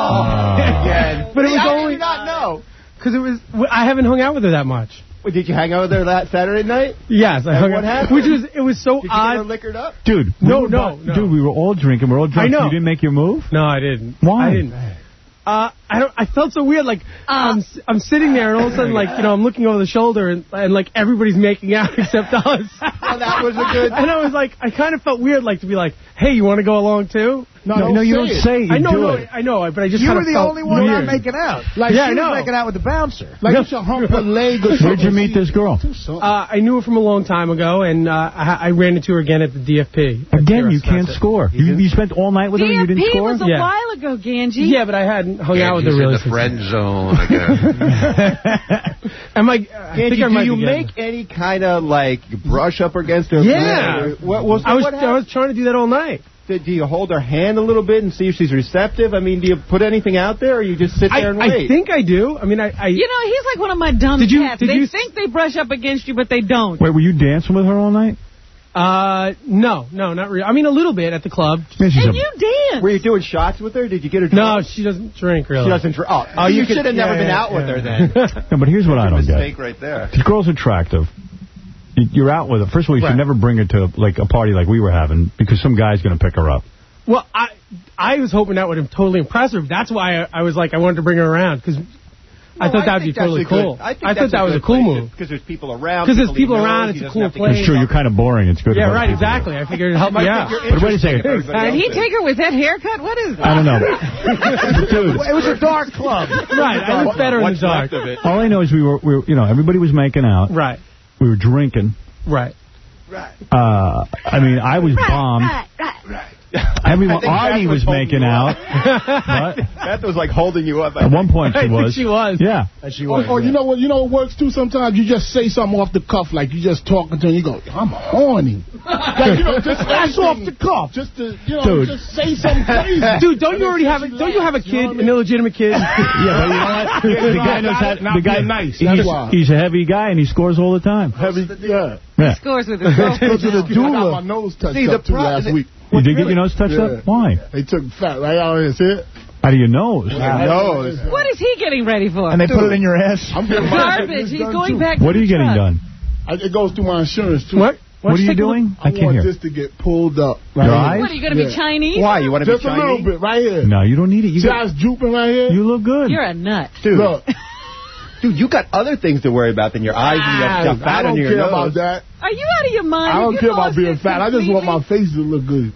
S10: Again.
S22: But it was
S10: How
S22: only
S10: did you not know?
S22: because it was. I haven't hung out with her that much.
S10: Wait, did you hang out with her that Saturday night?
S22: Yes, I
S10: And
S22: hung
S10: what
S22: out.
S10: happened?
S22: Which was it was so
S10: Did you
S22: odd.
S10: get her liquored up?
S1: Dude.
S22: No,
S1: we were
S22: no,
S1: about-
S22: no.
S1: Dude, we were all drinking. We're all drunk.
S22: I know.
S1: You didn't make your move?
S22: No, I didn't.
S1: Why?
S22: I didn't. Uh, I don't. I felt so weird. Like I'm, s- I'm sitting there, and all of a sudden, like you know, I'm looking over the shoulder, and, and like everybody's making out except us.
S10: Well, that was a good.
S22: And I was like, I kind of felt weird, like to be like, hey, you want to go along too?
S1: No, no, you don't say it. You
S22: I know,
S1: do
S22: no,
S1: it.
S22: I know, but I just
S2: You
S22: kind
S2: were
S22: of
S2: the
S22: felt
S2: only one
S22: weird.
S2: not making out. Like,
S22: Yeah,
S2: she
S22: I know.
S2: was making out with the bouncer.
S12: Like you should hump her leg or something.
S1: Where'd you meet this girl?
S22: Uh, I knew her from a long time ago, and uh, I, I ran into her again at the D F P.
S1: Again, you can't score. You, you spent all night with her and you didn't
S3: D F P
S1: score?
S3: was a
S22: Yeah.
S3: while ago, Ganji.
S22: Yeah, but I hadn't hung out with her
S17: Ganji's
S22: really.
S17: in the
S22: since
S17: friend zone again.
S22: Am I? I
S10: Ganji,
S22: think I
S10: do
S22: might
S10: you
S22: be getting-
S10: make any kind of like brush up against her?
S22: Yeah.
S10: What was?
S22: I was.
S10: What
S22: I was trying to do that all night.
S10: Did, do you hold her hand a little bit and see if she's receptive? I mean, do you put anything out there, or you just sit
S22: I,
S10: there and
S22: I
S10: wait?
S22: think I do. I mean, I. I
S3: You know, he's like one of my dumb
S22: Did you-
S3: cats.
S22: did
S3: They
S22: you-
S3: think they brush up against you, but they don't.
S1: Wait, were you dancing with her all night?
S22: Uh, no, no, not really. I mean, a little bit at the club.
S1: Yeah, she's
S3: And
S1: a-
S3: you dance.
S10: Were you doing shots with her? Did you get her?
S22: No,
S10: drunk?
S22: she doesn't drink really.
S10: She doesn't drink. Oh,
S22: Oh,
S10: you,
S22: you could-
S10: should have never
S22: yeah,
S10: been
S22: yeah,
S10: out with
S22: yeah.
S10: her then.
S1: No, but here's what I don't get.
S10: Mistake right there.
S1: This girl's attractive. You- You're out with her. First of all, you
S22: Right.
S1: should never bring her to like a party like we were having because some guy's going to pick her up.
S22: Well, I I was hoping that would have totally impress her. That's why I, I was like, I wanted to bring her around because I thought that would be
S10: think that's
S22: totally
S10: a good-
S22: cool.
S10: I, think
S22: thought
S10: that's
S22: that was a
S10: good
S22: cool
S10: place
S22: move.
S10: because there's people around.
S22: Because there's
S10: he
S22: people
S10: knows,
S22: around,
S10: he
S22: it's a
S10: doesn't
S22: cool
S10: have to get-
S22: place.
S1: It's true. You're kind of boring. It's good.
S22: Yeah,
S1: to
S22: right,
S1: have people
S22: exactly. I figured it'd help
S10: Might
S22: me
S10: think
S22: out.
S10: you're
S1: But wait a second.
S10: interesting to
S3: Did
S10: everybody
S3: he
S10: else.
S3: take her with that haircut? What is that?
S1: I don't know. Dude,
S2: It was a dark club.
S22: Right, I look better in the
S10: What's
S22: dark.
S10: left of it?
S1: all I know is we were, we were, you know, everybody was making out.
S22: Right,
S1: We were drinking.
S22: right.
S1: Uh, I mean, I was bombed. Everyone,
S10: I think
S1: Artie
S10: Beth
S1: was
S10: was holding
S1: making
S10: you
S1: out.
S10: up.
S1: What?
S10: Beth was like holding you up. I
S1: At one point,
S22: I
S1: she
S22: think
S1: was.
S22: she was.
S1: Yeah.
S22: She
S12: Or,
S22: was.
S12: or
S22: yeah.
S12: you know what? You know what works too. Sometimes you just say something off the cuff, like you just talking to her, and you go, "I'm horny." Like you know, just that's off the cuff, just to you know,
S1: Dude.
S12: just say something crazy.
S22: Dude, don't you already have a don't you have a kid, an illegitimate kid?
S1: Yeah, but you know what? The guy knows how.
S12: Not
S1: The guy,
S12: being nice,
S1: he's,
S12: that's why.
S1: he's a heavy guy and he scores all the time.
S12: Heavy, yeah.
S1: Yeah.
S3: Scores with his girlfriend.
S12: Because of the
S3: now.
S12: doula. I got my nose touched
S10: See, the
S12: up too
S10: pro-
S12: last week.
S1: You did get your nose touched
S12: Yeah.
S1: up? Why?
S12: They took fat right out of his head.
S1: Out of your nose.
S12: My nose.
S3: What is he getting ready for?
S2: And they put it in your ass.
S12: I'm getting my
S3: Garbage. He's
S12: done,
S3: going
S12: too.
S3: back
S1: What
S3: to
S1: are you
S3: the
S1: getting
S3: truck.
S1: done?
S12: I, it goes through my insurance too.
S22: What?
S1: What are you doing? I
S12: I
S1: can't
S12: want
S1: hear.
S12: this to get pulled up.
S1: Your
S12: here.
S1: eyes?
S3: What, are you going to be
S12: Yeah.
S3: Chinese?
S10: Why? You want to be
S12: Just a little
S10: Chinese?
S12: bit right here.
S1: No, you don't need it. You
S12: See
S1: got,
S12: how it's drooping right here?
S1: you look good.
S3: You're a nut.
S10: Dude,
S12: Look,
S10: dude, you got other things to worry about than your eyes and your, your
S12: I
S10: fat
S12: don't
S10: under your
S12: care
S10: nose.
S12: about that.
S3: Are you out of your mind?
S12: I don't
S3: You
S12: care about
S3: lost
S12: being
S3: it
S12: fat. I just want my face to look good.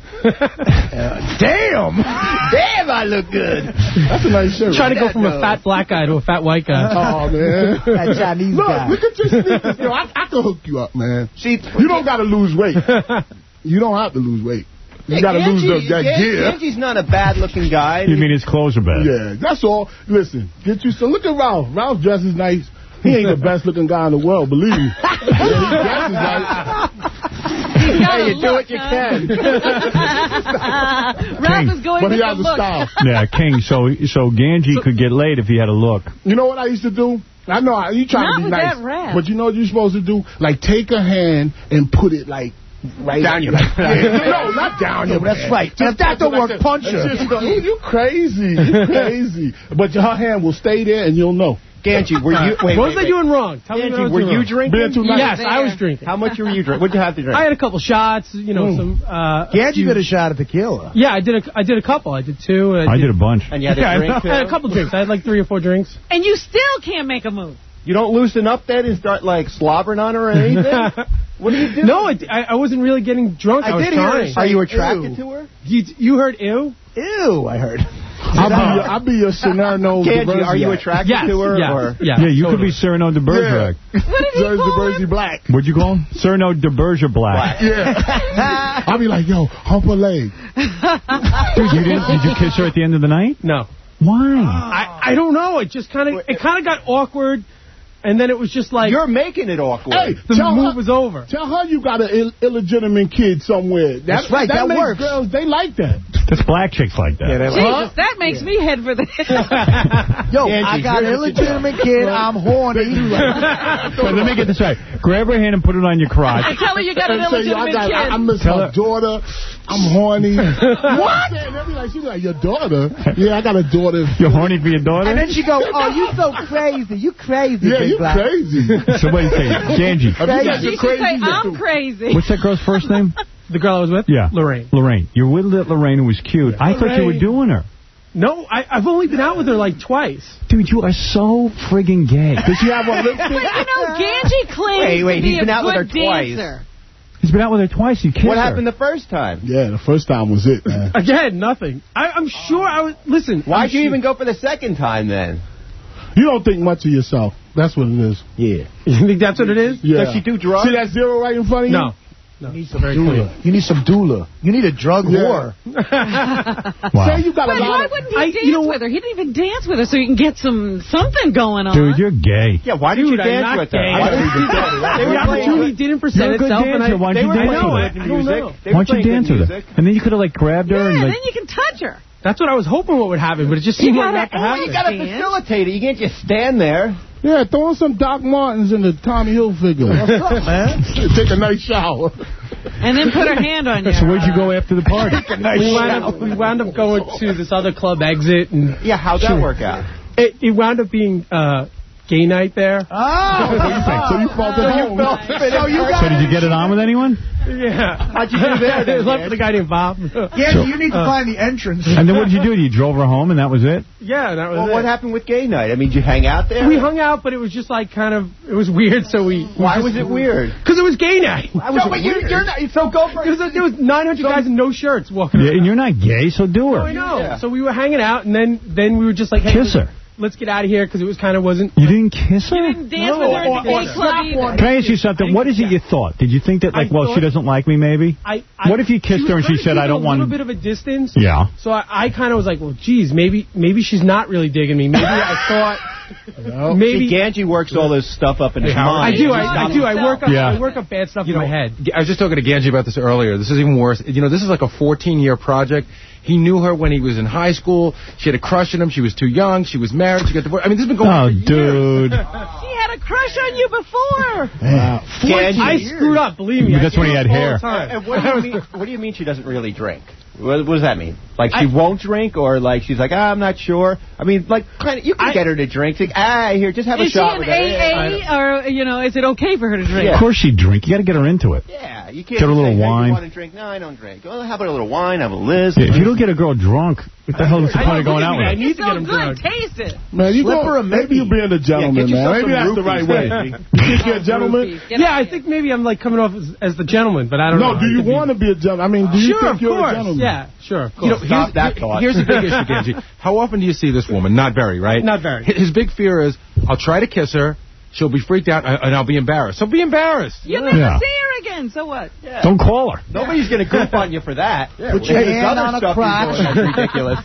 S10: Damn! Damn, I look good.
S12: That's a nice shirt.
S22: Trying to go from a fat black guy to a fat white guy.
S12: Oh, man.
S2: That Chinese
S12: Look,
S2: guy.
S12: look at your sneakers. Yo, I, I can hook you up, man.
S10: See,
S12: You don't got to lose weight. You don't have to lose weight. You got to lose the, that
S10: Gan-
S12: gear.
S10: Ganji's not a bad-looking guy.
S1: You mean his clothes are bad?
S12: Yeah, that's all. Listen, get you some. Look at Ralph. Ralph dresses nice. He ain't the best looking guy in the world, believe me. Yeah, he dresses nice.
S10: Hey, you do what you can.
S3: Ralph is going
S12: But
S3: with
S12: he
S3: the
S12: has a
S3: look.
S12: style.
S1: Yeah, King. So so Ganji could get laid if he had a look.
S12: You know what I used to do? I know I- you trying
S3: Not
S12: to be
S3: with
S12: nice,
S3: that rap.
S12: but you know what you're supposed to do? Like take a hand and put it like right
S10: Down your
S12: like, yeah, no, not down your
S2: That's
S12: back.
S2: right.
S12: Just
S2: If that don't
S12: like
S2: work,
S12: that.
S2: punch
S12: And
S2: her.
S12: she'll go, "Ooh, you crazy, you crazy." But her hand will stay there, and you'll know.
S10: Ganji, were you... Wait,
S22: What
S10: wait,
S22: was I
S10: wait.
S22: doing wrong? Tell me what I
S10: Ganji,
S22: was
S10: were
S22: doing
S10: you
S22: wrong.
S10: drinking?
S12: Being too nice.
S22: Yes, I was drinking.
S10: How much were you drinking? What'd you have to drink?
S22: I had a couple shots, you know,
S12: Mm.
S22: some... Uh,
S2: Ganji
S22: few-
S2: did a shot of tequila.
S22: Yeah, I did a, I did a couple. I did two. and
S1: I did a bunch.
S10: And you had a
S22: Yeah,
S10: drink,
S22: I had a
S10: too?
S22: couple drinks. I had like three or four drinks.
S3: And you still can't make a move.
S10: You don't loosen up then and start, like, slobbering on her or anything? What do you do?
S22: No, I, I I wasn't really getting drunk. I,
S2: I
S22: was
S2: did hear her
S22: trying.
S2: say-
S10: Are you attracted
S2: Ew.
S10: to her?
S22: You, you heard ew?
S2: Ew, I heard.
S12: I'll be your, I'll be your Cyrano de
S19: Ganji,
S12: Bergerac.
S19: are you attracted
S22: Yes,
S19: to her?
S22: yes,
S19: or?
S22: yeah.
S1: Yeah, you
S22: totally.
S1: could be Cyrano de Bergerac.
S12: Yeah.
S3: What did he
S12: Serge de
S3: call him?
S12: Bergerac Black.
S1: What'd you call him? Cyrano de Bergerac.
S12: Yeah. I'll be like, yo, hump a leg.
S1: Dude, you didn't? Did you kiss her at the end of the night?
S22: No.
S1: Why?
S22: I, I don't know. It just kind of it kind of got awkward, and then it was just like
S19: You're making it awkward.
S12: Hey,
S22: the
S12: tell
S22: move
S12: her,
S22: was over.
S12: Tell her you got an Ill illegitimate kid somewhere. That,
S2: That's right, that
S12: makes
S2: works.
S12: girls, they like that.
S1: That's black chicks like that.
S22: Yeah,
S3: Jesus, that makes me head for the...
S2: Yo, I got an illegitimate kid. I'm horny.
S1: But let me get this right. Grab her hand and put it on your crotch.
S3: I tell her you got an
S12: And say, yo, I,
S3: illegitimate
S12: got,
S3: kid.
S12: I, I miss
S1: Tell
S12: my
S1: her-
S12: daughter. I'm horny. What? They be like, she's like, your daughter? Yeah, I got a daughter.
S1: You're horny for your daughter?
S2: And then she go, oh, you so crazy. You crazy,
S12: Yeah,
S2: Big
S12: you
S2: Black.
S12: crazy.
S1: So what do you say? Ganji.
S12: Have you got
S3: She
S12: the
S3: should say,
S12: crazy?
S3: I'm crazy.
S1: What's that girl's first name?
S22: The girl I was with?
S1: Yeah.
S22: Lorraine.
S1: Lorraine. You're with Lorraine, who was cute. I thought you were
S22: Lorraine.
S1: doing her.
S22: No, I, I've only been out with her like twice.
S1: Dude, you are so friggin' gay.
S12: Did she have a
S3: But
S12: lipstick?
S3: you know, Ganji claims
S19: Wait, wait,
S3: to be
S19: he's been
S3: a
S19: out with
S3: good
S19: her twice.
S3: dancer.
S1: He's been out with her twice. You kissed
S19: What
S1: her.
S19: happened the first time?
S12: Yeah, the first time was it, man.
S22: Again, nothing. I, I'm sure I was. Listen.
S19: Why'd
S22: I'm
S19: you
S22: sure-
S19: even go for the second time then?
S12: You don't think much of yourself. That's what it is.
S19: Yeah.
S22: You think that's what it is?
S12: Yeah.
S19: Does she do drugs?
S12: See that zero right in front of you?
S22: No. No.
S2: You need some doula. You need some doula. You need a drug
S12: Yeah.
S2: whore.
S1: Wow.
S12: Say you got a
S3: Wait,
S12: lot
S3: why
S12: of...
S3: wouldn't he
S22: I-
S3: dance
S22: you know
S3: with her? He didn't even dance with her, so you can get some something going on.
S1: Dude, you're gay.
S19: Yeah, why did
S22: Dude,
S19: you
S22: I'm
S19: dance
S22: not
S19: with her?
S22: gay.
S19: Why did you dance with her? They
S22: The
S19: were playing-
S22: opportunity didn't present
S1: You're a good
S22: itself, and I,
S1: dancer. Why'd
S22: they
S1: you
S22: were,
S1: dance
S22: I know,
S1: with
S22: I,
S1: her?
S22: I don't know.
S19: They
S1: Why
S19: were
S1: don't you
S19: playing
S1: dance
S19: good
S1: with her?
S19: music.
S1: And then you could have, like, grabbed her
S3: Yeah,
S1: and,
S3: and
S1: like...
S3: then you can touch her.
S22: That's what I was hoping what would happen, but it just seemed
S3: You
S22: like
S3: gotta-
S22: not to
S3: oh,
S22: happen.
S19: You gotta
S3: Dan.
S19: facilitate it. You can't just stand there.
S12: Yeah, throw some Doc Martens in the Tommy Hilfiger. What's up, man? Take a nice shower.
S3: And then put her hand on you.
S1: So where'd you go after the party?
S22: we, wound up, we wound up going to this other club, Exit, and
S19: Yeah, how'd that work out?
S22: it, it wound up being uh, gay night there.
S2: Oh,
S12: So you felt at home.
S2: So you
S1: So
S2: got
S1: did you get it on with anyone?
S22: Yeah.
S19: How'd you do there, then,
S22: Left
S19: Dan?
S22: with a guy named Bob.
S2: Yeah,
S1: So-
S2: you need to find the entrance.
S1: And then what did you do? You drove her home and that was it?
S22: Yeah, that was
S19: Well,
S22: it.
S19: what happened with gay night? I mean, did you hang out there?
S22: We hung out, but it was just like kind of, it was weird, so we...
S19: Why was it weird?
S22: Because it was gay night.
S19: Why was
S22: No,
S19: it
S22: but you're,
S19: weird?
S22: you're not, so go for it. There was, there was nine hundred guys in no shirts walking
S1: Yeah,
S22: around.
S1: and you're not gay, so do
S22: I
S1: her.
S22: know.
S19: Yeah.
S22: So we were hanging out, and then then we were just like, hey,
S1: Kiss her.
S22: let's get out of here, because it was kind of wasn't...
S1: You didn't kiss her?
S3: You didn't dance
S22: No,
S3: with her
S22: or-
S3: at the
S22: or
S3: gay club
S22: slap
S3: either.
S22: one.
S1: Can I ask you something? What is it you thought? Did you think that, like,
S22: I
S1: well,
S22: thought-
S1: she doesn't like me, maybe?
S22: I, I,
S1: What if you kissed
S22: was
S1: her and she
S22: trying to
S1: said,
S22: keep
S1: I
S22: it
S1: don't
S22: a
S1: want...
S22: little bit of a distance.
S1: Yeah.
S22: So I, I kind of was like, well, geez, maybe maybe she's not really digging me. Maybe I thought... Maybe...
S19: See, Ganji works all this stuff up in his
S22: I
S19: mind.
S22: do, I, I do. I work up,
S1: Yeah.
S22: I work up bad stuff
S11: You
S22: in
S11: know,
S22: my head.
S11: I was just talking to Ganji about this earlier. This is even worse. You know, this is like a fourteen-year project. He knew her when he was in high school. She had a crush on him. She was too young. She was married. She got divorced. I mean, this has been going
S1: Oh,
S11: on for years.
S1: dude.
S3: She had a crush on you before.
S12: Wow.
S19: Ganji,
S22: I screwed up, believe me.
S1: But
S22: I
S1: that's when he
S22: screwed
S1: had
S22: up all
S1: hair.
S22: the time.
S19: And what do you mean? What do you mean she doesn't really drink? What, what does that mean? Like she won't drink, or like she's like, ah, I'm not sure. I mean, like, kind of, you can
S22: I-
S19: get her to drink. Like, ah, here, just have a
S3: Is she
S19: shot
S3: an
S19: with her.
S3: A A, or, you know, is it okay for her to drink?
S1: Of course she'd drink. You got to get her into it.
S19: Yeah, you can't
S1: Get her a
S19: just
S1: little
S19: say, hey,
S1: wine.
S19: you want to drink? No, I don't drink. Well, how about a little wine? Have a list.
S1: Yeah, if you don't get a girl drunk, what the hell is the
S22: I
S1: point of
S22: know,
S1: going
S22: look
S1: out
S22: at me,
S1: with
S22: I
S1: her?
S22: need
S3: It's
S22: to get
S3: so
S22: him
S3: good.
S22: drunk.
S3: Taste it.
S12: Man, you
S2: Slip
S12: go,
S2: her a
S12: maybe you're being a gentleman,
S19: Yeah, get
S12: man.
S19: yourself
S12: Maybe
S19: some
S12: that's the
S19: roofies,
S12: right way.
S19: Ganji.
S12: You think you're a gentleman?
S3: Get
S22: Yeah,
S3: out
S22: I
S3: of
S22: think maybe I'm like coming off as, as the gentleman, but I don't know.
S12: No, do you want to be a gentleman? I mean, do you
S22: Sure,
S12: think
S22: of
S12: you're
S22: course.
S12: a gentleman?
S22: Yeah, sure, of
S11: You know,
S22: course.
S11: here's,
S19: that thought.
S11: here's the big issue, Ganji. How often do you see this woman? Not very, right?
S22: Not very.
S11: His his big fear is, I'll try to kiss her, she'll be freaked out, and I'll be embarrassed. So be embarrassed.
S3: You'll never
S1: Yeah.
S3: see her again, so what?
S19: Yeah.
S1: Don't call her.
S19: Nobody's going to goof on you for that.
S12: Put
S19: If
S12: your
S19: this
S2: hand
S19: other
S2: on a
S19: stuff
S2: crotch.
S19: you're doing is ridiculous.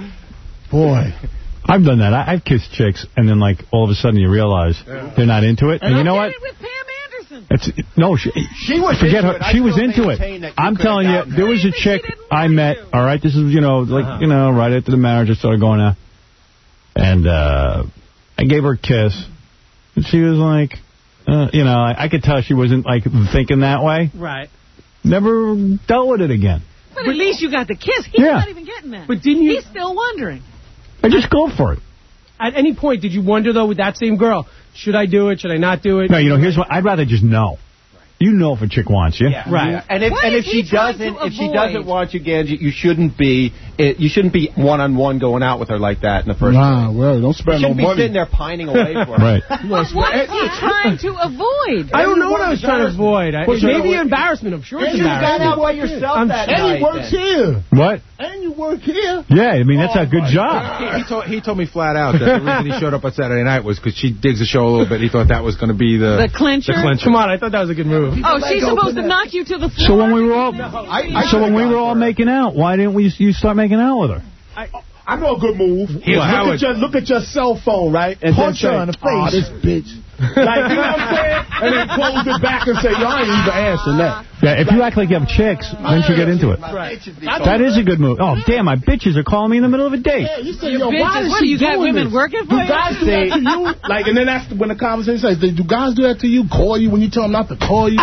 S12: Boy.
S1: I've done that. I, I've kissed chicks, and then, like, all of a sudden you realize they're not into it. And you know what?
S3: Did it with Pam Anderson.
S1: It's no, she,
S19: She was
S1: forget
S19: into
S1: her.
S19: it. I
S1: She was
S19: still
S1: into
S19: maintain
S1: it.
S19: that you
S1: I'm
S19: could've
S1: telling you,
S19: gotten
S1: there
S19: her.
S1: was a
S3: Maybe she
S1: chick
S3: didn't
S1: I
S3: want
S1: met.
S3: you.
S1: All right, this is you know like you know right after the marriage, I started going out, and uh, I gave her a kiss, and she was like, uh, you know, I, I could tell she wasn't like thinking that way.
S22: Right.
S1: Never dealt with it again.
S3: But at least you got the kiss. He's
S1: Yeah.
S3: not even getting that.
S22: But didn't you...
S3: He's still wondering.
S1: I just go for it.
S22: At any point, did you wonder, though, with that same girl, should I do it, should I not do it?
S1: No, you know, here's what I'd rather just know. You know if a chick wants you.
S19: Yeah.
S22: Right.
S19: And if
S3: What
S19: and
S3: is
S19: if she
S3: he trying
S19: doesn't,
S3: to
S19: if she
S3: avoid?
S19: doesn't want you, Ganji, you shouldn't be it, you shouldn't be one-on-one going out with her like that in the first
S12: Nah,
S19: place.
S12: well, don't spend
S19: You
S12: no
S19: shouldn't be
S12: money.
S19: sitting there pining away for her.
S1: Right.
S3: What is he trying to avoid?
S22: I don't know what I was trying to avoid. I,
S12: Well, you
S22: maybe
S12: know,
S22: embarrassment. I'm sure it's
S12: and you got
S22: embarrassment.
S12: out by yourself
S22: I'm
S12: that
S22: sure.
S12: And he works here.
S1: What?
S12: And you work here.
S1: Yeah, I mean, that's a good job.
S11: He, he, told, he told me flat out that the reason he showed up on Saturday night was because she digs the show a little bit. He thought that was going to be the...
S3: The clincher?
S11: The clincher.
S22: Come on, I thought that was a good move.
S3: Oh, she's supposed to knock you to the floor?
S1: So when we were all,
S12: I, I
S1: so when we were all making out, why didn't we you start making out with her?
S12: I, I know a good move.
S11: Here's
S12: look,
S11: Howard.
S12: at your, look at your cell phone, right? And
S2: Punch
S12: then say,
S2: her in the face.
S12: oh, this bitch. Like, you know what I'm saying? And then close it back and say, y'all ain't even answering that.
S1: Yeah, if you act like you have chicks, then you get into it.
S12: Right.
S1: That is a good move. Oh, damn, my bitches are calling me in the middle of a date.
S12: Yeah, you say,
S3: Your
S12: yo, why
S3: bitches,
S12: is
S3: what,
S12: she
S3: you got
S12: doing
S3: women
S12: this?
S3: working for
S12: do
S3: you?
S12: guys do that to you? Like, and then that's when the conversation says, do guys do that to you? Call you when you tell them not to call you?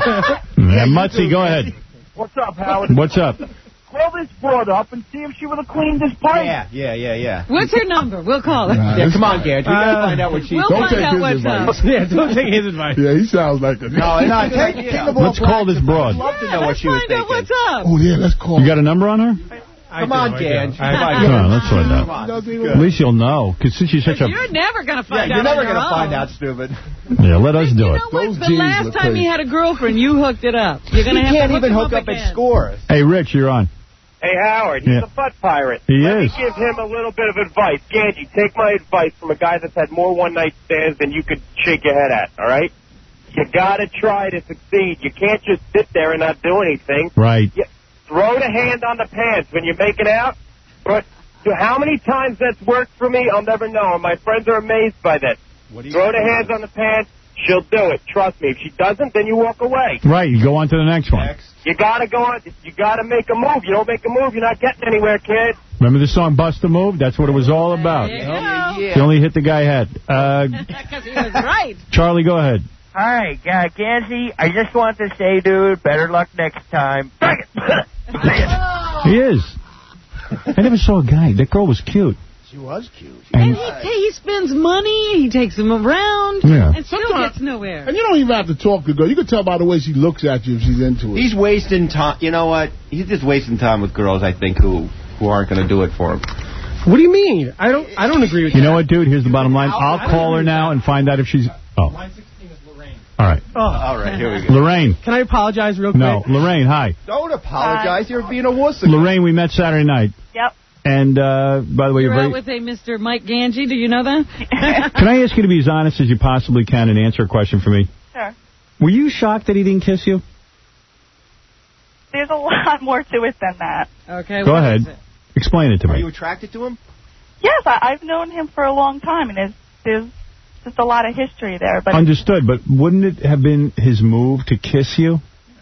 S1: Yeah, Mutzi, go ahead.
S21: What's up, Howard?
S1: What's up?
S21: Call this broad up and see if she would have cleaned this pipe.
S19: Yeah, yeah, yeah, yeah.
S3: What's her number? We'll call her.
S12: Nah,
S19: Yeah,
S12: this
S19: come on,
S12: guy-
S19: Garrett. We
S22: Uh,
S19: gotta find out what she's
S3: We'll
S12: Don't
S3: find
S12: take
S3: out
S12: his
S3: what's
S12: advice.
S3: up.
S22: Yeah, don't take his advice.
S12: Yeah, he sounds like a...
S19: No, no, take,
S2: Take the ball
S1: Let's call this broad.
S19: I'd love to know
S3: Yeah,
S19: what
S3: let's
S19: she was
S3: find out
S19: thinking.
S3: what's up.
S12: Oh, yeah, let's call
S1: You got a number on her?
S19: Come on, Gage. Come
S1: Come on, let's find
S19: Come
S1: out.
S19: on.
S1: At least you'll know, because since you're such a...
S3: You're never going to
S19: Yeah,
S3: find
S19: you're
S3: out
S19: never
S3: on your
S19: going to find
S3: own.
S19: out, stupid.
S1: Yeah, let us do
S3: You
S1: it.
S3: know what?
S12: Those
S3: The
S12: jeans
S3: last
S12: look
S3: time
S12: crazy.
S3: you had a girlfriend, you hooked it up. You're going to
S19: He
S3: have
S19: can't
S3: to
S19: even
S3: hook
S19: hook
S3: him
S19: up at
S3: again.
S19: scores.
S1: Hey, Rich, you're on.
S21: Hey, Howard, he's
S1: Yeah.
S21: a butt pirate.
S1: He
S21: Let
S1: is.
S21: me give him a little bit of advice. Ganji, take my advice from a guy that's had more one-night stands than you could shake your head at, all right? You got to try to succeed. You can't just sit there and not do anything.
S1: Right.
S21: You throw the hand on the pants when you're making out. But to how many times that's worked for me, I'll never know. And my friends are amazed by this. Throw the hands on the pants. She'll do it. Trust me. If she doesn't, then you walk away.
S1: Right, you go on to the next one.
S21: You gotta go on. You gotta make a move. You don't make a move, you're not getting anywhere, kid.
S1: Remember the song Bust a Move? That's what it was all about.
S3: There you go.
S1: He only hit the guy head. Uh,
S3: Because he was right.
S1: Charlie, go ahead.
S14: Hi, uh, Gansey, I just want to say, dude, better luck next time. Bring it.
S1: He is. I never saw a guy. That girl was cute.
S2: She was cute.
S3: And he, he spends money, he takes him around,
S12: Yeah.
S3: and still gets nowhere.
S12: And you don't even have to talk to the girl. You can tell by the way she looks at you if she's into it.
S19: He's wasting time. You know what? He's just wasting time with girls, I think, who who aren't going to do it for him.
S22: What do you mean? I don't I don't agree with
S1: You
S22: that.
S1: know what, dude? Here's the bottom line. I'll call her now and find out if she's... Oh. All right.
S22: Oh.
S19: All right, here we go.
S1: Lorraine.
S22: Can I apologize real quick?
S1: No, Lorraine, hi.
S19: Don't apologize. You're being a wuss.
S1: Lorraine, we met Saturday night.
S18: Yep.
S1: And, uh, by the way,
S3: You're
S1: you're
S3: out
S1: very...
S3: with a Mister Mike Ganji. Do you know that?
S1: Can I ask you to be as honest as you possibly can and answer a question for me?
S18: Sure.
S1: Were you shocked that he didn't kiss you?
S18: There's a lot more to it than that.
S3: Okay.
S1: Go ahead. Explain it to
S19: Are
S1: me.
S19: you attracted to him?
S18: Yes, I, I've known him for a long time, and there's, there's just a lot of history there. But
S1: Understood, but wouldn't it have been his move to kiss you?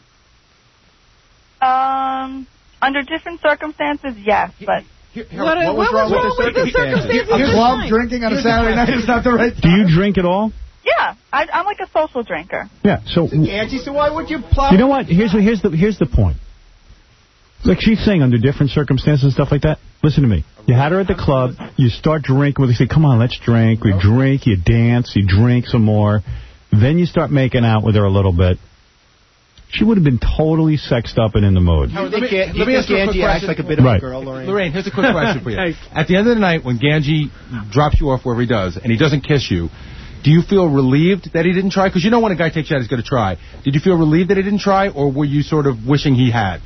S18: um, under different circumstances, yes. But
S3: What, what was wrong with the circumstances?
S2: Your club drinking on a Saturday night is not the right
S1: Do you drink at all?
S18: yeah, I, I'm like a social drinker.
S1: Yeah, so...
S19: Angie, so why would you plow?
S1: You know what? Here's here's the here's the point. Like she's saying, under different circumstances and stuff like that. Listen to me. You had her at the club. You start drinking with her. You say, come on, let's drink. We drink. You dance. You drink some more. Then you start making out with her a little bit. She would have been totally sexed up and in the mood.
S19: You
S11: Let
S19: think,
S11: me-
S19: Ga- you
S11: let me
S19: think
S11: ask you a quick
S19: Angie acts
S11: question.
S19: like a bit of
S1: Right.
S19: a girl, Lorraine?
S11: Lorraine, here's a quick question for you. At the end of the night, when Ganji drops you off wherever he does, and he doesn't kiss you, do you feel relieved that he didn't try? Because you know when a guy takes you out, he's going to try. Did you feel relieved that he didn't try, or were you sort of wishing he had?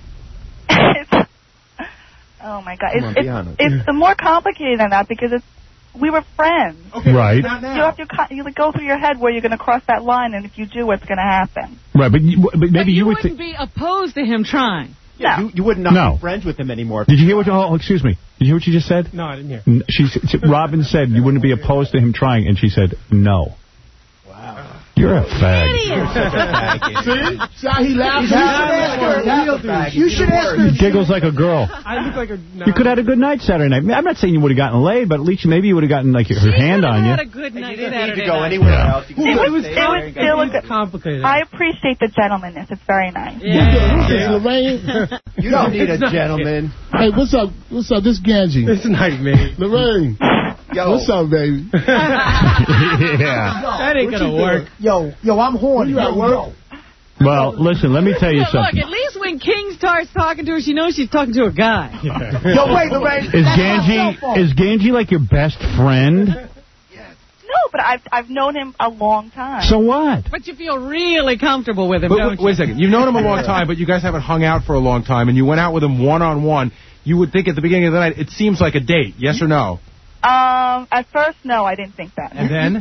S18: Oh my God,
S19: Come on,
S18: it's
S19: be honest.
S18: it's, it's more complicated than that because it's we were friends.
S11: Okay,
S1: Right.
S11: Not now.
S18: You have to co- you like, go through your head where you're going to cross that line, and if you do, what's going to happen?
S1: Right, but you, but maybe
S3: But
S1: you,
S3: you
S1: would
S3: wouldn't
S1: think...
S3: be opposed to him trying.
S19: Yeah, you, you would not
S1: No.
S19: be friends with him anymore.
S1: Did you hear what... Oh, excuse me. Did you hear what you just said?
S22: No, I didn't hear.
S1: N- She, she, Robin said you wouldn't be opposed to him trying, and she said no. Wow. You're a fag.
S12: See? See how he laughs?
S2: You should ask her. You should ask her.
S1: He giggles like a girl.
S22: I look like a... No.
S1: You could have had a good night Saturday night. I'm not saying you would have gotten laid, but at least maybe you would have gotten like her hand on you.
S3: Had a good night.
S19: You didn't need
S3: Saturday
S19: to go
S3: night.
S19: anywhere
S1: Yeah.
S19: else. You
S18: It
S19: could
S18: was,
S19: stay
S18: it
S19: there
S18: was
S19: and get-
S18: still a
S22: It's
S18: good.
S22: complicated.
S18: I appreciate the gentlemanness. It's very nice.
S3: Yeah.
S12: Lorraine.
S19: You don't need a
S22: It's not-
S19: gentleman.
S12: Hey, what's up? What's up? This Ganji.
S22: It's night, man.
S12: Lorraine.
S19: Yo.
S12: What's up, baby?
S1: Yeah.
S22: That ain't
S12: What
S22: gonna
S12: you
S22: work.
S2: Yo, yo, I'm horny.
S12: You at
S2: Yo,
S12: work?
S2: yo.
S1: Well, listen, let me tell you
S3: Look,
S1: something.
S3: at least when King starts talking to her, she knows she's talking to a guy.
S2: Yo, wait, Lorraine.
S1: Is Ganji, is Ganji like your best friend?
S4: No, but I've I've known him a long time.
S1: So what?
S3: But you feel really comfortable with him,
S11: But,
S3: don't
S11: wait,
S3: you?
S11: wait a second. You've known him a long time, but you guys haven't hung out for a long time, and you went out with him one-on-one. You would think at the beginning of the night, it seems like a date. Yes or no?
S4: Um, at first, no, I didn't think that.
S11: And then?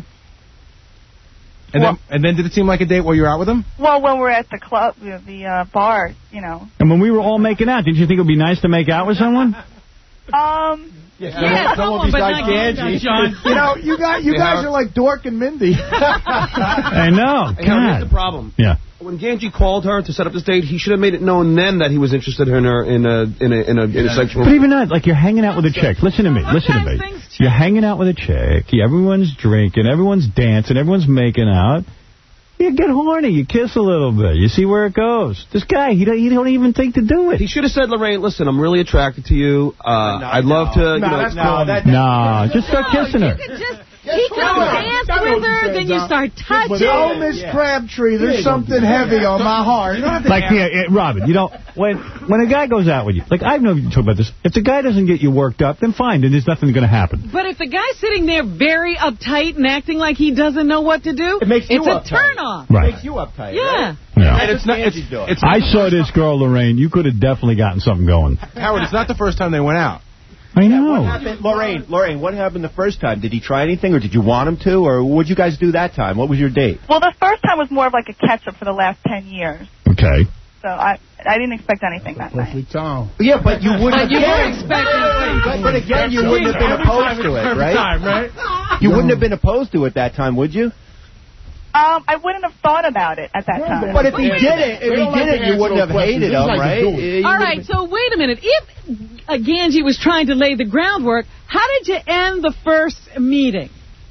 S11: And
S4: Well-
S11: then, and then did it seem like a date while you were out with him?
S4: Well, when we're at the club, the, the uh, bar, you know.
S1: And when we were all making out, didn't you think it would be nice to make out with someone?
S4: Um.
S2: Yeah,
S4: yeah,
S2: someone besides Ganji. You know, you guys, you guys are like Dork and Mindy.
S1: I know.
S15: Hey, Howard, here's
S1: God.
S15: the problem.
S1: Yeah.
S15: When Ganji called her to set up this date, he should have made it known then that he was interested in her in a in a in a, in a sexual.
S1: But even that, like you're hanging out with a chick. Listen to me. Listen to me. You're hanging out with a chick. Everyone's drinking. Everyone's dancing. Everyone's making out. You get horny. You kiss a little bit. You see where it goes. This guy, he don't, he don't even think to do it.
S15: He should have said, Lorraine, listen, I'm really attracted to you. Uh, I'd love to, you
S2: No,
S15: know.
S2: that's no, that-
S1: Nah, just start kissing her.
S3: He could dance with her, then you start touching.
S2: Oh, Miss Crabtree, there's something heavy on my heart.
S1: Like, yeah, yeah, Robin, you know, when when a guy goes out with you, like, I've known you talk about this, if the guy doesn't get you worked up, then fine, then there's nothing going to happen.
S3: But if the guy's sitting there very uptight and acting like he doesn't know what to do,
S19: It makes you
S3: it's a
S19: uptight.
S3: turn-off.
S1: Right.
S19: It makes you uptight.
S3: Yeah.
S1: Yeah.
S11: And it's not. It's, it's
S1: I saw this girl, Lorraine. You could have definitely gotten something going.
S11: Howard, it's not the first time they went out.
S1: I know.
S19: What happened, Lorraine? Lorraine, what happened the first time? Did he try anything, or did you want him to, or what'd you guys do that time? What was your date?
S4: Well, the first time was more of like a catch-up for the last ten years.
S1: Okay.
S4: So I I didn't expect anything that night.
S12: Perfect time.
S19: Yeah, but you wouldn't.
S3: But you
S19: have
S3: were
S19: been-
S3: expecting
S19: But, but again, you wouldn't have been opposed to it, right?
S22: Time, right?
S19: You wouldn't have been opposed to it that time, would you?
S4: Um, I wouldn't have thought about it at that time.
S19: But if he did it, if he did it, you wouldn't have hated him, right? You
S3: All
S19: would've
S3: right,
S19: been-
S3: so wait a minute. If uh, Ganji was trying to lay the groundwork, how did you end the first meeting?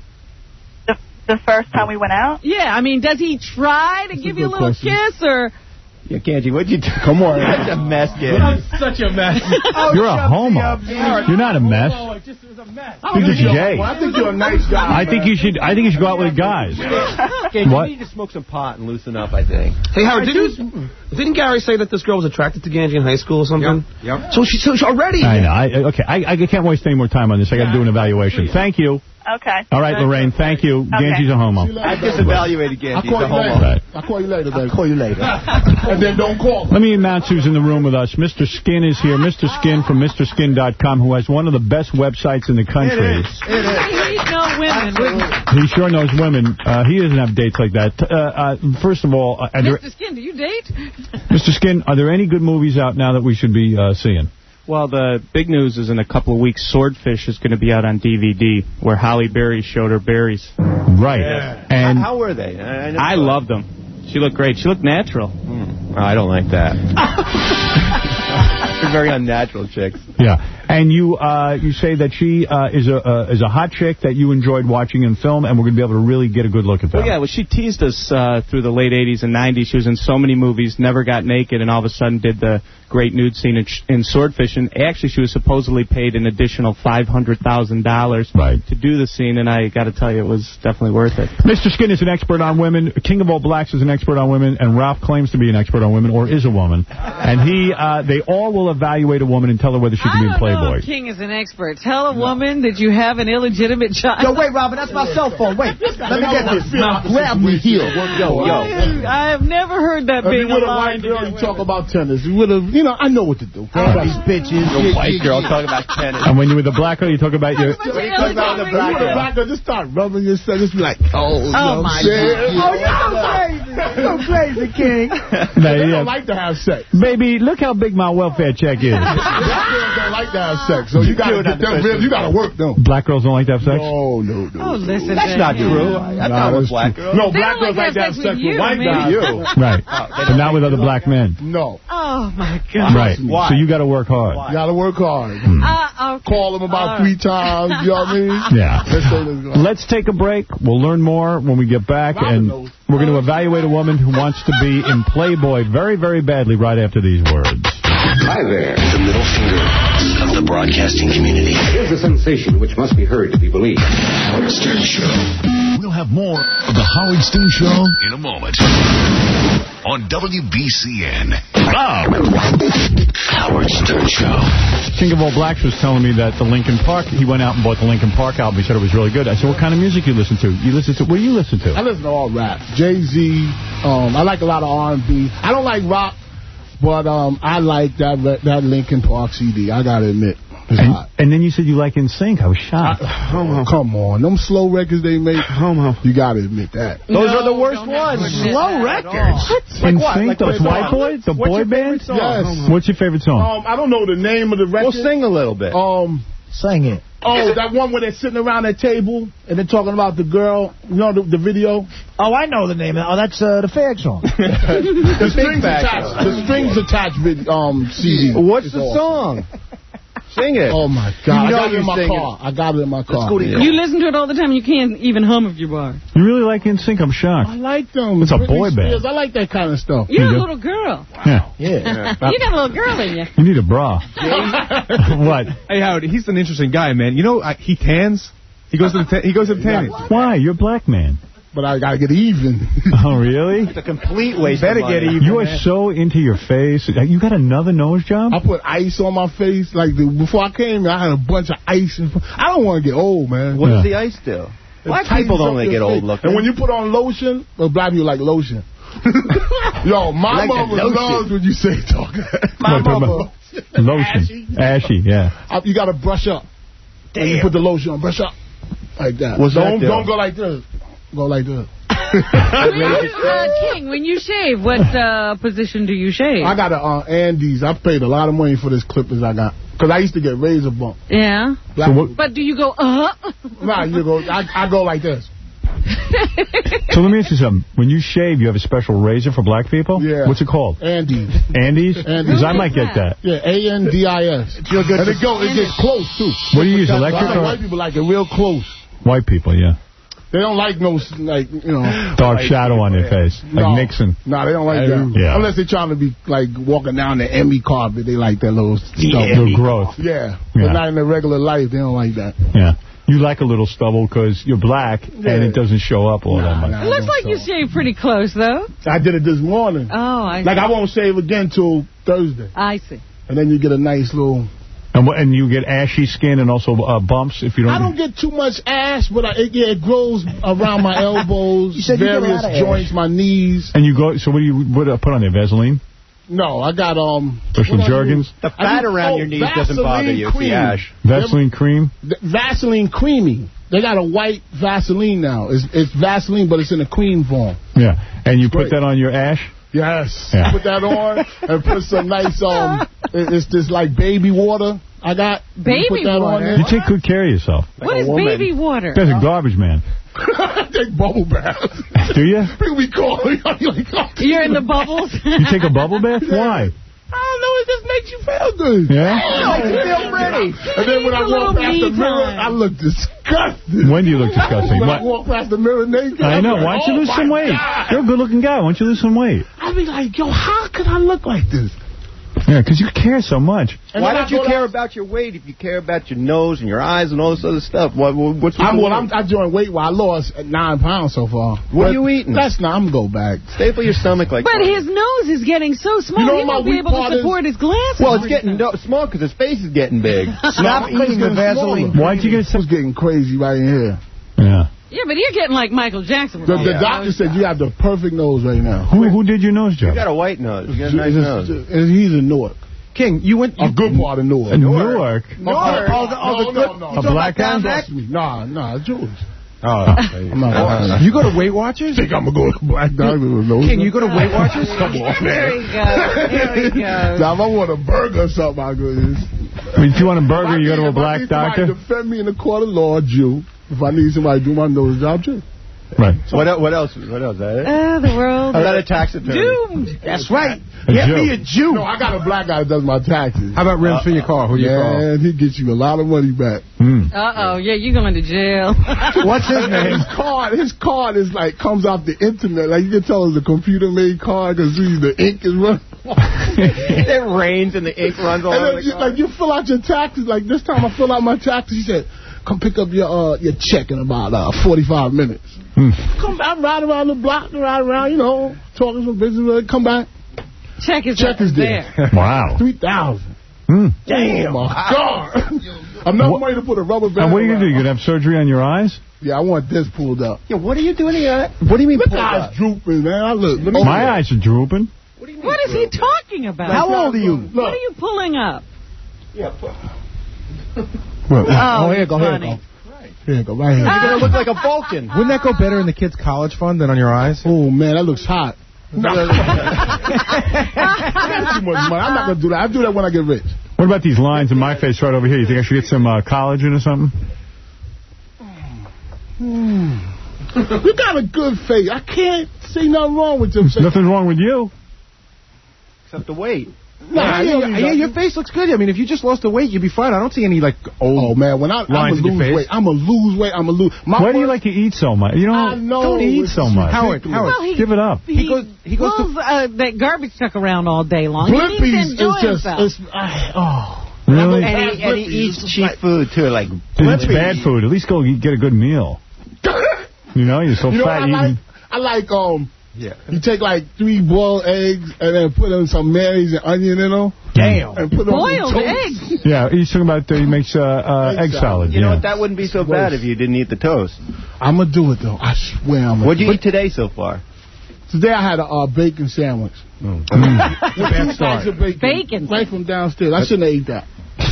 S4: The, the first time we went out?
S3: Yeah, I mean, does he try to give you a little kiss or...
S19: Yeah, Ganji, what'd you do? Come on, that's a mess, kid.
S22: I'm such a mess.
S1: You're a homo. You're not a mess.
S22: Oh, it just was a mess.
S1: You're just gay.
S12: Well, I think you're a nice guy.
S1: I think you should. I think you should go out with guys.
S19: Ganji,
S1: What?
S19: you need to smoke some pot and loosen up, I think.
S15: Hey, Howard, didn't, didn't Gary say that this girl was attracted to Ganji in high school or something?
S11: Yep.
S15: So she, so she already...
S1: I know. I, okay, I, I can't waste any more time on this. I got to do an evaluation. Thank you.
S4: Okay.
S1: All right, Lorraine. Thank you. Ganji's a homo.
S19: I just evaluated Ganji.
S12: I'll
S19: He's
S12: call
S19: a
S12: you
S19: homo.
S12: later.
S1: Right.
S12: I'll call you later, baby.
S2: I'll call you later.
S12: And then don't call me.
S1: Let me announce who's in the room with us. Mister Skin is here. Mister Skin from Mister Skin dot com, who has one of the best websites in the country.
S3: He know women.
S1: He sure knows women. Uh, he doesn't have dates like that. Uh, uh, first of all, uh, are there,
S3: Mister Skin, do you date?
S1: Mister Skin, are there any good movies out now that we should be uh, seeing?
S23: Well, the big news is in a couple of weeks, Swordfish is going to be out on D V D, where Halle Berry showed her berries.
S1: Right. And
S19: How were they? I,
S23: I loved them. She looked great. She looked natural.
S19: Oh, I don't like that. They're very unnatural chicks.
S1: Yeah. And you uh, you say that she uh, is a uh, is a hot chick that you enjoyed watching in film, and we're going to be able to really get a good look at that.
S23: Well, yeah, well, she teased us uh, through the late eighties and nineties. She was in so many movies, never got naked, and all of a sudden did the great nude scene in, in Swordfish. And actually, she was supposedly paid an additional five hundred thousand dollars
S1: right.
S23: to do the scene, and I got to tell you, it was definitely worth it.
S1: Mister Skin is an expert on women. King of All Blacks is an expert on women, and Ralph claims to be an expert on women, or is a woman. And he, uh, they all will evaluate a woman and tell her whether she can be in Playboy.
S3: King is an expert. Tell a woman that you have an illegitimate child.
S2: Yo, wait, Robin, that's my cell phone. Wait, let me get this.
S12: Now,
S2: grab me here.
S12: Yo, yo.
S3: I have never heard that
S12: If
S3: being
S12: you with a
S3: aligned.
S12: white girl, you talk about tennis. You with a, you know, I know what to do.
S2: Oh, these bitches.
S19: A white girl talking about tennis.
S1: And when you're with a black girl, you talk about your...
S12: When you talk about the black girl, black girl, just start rubbing yourself. Just be like, oh, you know
S2: my
S12: what I'm saying?
S2: God. Oh, you're so crazy. You're so crazy, King.
S1: No,
S12: They
S1: yeah.
S12: don't like to have sex.
S1: Baby, look how big my welfare check is.
S12: Black girls don't like to have sex, so you gotta get them real. You gotta work them.
S1: Black girls don't like to have sex?
S12: No, no, no.
S3: Oh, listen.
S19: That's
S3: to
S19: not
S3: him.
S19: true. I thought it was black girls.
S12: No,
S3: They
S12: black
S3: don't
S12: girls
S3: like
S12: like to have sex with
S3: you,
S12: white
S3: maybe.
S12: guys.
S19: You.
S1: Right. But not with other black men.
S12: No.
S3: Oh, my God.
S1: Right.
S19: Why?
S1: So you got to work hard.
S12: You gotta work hard.
S3: Uh, okay.
S12: Call them about
S3: Uh,
S12: three times, you know what I mean?
S1: Yeah.
S12: Let's say let's go.
S1: Let's take a break. We'll learn more when we get back, and we're going to evaluate a woman who wants to be in Playboy very, very badly right after these words.
S17: Hi there, the middle finger of the broadcasting community.
S24: Here's a sensation which must be heard to be believed.
S9: Howard Stern Show. We'll have more of the Howard Stern Show in a moment. on W B C N.
S1: Wow.
S9: Howard Stern Show.
S1: King of All Blacks was telling me that the Linkin Park, he went out and bought the Linkin Park album. He said it was really good. I said, what kind of music you listen to? You listen to, what do you listen to?
S12: I listen to all rap. Jay-Z, um, I like a lot of R and B. I don't like rock, but um, I like that that Linkin Park C D. I got to admit.
S1: And, and then you said you like N Sync. I was shocked.
S12: I, oh, come on. Them slow records they make, homo. You got to admit that.
S19: Those
S3: no,
S19: are the worst ones.
S2: Slow records?
S1: What? N Sync, those white boys? The boy band?
S12: Yes.
S1: What's your favorite song?
S12: Um, I don't know the name of the record.
S19: Well, sing a little bit.
S12: Um,
S2: Sing it.
S12: Oh, that one where they're sitting around that table and they're talking about the girl. You know the, the video?
S2: Oh, I know the name. Oh, that's uh, the Fag song.
S12: the, strings attached, the strings attached vid, um, C D.
S19: What's the awesome. song? Sing it.
S12: Oh, my God.
S19: You know
S12: I got it in my car.
S19: it.
S12: I got it in my car.
S3: Yeah. You listen to it all the time. You can't even hum if you bar.
S1: You really like N Sync? I'm shocked.
S12: I like them.
S1: It's a
S12: Britney
S1: boy
S12: Spears.
S1: band.
S12: I like that kind of stuff.
S3: You're
S1: you
S3: a little girl.
S1: Yeah.
S2: Yeah.
S3: You got a little girl in you.
S1: You need a bra. What?
S11: Hey, Howard, he's an interesting guy, man. You know, I, he tans. He goes to the he goes to the tanning.
S1: Why? You're a black man.
S12: But I got to get even.
S1: Oh, really?
S19: It's a complete waste
S11: Better
S19: of money.
S11: get even.
S1: You are so into your face. You got another nose job?
S12: I put ice on my face. Like, the, before I came, I had a bunch of ice. In, I don't want to get old, man.
S19: What
S1: yeah.
S19: does the ice do? Black people don't really get old looking.
S12: And when you put on lotion, well, black people like lotion. Yo, my
S19: like
S12: mama loves when you say talk.
S2: My mama.
S1: Lotion. Ashy, Ashy yeah.
S12: You got to brush up. Damn. When you put the lotion on, brush up. Like that.
S19: What's
S12: don't,
S19: that
S12: don't go like this. Go like this.
S3: when you, uh, King, when you shave, what uh, position do you shave?
S12: I got a uh, Andes. I paid a lot of money for this clippers I got. Because I used to get razor bump.
S3: Yeah.
S12: So what,
S3: but do you go, uh?
S12: Nah, you go, I, I go like this.
S1: So let me ask you something. When you shave, you have a special razor for black people?
S12: Yeah.
S1: What's it called?
S12: Andes.
S1: Andes? Because I might get that.
S12: Yeah, A N D I S. And it, go, it gets close, too.
S1: What do you use, electric or?
S12: White people like it real close.
S1: White people, yeah.
S12: They don't like no, like, you know.
S1: Dark shadow on their face. Like
S12: no,
S1: Nixon.
S12: No, they don't like that.
S1: Yeah.
S12: Unless they're trying to be, like, walking down the Emmy carpet. They like that little stuff.
S1: Little growth.
S12: Yeah.
S1: Yeah.
S12: But not in their regular life. They don't like that.
S1: Yeah. You like a little stubble because you're black
S12: yeah.
S1: and it doesn't show up all
S12: nah,
S1: that much.
S12: Nah,
S3: it looks like you shaved pretty close, though.
S12: I did it this morning.
S3: Oh, I see.
S12: Like, I won't shave again till Thursday.
S3: I see.
S12: And then you get a nice little...
S1: And, and you get ashy skin and also uh, bumps if you don't...
S12: I don't get too much ash, but I, it, yeah, it grows around my elbows,
S2: you said
S12: various
S2: you
S12: joints, my knees.
S1: And you go... So what do you what do I put on there? Vaseline?
S12: No, I got... um.
S1: Or some Jergens?
S19: The fat do, around oh, your knees Vaseline doesn't bother you. It's the ash.
S1: Vaseline cream?
S12: The Vaseline creamy. They got a white Vaseline now. It's, it's Vaseline, but it's in a cream form.
S1: Yeah. And you
S12: it's
S1: put
S12: great.
S1: that on your ash?
S12: Yes.
S1: Yeah.
S12: Put that on and put some nice... um. It's this, like, baby water I got.
S3: Baby
S12: put that
S3: water?
S12: On
S1: you take good care of yourself.
S3: Like what is woman. baby water?
S1: That's a garbage man.
S12: I take bubble baths.
S1: Do you?
S12: People be calling.
S3: You're in the bubbles?
S1: You take a bubble bath? Why?
S12: I don't know, it just makes you feel good.
S1: Yeah?
S12: Oh, you feel pretty. And then when I walk past the mirror, I look disgusting.
S1: When do you look disgusting?
S12: When
S1: what?
S12: I walk past the mirror naked.
S1: I know.
S12: Like,
S1: Why don't you
S12: oh
S1: lose some weight?
S12: God.
S1: You're a good-looking guy. Why don't you lose some weight?
S12: I be like, yo, how could I look like this?
S1: Yeah, because you care so much.
S19: And why don't you care out? about your weight if you care about your nose and your eyes and all this other stuff? What, what, what's
S12: I'm, well, I'm, I joined weight while I lost nine pounds so far.
S19: What but are you eating?
S12: That's not. I'm going to go back.
S19: Staple your stomach like
S3: But
S19: that.
S3: his nose is getting so small,
S12: you know
S3: he won't be able to support
S12: is?
S3: his glasses.
S19: Well, it's getting no, small because his face is getting big.
S2: Stop eating the Vaseline.
S1: Why'd you get so...
S12: It's getting crazy right in here.
S1: Yeah.
S3: Yeah, but you're getting like Michael Jackson. With
S12: The, the
S3: yeah.
S12: doctor said you have the perfect nose right now.
S1: Who who did your nose job?
S19: You got a white nose. You got a nice nose.
S12: He's in Newark.
S11: King, you went...
S12: A good part of Newark.
S1: In Newark?
S12: Newark?
S2: Oh, the, oh,
S12: no,
S2: the,
S12: no, no.
S1: A black guy?
S12: Nah, nah, Jewish.
S11: Oh, I'm not you go to Weight Watchers?
S12: I think I'm going to go to Black Diamond.
S11: King, you go to Weight Watchers?
S12: Come on, man.
S3: There we go. There we go.
S12: Now, if I want a burger or something, I go to this.
S1: I mean, if you want a burger, you go to a black
S12: if
S1: doctor?
S12: If I need somebody defend me in the court of law, Jew. If I need somebody to do my nose job, Jew.
S1: Right.
S19: So what, what else? What else? That it?
S3: Uh, the world
S19: I got a tax attorney.
S3: Doomed.
S2: That's right.
S1: A
S2: Get
S1: Jew.
S2: me a Jew.
S12: No, I got a black guy that does my taxes.
S11: How about rims uh, for your car? Who do you call?
S12: Man, he gets you a lot of money back.
S1: Mm.
S3: Uh-oh. Yeah, you're going to jail.
S2: What's his name?
S12: His card, his card is like, comes off the internet. Like, you can tell it's a computer-made card because the ink is running.
S19: It rains and the ink runs all over the
S12: you,
S19: car.
S12: Like, you fill out your taxes. Like, this time I fill out my taxes. He said, come pick up your uh, your check in about uh, forty-five minutes.
S1: Hmm.
S12: Come back, ride around the block, ride around, you know, talking some business. Come back.
S3: Check is,
S12: check is there.
S3: there.
S1: Wow.
S12: three thousand.
S1: Hmm.
S12: Damn, oh, my God. Enough money to put a rubber band
S1: And what are you going to do?
S12: around.
S1: You going to have surgery on your eyes?
S12: Yeah, I want this pulled up.
S19: Yeah, what are you doing here? What do you mean
S12: Look
S19: pulled
S12: eyes
S19: up?
S12: drooping, man. I look. Let me
S1: My
S12: look.
S1: eyes are drooping.
S3: What is he talking about?
S2: How old are you?
S3: What are you pulling up?
S19: Yeah, put...
S12: Well,
S3: Oh,
S12: oh, here you go, here you
S3: funny.
S12: go. Right. Here you go, right here.
S19: You're going to look like a Vulcan.
S11: Wouldn't that go better in the kids' college fund than on your eyes?
S12: Oh, man, that looks hot. No. I got too much money. I'm not going to do that. I'll do that when I get rich.
S1: What about these lines in my face right over here? You think I should get some uh, collagen or something?
S12: Hmm. You got a good face. I can't see nothing wrong with you.
S1: Nothing wrong with you.
S19: Except the weight.
S11: Nah, yeah, yeah, yeah, your face looks good. I mean, if you just lost the weight, you'd be fine. I don't see any, like, old
S12: Oh, man, when I, I'm
S11: lines
S12: going to
S11: in your
S12: lose
S11: face.
S12: weight, I'm going to lose weight, I'm going to lose... My
S1: Why do you
S12: worst-
S1: like to eat so much? You know,
S12: I know,
S1: don't eat
S12: it's
S1: so much.
S11: Howard, Howard,
S3: Well, he,
S1: give it up.
S3: He,
S11: He goes- he goes to-
S3: pulls, uh, that garbage truck around all day long. He needs to
S12: Blippi's
S3: enjoy
S12: is just...
S3: himself.
S12: It's, I, oh...
S1: Really?
S19: And he, and he eats cheap food, too, like...
S1: Dude, that's bad food. At least go get a good meal. You know, you're so
S12: You know
S1: fat.
S12: what I
S1: eating.
S12: like? I like, um...
S19: Yeah.
S12: You take like three boiled eggs and then put in some mayonnaise and onion in them.
S11: Damn.
S12: And put them
S3: Boiled
S12: on
S3: eggs?
S1: Yeah, he's talking about uh, he makes uh, uh, egg,
S12: Egg
S1: salad.
S12: salad.
S19: You
S1: yeah.
S19: know what? That wouldn't be so bad if you didn't eat the toast.
S12: I'm going to do it, though. I swear I'm going to
S19: What'd you eat today so far?
S12: Today I had a uh, bacon sandwich.
S1: Mm.
S12: With two slices of bacon.
S3: Bacon.
S12: Right from downstairs. I shouldn't have ate that.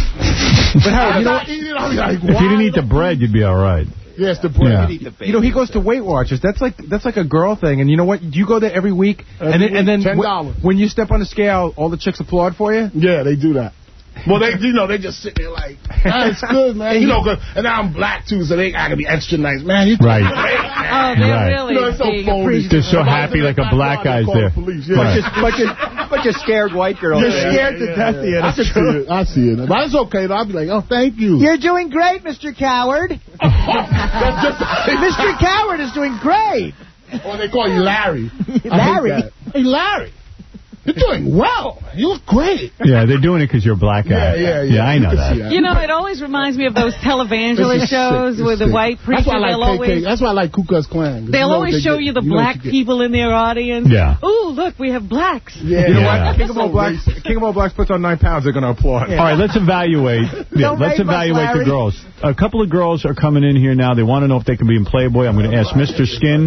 S11: But Howard, you know,
S12: I eat it, I'll be like,
S1: If you didn't eat the bread, you'd be all right.
S12: Yes, the bread.
S1: Yeah.
S19: Eat the bacon.
S11: you know, he goes to Weight Watchers. That's like that's like a girl thing. And you know what? Do you go there every week?
S12: Every
S11: and then, and then
S12: week, ten
S11: wh-
S12: dollars.
S11: when you step on the scale, all the chicks applaud for you?
S12: Yeah, they do that. Well, they, you know, they just sit there like, that's good, man. You know, 'cause- and now I'm black, too, so they gotta be extra nice. Man, you
S1: Right.
S12: great, man.
S3: Oh, they're
S1: Right.
S3: really
S12: You know, it's so
S3: being
S12: phony.
S3: appreciative.
S1: They're so
S12: If I was
S1: happy
S12: in
S1: like
S12: the
S1: a black
S12: backyard,
S1: guy's
S12: they'd call
S1: there.
S12: the police, yeah.
S1: Right.
S19: Just bunch of, bunch of scared white girls.
S12: You're
S19: there.
S12: scared to death here. I can see it. I see it. But it's okay, though. I'll be like, oh, thank you.
S2: You're doing great, Mister Coward.
S12: That's just,
S2: Mister Coward is doing great.
S12: Or they call you Larry.
S2: Larry?
S12: I hate that. Hey, Larry. You're doing well. You look great.
S1: Yeah, they're doing it because you're a black guy.
S12: Yeah, yeah, yeah.
S1: Yeah, I know
S12: You can
S1: that.
S12: see that.
S3: You know, it always reminds me of those
S12: This
S3: televangelist
S12: is
S3: shows
S12: sick.
S3: with
S12: It's
S3: the
S12: sick.
S3: white preacher.
S12: That's why I
S3: They'll
S12: like K K.
S3: always,
S12: That's why I like Ku Klux Klan. 'Cause
S3: they'll
S12: you know
S3: always
S12: they
S3: show
S12: get-
S3: you the
S12: know what
S3: black
S12: you get.
S3: people in their audience.
S1: Yeah.
S3: Ooh, look, we have blacks.
S12: Yeah,
S11: You know
S1: Yeah.
S11: what? King of all blacks. King of all blacks puts on nine pounds. They're going to applaud.
S1: All right, let's evaluate. Yeah,
S2: Don't
S1: let's
S2: rape us,
S1: evaluate the
S2: Larry.
S1: girls. A couple of girls are coming in here now. They want to know if they can be in Playboy. I'm going to ask Mister Skin.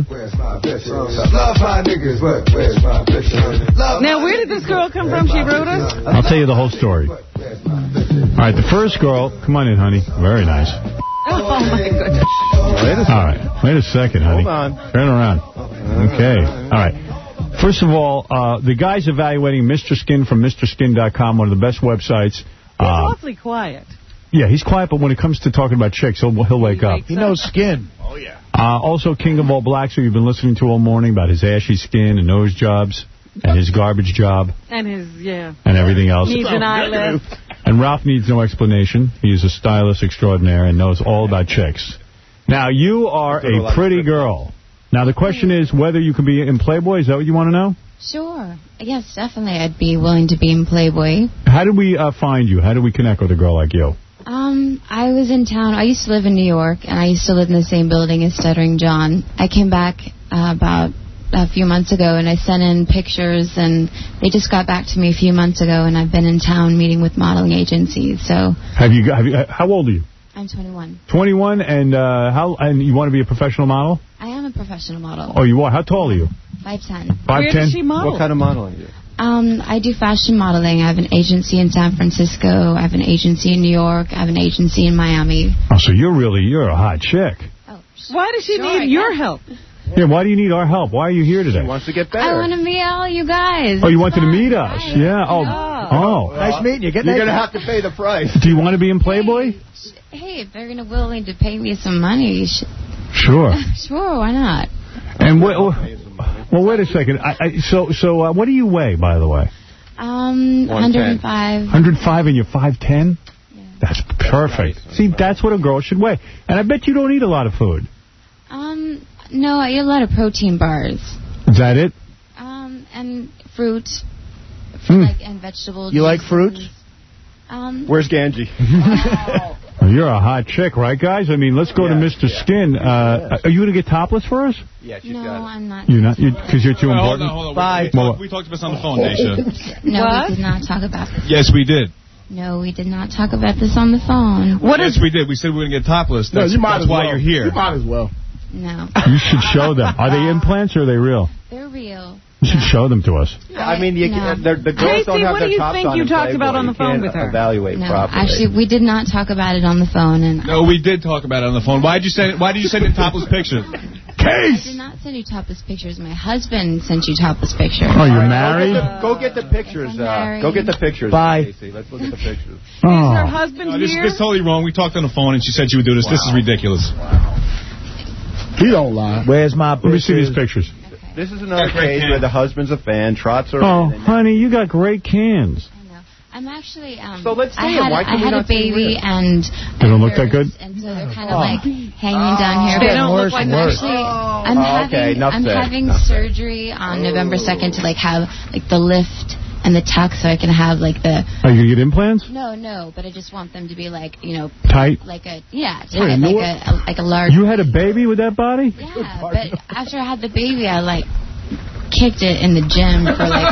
S3: Now, where did this girl come from? She wrote us?
S1: I'll tell you the whole story. All right, the first girl. Come on in, honey. Very nice.
S3: Oh, my goodness.
S1: All right. Wait a second, honey.
S19: Hold on.
S1: Turn around. Okay. All right. First of all, uh, the guy's evaluating Mister Skin from Mister Skin dot com, one of the best websites.
S3: He's
S1: Uh,
S3: awfully quiet.
S1: yeah, he's quiet, but when it comes to talking about chicks, he'll, he'll wake up.
S2: He knows skin.
S1: Uh, also, King of All Blacks, who you've been listening to all morning about his ashy skin and nose jobs and his garbage job
S3: And his, yeah.
S1: and everything else.
S3: Needs an eyelid.
S1: And Ralph needs no explanation. He is a stylist extraordinaire and knows all about chicks. Now, you are a pretty girl. Now, the question is whether you can be in Playboy. Is that what you want to know?
S5: Sure. Yes, definitely. I'd be willing to be in Playboy.
S1: How did we uh, find you? How did we connect with a girl like you?
S5: Um, I was in town. I used to live in New York, and I used to live in the same building as Stuttering John. I came back uh, about a few months ago, and I sent in pictures, and they just got back to me a few months ago, and I've been in town meeting with modeling agencies. So
S1: Have you? Have you? How old are you?
S5: I'm twenty-one.
S1: twenty-one, and uh, how? And you want to be a professional model?
S5: I am a professional model.
S1: Oh, you are. How tall are you?
S5: five ten.
S1: five ten?
S3: Where does she model?
S19: What kind of modeling do you do?
S5: Um, I do fashion modeling. I have an agency in San Francisco. I have an agency in New York. I have an agency in Miami.
S1: Oh, so you're really, you're a hot chick.
S3: Why does she
S5: Sure, I
S3: need your
S5: guess.
S3: help?
S1: Yeah, why do you need our help? Why are you here today?
S19: She wants to get better.
S5: I want to meet all you guys.
S1: Oh, you
S5: It's
S1: wanted to
S5: fun.
S1: meet us?
S5: Right.
S1: Yeah. Oh. Oh.
S2: Nice meeting you. Get
S19: You're
S2: naked.
S19: going to have to pay the price.
S1: Do you want to be in Playboy?
S5: Hey, if they're gonna willing to pay me some money, sh-
S1: Sure.
S5: sure, why not?
S1: And wait, well, wait a second. I, I, so, so, uh, what do you weigh, by the way?
S5: Um, one hundred five.
S1: one hundred five, and you're five ten. That's perfect. See, that's what a girl should weigh. And I bet you don't eat a lot of food.
S5: Um, no, I eat a lot of protein bars.
S1: Is that it?
S5: Um, and fruit,
S1: Hmm.
S5: like and vegetables.
S2: You like fruit?
S5: Um,
S19: Where's Ganji?
S1: Uh, Well, you're a hot chick, right, guys? I mean, let's go
S19: yeah,
S1: to Mister
S19: yeah.
S1: Skin. Uh, are you going to get topless for us?
S19: Yeah, she's
S5: no,
S19: got it.
S5: I'm not.
S1: You're not? Because you, you're too
S7: Well,
S1: important?
S7: Hold on, hold on.
S19: Bye.
S7: We, we, talked, we talked about this on the phone, Daisha.
S5: No,
S3: What?
S5: we did not talk about this.
S7: Yes, we did.
S5: No, we did not talk about this on the phone.
S3: What
S7: yes,
S3: is?
S7: we did. We said we were going to get topless.
S12: No,
S7: That's,
S12: you might
S7: that's
S12: as
S7: why
S12: well.
S7: you're here.
S12: You might as well.
S5: No.
S1: You should show them. Are they implants or are they real?
S5: They're real.
S1: You should show them to us.
S19: I mean, you,
S5: No.
S19: the, the girls
S3: Casey,
S19: don't have
S3: what
S19: their
S3: do you
S19: tops
S3: think
S19: on
S3: you
S19: in
S3: talked about
S19: Playboy.
S3: on the
S19: You
S3: phone
S19: can't
S3: with her?
S19: Evaluate
S5: No,
S19: properly.
S5: actually, we did not talk about it on the phone, and
S7: No, we did talk about it on the phone. Why did you send? Why did you send in topless pictures?
S5: I did not send you topless pictures. My husband sent you topless pictures.
S1: Oh, you're
S19: All right,
S1: married?
S19: Go get the, go get the pictures.
S5: I'm
S19: Uh,
S5: married.
S19: go get the pictures.
S2: Bye.
S19: Casey. Let's look at the pictures.
S3: Is her
S1: Oh.
S3: husband
S7: No, this,
S3: here?
S7: this is totally wrong. We talked on the phone, and she said she would do this. This is ridiculous.
S12: He don't lie.
S2: Where's my
S1: Let me see these pictures.
S19: This is another
S7: Yeah, great
S19: case
S7: can.
S19: where the husband's a fan, trots are
S1: Oh,
S19: in, and
S1: honey, you got great cans.
S5: I know. I'm actually. Um,
S19: So let's see
S5: I
S19: them.
S5: had,
S19: Why can
S5: I
S19: we
S5: had
S19: not
S5: a
S19: see
S5: baby,
S19: them?
S5: and
S1: They don't look that good?
S5: and so they're kind of like hanging down here.
S3: They
S5: but
S3: don't look
S2: worse
S3: like
S2: and
S5: I'm
S2: worse.
S5: actually. I'm
S19: Oh,
S5: having.
S19: okay, enough
S5: I'm
S19: said.
S5: having
S19: Enough said.
S5: surgery on November second to like have like the lift and the tuck, so I can have like the.
S1: Are you going to get implants?
S5: No, no, but I just want them to be like you know.
S1: Tight?
S5: Like a yeah, tight,
S1: Wait,
S5: like
S1: you
S5: a, a like a large.
S1: You had a baby with that body?
S5: Yeah, but after I had the baby, I like kicked it in the gym for like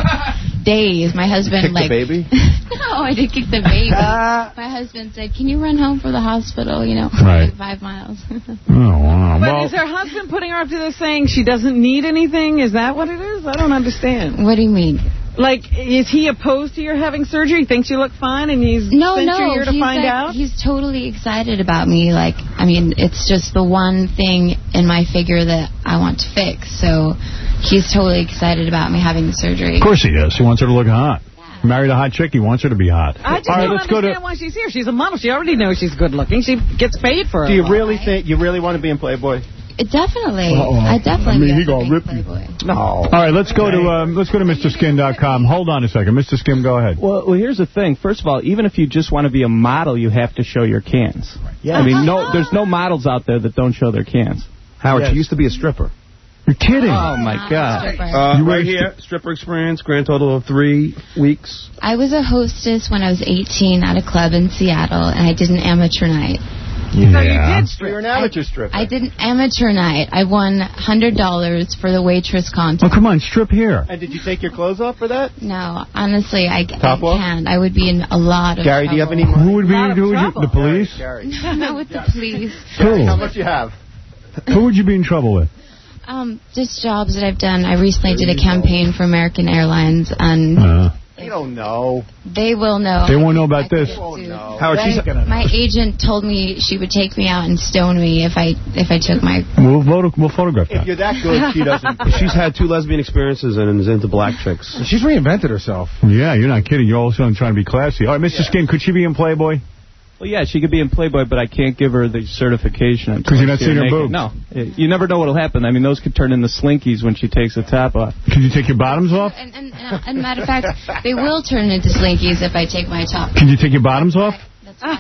S5: days. My husband
S19: Kicked the
S5: like
S19: baby?
S5: no, I did kick the baby. My husband said, "Can you run home from the hospital? You know,
S1: Right.
S5: like five miles."
S1: Oh, wow.
S3: But
S1: Well,
S3: is her husband putting her up to this saying she doesn't need anything? Is that what it is? I don't understand.
S5: What do you mean?
S3: Like, is he opposed to your having surgery? He thinks you look fine and he's
S5: No,
S3: sent
S5: no,
S3: you here to
S5: he's
S3: find
S5: like,
S3: out?
S5: he's totally excited about me. Like, I mean, it's just the one thing in my figure that I want to fix. So he's totally excited about me having the surgery.
S1: of course he is. He wants her to look hot. Married a hot chick, he wants her to be hot.
S3: I just
S1: All right,
S3: don't
S1: let's go
S3: understand
S1: to...
S3: why she's here. She's a model. She already knows she's good looking. She gets paid for it.
S19: Do you really think you really want to be in Playboy?
S5: It definitely.
S12: Uh-oh.
S5: I definitely.
S12: I mean,
S5: would
S12: he gonna
S5: be
S12: rip
S5: Playboy.
S19: No.
S1: All right, let's go to um, let's go to Mister Skin dot com. Hold on a second. Mister Skim, go ahead.
S23: Well, well, here's the thing. First of all, even if you just want to be a model, you have to show your cans.
S2: Yeah.
S23: I mean, no, there's no models out there that don't show their cans.
S15: Howard,
S2: Yes.
S15: she used to be a stripper.
S1: You're kidding.
S23: Oh, my God.
S15: Uh,
S1: You
S15: right
S1: were-
S15: here, stripper experience, grand total of three weeks.
S5: I was a hostess when I was eighteen at a club in Seattle, and I did an amateur night.
S3: So you
S1: Yeah.
S3: did
S19: So
S3: strip.
S19: you're an amateur stripper.
S5: I did an amateur night. I won one hundred dollars for the waitress
S1: Oh,
S5: contest.
S1: come on, strip here.
S19: And did you take your clothes off for that?
S5: No, honestly, I, I
S19: Top off?
S5: can't. I would be in a lot of
S19: Gary, do you have
S5: trouble.
S19: any money?
S1: Who would be
S3: Lot of
S1: who would you,
S3: trouble.
S1: the police?
S19: Gary.
S5: Not with the police.
S19: Gary,
S1: Who?
S19: how much you have?
S1: Who would you be in trouble with?
S5: Um, just jobs that I've done. I recently did a campaign for American Airlines, and
S1: Uh,
S19: They don't know.
S5: they will know.
S1: they won't know about this.
S19: Oh, no.
S15: Howard, she's...
S5: My agent told me she would take me out and stone me if I if I took my.
S1: We'll, photo, we'll photograph
S19: If
S1: that.
S19: you're that good, she doesn't.
S15: She's had two lesbian experiences and is into black chicks.
S11: She's reinvented herself.
S1: Yeah, you're not kidding. You're also trying to be classy. All right, Mister Skin, could she be in Playboy?
S23: Well, yeah, she could be in Playboy, but I can't give her the certification.
S1: Because you're not
S23: She's
S1: seeing her
S23: naked.
S1: boobs.
S23: No. You never know what will happen. I mean, those could turn into slinkies when she takes the top off.
S1: Can you take your bottoms off?
S5: And, and, and, and matter of fact, they will turn into slinkies if I take my top.
S1: Can you take your bottoms off?
S5: That's fine.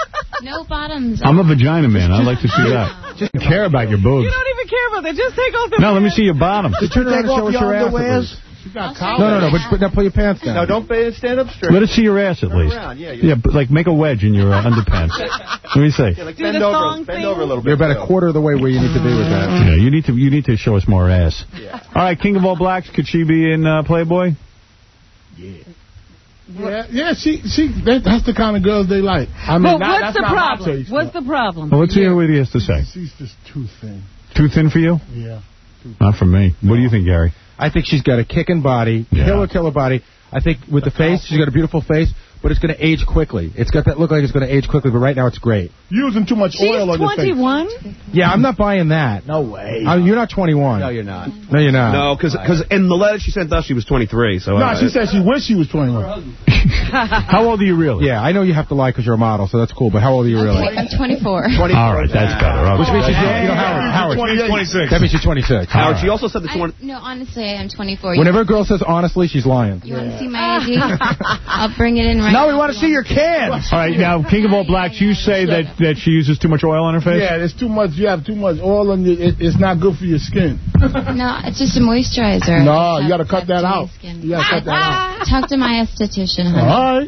S5: No bottoms.
S1: I'm a vagina man. I'd like to see that. Just care about your boobs.
S3: You don't even care about that. Just take off the
S1: No, let me see your bottoms.
S11: Just turn around and show us your ass. at least. No, no, no, but, but now pull your pants down.
S19: No, don't pay, stand up straight.
S1: Let us see your ass at
S19: Turn
S1: least.
S19: around, yeah, you-
S1: Yeah, but like make a wedge in your uh, underpants. Let me see.
S19: Yeah, like
S3: Do
S19: bend
S3: the
S19: over,
S3: thong
S19: bend
S3: thing.
S19: over a little bit.
S11: You're about a quarter of the way where you need to be with that.
S1: Yeah, you need to you need to show us more ass. All right, King of All Blacks, could she be in uh, Playboy?
S12: Yeah, yeah, she, she, that, that's the kind of girls they like. I mean,
S3: Well,
S12: not,
S3: what's
S12: that's
S3: the
S12: not my
S3: problem?
S12: taste,
S3: What's
S12: but
S3: the problem?
S1: Well, let's hear what he has to say.
S12: She's just too thin.
S1: Too thin for you?
S12: Yeah.
S1: Not for me. What do you think, Gary?
S11: I think she's got a kicking body,
S1: Yeah.
S11: killer, killer body. I think with the face, she's got a beautiful face, but it's going to age quickly. It's got that look like it's going to age quickly, but right now it's great.
S12: Using too much
S3: She's
S12: oil on your face.
S3: twenty-one?
S11: Yeah, I'm not buying that.
S2: No way.
S11: I, you're not twenty-one.
S19: No, you're not.
S11: No, you're not.
S15: No, because in the letter she sent us, she was twenty-three. So
S12: No,
S15: uh,
S12: she said she wished she was twenty-one.
S1: How old are you really?
S11: Yeah, I know you have to lie because you're a model, so that's cool, but how old are you really?
S5: Okay, I'm twenty-four.
S1: All right, that's better. Okay.
S11: Which means she's, you know, Howard, Howard,
S15: twenty-six.
S11: that means she's twenty-six.
S15: Howard, she also said the
S5: I,
S15: twenty.
S5: no, honestly, I am twenty-four.
S11: Whenever a girl says honestly, she's lying.
S5: You want to see my I D? I'll bring it in right
S2: Now
S5: now.
S2: we want to see your cans.
S1: All right, now, King of All Blacks, you say that, that she uses too much oil on her face?
S12: Yeah, there's too much. You have too much oil on your. It, it's not good for your skin.
S5: No, it's just a moisturizer.
S12: No,
S5: It's
S12: you got to
S5: have-
S12: cut that
S5: have
S12: out.
S5: skin.
S12: You got to cut that out.
S5: Talk to my esthetician, honey.
S12: All right.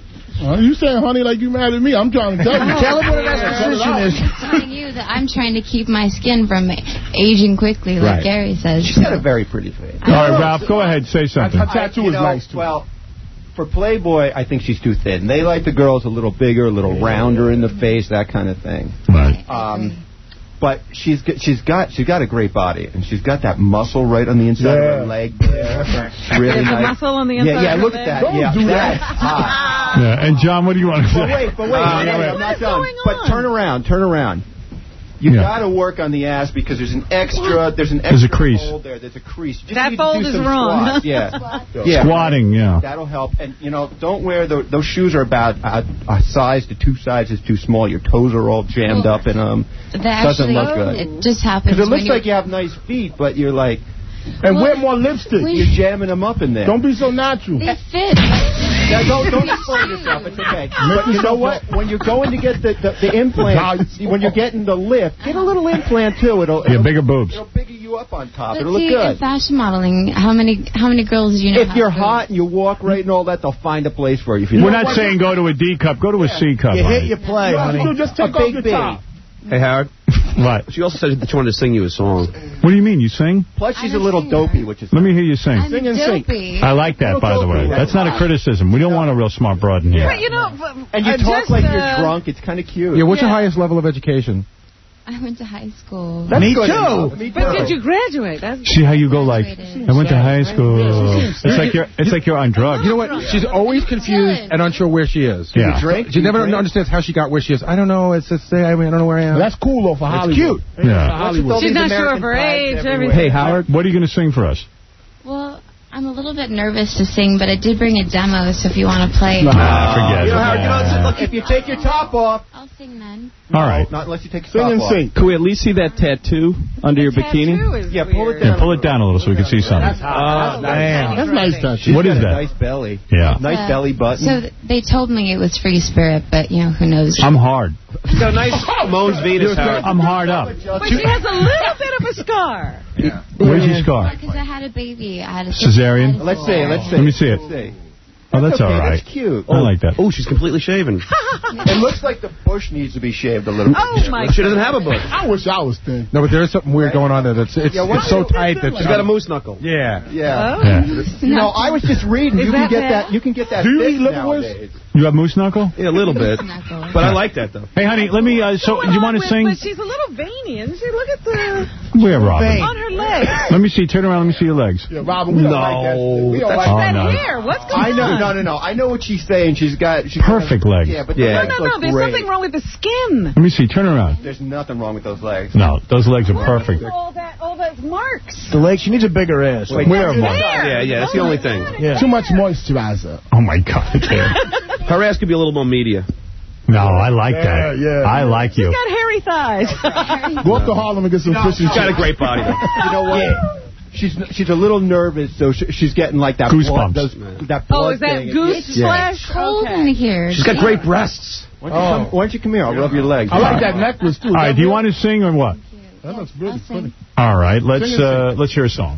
S12: Uh, you saying honey like you mad at me. I'm trying to tell you.
S2: Tell him what an exposition is.
S5: I'm telling you that I'm trying to keep my skin from aging quickly, like
S19: Right.
S5: Gary says.
S19: She's got a very pretty face.
S1: All right, Ralph, go ahead. Say something.
S12: Her tattoo is nice, too.
S19: Well, for Playboy, I think she's too thin. They like the girls a little bigger, a little rounder in the face, that kind of thing.
S1: Right.
S19: Um, but she's got, she's got she's got a great body, and she's got that muscle right on the inside
S12: Yeah.
S19: of her leg there. Really
S3: There's a
S19: nice.
S3: muscle on the inside
S19: Yeah, yeah.
S3: of her
S19: Look at
S3: leg.
S19: that.
S12: Don't
S19: yeah,
S12: do
S19: that's
S12: that.
S19: hot.
S1: Yeah, and John, what do you want to say?
S19: But wait, but wait,
S1: Uh,
S19: wait,
S1: wait, wait.
S19: I'm not
S3: What's
S19: done.
S3: going
S19: But
S3: on?
S19: turn around, turn around. You
S1: Yeah.
S19: got to work on the ass because there's an extra, there's an
S1: There's
S19: extra
S1: a crease.
S19: fold there. There's a crease. You just
S3: That
S19: need to
S3: fold
S19: do
S3: is
S19: some
S3: wrong.
S19: squats. Yeah, yeah.
S1: Squatting, yeah.
S19: That'll help. And you know, don't wear the, those shoes are about a, a size to two sizes too small. Your toes are all jammed
S5: Well,
S19: up in them.
S5: That
S19: Doesn't
S5: actually,
S19: look good.
S5: it just happens
S19: Because it
S5: when
S19: looks
S5: you're...
S19: like you have nice feet, but you're like,
S12: And
S5: Well,
S12: wear more lipstick.
S5: we-
S19: you're jamming them up in there.
S12: Don't be so natural.
S5: They fit.
S19: Now, don't don't explain yourself. It's okay. But you know what? When you're going to get the, the, the implant, when you're getting the lift, get a little implant too. It'll,
S1: Yeah,
S19: it'll
S1: bigger boobs.
S19: It'll bigger you up on top.
S5: But
S19: It'll look
S5: see,
S19: good.
S5: in fashion modeling, how many how many girls do you know?
S19: If
S5: have
S19: you're
S5: boobs?
S19: hot and you walk right and all that, they'll find a place for you. If you
S1: We're
S19: know
S1: not
S19: what?
S1: saying go to a D cup. Go to a C cup.
S2: You hit,
S1: honey.
S2: you play,
S12: You have to
S2: honey.
S12: do, just
S19: A
S12: take off
S19: big
S12: your
S19: B.
S12: top.
S15: Hey, Howard.
S1: What?
S15: She also said that she wanted to sing you a song.
S1: What do you mean? You sing?
S19: Plus, she's a
S5: I'm a
S19: little
S5: singer.
S19: dopey, which is
S1: Let me hear you sing.
S5: I'm
S12: Sing and sing.
S5: dopey.
S1: I like that, by the way. That's not a criticism. We don't want a real smart broad in
S3: But
S1: here.
S3: you know, but,
S19: and you
S3: uh,
S19: talk
S3: just,
S19: like
S3: uh,
S19: you're drunk. It's kind of cute.
S11: Yeah, what's your
S3: Yeah.
S11: highest level of education?
S5: I went to high school.
S19: That's
S2: Me
S19: good
S2: too.
S19: enough. Me
S3: But
S19: too.
S3: did you graduate? That's
S1: See how you go like,
S5: Graduated.
S1: I went to high school. It's like you're, it's like you're on drugs.
S11: You know what? She's always confused
S5: Good.
S11: and unsure where she is.
S1: Yeah.
S19: drink?
S11: She
S19: Do you
S11: never
S19: drink?
S11: understands how she got where she is. I don't know. It's just, I mean, I don't know where I am.
S12: That's cool, though, for Hollywood.
S11: cute.
S1: Yeah.
S12: Hollywood.
S3: She's
S19: These
S3: not sure of
S19: American
S3: her
S19: flags
S3: age,
S19: everywhere.
S3: everything.
S1: Hey, Howard, what are you going to sing for us?
S5: Well, I'm a little bit nervous to sing, but I did bring a demo, so if you want to play,
S1: Nah, forget
S19: You know,
S1: it.
S19: Howard, you know, it's- look, if you take your top off,
S5: I'll sing then.
S1: All right.
S19: not unless you take your
S12: Sing
S19: top
S12: and
S19: off.
S12: sing.
S23: Could we at least see that tattoo under your bikini?
S3: Tattoo is
S19: Yeah, pull
S3: weird.
S19: it down.
S1: Yeah, pull it down a little so we can see something.
S19: Uh,
S2: Damn.
S12: That's nice touch.
S19: She's
S1: What
S19: got
S1: is
S19: a
S1: that?
S19: Nice belly.
S1: Yeah.
S19: Nice
S5: Uh,
S19: belly button.
S5: So th- they told me it was free spirit, but, you know, who knows?
S1: I'm hard.
S15: She's got a nice Moe's Venus, Howard.
S1: I'm hard up.
S3: But she has a little bit of a scar.
S1: Where's your scar?
S5: Because I had a baby. I had a
S1: Cesarean?
S5: I had a
S19: Let's see. Let's see.
S1: Let me see it.
S19: Let's see.
S1: Oh, that's
S19: okay,
S1: all right.
S19: That's cute.
S1: I like that.
S15: Oh, she's completely shaven.
S19: It looks like the bush needs to be shaved a little bit.
S3: Oh, my
S15: She doesn't have a bush.
S12: I wish I was thin.
S11: No, but there is something weird going on there. That's it's,
S19: Yeah, what's
S11: it's so
S19: the-
S11: tight that
S15: She's got a moose knuckle.
S11: Yeah.
S19: Yeah.
S3: Oh.
S1: Yeah.
S19: You know, I was just reading.
S3: Is
S19: you can
S3: that
S19: get
S3: bad?
S19: that. You can get that.
S12: Do you
S19: fixed
S12: eat liverwurst?
S19: nowadays.
S1: You have moose knuckle?
S15: Yeah, a little bit.
S5: Knuckle.
S15: But I like that, though.
S1: Hey, honey, let me, uh, so, you want to
S3: With-
S1: sing?
S3: But she's a little veiny, isn't she? Look at the...
S1: Where, Robin?
S2: Vein.
S3: on her legs.
S1: Let me see. Turn around. Let me see your legs.
S12: Yeah, Robin, we don't like that. We don't like
S1: Oh,
S3: That
S1: no.
S3: hair, what's going
S19: I know.
S3: on?
S19: No, no, no. I know what she's saying. She's got she's
S1: Perfect
S19: got,
S1: legs.
S19: Yeah, but
S15: Yeah.
S19: the
S3: No,
S19: legs
S3: no, no,
S19: look
S3: there's
S19: great.
S3: something wrong with the skin.
S1: Let me see. Turn around.
S19: There's nothing wrong with those legs.
S1: No, those legs are perfect.
S3: All that, all those marks.
S2: The leg, she needs a bigger ass.
S19: Wait,
S1: Where am
S19: no,
S1: I?
S15: Yeah, yeah, that's the only thing.
S2: Yeah.
S12: Too much moisturizer.
S1: Oh, my God.
S15: Her ass could be a little more media.
S1: No, I like
S12: Yeah,
S1: that.
S12: yeah.
S1: I like you.
S3: She's got hairy thighs.
S12: Go up to Harlem and get some fish and
S15: She's got a
S12: chips.
S15: great body, though.
S19: You know what? She's she's a little nervous, so she, she's getting like that
S1: Goosebumps.
S19: blood, those, that
S3: Oh,
S19: blood
S3: is that
S19: thing.
S3: goose
S19: Yeah.
S3: flesh?
S5: Cold
S3: Okay.
S5: in here.
S15: She's got great breasts.
S19: Why don't, you come, why don't you come here? I'll rub your legs.
S12: I like that necklace, too.
S1: All right, do you want to sing or what?
S12: That looks really funny.
S1: All right, let's
S12: Sing it,
S1: uh, let's hear a song.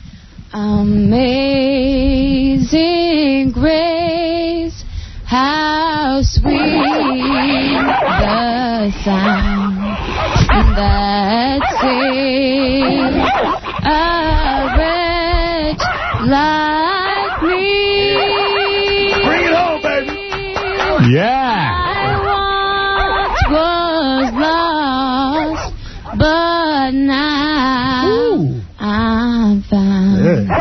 S5: Amazing grace, how sweet the sound that saved a wretch like me.
S1: Bring it home, baby. Yeah.
S5: I once was lost, but now I'm found.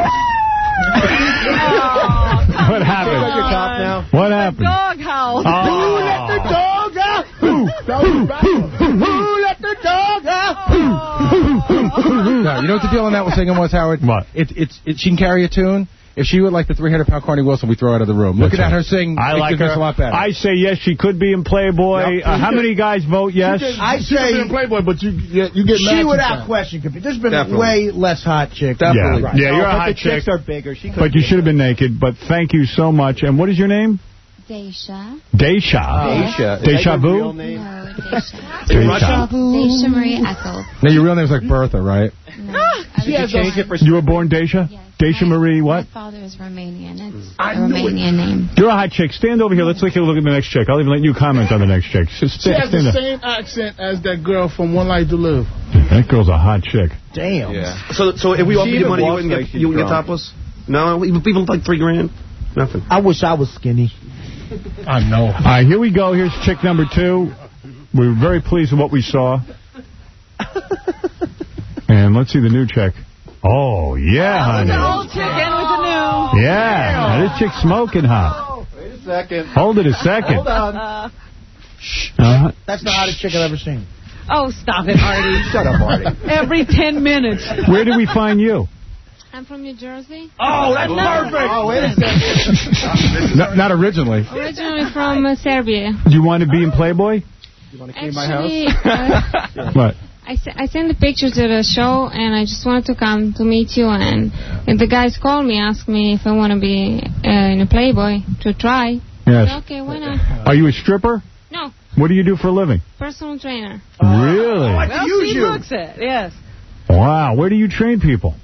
S1: What happened?
S19: Take your top now.
S1: What happened?
S3: Dog howl.
S1: Oh.
S12: Who let the dog out? Who? That was bad. Who let the dog out?
S11: No, you know what the deal on that was singing was, Howard?
S1: What?
S11: It, it's it, she can carry a tune. If she would like the three hundred pound Carney Wilson, we throw her out of the room. Looking
S1: That's
S11: at
S1: right.
S11: her sing,
S1: I
S11: it
S1: like
S11: gives
S1: her.
S11: us a lot better.
S1: I say yes, she could be in Playboy.
S12: Yep.
S1: Uh, how many guys vote yes?
S2: I
S12: She could be
S2: say
S12: in Playboy, but you, you, you get
S2: she
S12: mad
S2: without
S12: sometimes.
S2: question could be. There's been
S15: Definitely.
S2: way less hot chick.
S15: Definitely.
S1: Yeah,
S15: Right.
S1: yeah, you're
S19: No,
S1: a
S19: but
S1: hot
S19: the
S1: chick,
S19: chicks are bigger. She
S1: but you should have been naked. But thank you so much. And what is your name?
S5: Deisha.
S1: Deisha.
S19: Deisha. Is that
S1: Deja
S19: your
S1: vu?
S19: real name?
S5: No, Deisha.
S1: Deisha.
S5: Deisha Marie Eckel.
S11: Now, your real name's like Bertha, right?
S5: No.
S12: She has
S19: change it for
S1: You were born Daisha?
S5: Yes.
S1: Daisha Marie what?
S5: My father is Romanian. It's
S12: I
S5: a
S12: knew it.
S5: Romanian name.
S1: You're a hot chick. Stand over here. Let's take a look at the next chick. I'll even let you comment on the next chick. Just
S12: She
S1: sta-
S12: has
S1: stand
S12: the
S1: there.
S12: same accent as that girl from One Life to Live.
S1: That girl's a hot chick.
S2: Damn.
S19: Yeah.
S15: So, so if we
S19: She
S15: offered you
S19: even
S15: money, you
S19: walks
S15: wouldn't
S19: like
S15: get,
S19: she's
S15: you wouldn't get
S19: drunk.
S15: topless? No, even, even like three grand? Nothing.
S2: I wish I was skinny.
S12: I know.
S1: All right, here we go. Here's chick number two. We were very pleased with what we saw. And let's see the new chick. Oh, yeah, honey.
S3: The old chick and with the new.
S1: Yeah. Now, this chick's smoking hot.
S19: Wait a second.
S1: Hold it a second.
S19: Hold on.
S3: Uh,
S1: Uh,
S2: That's the hottest chick I've ever seen.
S3: oh, stop it, Artie.
S19: Shut up, Artie.
S3: Every ten minutes.
S1: where did we find you?
S5: I'm from New Jersey.
S2: Oh, that's perfect.
S19: Oh, wait a second.
S11: No, not originally.
S5: Originally from uh, Serbia.
S1: Do you want to be in Playboy?
S19: You want to clean my house?
S5: Actually, uh,
S1: What?
S5: I, s- I sent the picture to the show, and I just wanted to come to meet you. And, and the guys called me, asked me if I want to be uh, in a Playboy to try.
S1: Yes.
S5: I said, okay, why not?
S1: Are you a stripper?
S5: No,
S1: What do you do for a living?
S5: personal trainer.
S1: Really?
S3: Well, she looks it, yes.
S1: Wow. Where do you train people?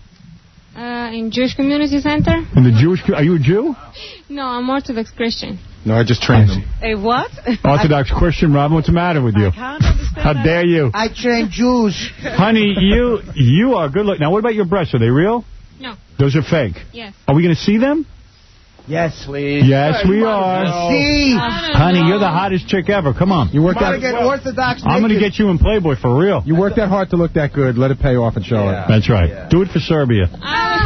S5: Uh, in Jewish Community Center?
S1: In the Jewish... co- Are you a Jew?
S5: No, I'm Orthodox Christian.
S11: No, I just trained them.
S3: A what?
S1: Orthodox Christian, Robin. What's the matter with you?
S3: I can't understand
S1: How
S3: that.
S1: dare you?
S2: I train Jews.
S1: Honey, you you are good looking. Now, what about your breasts? Are they real?
S5: No.
S1: Those are fake.
S5: Yes.
S1: Are we going to see them?
S2: Yes,
S19: please.
S1: Yes, we are.
S2: See?
S1: Honey, you're the hottest chick ever. Come on.
S11: You work
S2: Gotta
S11: that.
S2: get Orthodox
S1: I'm going to
S2: naked.
S1: get you in Playboy for real.
S11: You work that hard to look that good. Let it pay off and show
S19: Yeah.
S11: it.
S1: That's right.
S19: Yeah.
S1: Do it for Serbia.
S19: You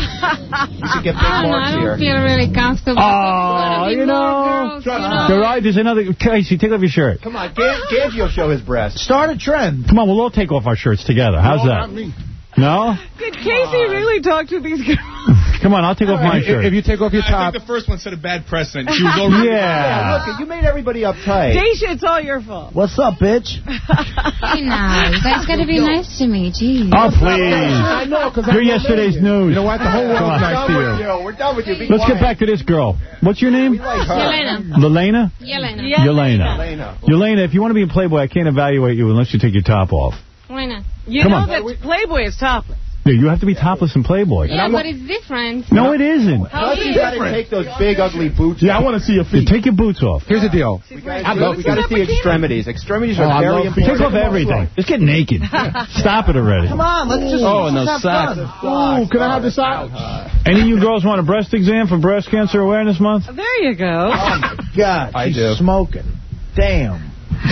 S19: should get big
S5: I don't know, I
S19: marks
S5: don't
S19: here.
S5: feel really comfortable.
S1: Oh,
S5: There's gotta be
S1: you
S5: more
S1: know.
S5: girls, you know.
S1: All right, there's another. Casey, take off your shirt.
S19: Come on, Gav- Gav will show his breasts.
S2: Start a trend.
S1: Come on, we'll all take off our shirts together. How's
S12: No,
S1: that?
S12: not me.
S1: No?
S3: Did Casey really talk to these girls?
S1: Come on, I'll take off my
S11: If,
S1: shirt.
S11: if you take off your
S7: I
S11: top,
S7: think the first one set a bad precedent. She was already...
S1: Yeah.
S19: Look, you made everybody uptight.
S3: Daisha, it's all your fault.
S2: What's up, bitch?
S5: Hey, now, you guys gotta be nice to me, jeez.
S1: Oh, please.
S12: I know, because
S1: You're yesterday's news.
S11: you know what? The whole
S1: Come
S11: world's
S1: on.
S11: nice to
S19: We're
S11: you.
S19: done with you. We're done with you. Be
S1: Let's
S19: quiet.
S1: get back to this girl. What's your name?
S19: We like her.
S5: Yelena.
S1: Lelena?
S5: Yelena.
S1: Yelena.
S19: Elena.
S1: Yelena, if you want to be in Playboy, I can't evaluate you unless you take your top off.
S5: Why not?
S3: You
S1: Come
S3: know
S1: on.
S3: that Playboy is topless.
S1: Yeah, you have to be topless in Playboy.
S5: Yeah, but it's different.
S1: No, it isn't.
S19: Plus, you got to take those big, ugly boots
S12: Yeah, I
S19: off.
S12: want to see your
S1: You
S12: feet.
S1: take your boots off.
S11: Here's the deal.
S19: We got
S11: I love-
S19: we got to see extremities. Extremities are
S12: Oh, I
S19: very
S12: love feet.
S19: important.
S1: Take off everything. Just get naked. Stop it already.
S2: Come on, let's just,
S23: Oh, and
S2: let's
S23: those
S2: have
S23: socks.
S2: fun.
S12: Ooh, can I have the side?
S1: Any of you girls want a breast exam for Breast Cancer Awareness Month?
S3: There you go.
S2: Oh, my God.
S19: I
S2: She's
S19: do.
S2: smoking. Damn.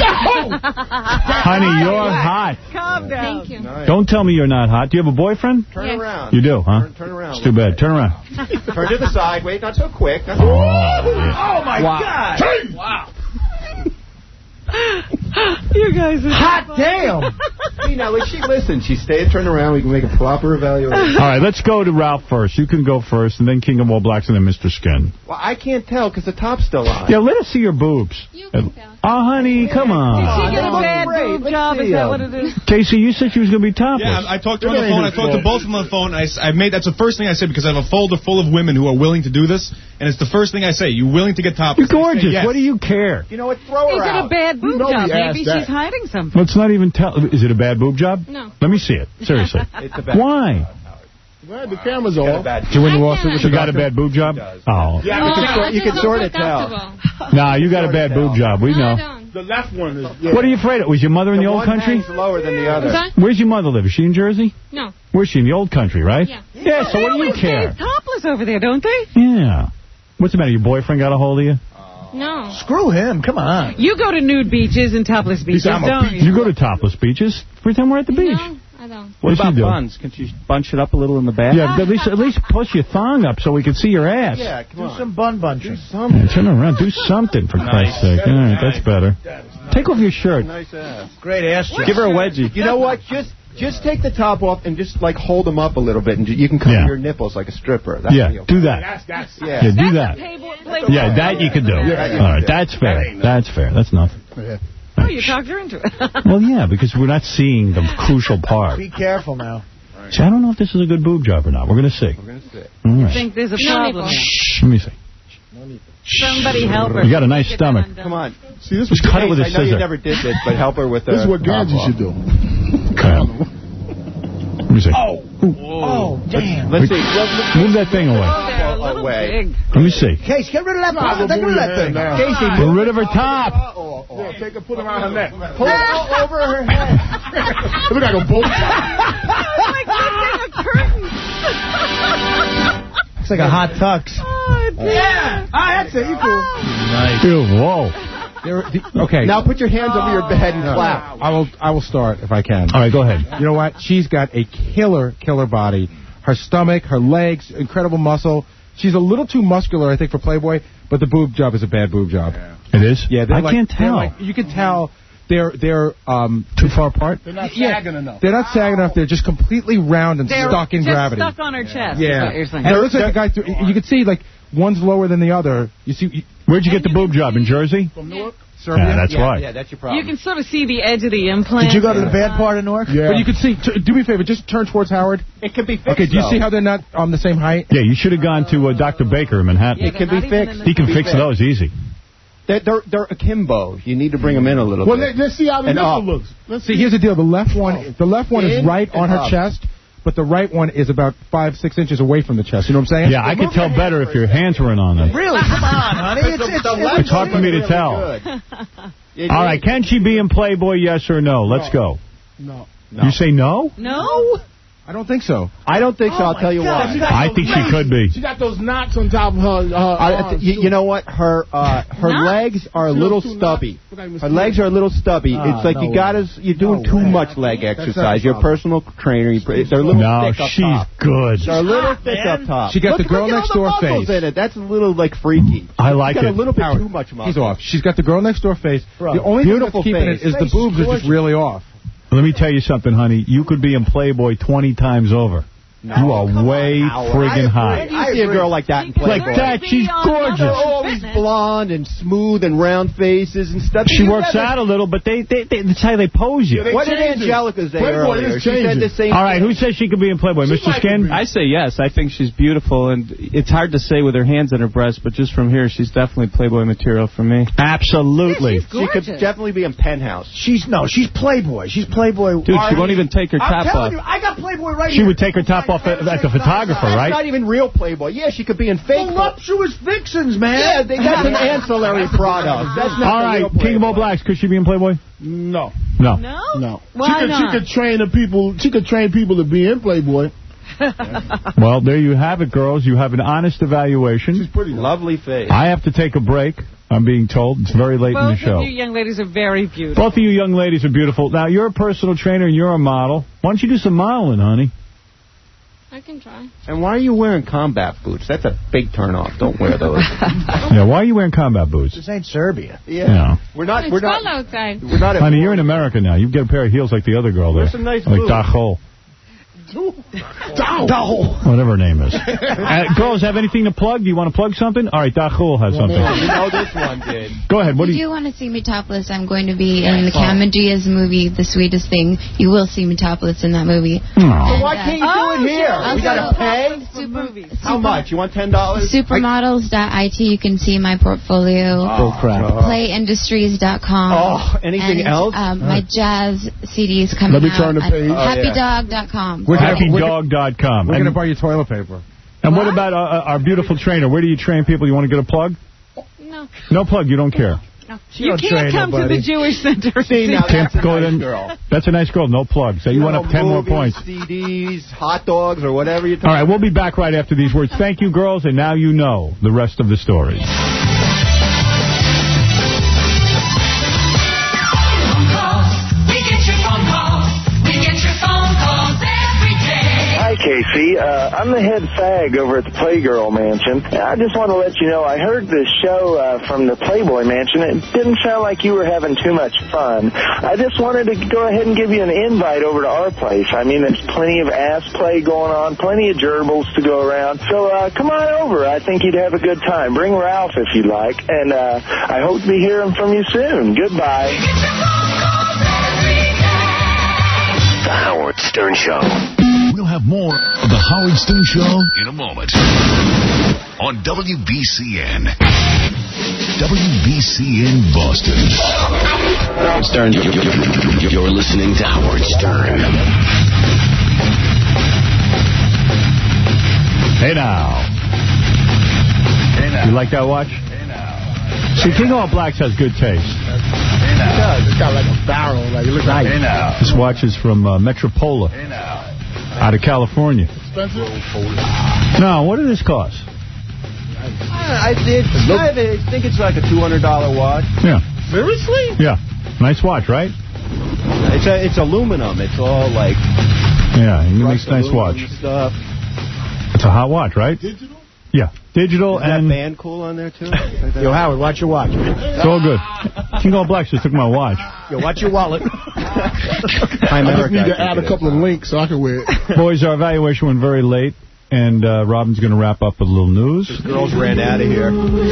S1: Honey, you're hot.
S3: Calm down.
S5: Thank you.
S19: Nice.
S1: Don't tell me you're not hot. Do you have a boyfriend?
S19: Turn
S5: Yes.
S19: around.
S1: You do, huh?
S19: Turn, turn around.
S1: It's too bad. Turn around.
S19: Turn to the side. Wait, not so quick. Not
S1: Oh,
S19: so
S2: Oh, my
S11: Wow.
S2: God.
S3: Wow. You guys are
S2: Hot
S3: so
S2: damn.
S19: See, now, like, she listens. She stays, turn around. We can make a proper evaluation.
S1: All right, let's go to Ralph first. You can go first, and then King of All Blacks, and then Mister Skin.
S19: Well, I can't tell because the top's still on.
S1: Yeah, let us see your boobs.
S5: You can tell.
S1: Oh, honey, come
S3: Did
S1: on.
S3: she get a bad
S19: great.
S3: boob
S19: Let's
S3: job?
S19: see
S3: Is that
S19: him.
S3: what it is?
S1: Casey, you said she was going to be topless.
S7: Yeah, I talked to her on the phone. I talked to both of them on the phone. I, s- I made that's the first thing I said because I have a folder full of women who are willing to do this, and it's the first thing I say. You willing to get topless?
S1: You're
S7: They say
S1: gorgeous.
S7: yes.
S1: What do you care?
S19: You know what? Throw her
S3: Is it a
S19: out.
S3: bad boob
S12: know
S3: job?
S12: he asked
S3: Maybe
S12: that.
S3: she's hiding something.
S1: Let's not even tell. Is it a bad boob job?
S5: No.
S1: Let me see it. Seriously.
S19: It's a bad
S1: Why?
S12: Well, the camera's
S19: Got a
S12: off.
S19: bad
S11: Did you win the lawsuit with
S1: She
S11: the
S1: got a
S11: doctor?
S1: bad boob job? Oh.
S19: Yeah,
S5: Oh,
S19: you can,
S5: I
S19: sort, you
S5: just
S19: can
S5: don't
S19: sort
S5: feel
S19: of tell.
S5: comfortable.
S1: Nah, you got a bad boob job. We
S5: No, I
S1: know.
S5: don't.
S12: The left one is... Yeah.
S1: What are you afraid of? Was your mother in the,
S19: The
S1: old
S19: one
S1: country?
S19: hangs lower than the other.
S5: Sorry?
S1: Where's your mother live? Is she in Jersey?
S5: No.
S1: Where's she? In the old country, right?
S5: Yeah.
S1: Yeah, so
S3: They
S1: what do you
S3: always
S1: care?
S3: stay topless over there, don't they?
S1: Yeah. What's the matter? Your boyfriend got a hold of you?
S5: No.
S2: Screw him. Come on.
S3: You go to nude beaches and topless beaches,
S12: said I'm a
S3: don't
S1: You
S3: you?
S1: go to topless beaches every time we're at the beach.
S5: No, I don't.
S23: What
S1: Yes,
S23: about
S1: you do.
S23: buns? Can she bunch it up a little in the back?
S1: Yeah, at least at least push your thong up so we can see your ass.
S19: Yeah, come
S2: Do
S19: on.
S2: some bun bunching.
S1: Yeah, turn around. Do something, for Christ's sake. All right, that's better. Take off your shirt.
S19: Nice ass.
S2: Great ass job.
S23: Give her a wedgie.
S19: You know what? Just just take the top off and just like hold them up a little bit, and you can cover
S1: Yeah.
S19: your nipples like a stripper. That'd
S1: Yeah,
S19: be okay.
S1: do that.
S12: That's, that's...
S19: Yeah.
S1: Yeah, do that.
S3: Playboy, Playboy.
S1: Yeah, that you can do.
S19: Yeah.
S1: All right, that's fair. That's fair. That's nothing.
S3: Oh, you talked her into it.
S1: Well, yeah, because we're not seeing the crucial part.
S2: Be careful now.
S1: See, I don't know if this is a good boob job or not. We're going to see.
S19: We're gonna see.
S1: All
S3: I
S1: right.
S3: think there's a
S5: No
S3: problem.
S5: nipple.
S1: Shh, let me see.
S3: Somebody help her.
S1: You got a nice
S3: Get
S1: stomach.
S3: that undone.
S19: Come on.
S12: See, this
S1: Just
S12: was...
S1: cut it with a
S19: I know you
S1: scissor.
S19: never did this, but help her with the
S12: This is what
S19: top
S12: Ganji
S19: off.
S12: should do.
S1: Okay. Let me see.
S2: Oh. Oh, damn.
S1: Let's see. Move that thing away.
S19: Away.
S1: Let me see.
S2: Casey, get rid of that part. Get rid of that thing. Casey,
S1: Get rid of her top.
S12: Yeah, take it, put it around her neck.
S19: Pull it all over her head.
S12: Look like a bow tie.
S3: Oh, my God, like a curtain.
S2: Looks like a hot tux.
S3: Oh,
S2: yeah. Ah, that's it. You cool.
S1: Nice. Ew, whoa.
S11: There, the, okay.
S19: Now put your hands over your bed and clap.
S11: I will. I will start if I can.
S1: All right, go ahead.
S11: You know what? She's got a killer, killer body. Her stomach, her legs, incredible muscle. She's a little too muscular, I think, for Playboy. But the boob job is a bad boob job.
S1: Yeah. It is.
S11: Yeah,
S1: I
S11: like,
S1: can't tell.
S11: Like, you can tell they're they're um
S1: too far apart.
S12: They're not
S11: yeah,
S12: sagging enough.
S11: They're not sagging enough. They're just completely round and
S3: They're
S11: stuck in
S3: just
S11: gravity.
S3: stuck on her chest.
S11: Yeah.
S3: Is what you're saying.
S11: And it looks like the guy. Threw, you can see like one's lower than the other. You see. You,
S1: Where'd you get the boob job in Jersey?
S12: From Newark.
S11: Serbia?
S1: Yeah, that's
S19: yeah,
S1: why.
S19: Yeah, that's your problem.
S3: You can sort of see the edge of the implant.
S2: Did you go to the bad part of Newark?
S12: Yeah.
S11: But you can see. T do me a favor. Just turn towards Howard.
S19: It can be fixed.
S11: Okay. Do you
S19: though.
S11: see how they're not on the same height?
S1: Yeah, you should have gone to uh, Doctor Baker in Manhattan.
S3: Yeah,
S19: It can be fixed.
S1: He can
S19: be
S1: fix
S19: fixed.
S1: those easy.
S19: They're, they're, they're akimbo. You need to bring them in a little
S12: Well,
S19: bit.
S12: let, let's see how the
S19: And
S12: nipple
S19: up.
S12: looks. Let's
S11: See, here's the deal. The left one, the left one is
S19: In
S11: right on
S19: and
S11: her
S19: up.
S11: chest, but the right one is about five, six inches away from the chest. You know what I'm saying?
S1: Yeah, I could tell better if your hands weren't on them.
S2: Really? Come on, honey. It's, it's, it's,
S1: It's hard for me to tell. All right, can she be in Playboy, yes or no? Let's go.
S12: No.
S1: You say no?
S3: No?
S11: I don't think so.
S19: I don't think so.
S2: Oh
S19: I'll tell you
S2: God,
S19: why.
S2: she got
S1: I
S2: those
S1: think she
S2: legs.
S1: could be.
S12: She got those knots on top of her, her
S19: I,
S12: arms,
S19: you,
S12: too.
S19: you know what? Her uh, her
S3: Knots?
S19: legs are a
S12: See
S19: little
S12: those two
S19: stubby.
S12: knots? Look like
S19: Her
S12: mosquitoes.
S19: legs are a little stubby.
S2: Ah,
S19: it's like
S2: no
S19: you got to you're doing
S2: No
S19: too
S2: way.
S19: much leg
S12: That's
S19: exercise.
S12: not a
S19: You're a personal trainer. You, they're a little
S1: No,
S19: thick up
S1: she's
S19: top.
S1: good.
S19: They're a little
S2: hot,
S19: thick
S2: man.
S19: up top.
S11: She got
S19: Look-
S11: the girl
S19: look at
S11: next
S19: all the
S11: door
S19: muscles
S11: face.
S19: in it. That's a little like freaky.
S1: I like
S19: She's got
S1: it.
S19: a little bit
S11: Howard,
S19: too much muscle.
S11: He's off. She's got the girl next door face.
S2: Bro,
S11: the only thing
S19: beautiful
S11: that's keeping
S19: face.
S11: it is the
S2: Face is
S11: boobs are
S2: gorgeous.
S11: just really off.
S1: Let me tell you something, honey. You could be in Playboy twenty times over.
S19: No,
S1: you are
S19: come
S1: way
S19: on, Howard.
S1: friggin'
S19: I
S1: high.
S19: agree. You see a girl like that in
S3: She
S1: Like
S19: Playboy.
S1: that, she's gorgeous.
S19: They're always blonde and smooth and round faces and stuff.
S1: She
S19: You
S1: works
S19: never-
S1: out a little, but they, they, they that's how they pose you.
S12: Yeah, they
S19: What did
S12: changed it.
S19: Angelica say
S12: Playboy
S19: earlier?
S12: is
S19: She said
S12: changing.
S19: the same
S1: All right,
S19: thing.
S1: who says she could be in Playboy?
S12: She
S1: Mister
S12: might
S1: Skin?
S12: be.
S23: I say yes. I think she's beautiful, and it's hard to say with her hands on her breast, but just from here, she's definitely Playboy material for me.
S1: Absolutely.
S3: Yeah, she's
S19: She could
S3: gorgeous.
S19: definitely be in Penthouse.
S2: She's, no, she's Playboy. She's Playboy.
S23: Dude, she
S2: Army.
S23: won't even take her
S2: I'm
S23: top
S2: telling
S23: off.
S2: you, I got Playboy right
S1: She
S2: here.
S1: would take her top off at, at the photographer,
S19: That's
S1: right?
S19: not even real Playboy. Yeah, she could be in fake.
S2: Voluptuous vixens, man.
S19: Yeah, they got some ancillary products. That's not
S1: All
S19: the
S1: right,
S19: real
S1: King of All
S19: Playboy.
S1: Blacks, could she be in Playboy?
S12: No.
S1: No.
S3: No?
S12: No.
S3: Why
S12: she could,
S3: not?
S12: She could train the people. She could train people to be in Playboy.
S1: Well, there you have it, girls. You have an honest evaluation.
S12: She's pretty
S19: Lovely face.
S1: I have to take a break, I'm being told. It's very late in the
S3: Both
S1: show.
S3: of you young ladies are very beautiful.
S1: Both of you young ladies are beautiful. Now, you're a personal trainer and you're a model. Why don't you do some modeling, honey?
S5: I can try.
S19: And why are you wearing combat boots? That's a big turnoff. Don't wear those.
S1: Yeah, why are you wearing combat boots?
S2: This ain't Serbia.
S19: Yeah.
S1: Yeah.
S19: We're not.
S5: It's
S19: We're
S5: cold
S19: not.
S5: outside.
S19: We're not. At
S1: Honey, you're in America now. You get a pair of heels like the other girl there.
S19: There's some nice
S1: like
S19: boots.
S1: Dachol.
S2: Dachol.
S1: Whatever her name is. uh, girls, have anything to plug? Do you want to plug something? All right, Dachol has something.
S19: You know this one did.
S1: Go ahead. What do
S5: if
S1: you...
S5: you want to see me topless, I'm going to be in the Cameron Diaz movie, The Sweetest Thing. You will see me topless in that movie.
S1: Oh.
S19: So why can't you
S3: Oh,
S19: do it here?
S5: sure.
S19: We gotta
S5: Also,
S19: pay.
S5: Super,
S19: How much? You want ten dollars?
S5: Supermodels dot I T. You can see my portfolio.
S19: Oh crap.
S5: play industries dot com.
S19: Oh, anything
S5: and,
S19: else?
S5: Um, my jazz C D is coming
S12: Let me
S5: out
S12: turn the
S5: at
S12: page. Oh,
S5: happy
S19: yeah.
S5: dog dot com.
S11: We're gonna-
S1: happy
S11: we're
S1: dog dot com.
S11: We're
S1: And,
S11: going to buy you toilet paper.
S1: and what about uh, our beautiful trainer? Where do you train people? You want to get a plug?
S5: No.
S1: No plug. You don't care.
S3: You
S2: don't
S3: can't
S2: train
S3: come
S2: nobody.
S3: to the Jewish Center. and
S19: See,
S3: see
S19: now
S1: Can't
S19: that's a
S1: go
S19: nice
S1: in-
S19: girl.
S1: That's a nice girl. No plug. So you,
S19: You
S1: went
S19: know,
S1: up ten more
S19: movies,
S1: points.
S19: C Ds, hot dogs, or whatever you.
S1: All right, we'll be back right after these words. Thank you, girls, and now you know the rest of the story.
S21: Hi, Casey. Uh, I'm the head fag over at the Playgirl Mansion. I just want to let you know I heard this show uh, from the Playboy Mansion. It didn't sound like you were having too much fun. I just wanted to go ahead and give you an invite over to our place. I mean, there's plenty of ass play going on, plenty of gerbils to go around. So uh, come on over. I think you'd have a good time. Bring Ralph if you'd like. And uh, I hope to be hearing from you soon. Goodbye.
S9: The Howard Stern Show. We'll have more of The Howard Stern Show in a moment. On W B C N. W B C N Boston.
S8: Howard Stern, you're listening to Howard Stern.
S1: Hey now.
S12: Hey now.
S1: You like that watch?
S12: Hey now.
S1: See, King All Blacks has good taste.
S12: Hey now. It does. It's got like a barrel. Like, it looks nice. Hey now.
S1: This watch is from uh, Metropola.
S12: Hey now.
S1: Out of California.
S12: Expensive?
S1: No, what did this cost?
S19: I, I did. I think it's like a two hundred dollar watch.
S1: Yeah.
S12: Seriously?
S1: Yeah. Nice watch, right?
S19: It's a, it's aluminum. It's all like...
S1: Yeah, he makes nice watch.
S19: Stuff.
S1: It's a hot watch, right?
S12: Digital?
S1: Yeah. Digital
S19: Is
S1: and...
S19: that band cool on there, too?
S2: Yo, Howard, watch your watch.
S1: It's all good. King All Blacks just took my watch.
S2: Yo, watch your wallet.
S12: I just need to add a couple of links so I can wear it.
S1: Boys, our evaluation went very late, and uh, Robin's going to wrap up with a little news.
S19: These girls ran out of here.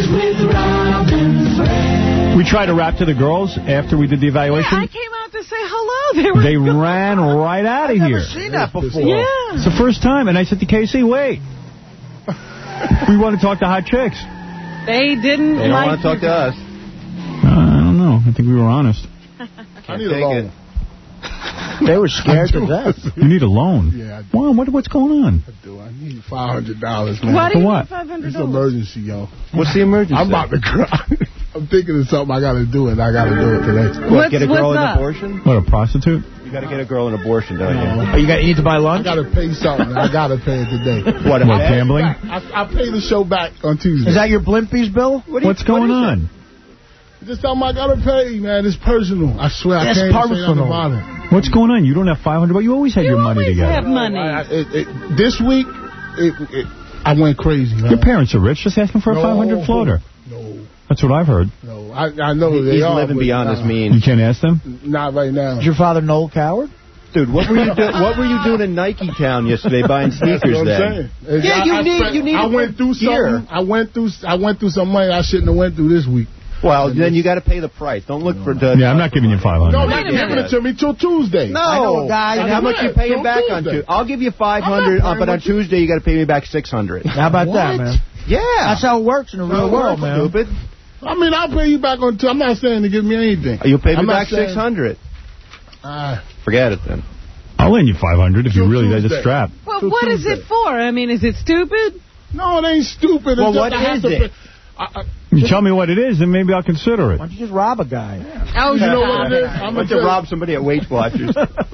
S1: We tried to rap to the girls after we did the evaluation.
S3: Yeah, I came out to say hello. They were
S1: They
S3: gone.
S1: ran right out of
S2: I've
S1: here.
S2: never seen that before.
S3: Yeah.
S1: It's the first time, and I said to Casey, wait. We want to talk to hot chicks.
S3: They didn't
S19: They don't
S3: like
S19: want to talk to us.
S1: Uh, I don't know. I think we were honest.
S12: I need a loan.
S2: They were scared to death.
S1: You need a loan?
S12: Yeah, I do.
S1: Well, what, what's going on?
S12: I do. I need five hundred dollars, man.
S3: Why do
S1: For
S3: you
S1: what?
S3: need five hundred
S12: It's
S3: dollars?
S12: an emergency, yo.
S19: What's the emergency?
S12: I'm about to cry. I'm thinking of something I got to do, and I got to do it today.
S19: What,
S3: What's-
S19: get a girl
S3: what's
S19: an
S3: up?
S19: abortion?
S1: What, a prostitute?
S19: You got to get a girl an abortion, don't you?
S2: Oh, you, got, you need to buy
S12: I
S2: lunch?
S12: got to pay something. I got to pay it today.
S19: What, a
S1: What,
S19: bet?
S1: gambling?
S12: I, I pay the show back on Tuesday.
S2: Is that your Blimpies bill?
S19: What do you-
S1: What's going
S19: what is
S1: on?
S12: Just something I got to pay, man. It's personal. I swear
S2: That's
S12: I can't say nothing
S2: personal.
S12: about it.
S1: What's going on? You don't have five hundred dollars? You always had
S3: You
S1: your money
S3: always
S1: together.
S3: have money.
S12: I, it, it, this week, it, it, I went crazy, man.
S1: Your parents are rich. Just ask them for a
S12: No.
S1: five hundred floater.
S12: No,
S1: That's what I've heard.
S12: no. I, I know
S19: He-
S12: they
S19: He's
S12: are.
S19: living
S12: but
S19: beyond
S12: nah,
S19: his means.
S1: You can't ask them?
S12: Not right now.
S2: Is your father Noel Coward?
S19: Dude, what were you do- What were you doing in Nike Town yesterday buying sneakers?
S12: That's what I'm
S19: then?
S12: saying. It's-
S19: Yeah,
S12: I,
S19: you
S12: I
S19: need
S12: spent-
S19: you need.
S12: I went through
S19: gear.
S12: something. I went through. I went through some money I shouldn't have went through this week.
S19: Well, then you got to pay the price. Don't look for. The,
S1: Yeah, I'm not giving you five hundred
S12: No,
S1: dollars.
S12: not giving it to me till Tuesday.
S19: No,
S2: I know a guy-
S19: And how much you paying
S12: Till
S19: back on
S12: Tuesday.
S19: Tuesday? I'll give you five hundred, uh, but on Tuesday you got to pay me back six hundred.
S2: How about that, man?
S19: Yeah,
S2: That's how it works in the real world, man.
S19: Stupid.
S12: I mean, I'll pay you back on. T- I'm not saying to give me anything.
S19: You'll pay me
S12: I'm not
S19: back
S12: saying-
S19: six hundred.
S12: Uh,
S19: Forget it then.
S1: I'll lend you five hundred if you
S12: Till
S1: really let
S12: Tuesday.
S1: it strap.
S3: Well,
S12: Till
S3: what is
S12: Tuesday.
S3: it for? I mean, is it stupid?
S12: no, it ain't stupid. It's
S19: Well,
S12: just
S19: what
S12: I have
S19: is
S12: to
S19: it?
S12: pay- I, I,
S1: You tell me what it is, and maybe I'll consider it.
S2: Why don't you just rob a guy?
S3: Oh,
S12: you know what it is? I'm
S19: I
S12: gonna
S19: went to
S12: tell you-
S19: rob somebody at Weight Watchers.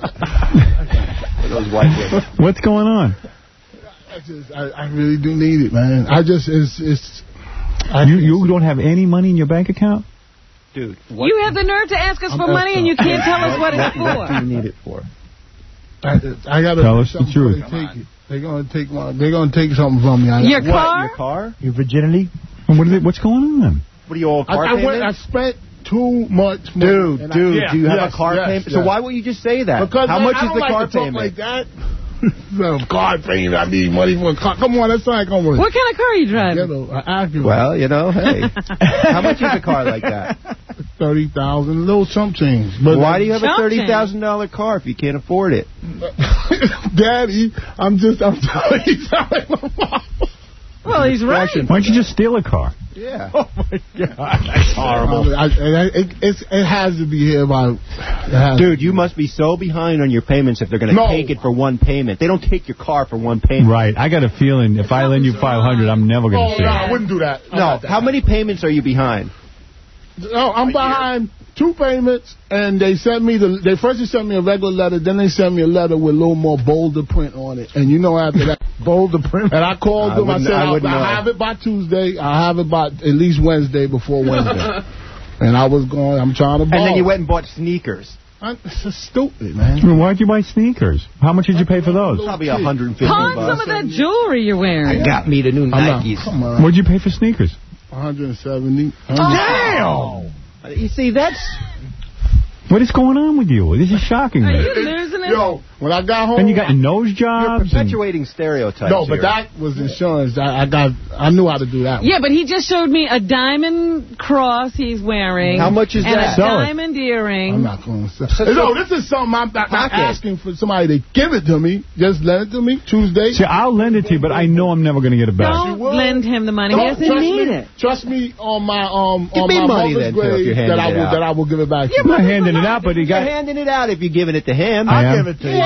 S19: Those white women.
S1: What's going on?
S12: I just, I, I really do need it, man. I just, it's, it's. I
S1: You you don't have any money in your bank account?
S19: Dude,
S3: you have the nerve to ask us
S12: I'm
S3: for money and you can't tell us what it's
S19: what do you
S3: for.
S19: need it for?
S12: I, I gotta
S1: Tell
S12: do
S1: us the
S12: something
S1: truth.
S12: before they take it. They're gonna take my. They're gonna take something from me. I,
S3: Your
S19: What,
S3: car?
S19: your car?
S2: Your virginity?
S1: And what are they, what's going on then?
S19: What are you all
S12: I,
S19: car
S12: I went. I
S19: payments?
S12: spent too much money.
S19: Dude,
S12: And I-
S19: dude,
S12: Yeah,
S19: do you have
S12: yes,
S19: a car
S12: yes,
S19: payment?
S12: yes.
S19: So why won't you just say that?
S12: Because
S19: How
S12: man,
S19: much
S12: I
S19: is
S12: don't
S19: the
S12: like
S19: car
S12: to talk
S19: payment?
S12: like that. No, car payment. I need money for a car. Come on, that's not gonna work.
S3: What kind of car are you driving?
S12: You know, an Acura.
S19: Well, you know, hey. How much is a car like that?
S12: Thirty thousand, little chump change. But
S19: Why do you have a
S3: Chump
S19: thirty thousand dollar car if you can't afford it?
S12: Daddy, I'm just. I'm telling you, sorry, my mom.
S3: Well, he's right.
S1: Why don't you just steal a car?
S19: Yeah.
S12: Oh my God, that's horrible. I, I, it, it's, it has to be here by. it has-
S19: Dude, you must be so behind on your payments if they're going to
S12: No.
S19: take it for one payment. They don't take your car for one payment.
S1: Right. I got a feeling if I lend you five hundred, I'm never going to
S12: Oh
S1: see
S12: no,
S1: it.
S12: I wouldn't do that. I'm
S19: No,
S12: not that.
S19: how many payments are you behind?
S12: No, I'm behind two payments, and they sent me the. They first they sent me a regular letter, then they sent me a letter with a little more bolder print on it. And you know, after that, bolder print. And I called
S19: I
S12: them. I
S19: wouldn't-
S12: said,
S19: I
S12: I'll,
S19: wouldn't know.
S12: I'll have it by Tuesday. I'll have it by at least Wednesday before Wednesday. And I was going. I'm trying to.
S19: And then you went and bought sneakers.
S12: I'm, it's just stupid, man.
S1: Well, why'd you buy sneakers? How much did you pay for those?
S19: Probably one hundred fifty
S3: Pawn
S19: bucks.
S3: some of that jewelry you're wearing.
S19: I got me the new
S12: I'm not-
S19: Nikes.
S12: Come on.
S1: What'd you pay for sneakers?
S12: one hundred seventy.
S19: Damn! You see, that's...
S1: What is going on with you? This is shocking
S3: Are
S1: me.
S3: you losing it?
S12: Yo, when I got home,
S1: And you got nose
S19: You're
S1: jobs. and-
S19: perpetuating stereotypes
S12: no, but
S19: here.
S12: that was insurance. I, I got. I knew how to do that.
S3: Yeah, but he just showed me a diamond cross he's wearing.
S19: How much is
S3: and
S19: that?
S3: a
S1: Sell it.
S3: diamond earring.
S12: I'm not going to say. No, this is something I'm not, not
S19: Pocket.
S12: asking for somebody to give it to me. Just lend it to me Tuesday.
S1: See, I'll lend it to you, but I know I'm never going to get it back.
S3: Don't
S12: will.
S3: lend him the money. He
S12: Don't-
S3: doesn't
S12: trust
S3: need
S12: me,
S3: it.
S12: Trust me on my um
S19: Give
S12: on
S19: me
S12: my
S19: money
S12: mother's
S19: then, too, if
S12: grave
S19: you're
S12: that
S19: handing
S12: I
S19: it
S12: will
S19: out.
S12: that I will give it back. to
S3: Yeah,
S12: you.
S1: I'm not handing it out, but he
S19: You're
S1: got.
S19: handing it out if you're giving it to him.
S1: I
S2: I'll
S1: am.
S2: give it to you.
S19: Yeah,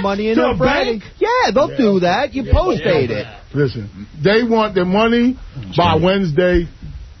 S19: the money in
S12: To
S19: on
S12: a
S19: Friday.
S12: bank?
S19: Yeah, they'll do that. You post date it.
S12: Listen, they want their money by Wednesday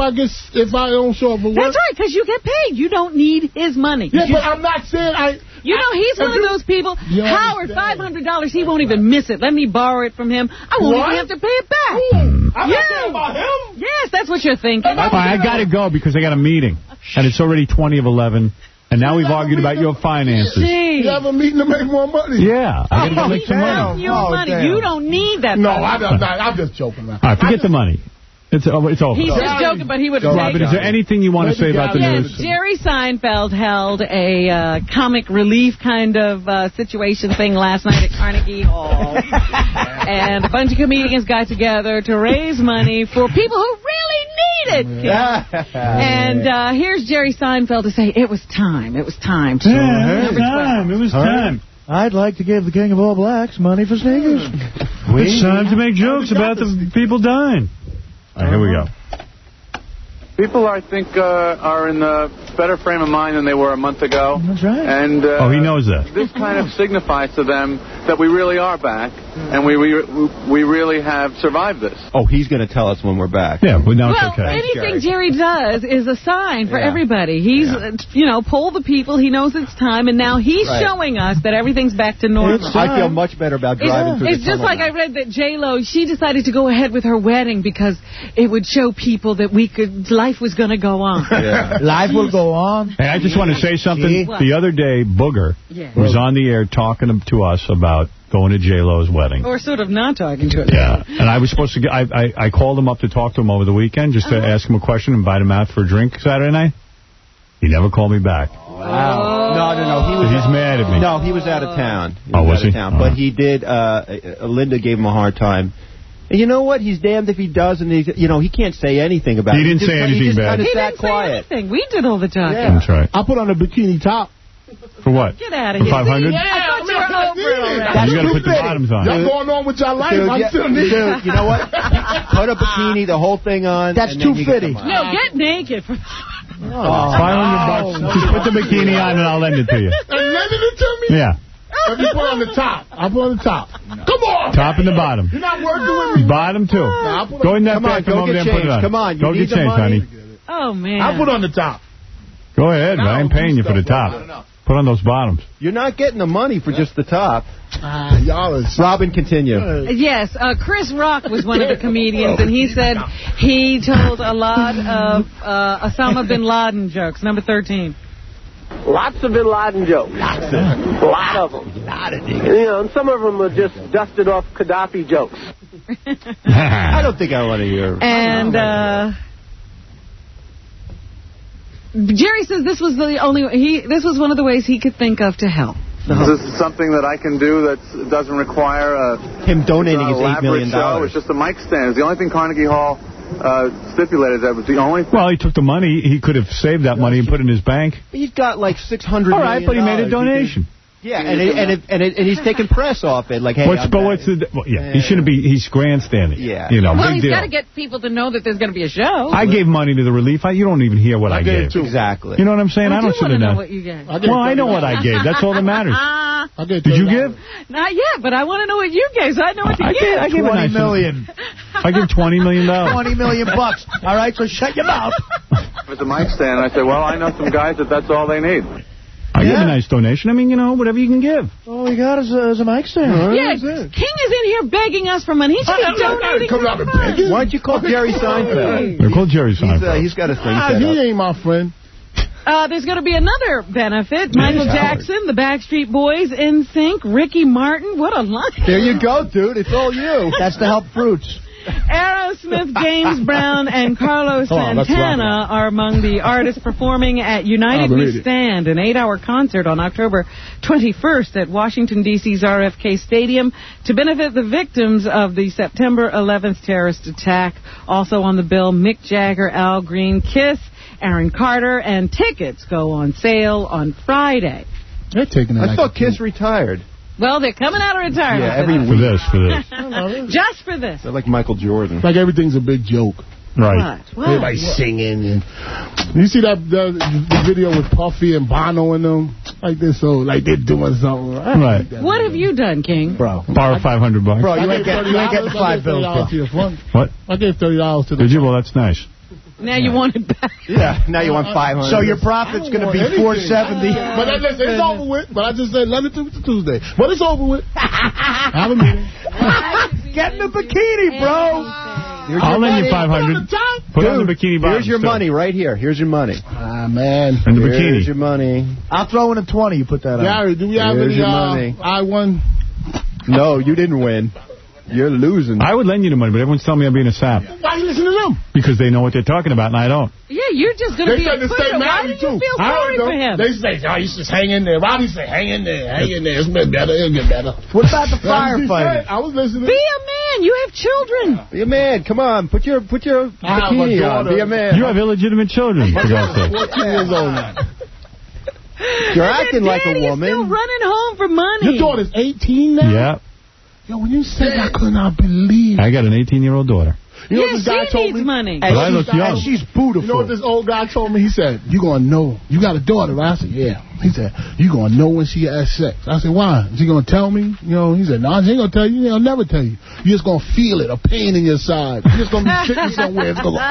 S12: I get if I don't show up for work?
S3: That's right, because you get paid. You don't need his money.
S12: Yeah,
S3: you,
S12: but I'm not saying I...
S3: You know, he's one of those people, Howard, five hundred dollars, he won't even miss it. Let me borrow it from him. I won't
S12: What?
S3: even have to pay it back.
S12: Ooh, I'm
S3: yeah.
S12: not saying about him.
S3: Yes, that's what you're thinking.
S1: All right, I got to go because I got a meeting. And it's already twenty of eleven. And now we've argued about your finances.
S3: Gee, me.
S12: You have a meeting to make more money.
S1: Yeah, I gotta go make some money.
S3: Damn your
S12: Oh,
S3: money.
S12: damn.
S3: You don't need that
S12: No,
S3: money.
S12: I, I'm, not, I'm just joking, man.
S1: All right, forget the money. It's over. It's over.
S3: He's just joking, but he would have
S1: Robin,
S3: taken
S1: is there anything you want to say about the
S3: Yes,
S1: news?
S3: Jerry Seinfeld held a uh, comic relief kind of uh, situation thing last night at Carnegie Hall. And a bunch of comedians got together to raise money for people who really need it. And uh, here's Jerry Seinfeld to say, it was time. It was time. To
S1: Yeah, it was time. It was time.
S2: I'd like to give the King of All Blacks money for sneakers.
S1: It's time to make jokes about the people dying. All right, here we go.
S8: People, I think, uh, are in a better frame of mind than they were a month ago.
S2: That's right.
S8: And uh,
S1: Oh, he knows that.
S8: This kind of signifies to them that we really are back, and we we, we really have survived this.
S10: Oh, he's going to tell us when we're back.
S1: Yeah, well, now
S3: Well,
S1: it's okay.
S3: anything Jerry does is a sign for
S10: Yeah.
S3: everybody. He's, uh, you know, poll the people. He knows it's time, and now he's
S10: Right.
S3: showing us that everything's back to normal.
S10: I feel much better about driving
S3: It's,
S10: through
S3: it's
S10: the
S3: just
S10: tunnel
S3: like
S10: now.
S3: I read that J Lo, she decided to go ahead with her wedding because it would show people that we could, life was going to go on.
S1: Yeah.
S2: Life will go on.
S1: Hey, I just want to say something.
S2: See?
S1: The other day, Booger
S3: Yeah.
S1: was on the air talking to us about going to J-Lo's wedding.
S3: Or sort of not talking to it.
S1: Yeah, and I was supposed to get, I, I, I called him up to talk to him over the weekend just to
S3: Uh-huh.
S1: ask him a question, invite him out for a drink Saturday night. He never called me back.
S10: Wow. No, no, no. He was
S1: He's mad at me.
S10: No, he was out of town. He
S1: Oh, was
S10: out of
S1: he?
S10: town.
S1: Oh.
S10: But he did, uh, uh, Linda gave him a hard time. And you know what? He's damned if he does, and he, you know, he can't say anything about
S1: He
S10: it.
S1: didn't
S10: just,
S1: say anything
S10: he just
S1: bad.
S10: Kind of
S3: He
S10: sat
S3: didn't say
S10: quiet.
S3: anything. We did all the talking.
S10: Yeah.
S1: That's right.
S12: I put on a bikini top.
S1: For what?
S3: Get out of
S1: For
S3: here.
S1: five hundred?
S3: I thought you were over it already.
S12: That's
S1: You got to
S12: too
S1: put the
S12: big.
S1: bottoms on.
S12: Y'all going on with y'all life.
S10: Dude,
S12: I'm
S10: yeah,
S12: still need
S10: dude, you know what? Put a bikini, the whole thing on.
S2: That's
S10: and then
S2: too
S10: you get
S2: fitty.
S10: the
S3: No, get naked. For
S1: five hundred bucks. Just put the bikini on and I'll lend it to you.
S12: And lending it to me?
S1: Yeah.
S12: Let me put on the top. I'll put on the top. Come on.
S1: Top and the bottom.
S12: You're not working with me.
S1: Bottom, too.
S12: I'll put
S1: Go in that
S10: Come on,
S1: bathroom
S10: go
S1: over
S10: get
S1: there and put it
S10: changed.
S1: on.
S10: Come on, you
S1: Go
S10: need
S1: get
S10: the
S1: changed,
S10: money.
S1: honey.
S3: Oh, man.
S12: I'll put on the top.
S1: Go ahead, man. I ain't paying you for the top. Put on those bottoms.
S10: You're not getting the money for just the top.
S12: Ah, y'all is...
S10: Robin, continue.
S3: Yes, uh, Chris Rock was one of the comedians, and he said he told a lot of uh, Osama bin Laden jokes. Number thirteen.
S13: Lots of Bin Laden jokes. Lots of them. A lot of them. Lot of them. You know, and some of them are just dusted off Gaddafi jokes.
S10: I don't think I want to hear.
S3: And uh, Jerry says this was the only he. This was one of the ways he could think of to help.
S8: Is this something that I can do that doesn't require a
S10: him donating his eight
S8: elaborate
S10: million
S8: show?
S10: dollars.
S8: It's just a mic stand. It's the only thing Carnegie Hall uh, stipulated. That was the only thing.
S1: Well, he took the money. He could have saved that money and put it in his bank.
S10: He's got like six hundred.
S1: All right, but he made a donation.
S10: Yeah, and it, and, it, and, it, and he's taking press off it. Like, hey,
S1: What's,
S10: I'm
S1: but
S10: back.
S1: what's the? Well, yeah, he shouldn't be. He's grandstanding.
S10: Yeah.
S1: You know,
S3: Well,
S1: big
S3: he's
S1: deal.
S3: got to get people to know that there's going to be a show.
S1: I gave money to the relief. I, you don't even hear what I,
S12: I gave, too.
S10: Exactly.
S1: You know what I'm saying?
S3: I,
S1: I don't
S3: do
S1: sit
S3: want to
S1: in
S3: know
S1: that.
S3: what you gave.
S12: I gave
S1: Well, I know what I gave. That's all that matters.
S3: Uh,
S12: I gave
S1: Did you give?
S3: not yet, but I want to know what you gave, so I know what to
S1: I
S3: give.
S1: gave, I gave a
S2: twenty
S1: nice
S2: million.
S1: I give twenty million dollars.
S2: twenty million bucks. All right, so shut your mouth.
S8: With the mic stand, I said, well, I know some guys that that's all they need.
S1: I give
S2: Yeah.
S1: a nice donation. I mean, you know, whatever you can give.
S2: All we got is a, is a mic stand. All right,
S3: Yeah,
S2: that's it.
S3: King is in here begging us for money. He should be donating.
S12: Come out and beg it.
S10: Why don't you call Jerry Seinfeld?
S1: They're called Jerry
S10: He's, uh,
S1: Seinfeld.
S10: he's got a thing
S12: Ah,
S10: set
S12: he
S10: up.
S12: ain't my friend.
S3: Uh, there's going to be another benefit. Michael Jackson, the Backstreet Boys, N Sync, Ricky Martin. What a line.
S10: There you go, dude. It's all you.
S2: That's to help fruits.
S3: Aerosmith, James Brown, and Carlos
S12: Come on, let's
S3: Santana
S12: rock
S3: are among the artists performing at
S12: I
S3: United
S12: believe
S3: We
S12: it.
S3: Stand, an eight-hour concert on October twenty-first at Washington, D C's R F K Stadium to benefit the victims of the September eleventh terrorist attack. Also on the bill, Mick Jagger, Al Green, Kiss, Aaron Carter, and tickets go on sale on Friday.
S12: They're taking it
S10: I
S12: like
S10: thought
S12: a
S10: Kiss retired.
S3: Well, they're coming out of retirement.
S10: Yeah,
S3: for
S10: every
S3: this.
S1: For this, for this.
S3: Just for this.
S10: They're like Michael Jordan.
S12: Like everything's a big joke.
S1: Right.
S3: What? What?
S12: Everybody singing. And you see that the, the video with Puffy and Bono in them? Like they're so, like they're doing something. I
S1: Right.
S12: like that.
S3: What have you done, King?
S12: Bro.
S1: Borrow five hundred bucks.
S12: Bro,
S2: you
S12: I
S2: ain't
S12: gave
S2: get- you ain't getting
S12: thirty dollars.
S2: five
S12: I gave thirty dollars
S2: bills,
S12: to the front.
S1: What?
S12: I gave thirty dollars to the
S1: Did you? Well, that's nice.
S3: Now you want it back.
S10: Yeah, now you want five hundred.
S2: So your profit's going to be four seventy.
S12: But I just, it's over with. But I just said, let it to Tuesday. But it's over with. Have a meeting.
S2: Get in the bikini, bro.
S10: Here's
S1: I'll
S10: your
S1: lend
S10: money.
S1: you five hundred. Put on the bikini bottom.
S10: Here's your
S1: still.
S10: money right here. Here's your money.
S12: Ah, man.
S1: And the
S10: Here's
S1: bikini.
S10: your money.
S2: I'll throw in a twenty. You put that on.
S12: Gary, do we have
S10: Here's
S12: any,
S10: your
S12: uh,
S10: money.
S12: I won?
S10: No, you didn't win. You're losing.
S1: I would lend you the money, but everyone's telling me I'm being a sap.
S12: Why you listen to them?
S1: Because they know what they're talking about, and I don't.
S3: Yeah, you're just going to
S12: They
S3: be a
S12: said to stay
S3: quitter. Why
S12: married,
S3: do you
S12: too.
S3: feel
S12: I
S3: sorry
S12: don't
S3: for
S12: know.
S3: him?
S12: They say, oh, you should hang in there. Robbie said, hang in there, hang in there. It's been better, it'll get better.
S2: What about the
S12: That's what she
S2: firefighter?
S12: said. I was listening.
S3: Be a man. You have children.
S10: Be a man. Come on. Put your put your
S12: I have a
S10: bikini on.
S12: daughter.
S10: Be a man.
S1: You have illegitimate children, for God's sake.
S12: fourteen years old now.
S10: You're
S3: And
S10: acting like a
S3: Daddy is still
S10: woman.
S3: running home for money.
S12: Your daughter's eighteen now?
S1: Yeah.
S12: Yo, when you said that, I could not believe.
S1: I got an eighteen-year-old daughter.
S12: You know
S3: Yeah,
S12: what this guy
S3: she
S12: told
S3: needs
S12: me?
S3: money.
S1: But I look young.
S2: And she's beautiful.
S12: You know what this old guy told me? He said, you going to know. You got a daughter, right? I said, yeah. He said, you going to know when she has sex. I said, why? Is she going to tell me? You know, he said, no, nah, she ain't going to tell you. He'll never tell you. You're just going to feel it, a pain in your side. You're just going to be sitting somewhere. It's going to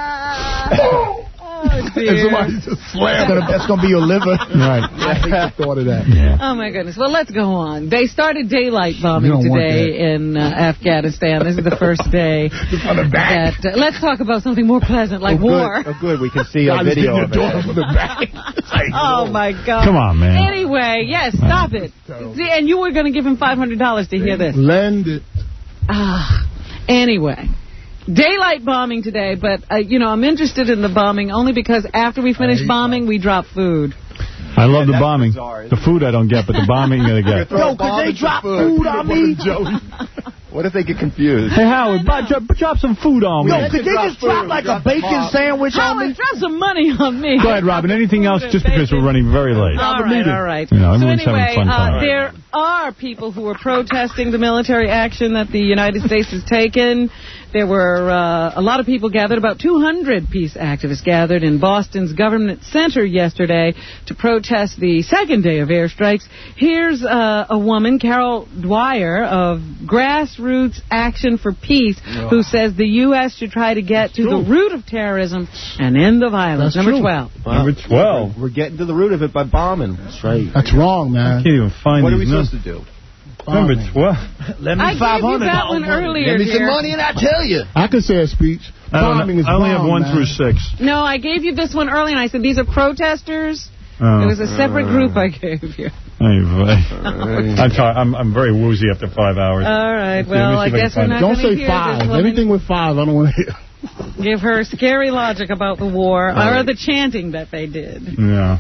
S12: go, oh.
S3: Oh, dear.
S12: And somebody just slammed it.
S2: That's going to be your liver.
S1: Right.
S12: I hate the thought of that.
S1: Yeah.
S3: Oh, my goodness. Well, let's go on. They started daylight
S12: You
S3: bombing
S12: don't want
S3: today in uh, Afghanistan. This is the first day.
S12: Just on the back.
S3: That, uh, let's talk about something more pleasant, like
S10: oh,
S3: war.
S10: Good. Oh, good. We can see a
S12: I just
S10: video
S12: get your
S10: of
S12: daughter
S10: it.
S12: from the back. Like,
S3: Oh,
S12: whoa.
S3: my God.
S1: Come on, man.
S3: Anyway, yes, stop it. See, and you were going to give him five hundred dollars to hear this.
S12: Lend it.
S3: Ah, anyway. Daylight bombing today, but, uh, you know, I'm interested in the bombing only because after we finish bombing, we drop food.
S1: I love
S10: Yeah,
S1: the
S10: that's
S1: bombing.
S10: bizarre,
S1: The food I don't get, but the bombing I'm going to get.
S2: Yo, could they drop food on me?
S10: What if they get confused?
S1: Hey, Howard, drop, drop some food on me.
S2: Yo, could they just drop like a bacon sandwich on
S3: Howard,
S2: me?
S3: drop some money on me.
S1: Go ahead, Robin. Anything else, just because we're running very late.
S3: All right, all right.
S1: You know,
S3: So
S1: everyone's
S3: anyway,
S1: having fun
S3: uh,
S1: time.
S3: there are people who are protesting the military action that the United States has taken. There were uh, a lot of people gathered, about two hundred peace activists gathered in Boston's Government Center yesterday to protest the second day of airstrikes. Here's uh, a woman, Carol Dwyer, of Grassroots Action for Peace,
S12: Oh.
S3: who says the U S should try to get to the root of terrorism and end the violence.
S12: That's
S3: Number
S12: true.
S3: twelve.
S10: Wow.
S1: Number twelve.
S10: We're getting to the root of it by bombing. That's right.
S12: That's wrong, man.
S1: I can't even find
S10: What are we
S1: these
S10: supposed
S1: numbers.
S10: to do?
S1: Number twelve.
S2: Let me
S3: I gave
S2: five
S3: you
S2: hundred.
S3: that one earlier,
S2: Give me some
S3: dear.
S2: money and I tell you.
S12: I can say a speech.
S1: I, don't
S12: Bombing
S1: know.
S12: is
S1: I only have
S12: wrong,
S1: one
S12: man.
S1: through six.
S3: No, I gave you this one early, and I said, these are protesters.
S1: Oh.
S3: It was a separate group I gave you.
S1: Anyway. I'm, sorry, I'm, I'm very woozy after five hours.
S3: All right,
S1: Let me see
S3: well, I
S1: if I can
S3: guess we're
S1: find
S3: not
S1: it.
S12: Don't
S3: going to
S12: say
S3: hear
S12: five.
S3: this woman
S12: Anything with five, I don't want to hear.
S3: give her scary logic about the war, or the chanting that they did.
S1: Yeah.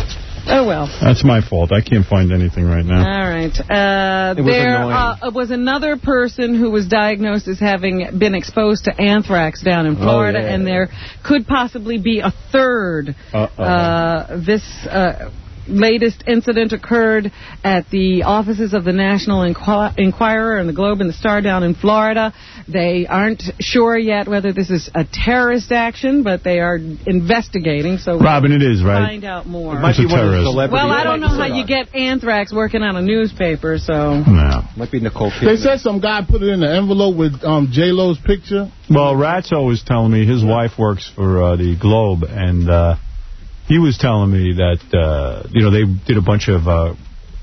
S3: Oh, well.
S1: That's my fault. I can't find anything right now.
S3: All right. Uh,
S1: It was
S3: there
S1: annoying.
S3: uh, was another person who was diagnosed as having been exposed to anthrax down in Florida,
S1: Oh, yeah.
S3: and there could possibly be a third.
S1: Uh-oh.
S3: Uh, this uh, latest incident occurred at the offices of the National Enqu- Enquirer and the Globe and the Star down in Florida. They aren't sure yet whether this is a terrorist action, but they are investigating. So
S1: Robin,
S3: we'll
S1: it is, right?
S3: Find out more.
S1: It might be one of the celebrities.
S3: Well, I don't know how you get anthrax working on a newspaper, so...
S1: No.
S10: Might be Nicole
S12: They
S10: Kidman.
S12: said some guy put it in an envelope with um, J-Lo's picture.
S1: Well, Ratso was telling me his wife works for uh, the Globe, and uh, he was telling me that, uh, you know, they did a bunch of uh,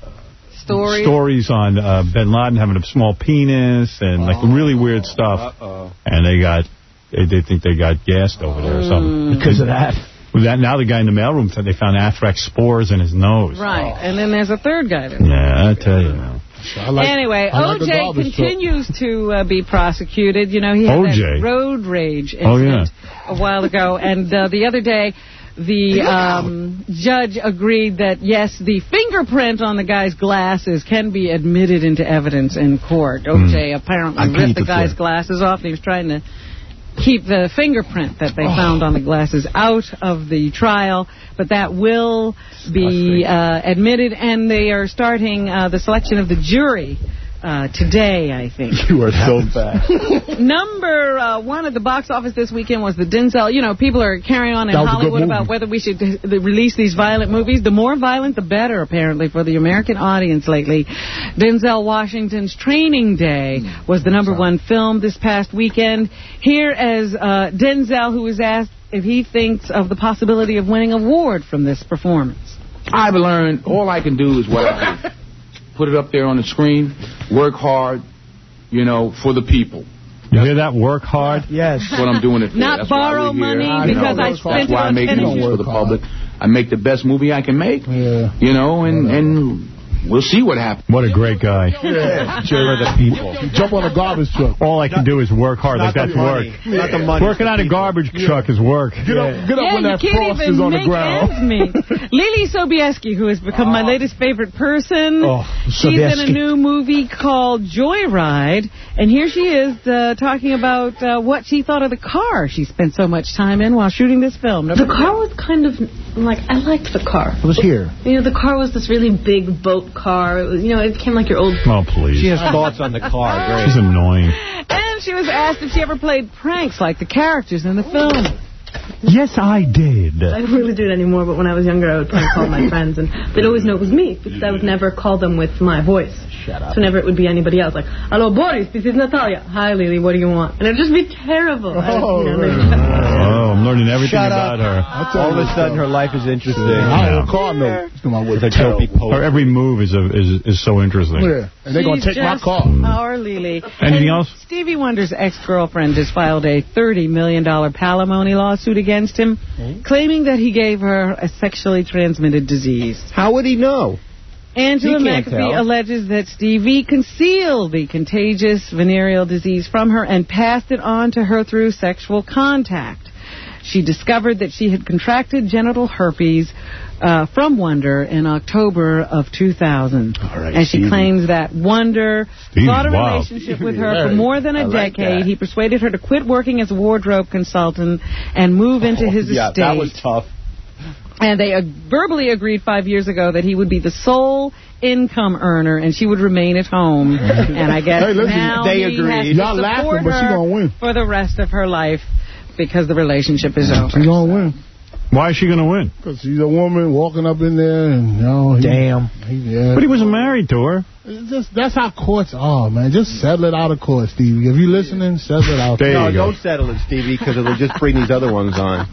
S3: Stories.
S1: stories on uh, Bin Laden having a small penis and, like, really weird stuff.
S10: Uh-oh.
S1: And they got, they, they think they got gassed over there or something.
S2: Because of that.
S1: With that, now the guy in the mailroom said they found anthrax spores in his nose.
S3: Right, and then there's a third guy there.
S1: Yeah, I tell you now.
S12: I like,
S3: Anyway,
S12: I like
S3: O
S12: the
S3: J
S12: garbage truck.
S3: continues to uh, be prosecuted. You know, he had
S1: O J?
S3: that road rage
S1: Oh, yeah.
S3: incident a while ago. And uh, the other day, the um, judge agreed that, yes, the fingerprint on the guy's glasses can be admitted into evidence in court. O J apparently
S12: I
S3: ripped
S12: can't
S3: the guy's
S12: declare.
S3: glasses off, and he was trying to keep the fingerprint that they found on the glasses out of the trial, but that will be uh, admitted, and they are starting uh, the selection of the jury uh, today, I think.
S1: You are so fast.
S3: Number uh, one at the box office this weekend was the Denzel. You know, people are carrying on in
S12: That was a good
S3: Hollywood
S12: movie.
S3: about whether we should uh, release these violent movies. The more violent, the better, apparently, for the American audience lately. Denzel Washington's Training Day was the number one film this past weekend. Here as uh, Denzel, who was asked if he thinks of the possibility of winning an award from this performance.
S6: I've learned all I can do is what I do. Put it up there on the screen, work hard, you know, for the people.
S1: You hear that? Work hard?
S2: Yes.
S6: That's what I'm doing it for.
S3: Not
S6: That's
S3: borrow
S6: why we're here.
S3: money because I spent
S6: That's
S3: it
S6: why I
S3: on
S6: make
S3: tennis
S6: movies for
S3: shoes.
S6: the public. I make the best movie I can make.
S12: Yeah.
S6: You know, and and we'll see what happens.
S1: What a great guy.
S12: Yeah.
S1: For the people.
S12: You jump on a garbage truck.
S1: All I can do is work hard.
S10: Not
S1: Like that's
S10: the money.
S1: work.
S10: Not the money.
S1: Working on a garbage truck is work.
S12: Get up, get up
S3: Yeah,
S12: when
S3: you
S12: that
S3: can't
S12: frost
S3: even
S12: is on the
S3: make
S12: ground.
S3: ends meet. Lily Sobieski, who has become my latest favorite person.
S2: Oh,
S3: She's in a
S2: Sobieski.
S3: new movie called Joyride, and here she is uh, talking about uh, what she thought of the car she spent so much time in while shooting this film.
S14: The car was kind of, like, I liked the car.
S2: It was here.
S14: You know, the car was this really big boat car. It was, you know, it became like your old...
S1: Oh, please.
S10: She has thoughts on the car. Great.
S1: She's annoying.
S3: And she was asked if she ever played pranks like the characters in the film.
S1: Yes, I did.
S14: I don't really do it anymore, but when I was younger, I would prank call my friends, and they'd always know it was me, because I would never call them with my voice.
S2: Shut up.
S14: So whenever it would be anybody else, like, hello, Boris, this is Natalia. Hi, Lily, what do you want? And it would just be terrible. I,
S12: Oh,
S14: you know,
S12: really?
S1: Oh, I'm learning everything
S2: Shut
S1: about her.
S10: All of a sudden, her life is interesting.
S12: I
S1: Yeah.
S12: have a car note.
S10: With a dopey poet.
S1: Her every move is a, is is so interesting.
S12: Yeah. And they're going to
S3: She's
S12: take my
S3: just
S12: car.
S3: Our Lily.
S1: Anything
S3: And
S1: else?
S3: Stevie Wonder's ex-girlfriend has filed a thirty million dollars palimony lawsuit against him, claiming that he gave her a sexually transmitted disease.
S10: How would he know?
S3: Angela
S10: He can't
S3: McAfee
S10: tell.
S3: alleges that Stevie concealed the contagious venereal disease from her and passed it on to her through sexual contact. She discovered that she had contracted genital herpes uh, from Wonder in October of two thousand.
S1: right,
S3: and she
S1: Stevie.
S3: claims that Wonder
S1: Stevie's
S3: thought a
S1: wild.
S3: relationship with her for more than a
S10: I like
S3: decade.
S10: that.
S3: He persuaded her to quit working as a wardrobe consultant and move into his
S10: yeah,
S3: estate.
S10: that was tough.
S3: And they uh, verbally agreed five years ago that he would be the sole income earner and she would remain at home. And I guess
S12: Hey, listen,
S3: now
S10: they
S3: he
S10: agreed.
S3: has to
S12: Y'all
S3: support
S12: laughing, but she
S3: her
S12: gonna win.
S3: for the rest of her life because the relationship is
S12: She's
S3: over.
S12: going to win.
S1: Why is she going to win?
S12: Because she's a woman walking up in there and, you know. He,
S2: Damn.
S12: He, yeah.
S1: But he wasn't married to her.
S12: It's just, that's how courts are, man. Just settle it out of court, Stevie. If you're listening, settle it out.
S1: There
S10: No,
S1: you go.
S10: don't settle it, Stevie, because it'll just bring these other ones on.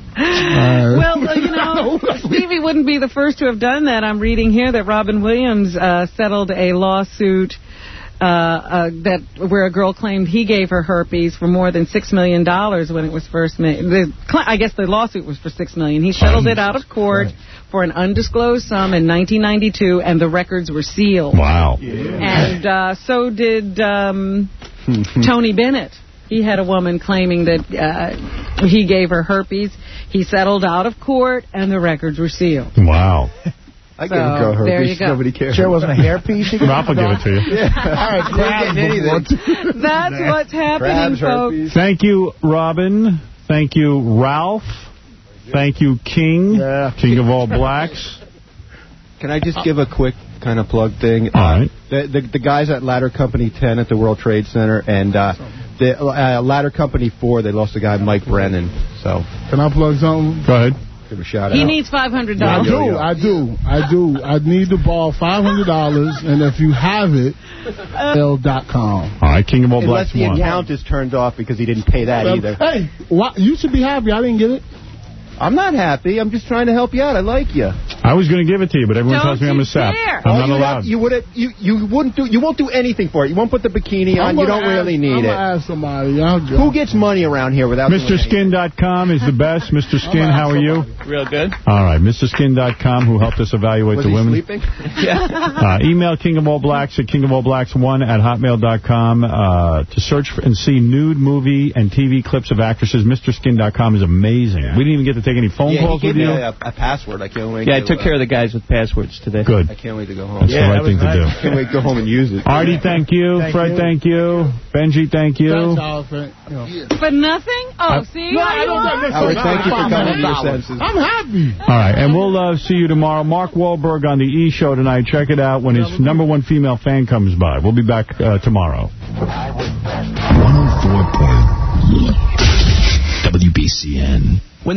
S12: Uh,
S3: Well, uh, you know, Stevie wouldn't be the first to have done that. I'm reading here that Robin Williams uh, settled a lawsuit uh, uh, that where a girl claimed he gave her herpes for more than six million dollars when it was first made. The, I guess the lawsuit was for six million dollars. He settled it out of court for an undisclosed sum in nineteen ninety-two, and the records were sealed.
S1: Wow.
S3: And uh, so did um, Tony Bennett. He had a woman claiming that uh, he gave her herpes. He settled out of court, and the records were sealed.
S1: Wow.
S10: I
S3: So,
S10: gave a girl herpes.
S3: there you go.
S10: Nobody cares.
S2: Sure wasn't a hairpiece? You could
S1: Ralph will give it to you.
S10: Yeah. All right,
S12: crabs
S10: anything.
S3: That's what's happening,
S10: Crabs,
S3: folks.
S10: herpes.
S1: Thank you, Robin. Thank you, Ralph. Thank you, King.
S2: Yeah.
S1: King of all blacks.
S10: Can I just give a quick kind of plug thing?
S1: All right.
S10: The, the the guys at Ladder Company ten at the World Trade Center and uh, the uh, Ladder Company four, they lost a guy, Mike Brennan. So
S12: Can I plug something?
S1: Go ahead.
S10: give a shout
S3: He
S10: out.
S3: needs five hundred
S12: I
S3: dollars.
S12: do, I do, I do. I need to borrow five hundred dollars, and if you have it, L dot com.
S1: All right, King of all
S10: Unless
S1: blacks
S10: the
S1: won.
S10: account is turned off because he didn't pay that either.
S12: Hey, why, you should be happy. I didn't get it.
S10: I'm not happy. I'm just trying to help you out. I like you.
S1: I was going to give it to you, but everyone
S3: Don't
S1: tells me I'm
S3: you
S1: a sap.
S3: dare.
S1: I'm
S10: All
S1: not
S10: you
S1: allowed.
S10: have- you would you you wouldn't do you won't do anything for it. You won't put the bikini on.
S12: I'm
S10: You
S12: gonna
S10: don't really
S12: ask-
S10: need
S12: I'm
S10: it.
S12: gonna ask somebody. I'll go.
S10: Who gets money around here without doing
S1: Mister
S10: anything?
S1: Skin dot com is the best. Mister Skin, how are you?
S23: Real good.
S1: All right, Mister Skin dot com, who helped us evaluate
S10: Was
S1: the
S10: he
S1: women.
S10: sleeping?
S1: Uh, email King of All Blacks at king of all blacks one at hotmail dot com uh, to search for and see nude movie and T V clips of actresses. Mister Skin dot com is amazing. We didn't even get to take any phone
S10: Yeah, he
S1: calls
S10: gave
S1: with
S10: me
S1: you.
S10: a, a password. I can't wait.
S23: Yeah, I
S10: to,
S23: took
S10: uh,
S23: care of the guys with passwords today.
S1: Good.
S10: I can't wait to go home.
S1: That's
S10: yeah,
S1: the right thing to do.
S10: I can't wait to go home and use it.
S1: Artie, thank you.
S12: Thank
S1: Fred,
S12: you.
S1: thank you. Benji, thank you.
S12: Thanks, Alfred. You know.
S3: For nothing? Oh, see?
S12: No,
S3: how
S12: I
S3: you
S12: don't
S3: are?
S12: got this.
S10: Howard, thank you for coming to your
S12: I'm
S10: senses.
S12: happy.
S1: All right, and we'll uh, see you tomorrow. Mark Wahlberg on the E! Show tonight. Check it out when his number one female fan comes by. We'll be back uh, tomorrow.
S9: one oh four point one W B C N.